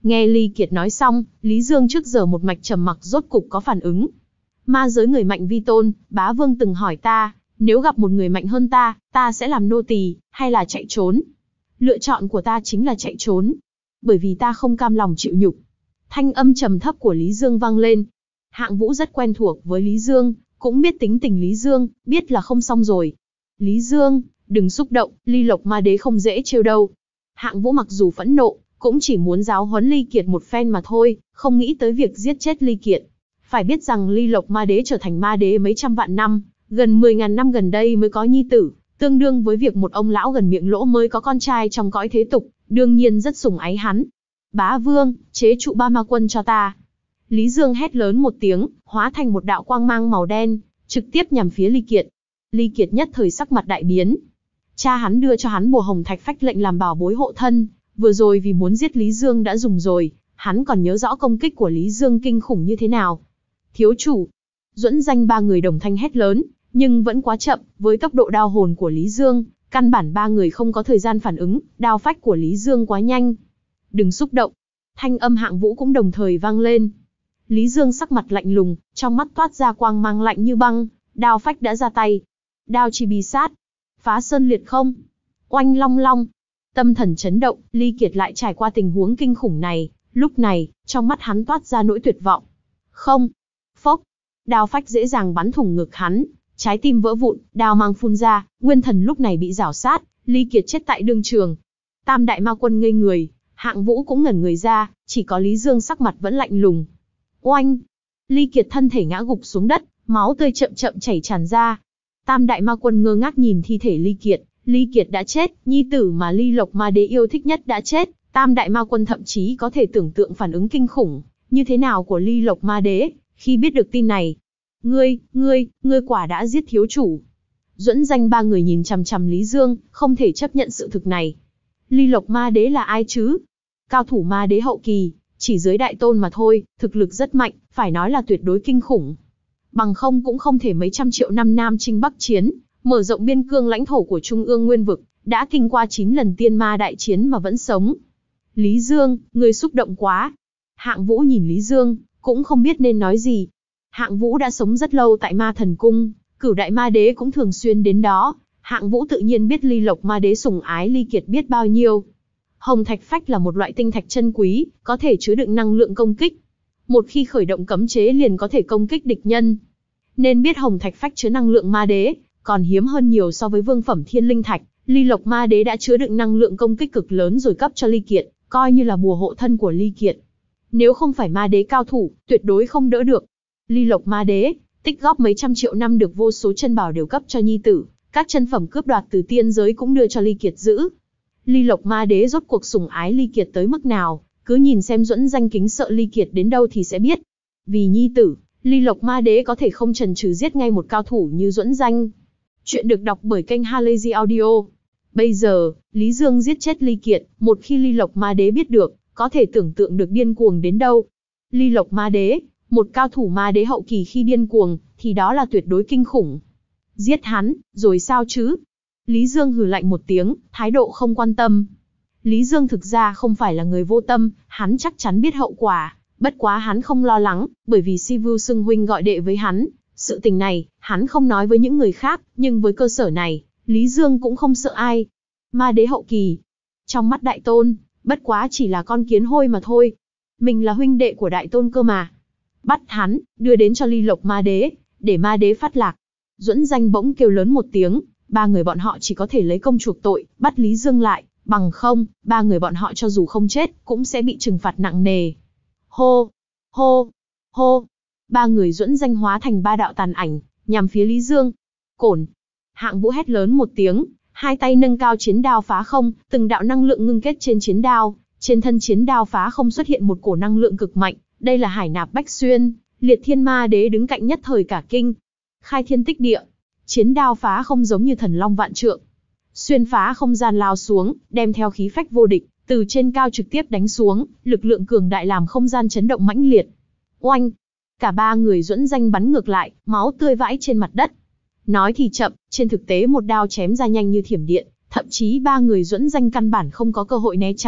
Nghe Ly Kiệt nói xong, Lý Dương trước giờ một mạch trầm mặc rốt cục có phản ứng. Ma giới người mạnh vi tôn, bá vương từng hỏi ta, nếu gặp một người mạnh hơn ta, ta sẽ làm nô tỳ, hay là chạy trốn? Lựa chọn của ta chính là chạy trốn. Bởi vì ta không cam lòng chịu nhục. Thanh âm trầm thấp của Lý Dương vang lên. Hạng Vũ rất quen thuộc với Lý Dương, cũng biết tính tình Lý Dương, biết là không xong rồi. Lý Dương, đừng xúc động, Ly Lộc Ma Đế không dễ trêu đâu. Hạng Vũ mặc dù phẫn nộ, cũng chỉ muốn giáo huấn Ly Kiệt một phen mà thôi, không nghĩ tới việc giết chết Ly Kiệt. Phải biết rằng Ly Lộc Ma Đế trở thành ma đế mấy trăm vạn năm, gần mười ngàn năm gần đây mới có nhi tử, tương đương với việc một ông lão gần miệng lỗ mới có con trai trong cõi thế tục, đương nhiên rất sủng ái hắn. Bá Vương, chế trụ ba ma quân cho ta. Lý Dương hét lớn một tiếng, hóa thành một đạo quang mang màu đen, trực tiếp nhằm phía Ly Kiệt. Ly Kiệt nhất thời sắc mặt đại biến. Cha hắn đưa cho hắn bùa hồng thạch phách lệnh làm bảo bối hộ thân, vừa rồi vì muốn giết Lý Dương đã dùng rồi, hắn còn nhớ rõ công kích của Lý Dương kinh khủng như thế nào. Thiếu chủ, Duẫn Danh ba người đồng thanh hét lớn, nhưng vẫn quá chậm, với tốc độ đao hồn của Lý Dương, căn bản ba người không có thời gian phản ứng, đao phách của Lý Dương quá nhanh. Đừng xúc động. Thanh âm Hạng Vũ cũng đồng thời vang lên. Lý Dương sắc mặt lạnh lùng, trong mắt toát ra quang mang lạnh như băng, đao phách đã ra tay. Đao chi bi sát, phá sơn liệt không, oanh long long. Tâm thần chấn động, Ly Kiệt lại trải qua tình huống kinh khủng này, lúc này, trong mắt hắn toát ra nỗi tuyệt vọng. Không, phốc, đao phách dễ dàng bắn thủng ngực hắn, trái tim vỡ vụn, đao mang phun ra, nguyên thần lúc này bị rảo sát, Ly Kiệt chết tại đương trường. Tam đại ma quân ngây người, Hạng Vũ cũng ngẩn người ra, chỉ có Lý Dương sắc mặt vẫn lạnh lùng. Oanh! Ly Kiệt thân thể ngã gục xuống đất, máu tươi chậm chậm chảy tràn ra. Tam đại ma quân ngơ ngác nhìn thi thể Ly Kiệt, Ly Kiệt đã chết, nhi tử mà Ly Lộc Ma Đế yêu thích nhất đã chết, Tam đại ma quân thậm chí có thể tưởng tượng phản ứng kinh khủng như thế nào của Ly Lộc Ma Đế khi biết được tin này. Ngươi, ngươi, ngươi quả đã giết thiếu chủ. Duẫn Danh ba người nhìn chằm chằm Lý Dương, không thể chấp nhận sự thực này. Ly Lộc Ma Đế là ai chứ? Cao thủ ma đế hậu kỳ, chỉ dưới đại tôn mà thôi, thực lực rất mạnh, phải nói là tuyệt đối kinh khủng. Bằng không cũng không thể mấy trăm triệu năm Nam Chinh Bắc Chiến, mở rộng biên cương lãnh thổ của Trung ương Nguyên Vực, đã kinh qua chín lần tiên ma đại chiến mà vẫn sống. Lý Dương, ngươi xúc động quá. Hạng Vũ nhìn Lý Dương, cũng không biết nên nói gì. Hạng Vũ đã sống rất lâu tại Ma Thần Cung, Cửu Đại Ma Đế cũng thường xuyên đến đó. Hạng Vũ tự nhiên biết Ly Lộc Ma Đế sủng ái Ly Kiệt biết bao nhiêu. Hồng Thạch Phách là một loại tinh thạch chân quý, có thể chứa đựng năng lượng công kích. Một khi khởi động cấm chế liền có thể công kích địch nhân. Nên biết Hồng Thạch Phách chứa năng lượng ma đế, còn hiếm hơn nhiều so với vương phẩm thiên linh thạch. Ly Lộc Ma Đế đã chứa đựng năng lượng công kích cực lớn rồi cấp cho Ly Kiệt, coi như là bùa hộ thân của Ly Kiệt. Nếu không phải ma đế cao thủ, tuyệt đối không đỡ được. Ly Lộc Ma Đế, tích góp mấy trăm triệu năm được vô số chân bảo đều cấp cho nhi tử, các chân phẩm cướp đoạt từ tiên giới cũng đưa cho Ly Kiệt giữ. Ly Lộc Ma Đế rốt cuộc sủng ái Ly Kiệt tới mức nào, cứ nhìn xem Duẫn Danh kính sợ Ly Kiệt đến đâu thì sẽ biết. Vì nhi tử, Ly Lộc Ma Đế có thể không chần chừ giết ngay một cao thủ như Duẫn Danh. Chuyện được đọc bởi kênh Halazy Audio. Bây giờ, Lý Dương giết chết Ly Kiệt, một khi Ly Lộc Ma Đế biết được, có thể tưởng tượng được điên cuồng đến đâu. Ly Lộc Ma Đế, một cao thủ ma đế hậu kỳ khi điên cuồng, thì đó là tuyệt đối kinh khủng. Giết hắn, rồi sao chứ? Lý Dương hừ lạnh một tiếng, thái độ không quan tâm. Lý Dương thực ra không phải là người vô tâm, hắn chắc chắn biết hậu quả, bất quá hắn không lo lắng, bởi vì Sivu xưng huynh gọi đệ với hắn. Sự tình này, hắn không nói với những người khác, nhưng với cơ sở này, Lý Dương cũng không sợ ai. Ma đế hậu kỳ, trong mắt đại tôn, bất quá chỉ là con kiến hôi mà thôi. Mình là huynh đệ của đại tôn cơ mà. Bắt hắn, đưa đến cho Ly Lộc Ma Đế, để ma đế phát lạc. Duẫn Danh bỗng kêu lớn một tiếng, ba người bọn họ chỉ có thể lấy công chuộc tội, bắt Lý Dương lại, bằng không, ba người bọn họ cho dù không chết, cũng sẽ bị trừng phạt nặng nề. Hô, hô, hô, ba người Duẫn Danh hóa thành ba đạo tàn ảnh, nhằm phía Lý Dương. Cổn, Hạng Vũ hét lớn một tiếng, hai tay nâng cao chiến đao phá không, từng đạo năng lượng ngưng kết trên chiến đao, trên thân chiến đao phá không xuất hiện một cổ năng lượng cực mạnh, đây là Hải Nạp Bách Xuyên. Liệt Thiên Ma Đế đứng cạnh nhất thời cả kinh. Khai thiên tích địa, chiến đao phá không giống như thần long vạn trượng, xuyên phá không gian lao xuống, đem theo khí phách vô địch, từ trên cao trực tiếp đánh xuống, lực lượng cường đại làm không gian chấn động mãnh liệt. Oanh! Cả ba người Duẫn Danh bắn ngược lại, máu tươi vãi trên mặt đất. Nói thì chậm, trên thực tế một đao chém ra nhanh như thiểm điện, thậm chí ba người Duẫn Danh căn bản không có cơ hội né tránh,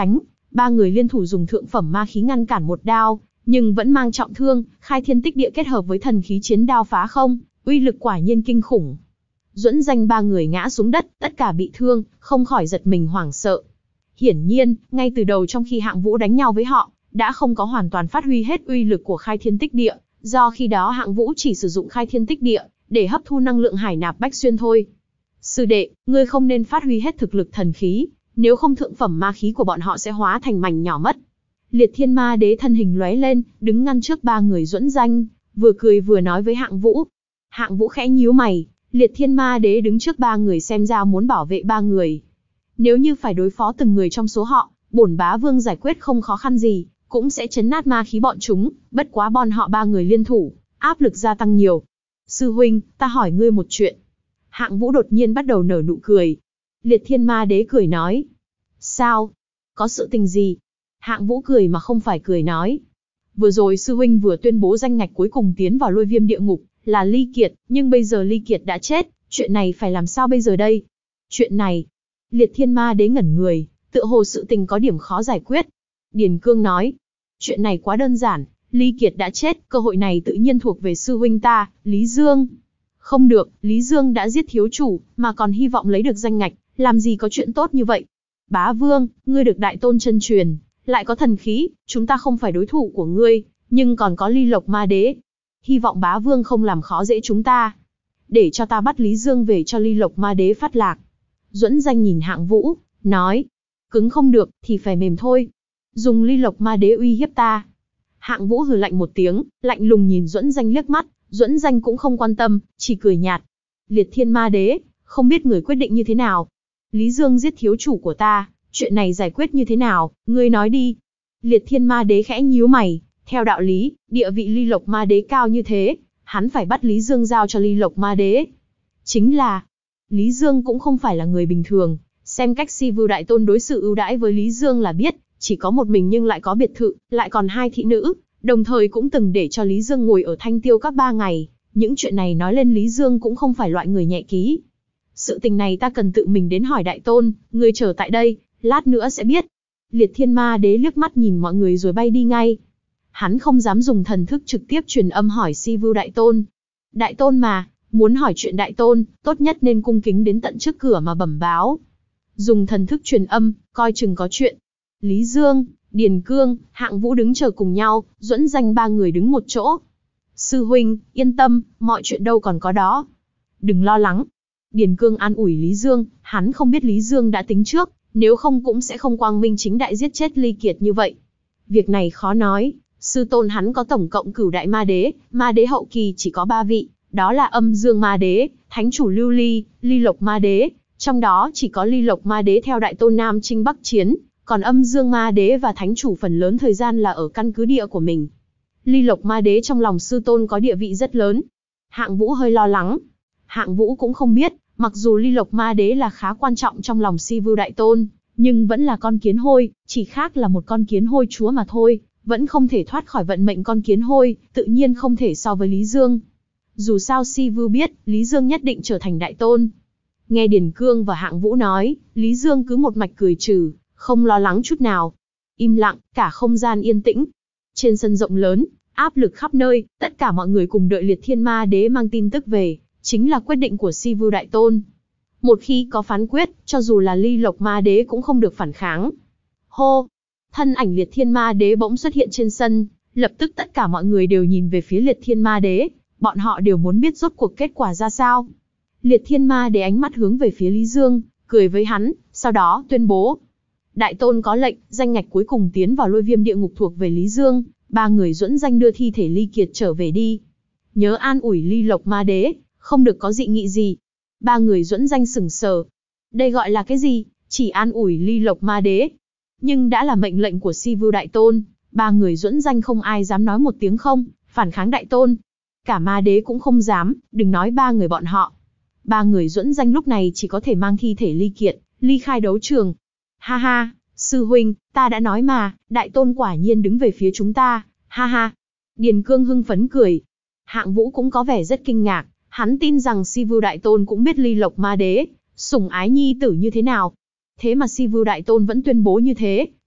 Ba người liên thủ dùng thượng phẩm ma khí ngăn cản một đao, nhưng vẫn mang trọng thương. Khai thiên tích địa kết hợp với thần khí chiến đao phá không, uy lực quả nhiên kinh khủng. Duẫn Danh ba người ngã xuống đất, tất cả bị thương, không khỏi giật mình hoảng sợ. Hiển nhiên, ngay từ đầu trong khi Hạng Vũ đánh nhau với họ, đã không có hoàn toàn phát huy hết uy lực của khai thiên tích địa, do khi đó Hạng Vũ chỉ sử dụng khai thiên tích địa để hấp thu năng lượng hải nạp bách xuyên thôi. Sư đệ, ngươi không nên phát huy hết thực lực thần khí, nếu không thượng phẩm ma khí của bọn họ sẽ hóa thành mảnh nhỏ mất. Liệt Thiên Ma Đế thân hình lóe lên, đứng ngăn trước ba người Duẫn Danh, vừa cười vừa nói với Hạng Vũ. Hạng Vũ khẽ nhíu mày, Liệt Thiên Ma Đế đứng trước ba người xem ra muốn bảo vệ ba người. Nếu như phải đối phó từng người trong số họ, bổn bá vương giải quyết không khó khăn gì, cũng sẽ chấn nát ma khí bọn chúng, bất quá bọn họ ba người liên thủ, áp lực gia tăng nhiều. Sư huynh, ta hỏi ngươi một chuyện. Hạng Vũ đột nhiên bắt đầu nở nụ cười. Liệt Thiên Ma Đế cười nói. Sao? Có sự tình gì? Hạng Vũ cười mà không phải cười nói. Vừa rồi sư huynh vừa tuyên bố danh ngạch cuối cùng tiến vào lôi viêm địa ngục, là Ly Kiệt, nhưng bây giờ Ly Kiệt đã chết, chuyện này phải làm sao bây giờ đây? Chuyện này, Liệt Thiên Ma Đế ngẩn người, tựa hồ sự tình có điểm khó giải quyết. Điền Cương nói, chuyện này quá đơn giản, Ly Kiệt đã chết, cơ hội này tự nhiên thuộc về sư huynh ta, Lý Dương. Không được, Lý Dương đã giết thiếu chủ, mà còn hy vọng lấy được danh ngạch, làm gì có chuyện tốt như vậy? Bá Vương, ngươi được đại tôn chân truyền, lại có thần khí, chúng ta không phải đối thủ của ngươi, nhưng còn có Ly Lộc Ma Đế. Hy vọng Bá Vương không làm khó dễ chúng ta. Để cho ta bắt Lý Dương về cho Ly Lộc Ma Đế phát lạc. Duẫn Danh nhìn Hạng Vũ, nói, cứng không được, thì phải mềm thôi. Dùng Ly Lộc Ma Đế uy hiếp ta. Hạng Vũ hừ lạnh một tiếng, lạnh lùng nhìn Duẫn Danh liếc mắt, Duẫn Danh cũng không quan tâm, chỉ cười nhạt. Liệt Thiên Ma Đế, không biết người quyết định như thế nào. Lý Dương giết thiếu chủ của ta, chuyện này giải quyết như thế nào, ngươi nói đi. Liệt Thiên Ma Đế khẽ nhíu mày, theo đạo lý, địa vị Ly Lộc Ma Đế cao như thế, hắn phải bắt Lý Dương giao cho Ly Lộc Ma Đế. Chính là, Lý Dương cũng không phải là người bình thường, xem cách Si Vưu Đại Tôn đối xử ưu đãi với Lý Dương là biết, chỉ có một mình nhưng lại có biệt thự, lại còn hai thị nữ, đồng thời cũng từng để cho Lý Dương ngồi ở Thanh Tiêu các ba ngày, những chuyện này nói lên Lý Dương cũng không phải loại người nhẹ ký. Sự tình này ta cần tự mình đến hỏi Đại Tôn, ngươi chờ tại đây, lát nữa sẽ biết. Liệt Thiên Ma Đế liếc mắt nhìn mọi người rồi bay đi ngay. Hắn không dám dùng thần thức trực tiếp truyền âm hỏi Si Vưu Đại Tôn. Đại Tôn mà, muốn hỏi chuyện Đại Tôn, tốt nhất nên cung kính đến tận trước cửa mà bẩm báo. Dùng thần thức truyền âm, coi chừng có chuyện. Lý Dương, Điền Cương, Hạng Vũ đứng chờ cùng nhau, Duẫn Danh ba người đứng một chỗ. Sư huynh, yên tâm, mọi chuyện đâu còn có đó. Đừng lo lắng. Điền Cương an ủi Lý Dương, hắn không biết Lý Dương đã tính trước, nếu không cũng sẽ không quang minh chính đại giết chết Ly Kiệt như vậy. Việc này khó nói, sư tôn hắn có tổng cộng cửu đại ma đế, ma đế hậu kỳ chỉ có ba vị, đó là Âm Dương Ma Đế, Thánh chủ Lưu Ly, Ly Lộc Ma Đế, trong đó chỉ có Ly Lộc Ma Đế theo Đại Tôn Nam Chinh Bắc Chiến, còn Âm Dương Ma Đế và Thánh chủ phần lớn thời gian là ở căn cứ địa của mình. Ly Lộc Ma Đế trong lòng sư tôn có địa vị rất lớn. Hạng Vũ hơi lo lắng. Hạng Vũ cũng không biết, mặc dù Ly Lộc Ma Đế là khá quan trọng trong lòng Si Vưu Đại Tôn, nhưng vẫn là con kiến hôi, chỉ khác là một con kiến hôi chúa mà thôi, vẫn không thể thoát khỏi vận mệnh con kiến hôi, tự nhiên không thể so với Lý Dương. Dù sao Si Vưu biết, Lý Dương nhất định trở thành Đại Tôn. Nghe Điền Cương và Hạng Vũ nói, Lý Dương cứ một mạch cười trừ, không lo lắng chút nào. Im lặng, cả không gian yên tĩnh. Trên sân rộng lớn, áp lực khắp nơi, tất cả mọi người cùng đợi Liệt Thiên Ma Đế mang tin tức về, chính là quyết định của Si Vưu Đại Tôn. Một khi có phán quyết, cho dù là Ly Lộc Ma Đế cũng không được phản kháng. Hô! Thân ảnh Liệt Thiên Ma Đế bỗng xuất hiện trên sân, lập tức tất cả mọi người đều nhìn về phía Liệt Thiên Ma Đế, bọn họ đều muốn biết rốt cuộc kết quả ra sao. Liệt Thiên Ma Đế ánh mắt hướng về phía Lý Dương, cười với hắn, sau đó tuyên bố. Đại Tôn có lệnh, danh ngạch cuối cùng tiến vào lôi viêm địa ngục thuộc về Lý Dương, ba người Duẫn Danh đưa thi thể Ly Kiệt trở về đi. Nhớ an ủi Ly Lộc Ma Đế, không được có dị nghị gì. Ba người Duẫn Danh sững sờ. Đây gọi là cái gì? Chỉ an ủi Ly Lộc Ma Đế. Nhưng đã là mệnh lệnh của Si Vưu Đại Tôn, ba người Duẫn Danh không ai dám nói một tiếng không, phản kháng Đại Tôn. Cả Ma Đế cũng không dám, đừng nói ba người bọn họ. Ba người Duẫn Danh lúc này chỉ có thể mang thi thể Ly Kiệt, ly khai đấu trường. Ha ha, sư huynh, ta đã nói mà, Đại Tôn quả nhiên đứng về phía chúng ta, ha ha. Điền Cương hưng phấn cười. Hạng Vũ cũng có vẻ rất kinh ngạc, hắn tin rằng Si Vưu Đại Tôn cũng biết Ly Lộc Ma Đế sủng ái nhi tử như thế nào. Thế mà Si Vưu Đại Tôn vẫn tuyên bố như thế,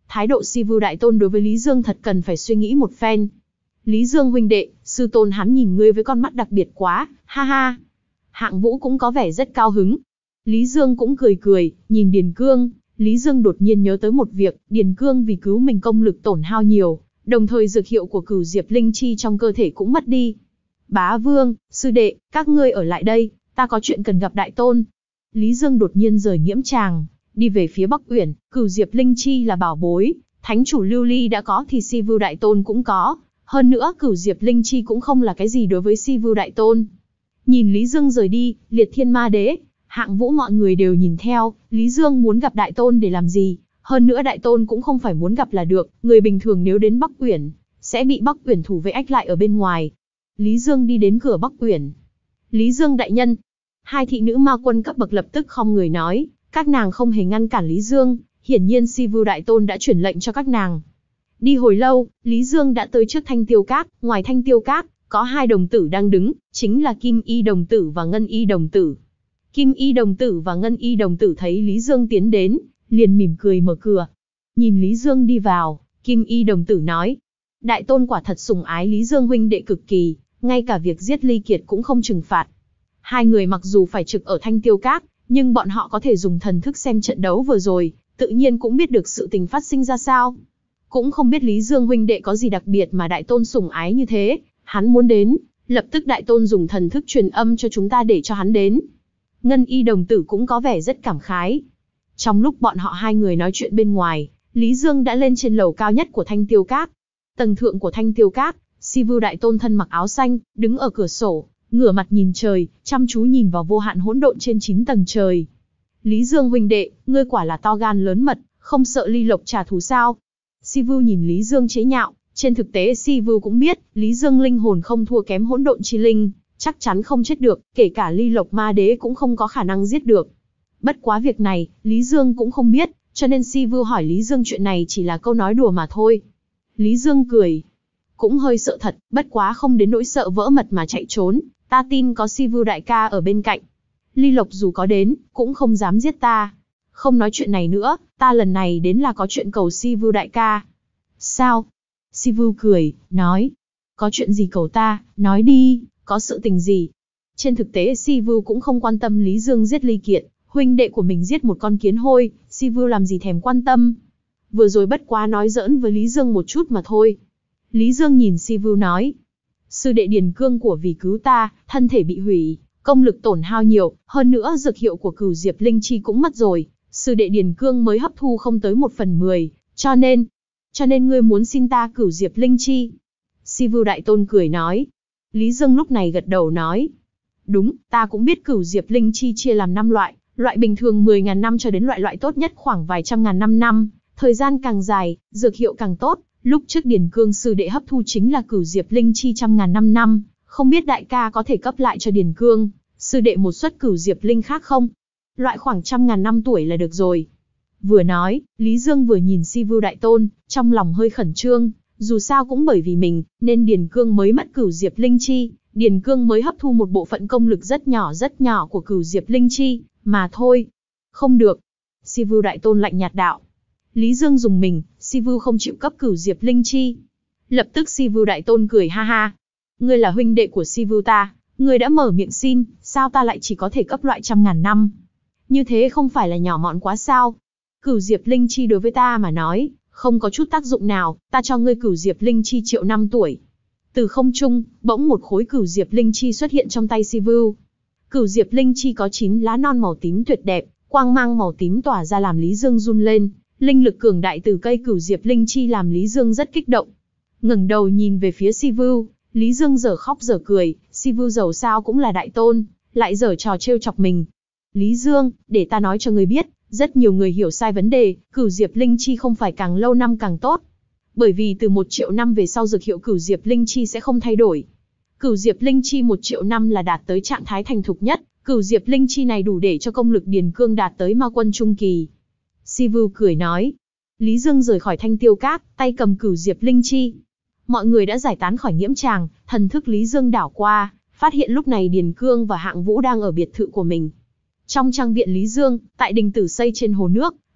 thái độ Si Vưu Đại Tôn đối với Lý Dương thật cần phải suy nghĩ một phen. Lý Dương huynh đệ, sư tôn hắn nhìn ngươi với con mắt đặc biệt quá, ha ha. Hạng Vũ cũng có vẻ rất cao hứng. Lý Dương cũng cười cười, nhìn Điền Cương, Lý Dương đột nhiên nhớ tới một việc, Điền Cương vì cứu mình công lực tổn hao nhiều, đồng thời dược hiệu của Cửu Diệp Linh Chi trong cơ thể cũng mất đi. Bá Vương, sư đệ, các ngươi ở lại đây, ta có chuyện cần gặp Đại Tôn. Lý Dương đột nhiên rời Nghiễm Tràng, đi về phía Bắc Uyển. Cửu Diệp Linh Chi là bảo bối, thánh chủ Lưu Ly đã có thì Si Vưu Đại Tôn cũng có. Hơn nữa Cửu Diệp Linh Chi cũng không là cái gì đối với Si Vưu Đại Tôn. Nhìn Lý Dương rời đi, Liệt Thiên Ma Đế, Hạng Vũ mọi người đều nhìn theo. Lý Dương muốn gặp Đại Tôn để làm gì? Hơn nữa Đại Tôn cũng không phải muốn gặp là được, người bình thường nếu đến Bắc Uyển sẽ bị Bắc Uyển thủ vệ ách lại ở bên ngoài. Lý Dương đi đến cửa Bắc Uyển. Lý Dương đại nhân. Hai thị nữ ma quân cấp bậc lập tức khom người nói, các nàng không hề ngăn cản Lý Dương, hiển nhiên Si Vưu Đại Tôn đã truyền lệnh cho các nàng. Đi hồi lâu, Lý Dương đã tới trước Thanh Tiêu Các. Ngoài Thanh Tiêu Các, có hai đồng tử đang đứng, chính là Kim Y đồng tử và Ngân Y đồng tử. Kim Y đồng tử và Ngân Y đồng tử thấy Lý Dương tiến đến, liền mỉm cười mở cửa. Nhìn Lý Dương đi vào, Kim Y đồng tử nói, Đại Tôn quả thật sủng ái Lý Dương huynh đệ cực kỳ, ngay cả việc giết Ly Kiệt cũng không trừng phạt. Hai người mặc dù phải trực ở Thanh Tiêu Các, nhưng bọn họ có thể dùng thần thức xem trận đấu vừa rồi, tự nhiên cũng biết được sự tình phát sinh ra sao. Cũng không biết Lý Dương huynh đệ có gì đặc biệt mà Đại Tôn sủng ái như thế, hắn muốn đến, lập tức Đại Tôn dùng thần thức truyền âm cho chúng ta để cho hắn đến. Ngân Y đồng tử cũng có vẻ rất cảm khái. Trong lúc bọn họ hai người nói chuyện bên ngoài, Lý Dương đã lên trên lầu cao nhất của Thanh Tiêu Các. Tầng thượng của Thanh Tiêu Các, Si Vưu Đại Tôn thân mặc áo xanh, đứng ở cửa sổ, ngửa mặt nhìn trời, chăm chú nhìn vào vô hạn hỗn độn trên chín tầng trời. Lý Dương huynh đệ, ngươi quả là to gan lớn mật, không sợ Ly Lộc trả thù sao? Si Vưu nhìn Lý Dương chế nhạo, trên thực tế Si Vưu cũng biết, Lý Dương linh hồn không thua kém hỗn độn chi linh, chắc chắn không chết được, kể cả Ly Lộc Ma Đế cũng không có khả năng giết được. Bất quá việc này, Lý Dương cũng không biết, cho nên Si Vưu hỏi Lý Dương chuyện này chỉ là câu nói đùa mà thôi. Lý Dương cười, cũng hơi sợ thật, bất quá không đến nỗi sợ vỡ mật mà chạy trốn, ta tin có Si Vưu đại ca ở bên cạnh. Ly Lộc dù có đến, cũng không dám giết ta. Không nói chuyện này nữa, ta lần này đến là có chuyện cầu Si Vưu đại ca. Sao? Si Vưu cười, nói, có chuyện gì cầu ta, nói đi, có sự tình gì? Trên thực tế Si Vưu cũng không quan tâm Lý Dương giết Ly Kiệt, huynh đệ của mình giết một con kiến hôi, Si Vưu làm gì thèm quan tâm. Vừa rồi bất quá nói giỡn với Lý Dương một chút mà thôi. Lý Dương nhìn Si Vưu nói, sư đệ Điền Cương của vì cứu ta, thân thể bị hủy, công lực tổn hao nhiều, hơn nữa dược hiệu của Cửu Diệp Linh Chi cũng mất rồi, sư đệ Điền Cương mới hấp thu không tới một phần mười, cho nên, cho nên ngươi muốn xin ta Cửu Diệp Linh Chi. Si Vưu Đại Tôn cười nói. Lý Dương lúc này gật đầu nói, đúng, ta cũng biết Cửu Diệp Linh Chi chia làm năm loại, loại bình thường mười ngàn năm cho đến loại loại tốt nhất khoảng vài trăm ngàn năm năm, thời gian càng dài, dược hiệu càng tốt. Lúc trước Điền Cương sư đệ hấp thu chính là Cửu Diệp Linh Chi trăm ngàn năm năm, không biết đại ca có thể cấp lại cho Điền Cương sư đệ một suất Cửu Diệp Linh khác không? Loại khoảng trăm ngàn năm tuổi là được rồi. Vừa nói, Lý Dương vừa nhìn Si Vưu Đại Tôn, trong lòng hơi khẩn trương, dù sao cũng bởi vì mình, nên Điền Cương mới mất Cửu Diệp Linh Chi, Điền Cương mới hấp thu một bộ phận công lực rất nhỏ rất nhỏ của Cửu Diệp Linh Chi, mà thôi. Không được. Si Vưu Đại Tôn lạnh nhạt đạo. Lý Dương dùng mình, Si Vưu không chịu cấp Cửu Diệp Linh Chi. Lập tức Si Vưu Đại Tôn cười ha ha. Ngươi là huynh đệ của Si Vưu ta, ngươi đã mở miệng xin, sao ta lại chỉ có thể cấp loại trăm ngàn năm? Như thế không phải là nhỏ mọn quá sao? Cửu Diệp Linh Chi đối với ta mà nói, không có chút tác dụng nào, ta cho ngươi Cửu Diệp Linh Chi triệu năm tuổi. Từ không trung, bỗng một khối Cửu Diệp Linh Chi xuất hiện trong tay Si Vưu. Cửu Diệp Linh Chi có chín lá non màu tím tuyệt đẹp, quang mang màu tím tỏa ra làm Lý Dương run lên. Linh lực cường đại từ cây Cửu Diệp Linh Chi làm Lý Dương rất kích động. Ngẩng đầu nhìn về phía Si Vưu, Lý Dương giờ khóc giờ cười, Si Vưu dầu sao cũng là đại tôn, lại giở trò trêu chọc mình. Lý Dương, để ta nói cho ngươi biết, rất nhiều người hiểu sai vấn đề, Cửu Diệp Linh Chi không phải càng lâu năm càng tốt. Bởi vì từ một triệu năm về sau dược hiệu Cửu Diệp Linh Chi sẽ không thay đổi. Cửu Diệp Linh Chi một triệu năm là đạt tới trạng thái thành thục nhất, Cửu Diệp Linh Chi này đủ để cho công lực Điền Cương đạt tới ma quân trung kỳ. Si Vưu cười nói. Lý Dương rời khỏi Thanh Tiêu Các, tay cầm Cửu Diệp Linh Chi. Mọi người đã giải tán khỏi Nghiễm Tràng, thần thức Lý Dương đảo qua, phát hiện lúc này Điền Cương và Hạng Vũ đang ở biệt thự của mình. Trong trang viện Lý Dương, tại đình tử xây trên hồ nước,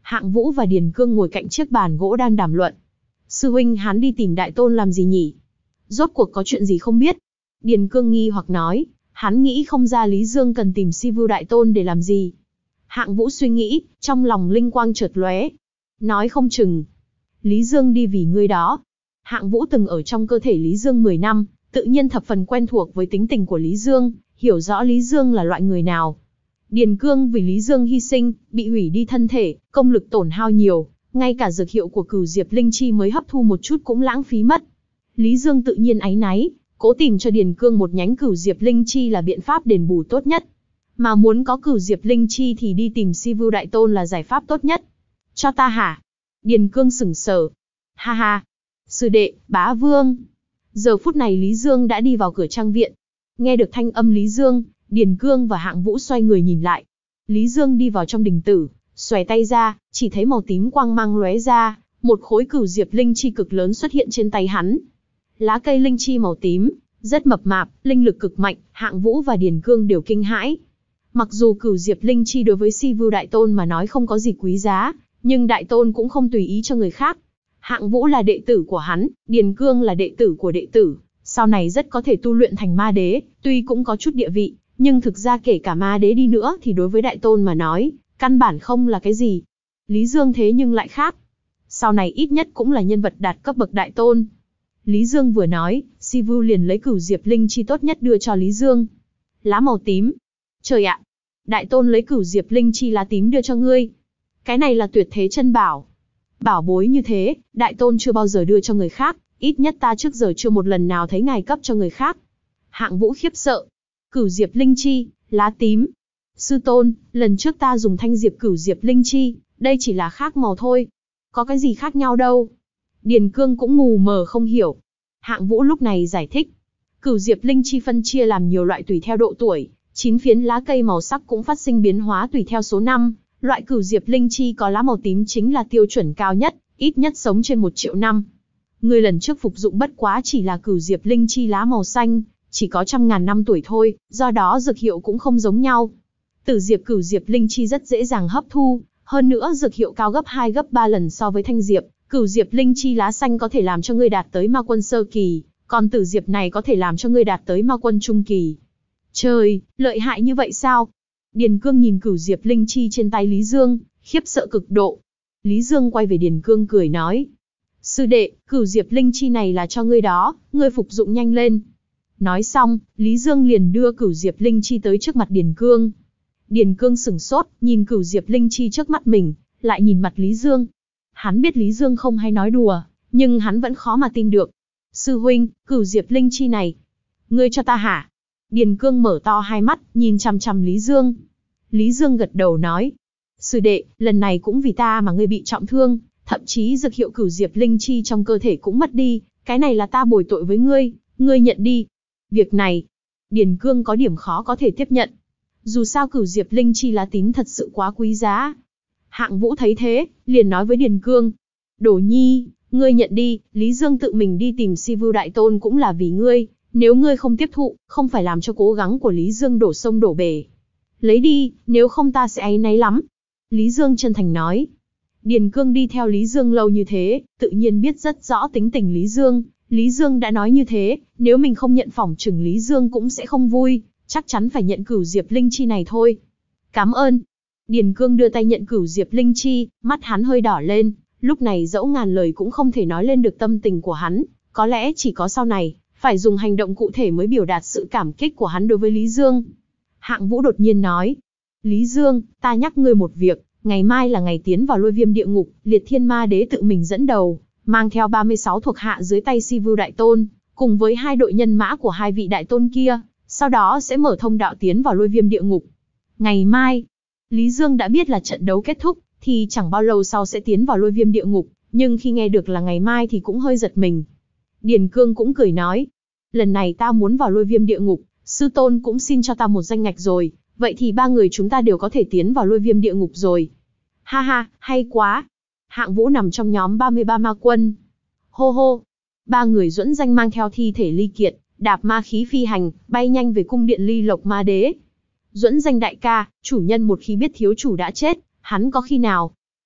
Hạng Vũ và Điền Cương ngồi cạnh chiếc bàn gỗ đang đàm luận. Sư huynh, hắn đi tìm Đại Tôn làm gì nhỉ? Rốt cuộc có chuyện gì không biết? Điền Cương nghi hoặc nói, hắn nghĩ không ra Lý Dương cần tìm Si Vưu Đại Tôn để làm gì. Hạng Vũ suy nghĩ, trong lòng linh quang chợt lóe. Nói không chừng, Lý Dương đi vì ngươi đó. Hạng Vũ từng ở trong cơ thể Lý Dương mười năm, tự nhiên thập phần quen thuộc với tính tình của Lý Dương, hiểu rõ Lý Dương là loại người nào. Điền Cương vì Lý Dương hy sinh, bị hủy đi thân thể, công lực tổn hao nhiều, ngay cả dược hiệu của Cửu Diệp Linh Chi mới hấp thu một chút cũng lãng phí mất. Lý Dương tự nhiên áy náy, cố tìm cho Điền Cương một nhánh Cửu Diệp Linh Chi là biện pháp đền bù tốt nhất. Mà muốn có Cửu Diệp Linh Chi thì đi tìm Si Vưu Đại Tôn là giải pháp tốt nhất. Cho ta hả? Điền Cương sững sờ. Ha ha. Sư đệ, bá vương. Giờ phút này Lý Dương đã đi vào cửa trang viện. Nghe được thanh âm Lý Dương, Điền Cương và Hạng Vũ xoay người nhìn lại. Lý Dương đi vào trong đình tử, xòe tay ra, chỉ thấy màu tím quang mang lóe ra, một khối Cửu Diệp Linh Chi cực lớn xuất hiện trên tay hắn. Lá cây linh chi màu tím, rất mập mạp, linh lực cực mạnh, Hạng Vũ và Điền Cương đều kinh hãi. Mặc dù Cửu Diệp Linh Chi đối với Si Vưu Đại Tôn mà nói không có gì quý giá, nhưng Đại Tôn cũng không tùy ý cho người khác. Hạng Vũ là đệ tử của hắn, Điền Cương là đệ tử của đệ tử, sau này rất có thể tu luyện thành ma đế, tuy cũng có chút địa vị, nhưng thực ra kể cả ma đế đi nữa thì đối với Đại Tôn mà nói, căn bản không là cái gì. Lý Dương thế nhưng lại khác. Sau này ít nhất cũng là nhân vật đạt cấp bậc Đại Tôn. Lý Dương vừa nói, Si Vưu liền lấy Cửu Diệp Linh Chi tốt nhất đưa cho Lý Dương. Lá màu tím. Trời ạ! Đại Tôn lấy Cửu Diệp Linh Chi lá tím đưa cho ngươi. Cái này là tuyệt thế chân bảo. Bảo bối như thế, Đại Tôn chưa bao giờ đưa cho người khác, ít nhất ta trước giờ chưa một lần nào thấy ngài cấp cho người khác. Hạng Vũ khiếp sợ. Cửu Diệp Linh Chi, lá tím. Sư tôn, lần trước ta dùng thanh diệp Cửu Diệp Linh Chi, đây chỉ là khác màu thôi. Có cái gì khác nhau đâu? Điền Cương cũng mù mờ không hiểu. Hạng Vũ lúc này giải thích. Cửu Diệp Linh Chi phân chia làm nhiều loại tùy theo độ tuổi, chín phiến lá cây màu sắc cũng phát sinh biến hóa tùy theo số năm. Loại Cửu Diệp Linh Chi có lá màu tím chính là tiêu chuẩn cao nhất, ít nhất sống trên một triệu năm. Người lần trước phục dụng bất quá chỉ là Cửu Diệp Linh Chi lá màu xanh, chỉ có trăm ngàn năm tuổi thôi, do đó dược hiệu cũng không giống nhau. Tử Diệp Cửu Diệp Linh Chi rất dễ dàng hấp thu, hơn nữa dược hiệu cao gấp hai gấp ba lần so với thanh diệp. Cửu Diệp Linh Chi lá xanh có thể làm cho ngươi đạt tới ma quân sơ kỳ, còn Tử Diệp này có thể làm cho ngươi đạt tới ma quân trung kỳ. Trời, lợi hại như vậy sao? Điền Cương nhìn Cửu Diệp Linh Chi trên tay Lý Dương, khiếp sợ cực độ. Lý Dương quay về Điền Cương cười nói. Sư đệ, Cửu Diệp Linh Chi này là cho ngươi đó, ngươi phục dụng nhanh lên. Nói xong, Lý Dương liền đưa Cửu Diệp Linh Chi tới trước mặt Điền Cương. Điền Cương sửng sốt, nhìn Cửu Diệp Linh Chi trước mắt mình, lại nhìn mặt Lý Dương. Hắn biết Lý Dương không hay nói đùa, nhưng hắn vẫn khó mà tin được. Sư huynh, Cửu Diệp Linh Chi này, ngươi cho ta hả? Điền Cương mở to hai mắt, nhìn chằm chằm Lý Dương. Lý Dương gật đầu nói. Sư đệ, lần này cũng vì ta mà ngươi bị trọng thương, thậm chí dược hiệu Cửu Diệp Linh Chi trong cơ thể cũng mất đi, cái này là ta bồi tội với ngươi, ngươi nhận đi. Việc này, Điền Cương có điểm khó có thể tiếp nhận. Dù sao Cửu Diệp Linh Chi lá tím thật sự quá quý giá. Hạng Vũ thấy thế, liền nói với Điền Cương. Đồ nhi, ngươi nhận đi, Lý Dương tự mình đi tìm Si Vưu Đại Tôn cũng là vì ngươi, nếu ngươi không tiếp thụ, không phải làm cho cố gắng của Lý Dương đổ sông đổ bể. Lấy đi, nếu không ta sẽ áy náy lắm. Lý Dương chân thành nói. Điền Cương đi theo Lý Dương lâu như thế, tự nhiên biết rất rõ tính tình Lý Dương. Lý Dương đã nói như thế, nếu mình không nhận phỏng chừng Lý Dương cũng sẽ không vui, chắc chắn phải nhận Cửu Diệp Linh Chi này thôi. Cảm ơn. Điền Cương đưa tay nhận Cửu Diệp Linh Chi, mắt hắn hơi đỏ lên, lúc này dẫu ngàn lời cũng không thể nói lên được tâm tình của hắn, có lẽ chỉ có sau này, phải dùng hành động cụ thể mới biểu đạt sự cảm kích của hắn đối với Lý Dương. Hạng Vũ đột nhiên nói, Lý Dương, ta nhắc ngươi một việc, ngày mai là ngày tiến vào Lôi Viêm địa ngục, Liệt Thiên Ma Đế tự mình dẫn đầu, mang theo ba mươi sáu thuộc hạ dưới tay Si Vưu Đại Tôn, cùng với hai đội nhân mã của hai vị đại tôn kia, sau đó sẽ mở thông đạo tiến vào Lôi Viêm địa ngục. Ngày mai, Lý Dương đã biết là trận đấu kết thúc, thì chẳng bao lâu sau sẽ tiến vào Lôi Viêm địa ngục, nhưng khi nghe được là ngày mai thì cũng hơi giật mình. Điền Cương cũng cười nói, lần này ta muốn vào Lôi Viêm địa ngục, sư tôn cũng xin cho ta một danh ngạch rồi, vậy thì ba người chúng ta đều có thể tiến vào Lôi Viêm địa ngục rồi. Ha ha, hay quá. Hạng Vũ nằm trong nhóm ba mươi ba ma quân. Hô hô. Ba người duẫn danh mang theo thi thể Ly Kiệt, đạp ma khí phi hành, bay nhanh về cung điện Ly Lộc Ma Đế. Duẫn danh đại ca, chủ nhân một khi biết thiếu chủ đã chết, hắn có khi nào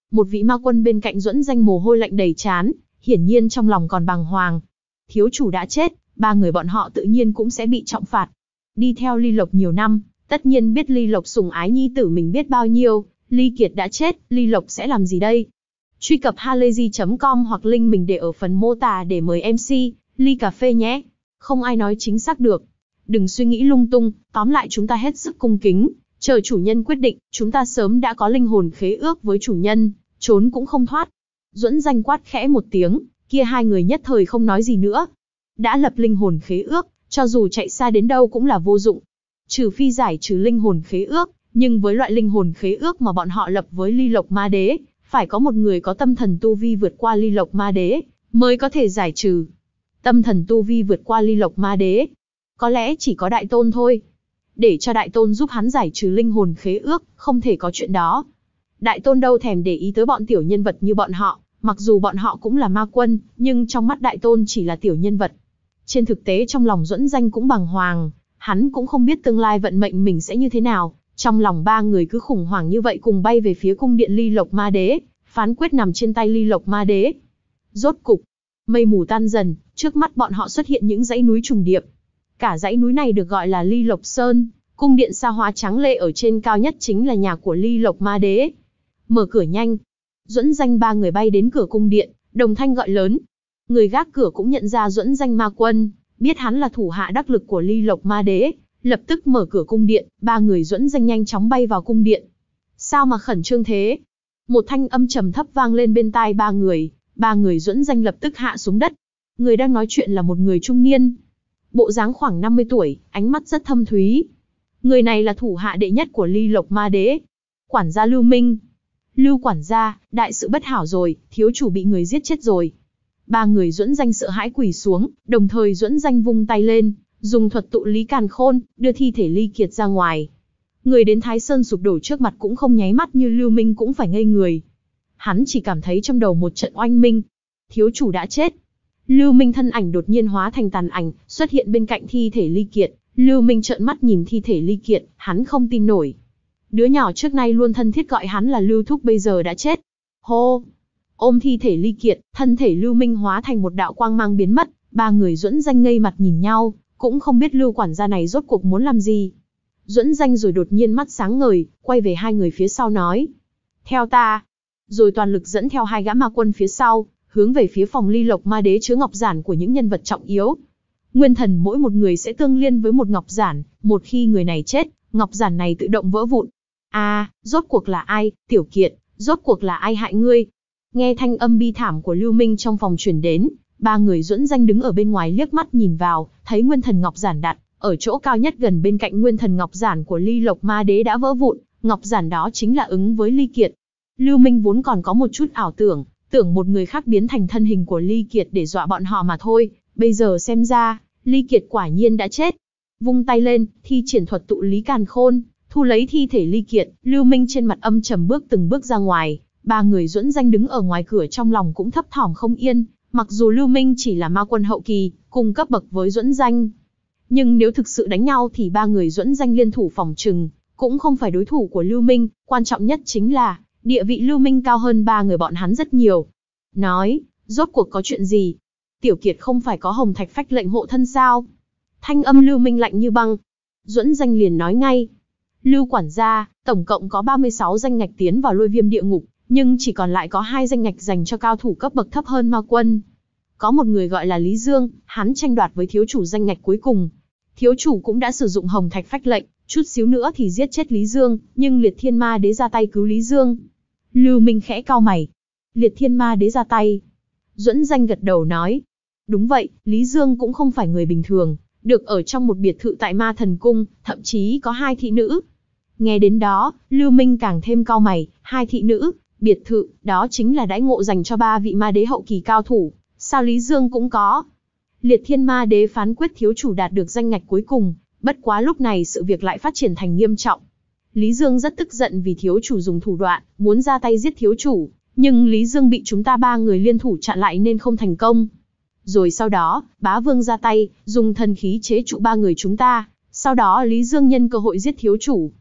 Một vị ma quân bên cạnh Duẫn Danh mồ hôi lạnh đầy trán, hiển nhiên trong lòng còn bàng hoàng. Thiếu chủ đã chết, ba người bọn họ tự nhiên cũng sẽ bị trọng phạt. Đi theo Ly Lộc nhiều năm, tất nhiên biết Ly Lộc sủng ái nhi tử mình biết bao nhiêu. Ly Kiệt đã chết, Ly Lộc sẽ làm gì đây? Truy cập halayzi chấm com hoặc link mình để ở phần mô tả để mời em xê, ly cà phê nhé. Không ai nói chính xác được. Đừng suy nghĩ lung tung, tóm lại chúng ta hết sức cung kính, chờ chủ nhân quyết định, chúng ta sớm đã có linh hồn khế ước với chủ nhân, trốn cũng không thoát. Duẫn Danh quát khẽ một tiếng, kia hai người nhất thời không nói gì nữa. Đã lập linh hồn khế ước, cho dù chạy xa đến đâu cũng là vô dụng. Trừ phi giải trừ linh hồn khế ước, nhưng với loại linh hồn khế ước mà bọn họ lập với Ly Lộc Ma Đế, phải có một người có tâm thần tu vi vượt qua Ly Lộc Ma Đế, mới có thể giải trừ. Tâm thần tu vi vượt qua Ly Lộc Ma Đế, có lẽ chỉ có Đại Tôn thôi. Để cho Đại Tôn giúp hắn giải trừ linh hồn khế ước, không thể có chuyện đó. Đại Tôn đâu thèm để ý tới bọn tiểu nhân vật như bọn họ, mặc dù bọn họ cũng là ma quân, nhưng trong mắt Đại Tôn chỉ là tiểu nhân vật. Trên thực tế trong lòng Duẫn Danh cũng bàng hoàng, hắn cũng không biết tương lai vận mệnh mình sẽ như thế nào. Trong lòng ba người cứ khủng hoảng như vậy cùng bay về phía cung điện Ly Lộc Ma Đế, phán quyết nằm trên tay Ly Lộc Ma Đế. Rốt cục, mây mù tan dần, trước mắt bọn họ xuất hiện những dãy núi trùng điệp. Cả dãy núi này được gọi là Ly Lộc Sơn, cung điện xa hoa tráng lệ ở trên cao nhất chính là nhà của Ly Lộc Ma Đế. Mở cửa nhanh. Duẫn Danh ba người bay đến cửa cung điện, đồng thanh gọi lớn. Người gác cửa cũng nhận ra Duẫn Danh ma quân, biết hắn là thủ hạ đắc lực của Ly Lộc Ma Đế, lập tức mở cửa cung điện, ba người Duẫn Danh nhanh chóng bay vào cung điện. Sao mà khẩn trương thế? Một thanh âm trầm thấp vang lên bên tai ba người, ba người Duẫn Danh lập tức hạ xuống đất. Người đang nói chuyện là một người trung niên, bộ dáng khoảng năm mươi tuổi, ánh mắt rất thâm thúy. Người này là thủ hạ đệ nhất của Ly Lộc Ma Đế, quản gia Lưu Minh. Lưu quản gia, đại sự bất hảo rồi, thiếu chủ bị người giết chết rồi. Ba người Duẫn Danh sợ hãi quỳ xuống, đồng thời Duẫn Danh vung tay lên, dùng thuật tụ lý càn khôn, đưa thi thể Ly Kiệt ra ngoài. Người đến Thái Sơn sụp đổ trước mặt cũng không nháy mắt như Lưu Minh cũng phải ngây người. Hắn chỉ cảm thấy trong đầu một trận oanh minh. Thiếu chủ đã chết. Lưu Minh thân ảnh đột nhiên hóa thành tàn ảnh, xuất hiện bên cạnh thi thể Ly Kiệt. Lưu Minh trợn mắt nhìn thi thể Ly Kiệt, hắn không tin nổi. Đứa nhỏ trước nay luôn thân thiết gọi hắn là Lưu Thúc bây giờ đã chết. Hô! Ôm thi thể Ly Kiệt, thân thể Lưu Minh hóa thành một đạo quang mang biến mất. Ba người Duẫn Danh ngây mặt nhìn nhau, cũng không biết Lưu quản gia này rốt cuộc muốn làm gì. Duẫn Danh rồi đột nhiên mắt sáng ngời, quay về hai người phía sau nói. Theo ta. Rồi toàn lực dẫn theo hai gã ma quân phía sau, hướng về phía phòng Ly Lộc Ma Đế chứa ngọc giản của những nhân vật trọng yếu. Nguyên thần mỗi một người sẽ tương liên với một ngọc giản, một khi người này chết, ngọc giản này tự động vỡ vụn. À, rốt cuộc là ai, Tiểu Kiệt, rốt cuộc là ai hại ngươi? Nghe thanh âm bi thảm của Lưu Minh trong phòng truyền đến, ba người Duẫn Danh đứng ở bên ngoài liếc mắt nhìn vào, thấy nguyên thần ngọc giản đặt ở chỗ cao nhất gần bên cạnh nguyên thần ngọc giản của Ly Lộc Ma Đế đã vỡ vụn, ngọc giản đó chính là ứng với Ly Kiệt. Lưu Minh vốn còn có một chút ảo tưởng, tưởng một người khác biến thành thân hình của Ly Kiệt để dọa bọn họ mà thôi, bây giờ xem ra, Ly Kiệt quả nhiên đã chết. Vung tay lên, thi triển thuật tụ lý càn khôn, thu lấy thi thể Ly Kiệt, Lưu Minh trên mặt âm trầm bước từng bước ra ngoài, ba người Duẫn Danh đứng ở ngoài cửa trong lòng cũng thấp thỏm không yên, mặc dù Lưu Minh chỉ là ma quân hậu kỳ, cùng cấp bậc với Duẫn Danh. Nhưng nếu thực sự đánh nhau thì ba người Duẫn Danh liên thủ phòng trừng, cũng không phải đối thủ của Lưu Minh, quan trọng nhất chính là, địa vị Lưu Minh cao hơn ba người bọn hắn rất nhiều. Nói, rốt cuộc có chuyện gì? Tiểu Kiệt không phải có hồng thạch phách lệnh hộ thân sao? Thanh âm Lưu Minh lạnh như băng. Duẫn Danh liền nói ngay. Lưu quản gia, tổng cộng có ba mươi sáu danh ngạch tiến vào lôi viêm địa ngục, nhưng chỉ còn lại có hai danh ngạch dành cho cao thủ cấp bậc thấp hơn ma quân. Có một người gọi là Lý Dương, hắn tranh đoạt với thiếu chủ danh ngạch cuối cùng. Thiếu chủ cũng đã sử dụng hồng thạch phách lệnh, chút xíu nữa thì giết chết Lý Dương, nhưng Liệt Thiên Ma Đế ra tay cứu Lý Dương. Lưu Minh khẽ cau mày. Liệt Thiên Ma Đế ra tay. Duẫn Danh gật đầu nói. Đúng vậy, Lý Dương cũng không phải người bình thường, được ở trong một biệt thự tại Ma Thần Cung, thậm chí có hai thị nữ. Nghe đến đó, Lưu Minh càng thêm cau mày, hai thị nữ, biệt thự, đó chính là đãi ngộ dành cho ba vị ma đế hậu kỳ cao thủ, sao Lý Dương cũng có? Liệt Thiên Ma Đế phán quyết thiếu chủ đạt được danh ngạch cuối cùng, bất quá lúc này sự việc lại phát triển thành nghiêm trọng. Lý Dương rất tức giận vì thiếu chủ dùng thủ đoạn, muốn ra tay giết thiếu chủ, nhưng Lý Dương bị chúng ta ba người liên thủ chặn lại nên không thành công. Rồi sau đó, bá vương ra tay, dùng thần khí chế trụ ba người chúng ta, sau đó Lý Dương nhân cơ hội giết thiếu chủ.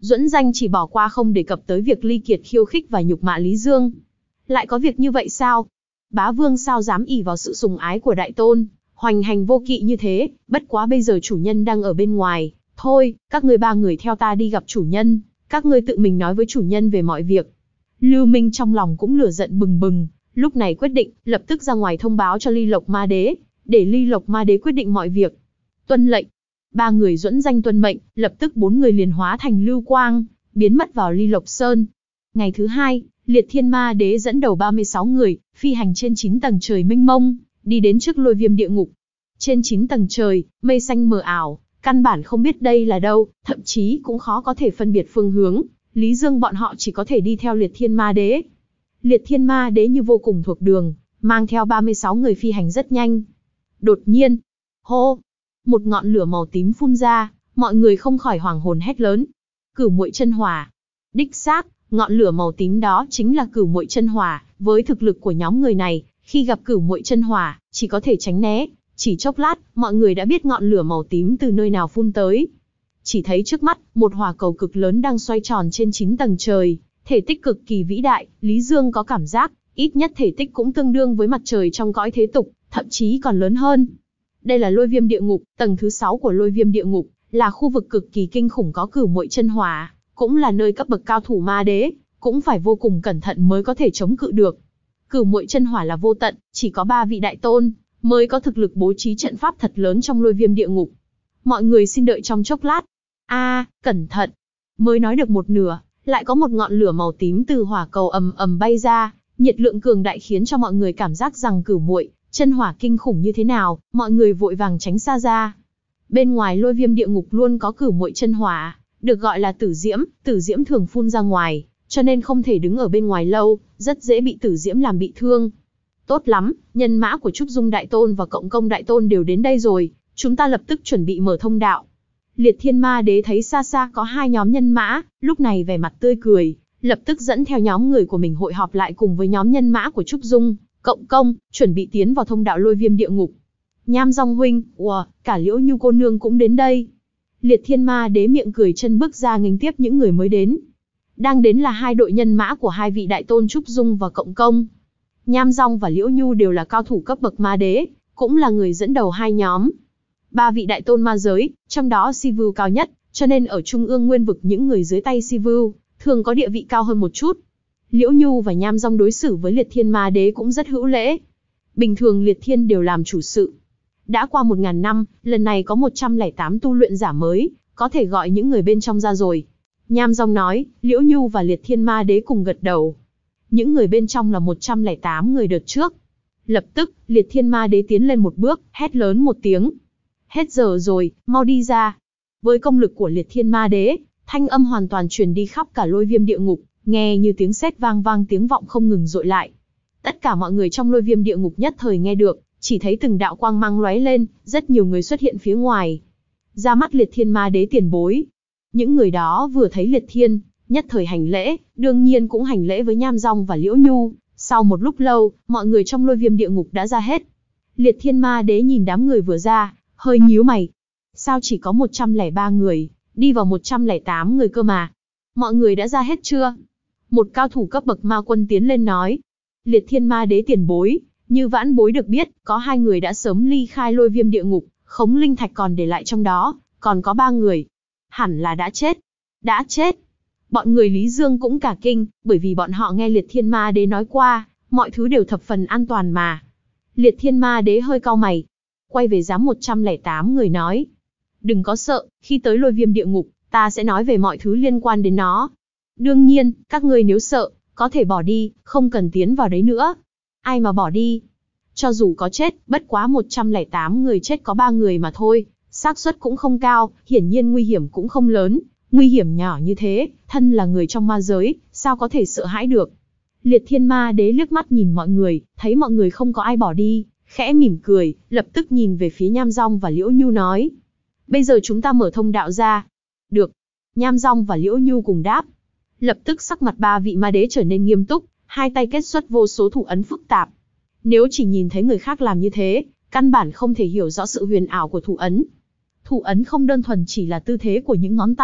Duẫn Danh chỉ bỏ qua không đề cập tới việc Ly Kiệt khiêu khích và nhục mạ Lý Dương. Lại có việc như vậy sao? Bá Vương sao dám ỷ vào sự sùng ái của đại tôn, hoành hành vô kỵ như thế, bất quá bây giờ chủ nhân đang ở bên ngoài. Thôi, các ngươi ba người theo ta đi gặp chủ nhân, các ngươi tự mình nói với chủ nhân về mọi việc. Lưu Minh trong lòng cũng lửa giận bừng bừng, lúc này quyết định, lập tức ra ngoài thông báo cho Ly Lộc Ma Đế, để Ly Lộc Ma Đế quyết định mọi việc. Tuân lệnh. Ba người Duẫn Danh tuân mệnh, lập tức bốn người liền hóa thành lưu quang, biến mất vào Ly Lộc Sơn. Ngày thứ hai, Liệt Thiên Ma Đế dẫn đầu ba mươi sáu người, phi hành trên chín tầng trời mênh mông, đi đến trước Lôi Viêm địa ngục. Trên chín tầng trời, mây xanh mờ ảo, căn bản không biết đây là đâu, thậm chí cũng khó có thể phân biệt phương hướng. Lý Dương bọn họ chỉ có thể đi theo Liệt Thiên Ma Đế. Liệt Thiên Ma Đế như vô cùng thuộc đường, mang theo ba mươi sáu người phi hành rất nhanh. Đột nhiên, hô, một ngọn lửa màu tím phun ra, mọi người không khỏi hoảng hồn hét lớn. Cửu Muội Chân Hỏa. Đích xác, ngọn lửa màu tím đó chính là Cửu Muội Chân Hỏa, với thực lực của nhóm người này, khi gặp Cửu Muội Chân Hỏa, chỉ có thể tránh né, chỉ chốc lát, mọi người đã biết ngọn lửa màu tím từ nơi nào phun tới. Chỉ thấy trước mắt, một hỏa cầu cực lớn đang xoay tròn trên chín tầng trời, thể tích cực kỳ vĩ đại, Lý Dương có cảm giác, ít nhất thể tích cũng tương đương với mặt trời trong cõi thế tục, thậm chí còn lớn hơn. Đây là Lôi Viêm địa ngục, tầng thứ sáu của Lôi Viêm địa ngục, là khu vực cực kỳ kinh khủng có Cửu Muội Chân Hỏa, cũng là nơi cấp bậc cao thủ ma đế, cũng phải vô cùng cẩn thận mới có thể chống cự được. Cửu Muội Chân Hỏa là vô tận, chỉ có ba vị đại tôn mới có thực lực bố trí trận pháp thật lớn trong Lôi Viêm địa ngục. Mọi người xin đợi trong chốc lát. A, à, cẩn thận. Mới nói được một nửa, lại có một ngọn lửa màu tím từ hỏa cầu ầm ầm bay ra, nhiệt lượng cường đại khiến cho mọi người cảm giác rằng Cửu Muội Chân Hỏa kinh khủng như thế nào, mọi người vội vàng tránh xa ra. Bên ngoài Lôi Viêm địa ngục luôn có Cửu Muội Chân Hỏa, được gọi là tử diễm, tử diễm thường phun ra ngoài, cho nên không thể đứng ở bên ngoài lâu, rất dễ bị tử diễm làm bị thương. Tốt lắm, nhân mã của Trúc Dung Đại Tôn và Cộng Công Đại Tôn đều đến đây rồi, chúng ta lập tức chuẩn bị mở thông đạo. Liệt Thiên Ma Đế thấy xa xa có hai nhóm nhân mã, lúc này vẻ mặt tươi cười, lập tức dẫn theo nhóm người của mình hội họp lại cùng với nhóm nhân mã của Trúc Dung, Cộng Công, chuẩn bị tiến vào thông đạo Lôi Viêm địa ngục. Nham Dong huynh, ùa, cả Liễu Nhu cô nương cũng đến đây. Liệt Thiên Ma Đế miệng cười chân bước ra nghênh tiếp những người mới đến. Đang đến là hai đội nhân mã của hai vị đại tôn Trúc Dung và Cộng Công. Nham Dong và Liễu Nhu đều là cao thủ cấp bậc ma đế, cũng là người dẫn đầu hai nhóm. Ba vị đại tôn ma giới, trong đó Sivu cao nhất, cho nên ở trung ương nguyên vực những người dưới tay Sivu thường có địa vị cao hơn một chút. Liễu Nhu và Nham Dong đối xử với Liệt Thiên Ma Đế cũng rất hữu lễ. Bình thường Liệt Thiên đều làm chủ sự. Đã qua một ngàn năm, lần này có một trăm lẻ tám tu luyện giả mới, có thể gọi những người bên trong ra rồi. Nham Dong nói, Liễu Nhu và Liệt Thiên Ma Đế cùng gật đầu. Những người bên trong là một trăm lẻ tám người đợt trước. Lập tức, Liệt Thiên Ma Đế tiến lên một bước, hét lớn một tiếng. Hết giờ rồi, mau đi ra. Với công lực của Liệt Thiên Ma Đế, thanh âm hoàn toàn truyền đi khắp cả Lôi Viêm địa ngục, nghe như tiếng sét vang vang tiếng vọng không ngừng dội lại. Tất cả mọi người trong Lôi Viêm địa ngục nhất thời nghe được, chỉ thấy từng đạo quang mang lóe lên, rất nhiều người xuất hiện phía ngoài. Ra mắt Liệt Thiên Ma Đế tiền bối. Những người đó vừa thấy Liệt Thiên, nhất thời hành lễ, đương nhiên cũng hành lễ với Nham Dong và Liễu Nhu. Sau một lúc lâu, mọi người trong Lôi Viêm địa ngục đã ra hết. Liệt Thiên Ma Đế nhìn đám người vừa ra, hơi nhíu mày. Sao chỉ có một trăm lẻ ba người, đi vào một trăm lẻ tám người cơ mà. Mọi người đã ra hết chưa? Một cao thủ cấp bậc ma quân tiến lên nói. Liệt Thiên Ma Đế tiền bối, như vãn bối được biết, có hai người đã sớm ly khai Lôi Viêm địa ngục, khống linh thạch còn để lại trong đó, còn có ba người. Hẳn là đã chết. Đã chết. Bọn người Lý Dương cũng cả kinh, bởi vì bọn họ nghe Liệt Thiên Ma Đế nói qua, mọi thứ đều thập phần an toàn mà. Liệt Thiên Ma Đế hơi cau mày, quay về giám một trăm lẻ tám người nói. Đừng có sợ, khi tới Lôi Viêm địa ngục, ta sẽ nói về mọi thứ liên quan đến nó. Đương nhiên, các ngươi nếu sợ, có thể bỏ đi, không cần tiến vào đấy nữa. Ai mà bỏ đi? Cho dù có chết, bất quá một trăm lẻ tám người chết có ba người mà thôi, xác suất cũng không cao, hiển nhiên nguy hiểm cũng không lớn. Nguy hiểm nhỏ như thế, thân là người trong ma giới, sao có thể sợ hãi được? Liệt Thiên Ma Đế liếc mắt nhìn mọi người, thấy mọi người không có ai bỏ đi, khẽ mỉm cười, lập tức nhìn về phía Nham Dong và Liễu Nhu nói. Bây giờ chúng ta mở thông đạo ra. Được. Nham Dong và Liễu Nhu cùng đáp. Lập tức sắc mặt ba vị ma đế trở nên nghiêm túc, hai tay kết xuất vô số thủ ấn phức tạp. Nếu chỉ nhìn thấy người khác làm như thế, căn bản không thể hiểu rõ sự huyền ảo của thủ ấn. Thủ ấn không đơn thuần chỉ là tư thế của những ngón tay,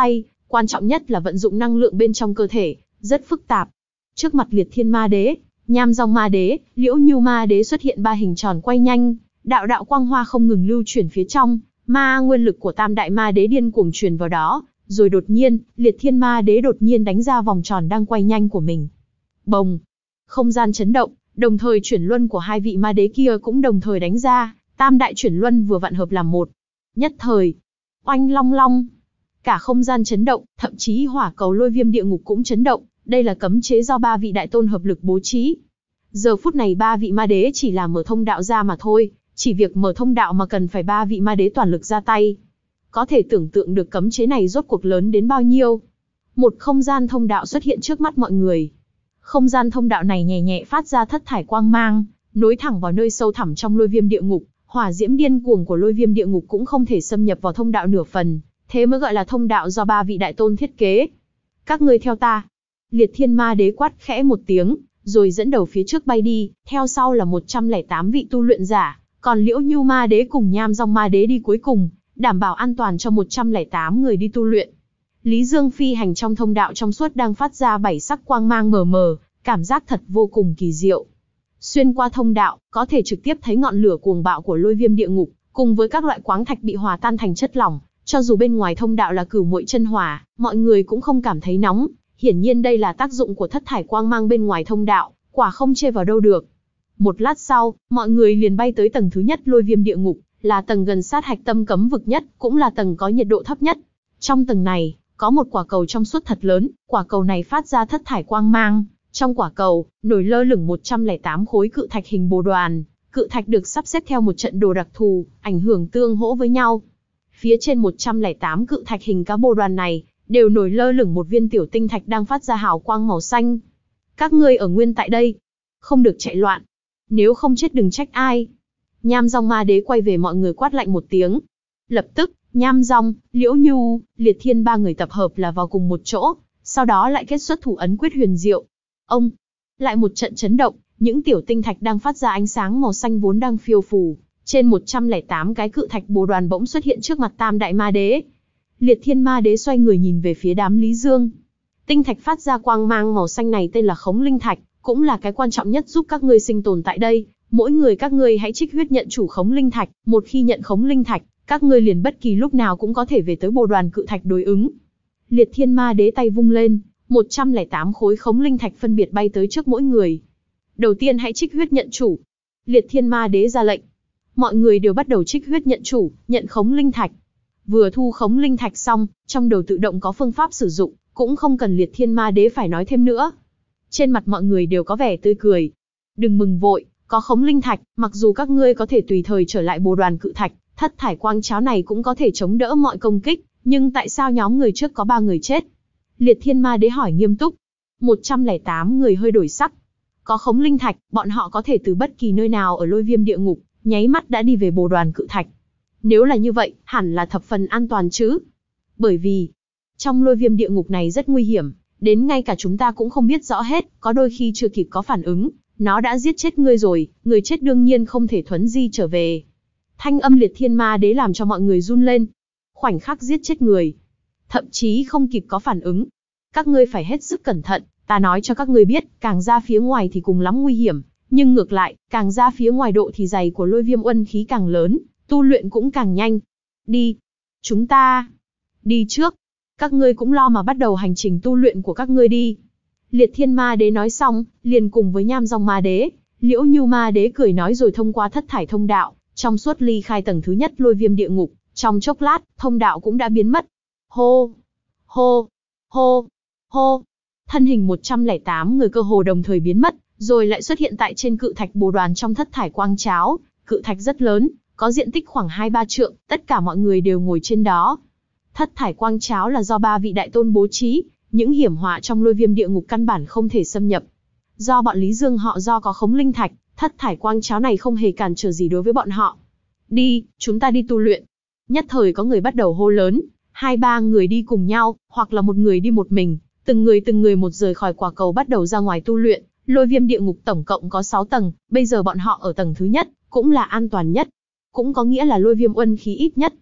Quan trọng nhất là vận dụng năng lượng bên trong cơ thể, rất phức tạp. Trước mặt Liệt Thiên Ma Đế, Nham Dong Ma Đế, Liễu Nhu Ma Đế xuất hiện ba hình tròn quay nhanh, đạo đạo quang hoa không ngừng lưu chuyển phía trong, ma nguyên lực của Tam Đại Ma Đế điên cuồng truyền vào đó, rồi đột nhiên, Liệt Thiên Ma Đế đột nhiên đánh ra vòng tròn đang quay nhanh của mình. Bồng! Không gian chấn động, đồng thời chuyển luân của hai vị ma đế kia cũng đồng thời đánh ra, Tam Đại chuyển luân vừa vặn hợp làm một. Nhất thời, oanh long long, cả không gian chấn động, thậm chí hỏa cầu lôi viêm địa ngục cũng chấn động, đây là cấm chế do ba vị đại tôn hợp lực bố trí. Giờ phút này ba vị ma đế chỉ là mở thông đạo ra mà thôi, chỉ việc mở thông đạo mà cần phải ba vị ma đế toàn lực ra tay. Có thể tưởng tượng được cấm chế này rốt cuộc lớn đến bao nhiêu. Một không gian thông đạo xuất hiện trước mắt mọi người. Không gian thông đạo này nhẹ nhẹ phát ra thất thải quang mang, nối thẳng vào nơi sâu thẳm trong lôi viêm địa ngục, hỏa diễm điên cuồng của lôi viêm địa ngục cũng không thể xâm nhập vào thông đạo nửa phần, thế mới gọi là thông đạo do ba vị đại tôn thiết kế. Các ngươi theo ta. Liệt Thiên Ma Đế quát khẽ một tiếng, rồi dẫn đầu phía trước bay đi, theo sau là một trăm lẻ tám vị tu luyện giả, còn Liễu Nhu Ma Đế cùng Nham Dong Ma Đế đi cuối cùng, đảm bảo an toàn cho một trăm lẻ tám người đi tu luyện. Lý Dương phi hành trong thông đạo trong suốt đang phát ra bảy sắc quang mang mờ mờ, cảm giác thật vô cùng kỳ diệu. Xuyên qua thông đạo, có thể trực tiếp thấy ngọn lửa cuồng bạo của lôi viêm địa ngục, cùng với các loại quáng thạch bị hòa tan thành chất lỏng, cho dù bên ngoài thông đạo là cửu muội chân hỏa, mọi người cũng không cảm thấy nóng, hiển nhiên đây là tác dụng của thất thải quang mang bên ngoài thông đạo, quả không chê vào đâu được. Một lát sau, mọi người liền bay tới tầng thứ nhất lôi viêm địa ngục, là tầng gần sát hạch tâm cấm vực nhất, cũng là tầng có nhiệt độ thấp nhất. Trong tầng này, có một quả cầu trong suốt thật lớn, quả cầu này phát ra thất thải quang mang. Trong quả cầu, nổi lơ lửng một trăm lẻ tám khối cự thạch hình bồ đoàn. Cự thạch được sắp xếp theo một trận đồ đặc thù, ảnh hưởng tương hỗ với nhau. Phía trên một trăm lẻ tám cự thạch hình cá bồ đoàn này, đều nổi lơ lửng một viên tiểu tinh thạch đang phát ra hào quang màu xanh. Các ngươi ở nguyên tại đây, không được chạy loạn. Nếu không chết đừng trách ai. Nham Dong Ma Đế quay về mọi người quát lạnh một tiếng. Lập tức, Nham Dong, Liễu Nhu, Liệt Thiên ba người tập hợp là vào cùng một chỗ, sau đó lại kết xuất thủ ấn quyết huyền diệu. Ông, lại một trận chấn động, những tiểu tinh thạch đang phát ra ánh sáng màu xanh vốn đang phiêu phù, trên một trăm lẻ tám cái cự thạch bồ đoàn bỗng xuất hiện trước mặt Tam Đại Ma Đế. Liệt Thiên Ma Đế xoay người nhìn về phía đám Lý Dương. Tinh thạch phát ra quang mang màu xanh này tên là Khống Linh Thạch, cũng là cái quan trọng nhất giúp các ngươi sinh tồn tại đây. Mỗi người các ngươi hãy trích huyết nhận chủ Khống Linh Thạch, một khi nhận Khống Linh Thạch, các ngươi liền bất kỳ lúc nào cũng có thể về tới bồ đoàn cự thạch đối ứng. Liệt Thiên Ma Đế tay vung lên, một trăm lẻ tám khối Khống Linh Thạch phân biệt bay tới trước mỗi người. Đầu tiên hãy trích huyết nhận chủ. Liệt Thiên Ma Đế ra lệnh. Mọi người đều bắt đầu trích huyết nhận chủ, nhận Khống Linh Thạch. Vừa thu Khống Linh Thạch xong, trong đầu tự động có phương pháp sử dụng, cũng không cần Liệt Thiên Ma Đế phải nói thêm nữa. Trên mặt mọi người đều có vẻ tươi cười. Đừng mừng vội, có Khống Linh Thạch, mặc dù các ngươi có thể tùy thời trở lại bồ đoàn cự thạch, thất thải quang cháo này cũng có thể chống đỡ mọi công kích, nhưng tại sao nhóm người trước có ba người chết? Liệt Thiên Ma Đế hỏi nghiêm túc. một trăm lẻ tám người hơi đổi sắc. Có Khống Linh Thạch, bọn họ có thể từ bất kỳ nơi nào ở lôi viêm địa ngục, nháy mắt đã đi về bồ đoàn cự thạch. Nếu là như vậy, hẳn là thập phần an toàn chứ. Bởi vì, trong lôi viêm địa ngục này rất nguy hiểm, đến ngay cả chúng ta cũng không biết rõ hết, có đôi khi chưa kịp có phản ứng, nó đã giết chết ngươi rồi, người chết đương nhiên không thể thuấn di trở về. Thanh âm Liệt Thiên Ma Đế làm cho mọi người run lên. Khoảnh khắc giết chết người, thậm chí không kịp có phản ứng. Các ngươi phải hết sức cẩn thận, ta nói cho các ngươi biết, càng ra phía ngoài thì cùng lắm nguy hiểm, nhưng ngược lại, càng ra phía ngoài độ thì dày của lôi viêm uân khí càng lớn, tu luyện cũng càng nhanh. Đi, chúng ta đi trước, các ngươi cũng lo mà bắt đầu hành trình tu luyện của các ngươi đi. Liệt Thiên Ma Đế nói xong, liền cùng với Nham Dong Ma Đế, Liễu Nhu Ma Đế cười nói rồi thông qua thất thải thông đạo, trong suốt ly khai tầng thứ nhất lôi viêm địa ngục, trong chốc lát, thông đạo cũng đã biến mất. Hô, hô, hô, hô, thân hình một trăm lẻ tám người cơ hồ đồng thời biến mất, rồi lại xuất hiện tại trên cự thạch bồ đoàn trong thất thải quang cháo. Cự thạch rất lớn, có diện tích khoảng hai ba trượng, tất cả mọi người đều ngồi trên đó. Thất thải quang cháo là do ba vị đại tôn bố trí, những hiểm họa trong lôi viêm địa ngục căn bản không thể xâm nhập. Do bọn Lý Dương họ do có Khống Linh Thạch, thất thải quang cháo này không hề cản trở gì đối với bọn họ. Đi, chúng ta đi tu luyện. Nhất thời có người bắt đầu hô lớn, hai ba người đi cùng nhau, hoặc là một người đi một mình, từng người từng người một rời khỏi quả cầu bắt đầu ra ngoài tu luyện. Lôi viêm địa ngục tổng cộng có sáu tầng, bây giờ bọn họ ở tầng thứ nhất, cũng là an toàn nhất, cũng có nghĩa là lôi viêm uân khí ít nhất.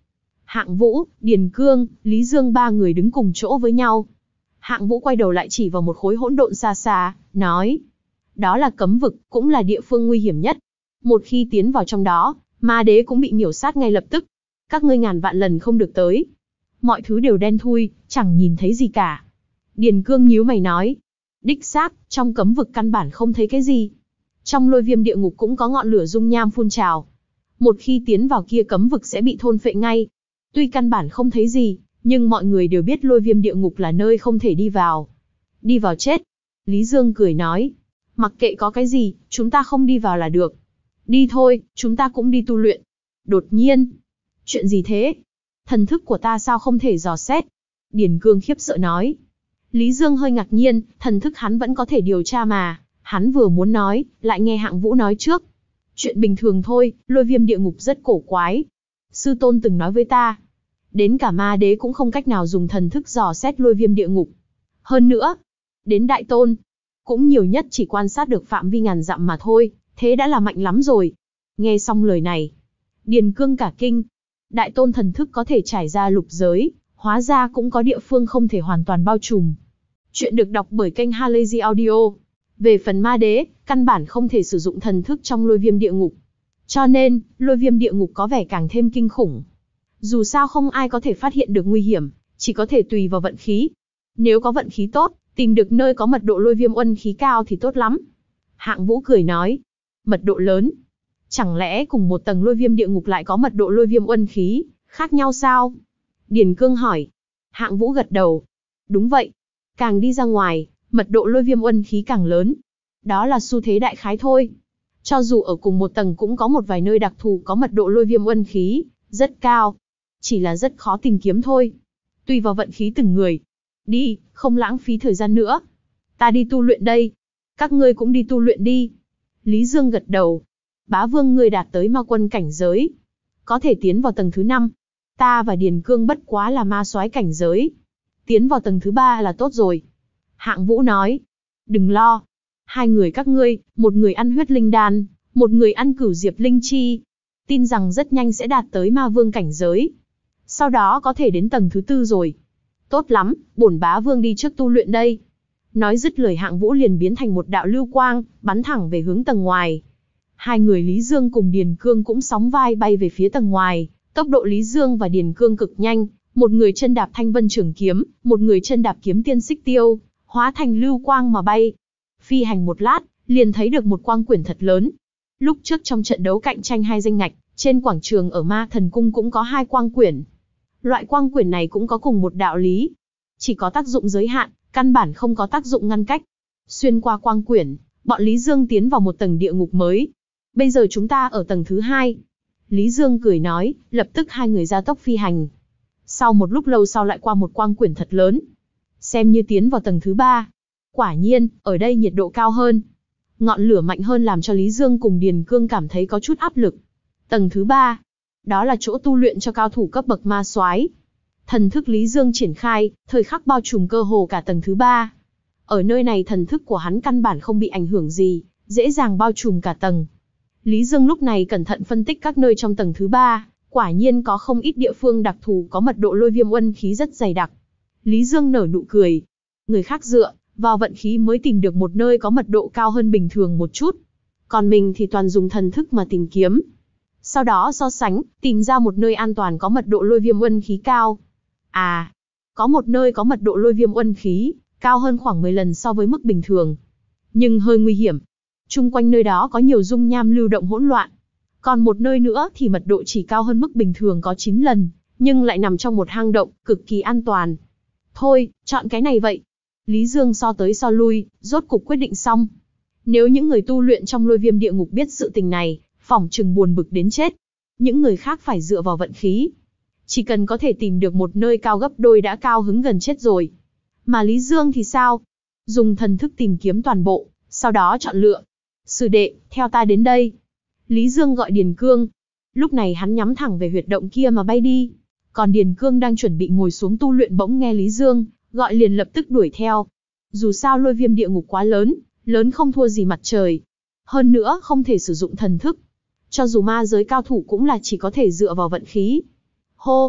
Hạng Vũ, Điền Cương, Lý Dương ba người đứng cùng chỗ với nhau. Hạng Vũ quay đầu lại chỉ vào một khối hỗn độn xa xa, nói. Đó là cấm vực, cũng là địa phương nguy hiểm nhất. Một khi tiến vào trong đó, ma đế cũng bị miểu sát ngay lập tức. Các ngươi ngàn vạn lần không được tới. Mọi thứ đều đen thui, chẳng nhìn thấy gì cả. Điền Cương nhíu mày nói. Đích xác, trong cấm vực căn bản không thấy cái gì. Trong lôi viêm địa ngục cũng có ngọn lửa dung nham phun trào. Một khi tiến vào kia cấm vực sẽ bị thôn phệ ngay. Tuy căn bản không thấy gì, nhưng mọi người đều biết lôi viêm địa ngục là nơi không thể đi vào. Đi vào chết. Lý Dương cười nói. Mặc kệ có cái gì, chúng ta không đi vào là được. Đi thôi, chúng ta cũng đi tu luyện. Đột nhiên. Chuyện gì thế? Thần thức của ta sao không thể dò xét? Điền Cương khiếp sợ nói. Lý Dương hơi ngạc nhiên, thần thức hắn vẫn có thể điều tra mà. Hắn vừa muốn nói, lại nghe Hạng Vũ nói trước. Chuyện bình thường thôi, lôi viêm địa ngục rất cổ quái. Sư tôn từng nói với ta. Đến cả ma đế cũng không cách nào dùng thần thức dò xét lôi viêm địa ngục. Hơn nữa, đến đại tôn, cũng nhiều nhất chỉ quan sát được phạm vi ngàn dặm mà thôi, thế đã là mạnh lắm rồi. Nghe xong lời này, Điền Cương cả kinh. Đại tôn thần thức có thể trải ra lục giới, hóa ra cũng có địa phương không thể hoàn toàn bao trùm. Chuyện được đọc bởi kênh Halazy Audio. Về phần ma đế, căn bản không thể sử dụng thần thức trong lôi viêm địa ngục. Cho nên, lôi viêm địa ngục có vẻ càng thêm kinh khủng. Dù sao không ai có thể phát hiện được nguy hiểm, chỉ có thể tùy vào vận khí. Nếu có vận khí tốt, tìm được nơi có mật độ lôi viêm uân khí cao thì tốt lắm. Hạng Vũ cười nói. Mật độ lớn. Chẳng lẽ cùng một tầng lôi viêm địa ngục lại có mật độ lôi viêm uân khí, khác nhau sao? Điền Cương hỏi. Hạng Vũ gật đầu. Đúng vậy. Càng đi ra ngoài, mật độ lôi viêm uân khí càng lớn. Đó là xu thế đại khái thôi. Cho dù ở cùng một tầng cũng có một vài nơi đặc thù có mật độ lôi viêm uân khí rất cao. Chỉ là rất khó tìm kiếm thôi. Tùy vào vận khí từng người. Đi, không lãng phí thời gian nữa. Ta đi tu luyện đây. Các ngươi cũng đi tu luyện đi. Lý Dương gật đầu. Bá Vương ngươi đạt tới ma quân cảnh giới. Có thể tiến vào tầng thứ năm. Ta và Điền Cương bất quá là ma soái cảnh giới. Tiến vào tầng thứ ba là tốt rồi. Hạng Vũ nói. Đừng lo. Hai người các ngươi, một người ăn huyết linh đan, một người ăn cửu diệp linh chi. Tin rằng rất nhanh sẽ đạt tới ma vương cảnh giới. Sau đó có thể đến tầng thứ tư rồi. Tốt lắm, bổn bá vương đi trước tu luyện đây. Nói dứt lời Hạng Vũ liền biến thành một đạo lưu quang, bắn thẳng về hướng tầng ngoài. Hai người Lý Dương cùng Điền Cương cũng sóng vai bay về phía tầng ngoài. Tốc độ Lý Dương và Điền Cương cực nhanh, một người chân đạp thanh vân trường kiếm, một người chân đạp kiếm tiên xích tiêu, hóa thành lưu quang mà bay. Phi hành một lát, liền thấy được một quang quyển thật lớn. Lúc trước trong trận đấu cạnh tranh hai danh ngạch, trên quảng trường ở Ma Thần Cung cũng có hai quang quyển. Loại quang quyển này cũng có cùng một đạo lý. Chỉ có tác dụng giới hạn, căn bản không có tác dụng ngăn cách. Xuyên qua quang quyển, bọn Lý Dương tiến vào một tầng địa ngục mới. Bây giờ chúng ta ở tầng thứ hai. Lý Dương cười nói, lập tức hai người ra tốc phi hành. Sau một lúc lâu sau lại qua một quang quyển thật lớn. Xem như tiến vào tầng thứ ba. Quả nhiên, ở đây nhiệt độ cao hơn. Ngọn lửa mạnh hơn làm cho Lý Dương cùng Điền Cương cảm thấy có chút áp lực. Tầng thứ ba. Đó là chỗ tu luyện cho cao thủ cấp bậc ma soái. Thần thức Lý Dương triển khai, thời khắc bao trùm cơ hồ cả tầng thứ ba. Ở nơi này thần thức của hắn căn bản không bị ảnh hưởng gì, dễ dàng bao trùm cả tầng. Lý Dương lúc này cẩn thận phân tích các nơi trong tầng thứ ba, quả nhiên có không ít địa phương đặc thù có mật độ lôi viêm uân khí rất dày đặc. Lý Dương nở nụ cười. Người khác dựa vào vận khí mới tìm được một nơi có mật độ cao hơn bình thường một chút. Còn mình thì toàn dùng thần thức mà tìm kiếm. Sau đó so sánh, tìm ra một nơi an toàn có mật độ lôi viêm uân khí cao. À, có một nơi có mật độ lôi viêm uân khí cao hơn khoảng mười lần so với mức bình thường. Nhưng hơi nguy hiểm. Chung quanh nơi đó có nhiều dung nham lưu động hỗn loạn. Còn một nơi nữa thì mật độ chỉ cao hơn mức bình thường có chín lần, nhưng lại nằm trong một hang động, cực kỳ an toàn. Thôi, chọn cái này vậy. Lý Dương so tới so lui, rốt cục quyết định xong. Nếu những người tu luyện trong lôi viêm địa ngục biết sự tình này, phỏng chừng buồn bực đến chết. Những người khác phải dựa vào vận khí. Chỉ cần có thể tìm được một nơi cao gấp đôi đã cao hứng gần chết rồi. Mà Lý Dương thì sao? Dùng thần thức tìm kiếm toàn bộ, sau đó chọn lựa. Sư đệ, theo ta đến đây. Lý Dương gọi Điền Cương. Lúc này hắn nhắm thẳng về huyệt động kia mà bay đi. Còn Điền Cương đang chuẩn bị ngồi xuống tu luyện bỗng nghe Lý Dương gọi liền lập tức đuổi theo. Dù sao lôi viêm địa ngục quá lớn, lớn không thua gì mặt trời. Hơn nữa không thể sử dụng thần thức. Cho dù ma giới cao thủ cũng là chỉ có thể dựa vào vận khí. Hô!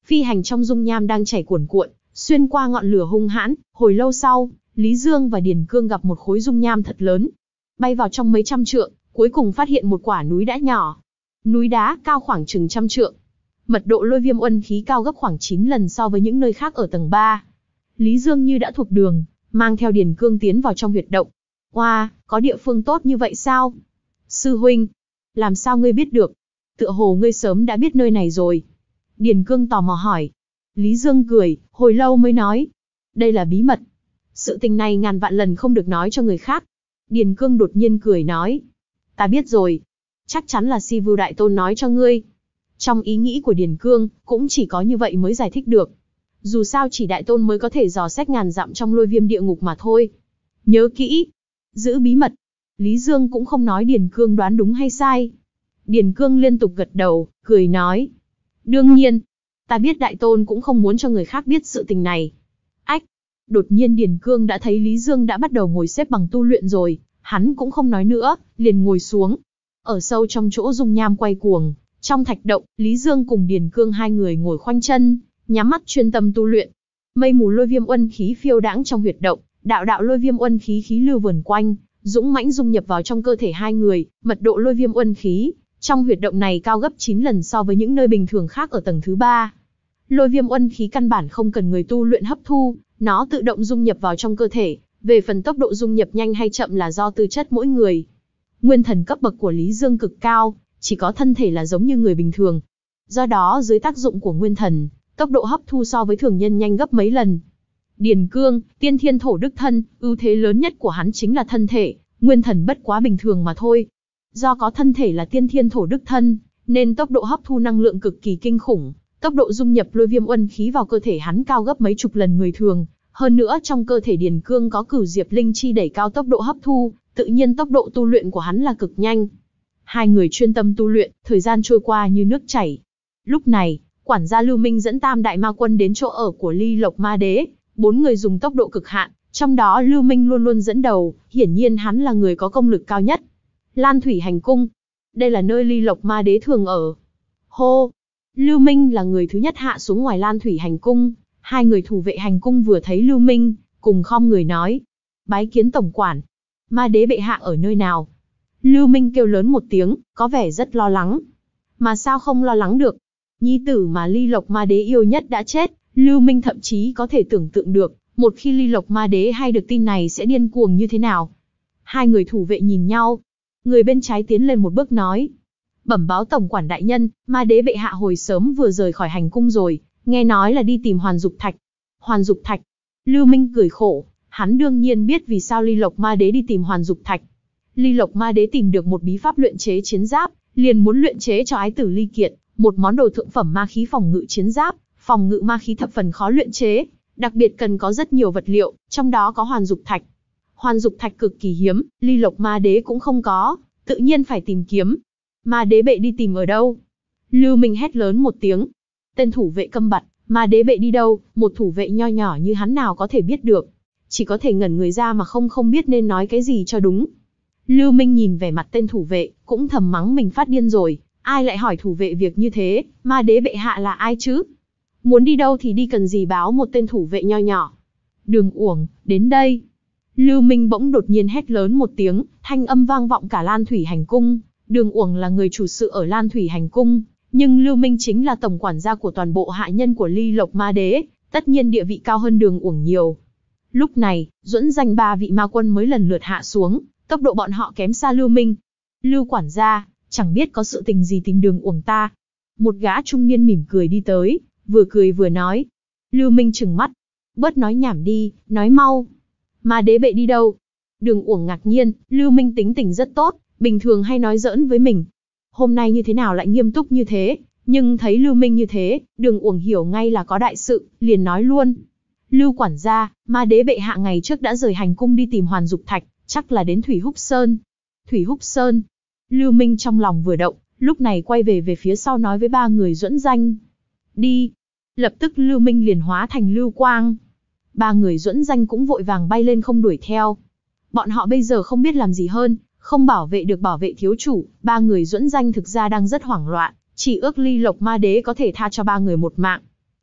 phi hành trong dung nham đang chảy cuồn cuộn, xuyên qua ngọn lửa hung hãn. Hồi lâu sau, Lý Dương và Điền Cương gặp một khối dung nham thật lớn, bay vào trong mấy trăm trượng, cuối cùng phát hiện một quả núi đá nhỏ. Núi đá cao khoảng chừng trăm trượng, mật độ lôi viêm uân khí cao gấp khoảng chín lần so với những nơi khác ở tầng ba. Lý Dương như đã thuộc đường, mang theo Điền Cương tiến vào trong huyệt động. Oa, wow, có địa phương tốt như vậy sao? Sư huynh, làm sao ngươi biết được? Tựa hồ ngươi sớm đã biết nơi này rồi. Điền Cương tò mò hỏi. Lý Dương cười, hồi lâu mới nói. Đây là bí mật. Sự tình này ngàn vạn lần không được nói cho người khác. Điền Cương đột nhiên cười nói. Ta biết rồi. Chắc chắn là Si Vưu Đại Tôn nói cho ngươi. Trong ý nghĩ của Điền Cương, cũng chỉ có như vậy mới giải thích được. Dù sao chỉ Đại Tôn mới có thể dò xét ngàn dặm trong lôi viêm địa ngục mà thôi. Nhớ kỹ. Giữ bí mật. Lý Dương cũng không nói Điền Cương đoán đúng hay sai. Điền Cương liên tục gật đầu, cười nói. Đương nhiên. Ta biết Đại Tôn cũng không muốn cho người khác biết sự tình này. Ách. Đột nhiên Điền Cương đã thấy Lý Dương đã bắt đầu ngồi xếp bằng tu luyện rồi. Hắn cũng không nói nữa, liền ngồi xuống. Ở sâu trong chỗ dung nham quay cuồng, trong thạch động, Lý Dương cùng Điền Cương hai người ngồi khoanh chân, nhắm mắt chuyên tâm tu luyện. Mây mù lôi viêm uân khí phiêu đãng trong huyệt động, đạo đạo lôi viêm uân khí khí lưu vờn quanh, dũng mãnh dung nhập vào trong cơ thể hai người. Mật độ lôi viêm uân khí trong huyệt động này cao gấp chín lần so với những nơi bình thường khác ở tầng thứ ba. Lôi viêm uân khí căn bản không cần người tu luyện hấp thu, nó tự động dung nhập vào trong cơ thể. Về phần tốc độ dung nhập nhanh hay chậm là do tư chất mỗi người. Nguyên thần cấp bậc của Lý Dương cực cao, chỉ có thân thể là giống như người bình thường. Do đó dưới tác dụng của nguyên thần, tốc độ hấp thu so với thường nhân nhanh gấp mấy lần. Điền Cương, tiên thiên thổ đức thân, ưu thế lớn nhất của hắn chính là thân thể, nguyên thần bất quá bình thường mà thôi. Do có thân thể là tiên thiên thổ đức thân, nên tốc độ hấp thu năng lượng cực kỳ kinh khủng, tốc độ dung nhập lôi viêm uân khí vào cơ thể hắn cao gấp mấy chục lần người thường. Hơn nữa trong cơ thể Điền Cương có cửu diệp linh chi đẩy cao tốc độ hấp thu, tự nhiên tốc độ tu luyện của hắn là cực nhanh. Hai người chuyên tâm tu luyện, thời gian trôi qua như nước chảy. Lúc này, quản gia Lưu Minh dẫn Tam Đại Ma Quân đến chỗ ở của Ly Lộc Ma Đế, bốn người dùng tốc độ cực hạn, trong đó Lưu Minh luôn luôn dẫn đầu, hiển nhiên hắn là người có công lực cao nhất. Lan Thủy Hành Cung, đây là nơi Ly Lộc Ma Đế thường ở. Hô, Lưu Minh là người thứ nhất hạ xuống ngoài Lan Thủy Hành Cung. Hai người thủ vệ hành cung vừa thấy Lưu Minh, cùng khom người nói. Bái kiến tổng quản. Ma Đế bệ hạ ở nơi nào? Lưu Minh kêu lớn một tiếng, có vẻ rất lo lắng. Mà sao không lo lắng được? Nhi tử mà Ly Lộc Ma Đế yêu nhất đã chết. Lưu Minh thậm chí có thể tưởng tượng được, một khi Ly Lộc Ma Đế hay được tin này sẽ điên cuồng như thế nào. Hai người thủ vệ nhìn nhau. Người bên trái tiến lên một bước nói. Bẩm báo tổng quản đại nhân, Ma Đế bệ hạ hồi sớm vừa rời khỏi hành cung rồi. Nghe nói là đi tìm Hoàn Dục Thạch. Hoàn Dục Thạch. Lưu Minh cười khổ, hắn đương nhiên biết vì sao Ly Lộc Ma Đế đi tìm Hoàn Dục Thạch. Ly Lộc Ma Đế tìm được một bí pháp luyện chế chiến giáp, liền muốn luyện chế cho ái tử Ly Kiệt, một món đồ thượng phẩm ma khí phòng ngự chiến giáp, phòng ngự ma khí thập phần khó luyện chế, đặc biệt cần có rất nhiều vật liệu, trong đó có Hoàn Dục Thạch. Hoàn Dục Thạch cực kỳ hiếm, Ly Lộc Ma Đế cũng không có, tự nhiên phải tìm kiếm. Ma Đế bệ đi tìm ở đâu? Lưu Minh hét lớn một tiếng. Tên thủ vệ câm bặt, Ma Đế bệ đi đâu, một thủ vệ nho nhỏ như hắn nào có thể biết được. Chỉ có thể ngẩn người ra mà không không biết nên nói cái gì cho đúng. Lưu Minh nhìn vẻ mặt tên thủ vệ, cũng thầm mắng mình phát điên rồi. Ai lại hỏi thủ vệ việc như thế, Ma Đế bệ hạ là ai chứ? Muốn đi đâu thì đi, cần gì báo một tên thủ vệ nho nhỏ. Đường Uổng, đến đây. Lưu Minh bỗng đột nhiên hét lớn một tiếng, thanh âm vang vọng cả Lan Thủy Hành Cung. Đường Uổng là người chủ sự ở Lan Thủy Hành Cung. Nhưng Lưu Minh chính là tổng quản gia của toàn bộ hạ nhân của Ly Lộc Ma Đế, tất nhiên địa vị cao hơn Đường Uổng nhiều. Lúc này, duẫn danh ba vị ma quân mới lần lượt hạ xuống, tốc độ bọn họ kém xa Lưu Minh. Lưu quản gia, chẳng biết có sự tình gì tìm Đường Uổng ta. Một gã trung niên mỉm cười đi tới, vừa cười vừa nói. Lưu Minh trừng mắt, bớt nói nhảm đi, nói mau. Ma Đế bệ đi đâu? Đường Uổng ngạc nhiên, Lưu Minh tính tình rất tốt, bình thường hay nói giỡn với mình. Hôm nay như thế nào lại nghiêm túc như thế, nhưng thấy Lưu Minh như thế, Đường Uổng hiểu ngay là có đại sự, liền nói luôn. Lưu quản gia, Ma Đế bệ hạ ngày trước đã rời hành cung đi tìm Hoàn Dục Thạch, chắc là đến Thủy Húc Sơn. Thủy Húc Sơn. Lưu Minh trong lòng vừa động, lúc này quay về về phía sau nói với ba người duẫn danh. Đi. Lập tức Lưu Minh liền hóa thành lưu quang. Ba người duẫn danh cũng vội vàng bay lên không đuổi theo. Bọn họ bây giờ không biết làm gì hơn, không bảo vệ được bảo vệ thiếu chủ, ba người duẫn danh thực ra đang rất hoảng loạn, chỉ ước Ly Lộc Ma Đế có thể tha cho ba người một mạng.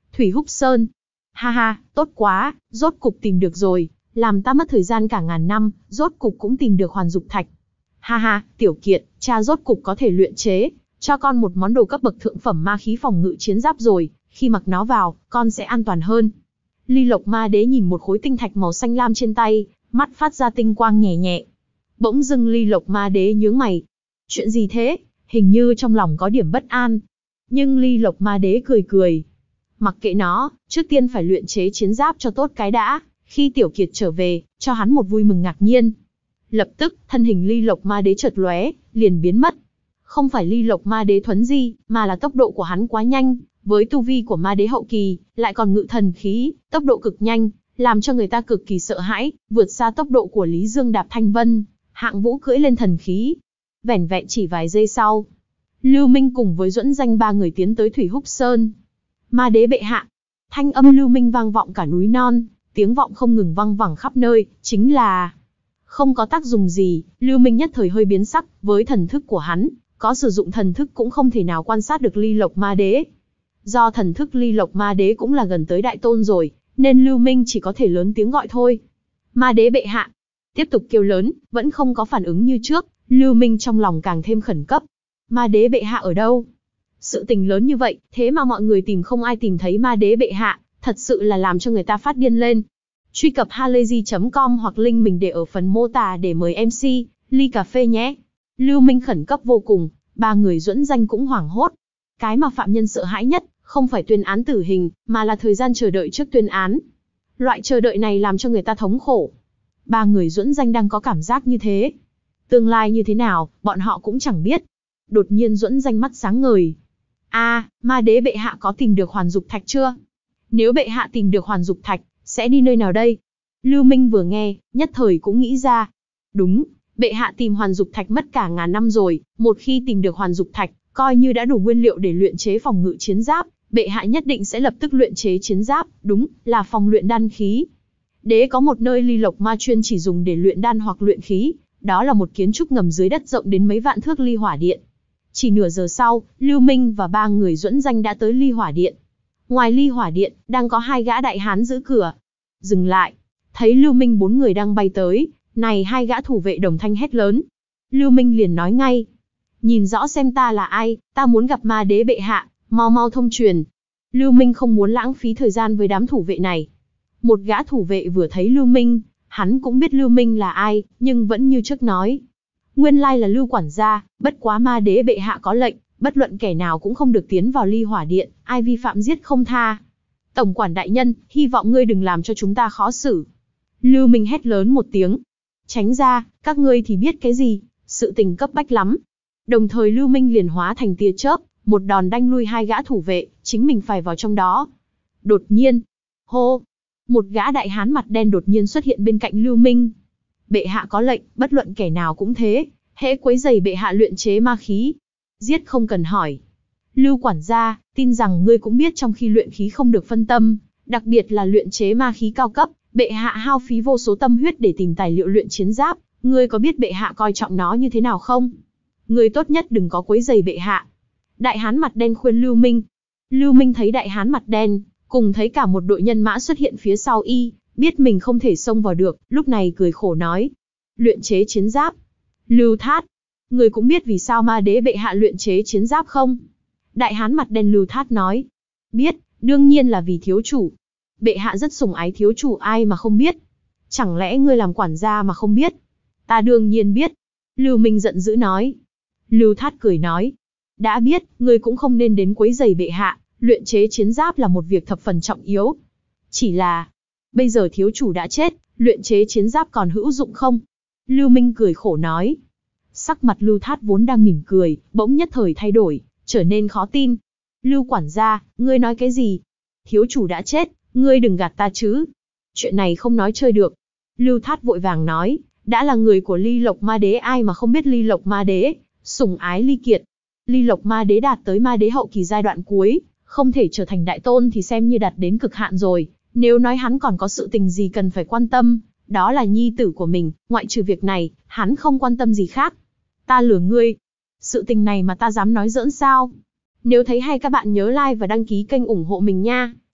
Thủy Húc Sơn. Ha ha, tốt quá, rốt cục tìm được rồi, làm ta mất thời gian cả ngàn năm, rốt cục cũng tìm được Hoàn Dục Thạch. Ha ha, Tiểu Kiệt, cha rốt cục có thể luyện chế cho con một món đồ cấp bậc thượng phẩm ma khí phòng ngự chiến giáp rồi, khi mặc nó vào, con sẽ an toàn hơn. Ly Lộc Ma Đế nhìn một khối tinh thạch màu xanh lam trên tay, mắt phát ra tinh quang nhẹ nhẹ. Bỗng dưng Ly Lộc Ma Đế nhướng mày. Chuyện gì thế? Hình như trong lòng có điểm bất an. Nhưng Ly Lộc Ma Đế cười cười. Mặc kệ nó, trước tiên phải luyện chế chiến giáp cho tốt cái đã, khi Tiểu Kiệt trở về, cho hắn một vui mừng ngạc nhiên. Lập tức, thân hình Ly Lộc Ma Đế chợt lóe, liền biến mất. Không phải Ly Lộc Ma Đế thuấn di, mà là tốc độ của hắn quá nhanh, với tu vi của Ma Đế hậu kỳ, lại còn ngự thần khí, tốc độ cực nhanh, làm cho người ta cực kỳ sợ hãi, vượt xa tốc độ của Lý Dương đạp thanh vân, Hạng Vũ cưỡi lên thần khí. Vẻn vẹn chỉ vài giây sau, Lưu Minh cùng với Duẫn Danh ba người tiến tới Thủy Húc Sơn. Ma Đế bệ hạ, thanh âm Lưu Minh vang vọng cả núi non, tiếng vọng không ngừng vang vẳng khắp nơi, chính là không có tác dụng gì. Lưu Minh nhất thời hơi biến sắc, với thần thức của hắn, có sử dụng thần thức cũng không thể nào quan sát được Ly Lộc Ma Đế. Do thần thức Ly Lộc Ma Đế cũng là gần tới đại tôn rồi, nên Lưu Minh chỉ có thể lớn tiếng gọi thôi. Ma Đế bệ hạ, tiếp tục kêu lớn, vẫn không có phản ứng như trước, Lưu Minh trong lòng càng thêm khẩn cấp. Ma Đế bệ hạ ở đâu? Sự tình lớn như vậy, thế mà mọi người tìm không ai tìm thấy Ma Đế bệ hạ, thật sự là làm cho người ta phát điên lên. Truy cập halayzi chấm com hoặc link mình để ở phần mô tả để mời em xê, ly cà phê nhé. Lưu Minh khẩn cấp vô cùng, ba người Duẫn Danh cũng hoảng hốt. Cái mà phạm nhân sợ hãi nhất, không phải tuyên án tử hình, mà là thời gian chờ đợi trước tuyên án. Loại chờ đợi này làm cho người ta thống khổ. Ba người Duẫn Danh đang có cảm giác như thế. Tương lai như thế nào, bọn họ cũng chẳng biết. Đột nhiên Duẫn Danh mắt sáng ngời. A, à, Ma Đế bệ hạ có tìm được Hoàn Dục Thạch chưa? Nếu bệ hạ tìm được Hoàn Dục Thạch, sẽ đi nơi nào đây? Lưu Minh vừa nghe, nhất thời cũng nghĩ ra. Đúng, bệ hạ tìm Hoàn Dục Thạch mất cả ngàn năm rồi, một khi tìm được Hoàn Dục Thạch, coi như đã đủ nguyên liệu để luyện chế phòng ngự chiến giáp, bệ hạ nhất định sẽ lập tức luyện chế chiến giáp, đúng, là phòng luyện đan khí. Đế có một nơi Ly Lộc Ma chuyên chỉ dùng để luyện đan hoặc luyện khí, đó là một kiến trúc ngầm dưới đất rộng đến mấy vạn thước Ly Hỏa Điện. Chỉ nửa giờ sau, Lưu Minh và ba người Duẫn Danh đã tới Ly Hỏa Điện. Ngoài Ly Hỏa Điện, đang có hai gã đại hán giữ cửa. Dừng lại, thấy Lưu Minh bốn người đang bay tới, này hai gã thủ vệ đồng thanh hét lớn. Lưu Minh liền nói ngay, nhìn rõ xem ta là ai, ta muốn gặp Ma Đế bệ hạ, mau mau thông truyền. Lưu Minh không muốn lãng phí thời gian với đám thủ vệ này. Một gã thủ vệ vừa thấy Lưu Minh, hắn cũng biết Lưu Minh là ai, nhưng vẫn như trước nói. Nguyên lai là Lưu quản gia, bất quá Ma Đế bệ hạ có lệnh, bất luận kẻ nào cũng không được tiến vào Ly Hỏa Điện, ai vi phạm giết không tha. Tổng quản đại nhân, hy vọng ngươi đừng làm cho chúng ta khó xử. Lưu Minh hét lớn một tiếng. Tránh ra, các ngươi thì biết cái gì, sự tình cấp bách lắm. Đồng thời Lưu Minh liền hóa thành tia chớp, một đòn đanh lui hai gã thủ vệ, chính mình phải vào trong đó. Đột nhiên, hô, một gã đại hán mặt đen đột nhiên xuất hiện bên cạnh Lưu Minh. Bệ hạ có lệnh, bất luận kẻ nào cũng thế, hễ quấy rầy bệ hạ luyện chế ma khí, giết không cần hỏi. Lưu quản gia, tin rằng ngươi cũng biết trong khi luyện khí không được phân tâm, đặc biệt là luyện chế ma khí cao cấp, bệ hạ hao phí vô số tâm huyết để tìm tài liệu luyện chiến giáp, ngươi có biết bệ hạ coi trọng nó như thế nào không? Ngươi tốt nhất đừng có quấy rầy bệ hạ. Đại hán mặt đen khuyên Lưu Minh. Lưu Minh thấy đại hán mặt đen, cùng thấy cả một đội nhân mã xuất hiện phía sau y, biết mình không thể xông vào được, lúc này cười khổ nói. Luyện chế chiến giáp. Lưu Thát, người cũng biết vì sao Ma Đế bệ hạ luyện chế chiến giáp không? Đại hán mặt đen Lưu Thát nói. Biết, đương nhiên là vì thiếu chủ. Bệ hạ rất sủng ái thiếu chủ, ai mà không biết. Chẳng lẽ ngươi làm quản gia mà không biết? Ta đương nhiên biết. Lưu Minh giận dữ nói. Lưu Thát cười nói. Đã biết, ngươi cũng không nên đến quấy rầy bệ hạ, luyện chế chiến giáp là một việc thập phần trọng yếu. Chỉ là, bây giờ thiếu chủ đã chết, luyện chế chiến giáp còn hữu dụng không? Lưu Minh cười khổ nói. Sắc mặt Lưu Thát vốn đang mỉm cười, bỗng nhất thời thay đổi, trở nên khó tin. Lưu quản gia, ngươi nói cái gì? Thiếu chủ đã chết, ngươi đừng gạt ta chứ. Chuyện này không nói chơi được. Lưu Thát vội vàng nói, đã là người của Ly Lộc Ma Đế ai mà không biết Ly Lộc Ma Đế, sủng ái Ly Kiệt. Ly Lộc Ma Đế đạt tới Ma Đế hậu kỳ giai đoạn cuối, không thể trở thành đại tôn thì xem như đạt đến cực hạn rồi. Nếu nói hắn còn có sự tình gì cần phải quan tâm, đó là nhi tử của mình, ngoại trừ việc này, hắn không quan tâm gì khác. Ta lừa ngươi. Sự tình này mà ta dám nói giỡn sao? Nếu thấy hay các bạn nhớ like và đăng ký kênh ủng hộ mình nha.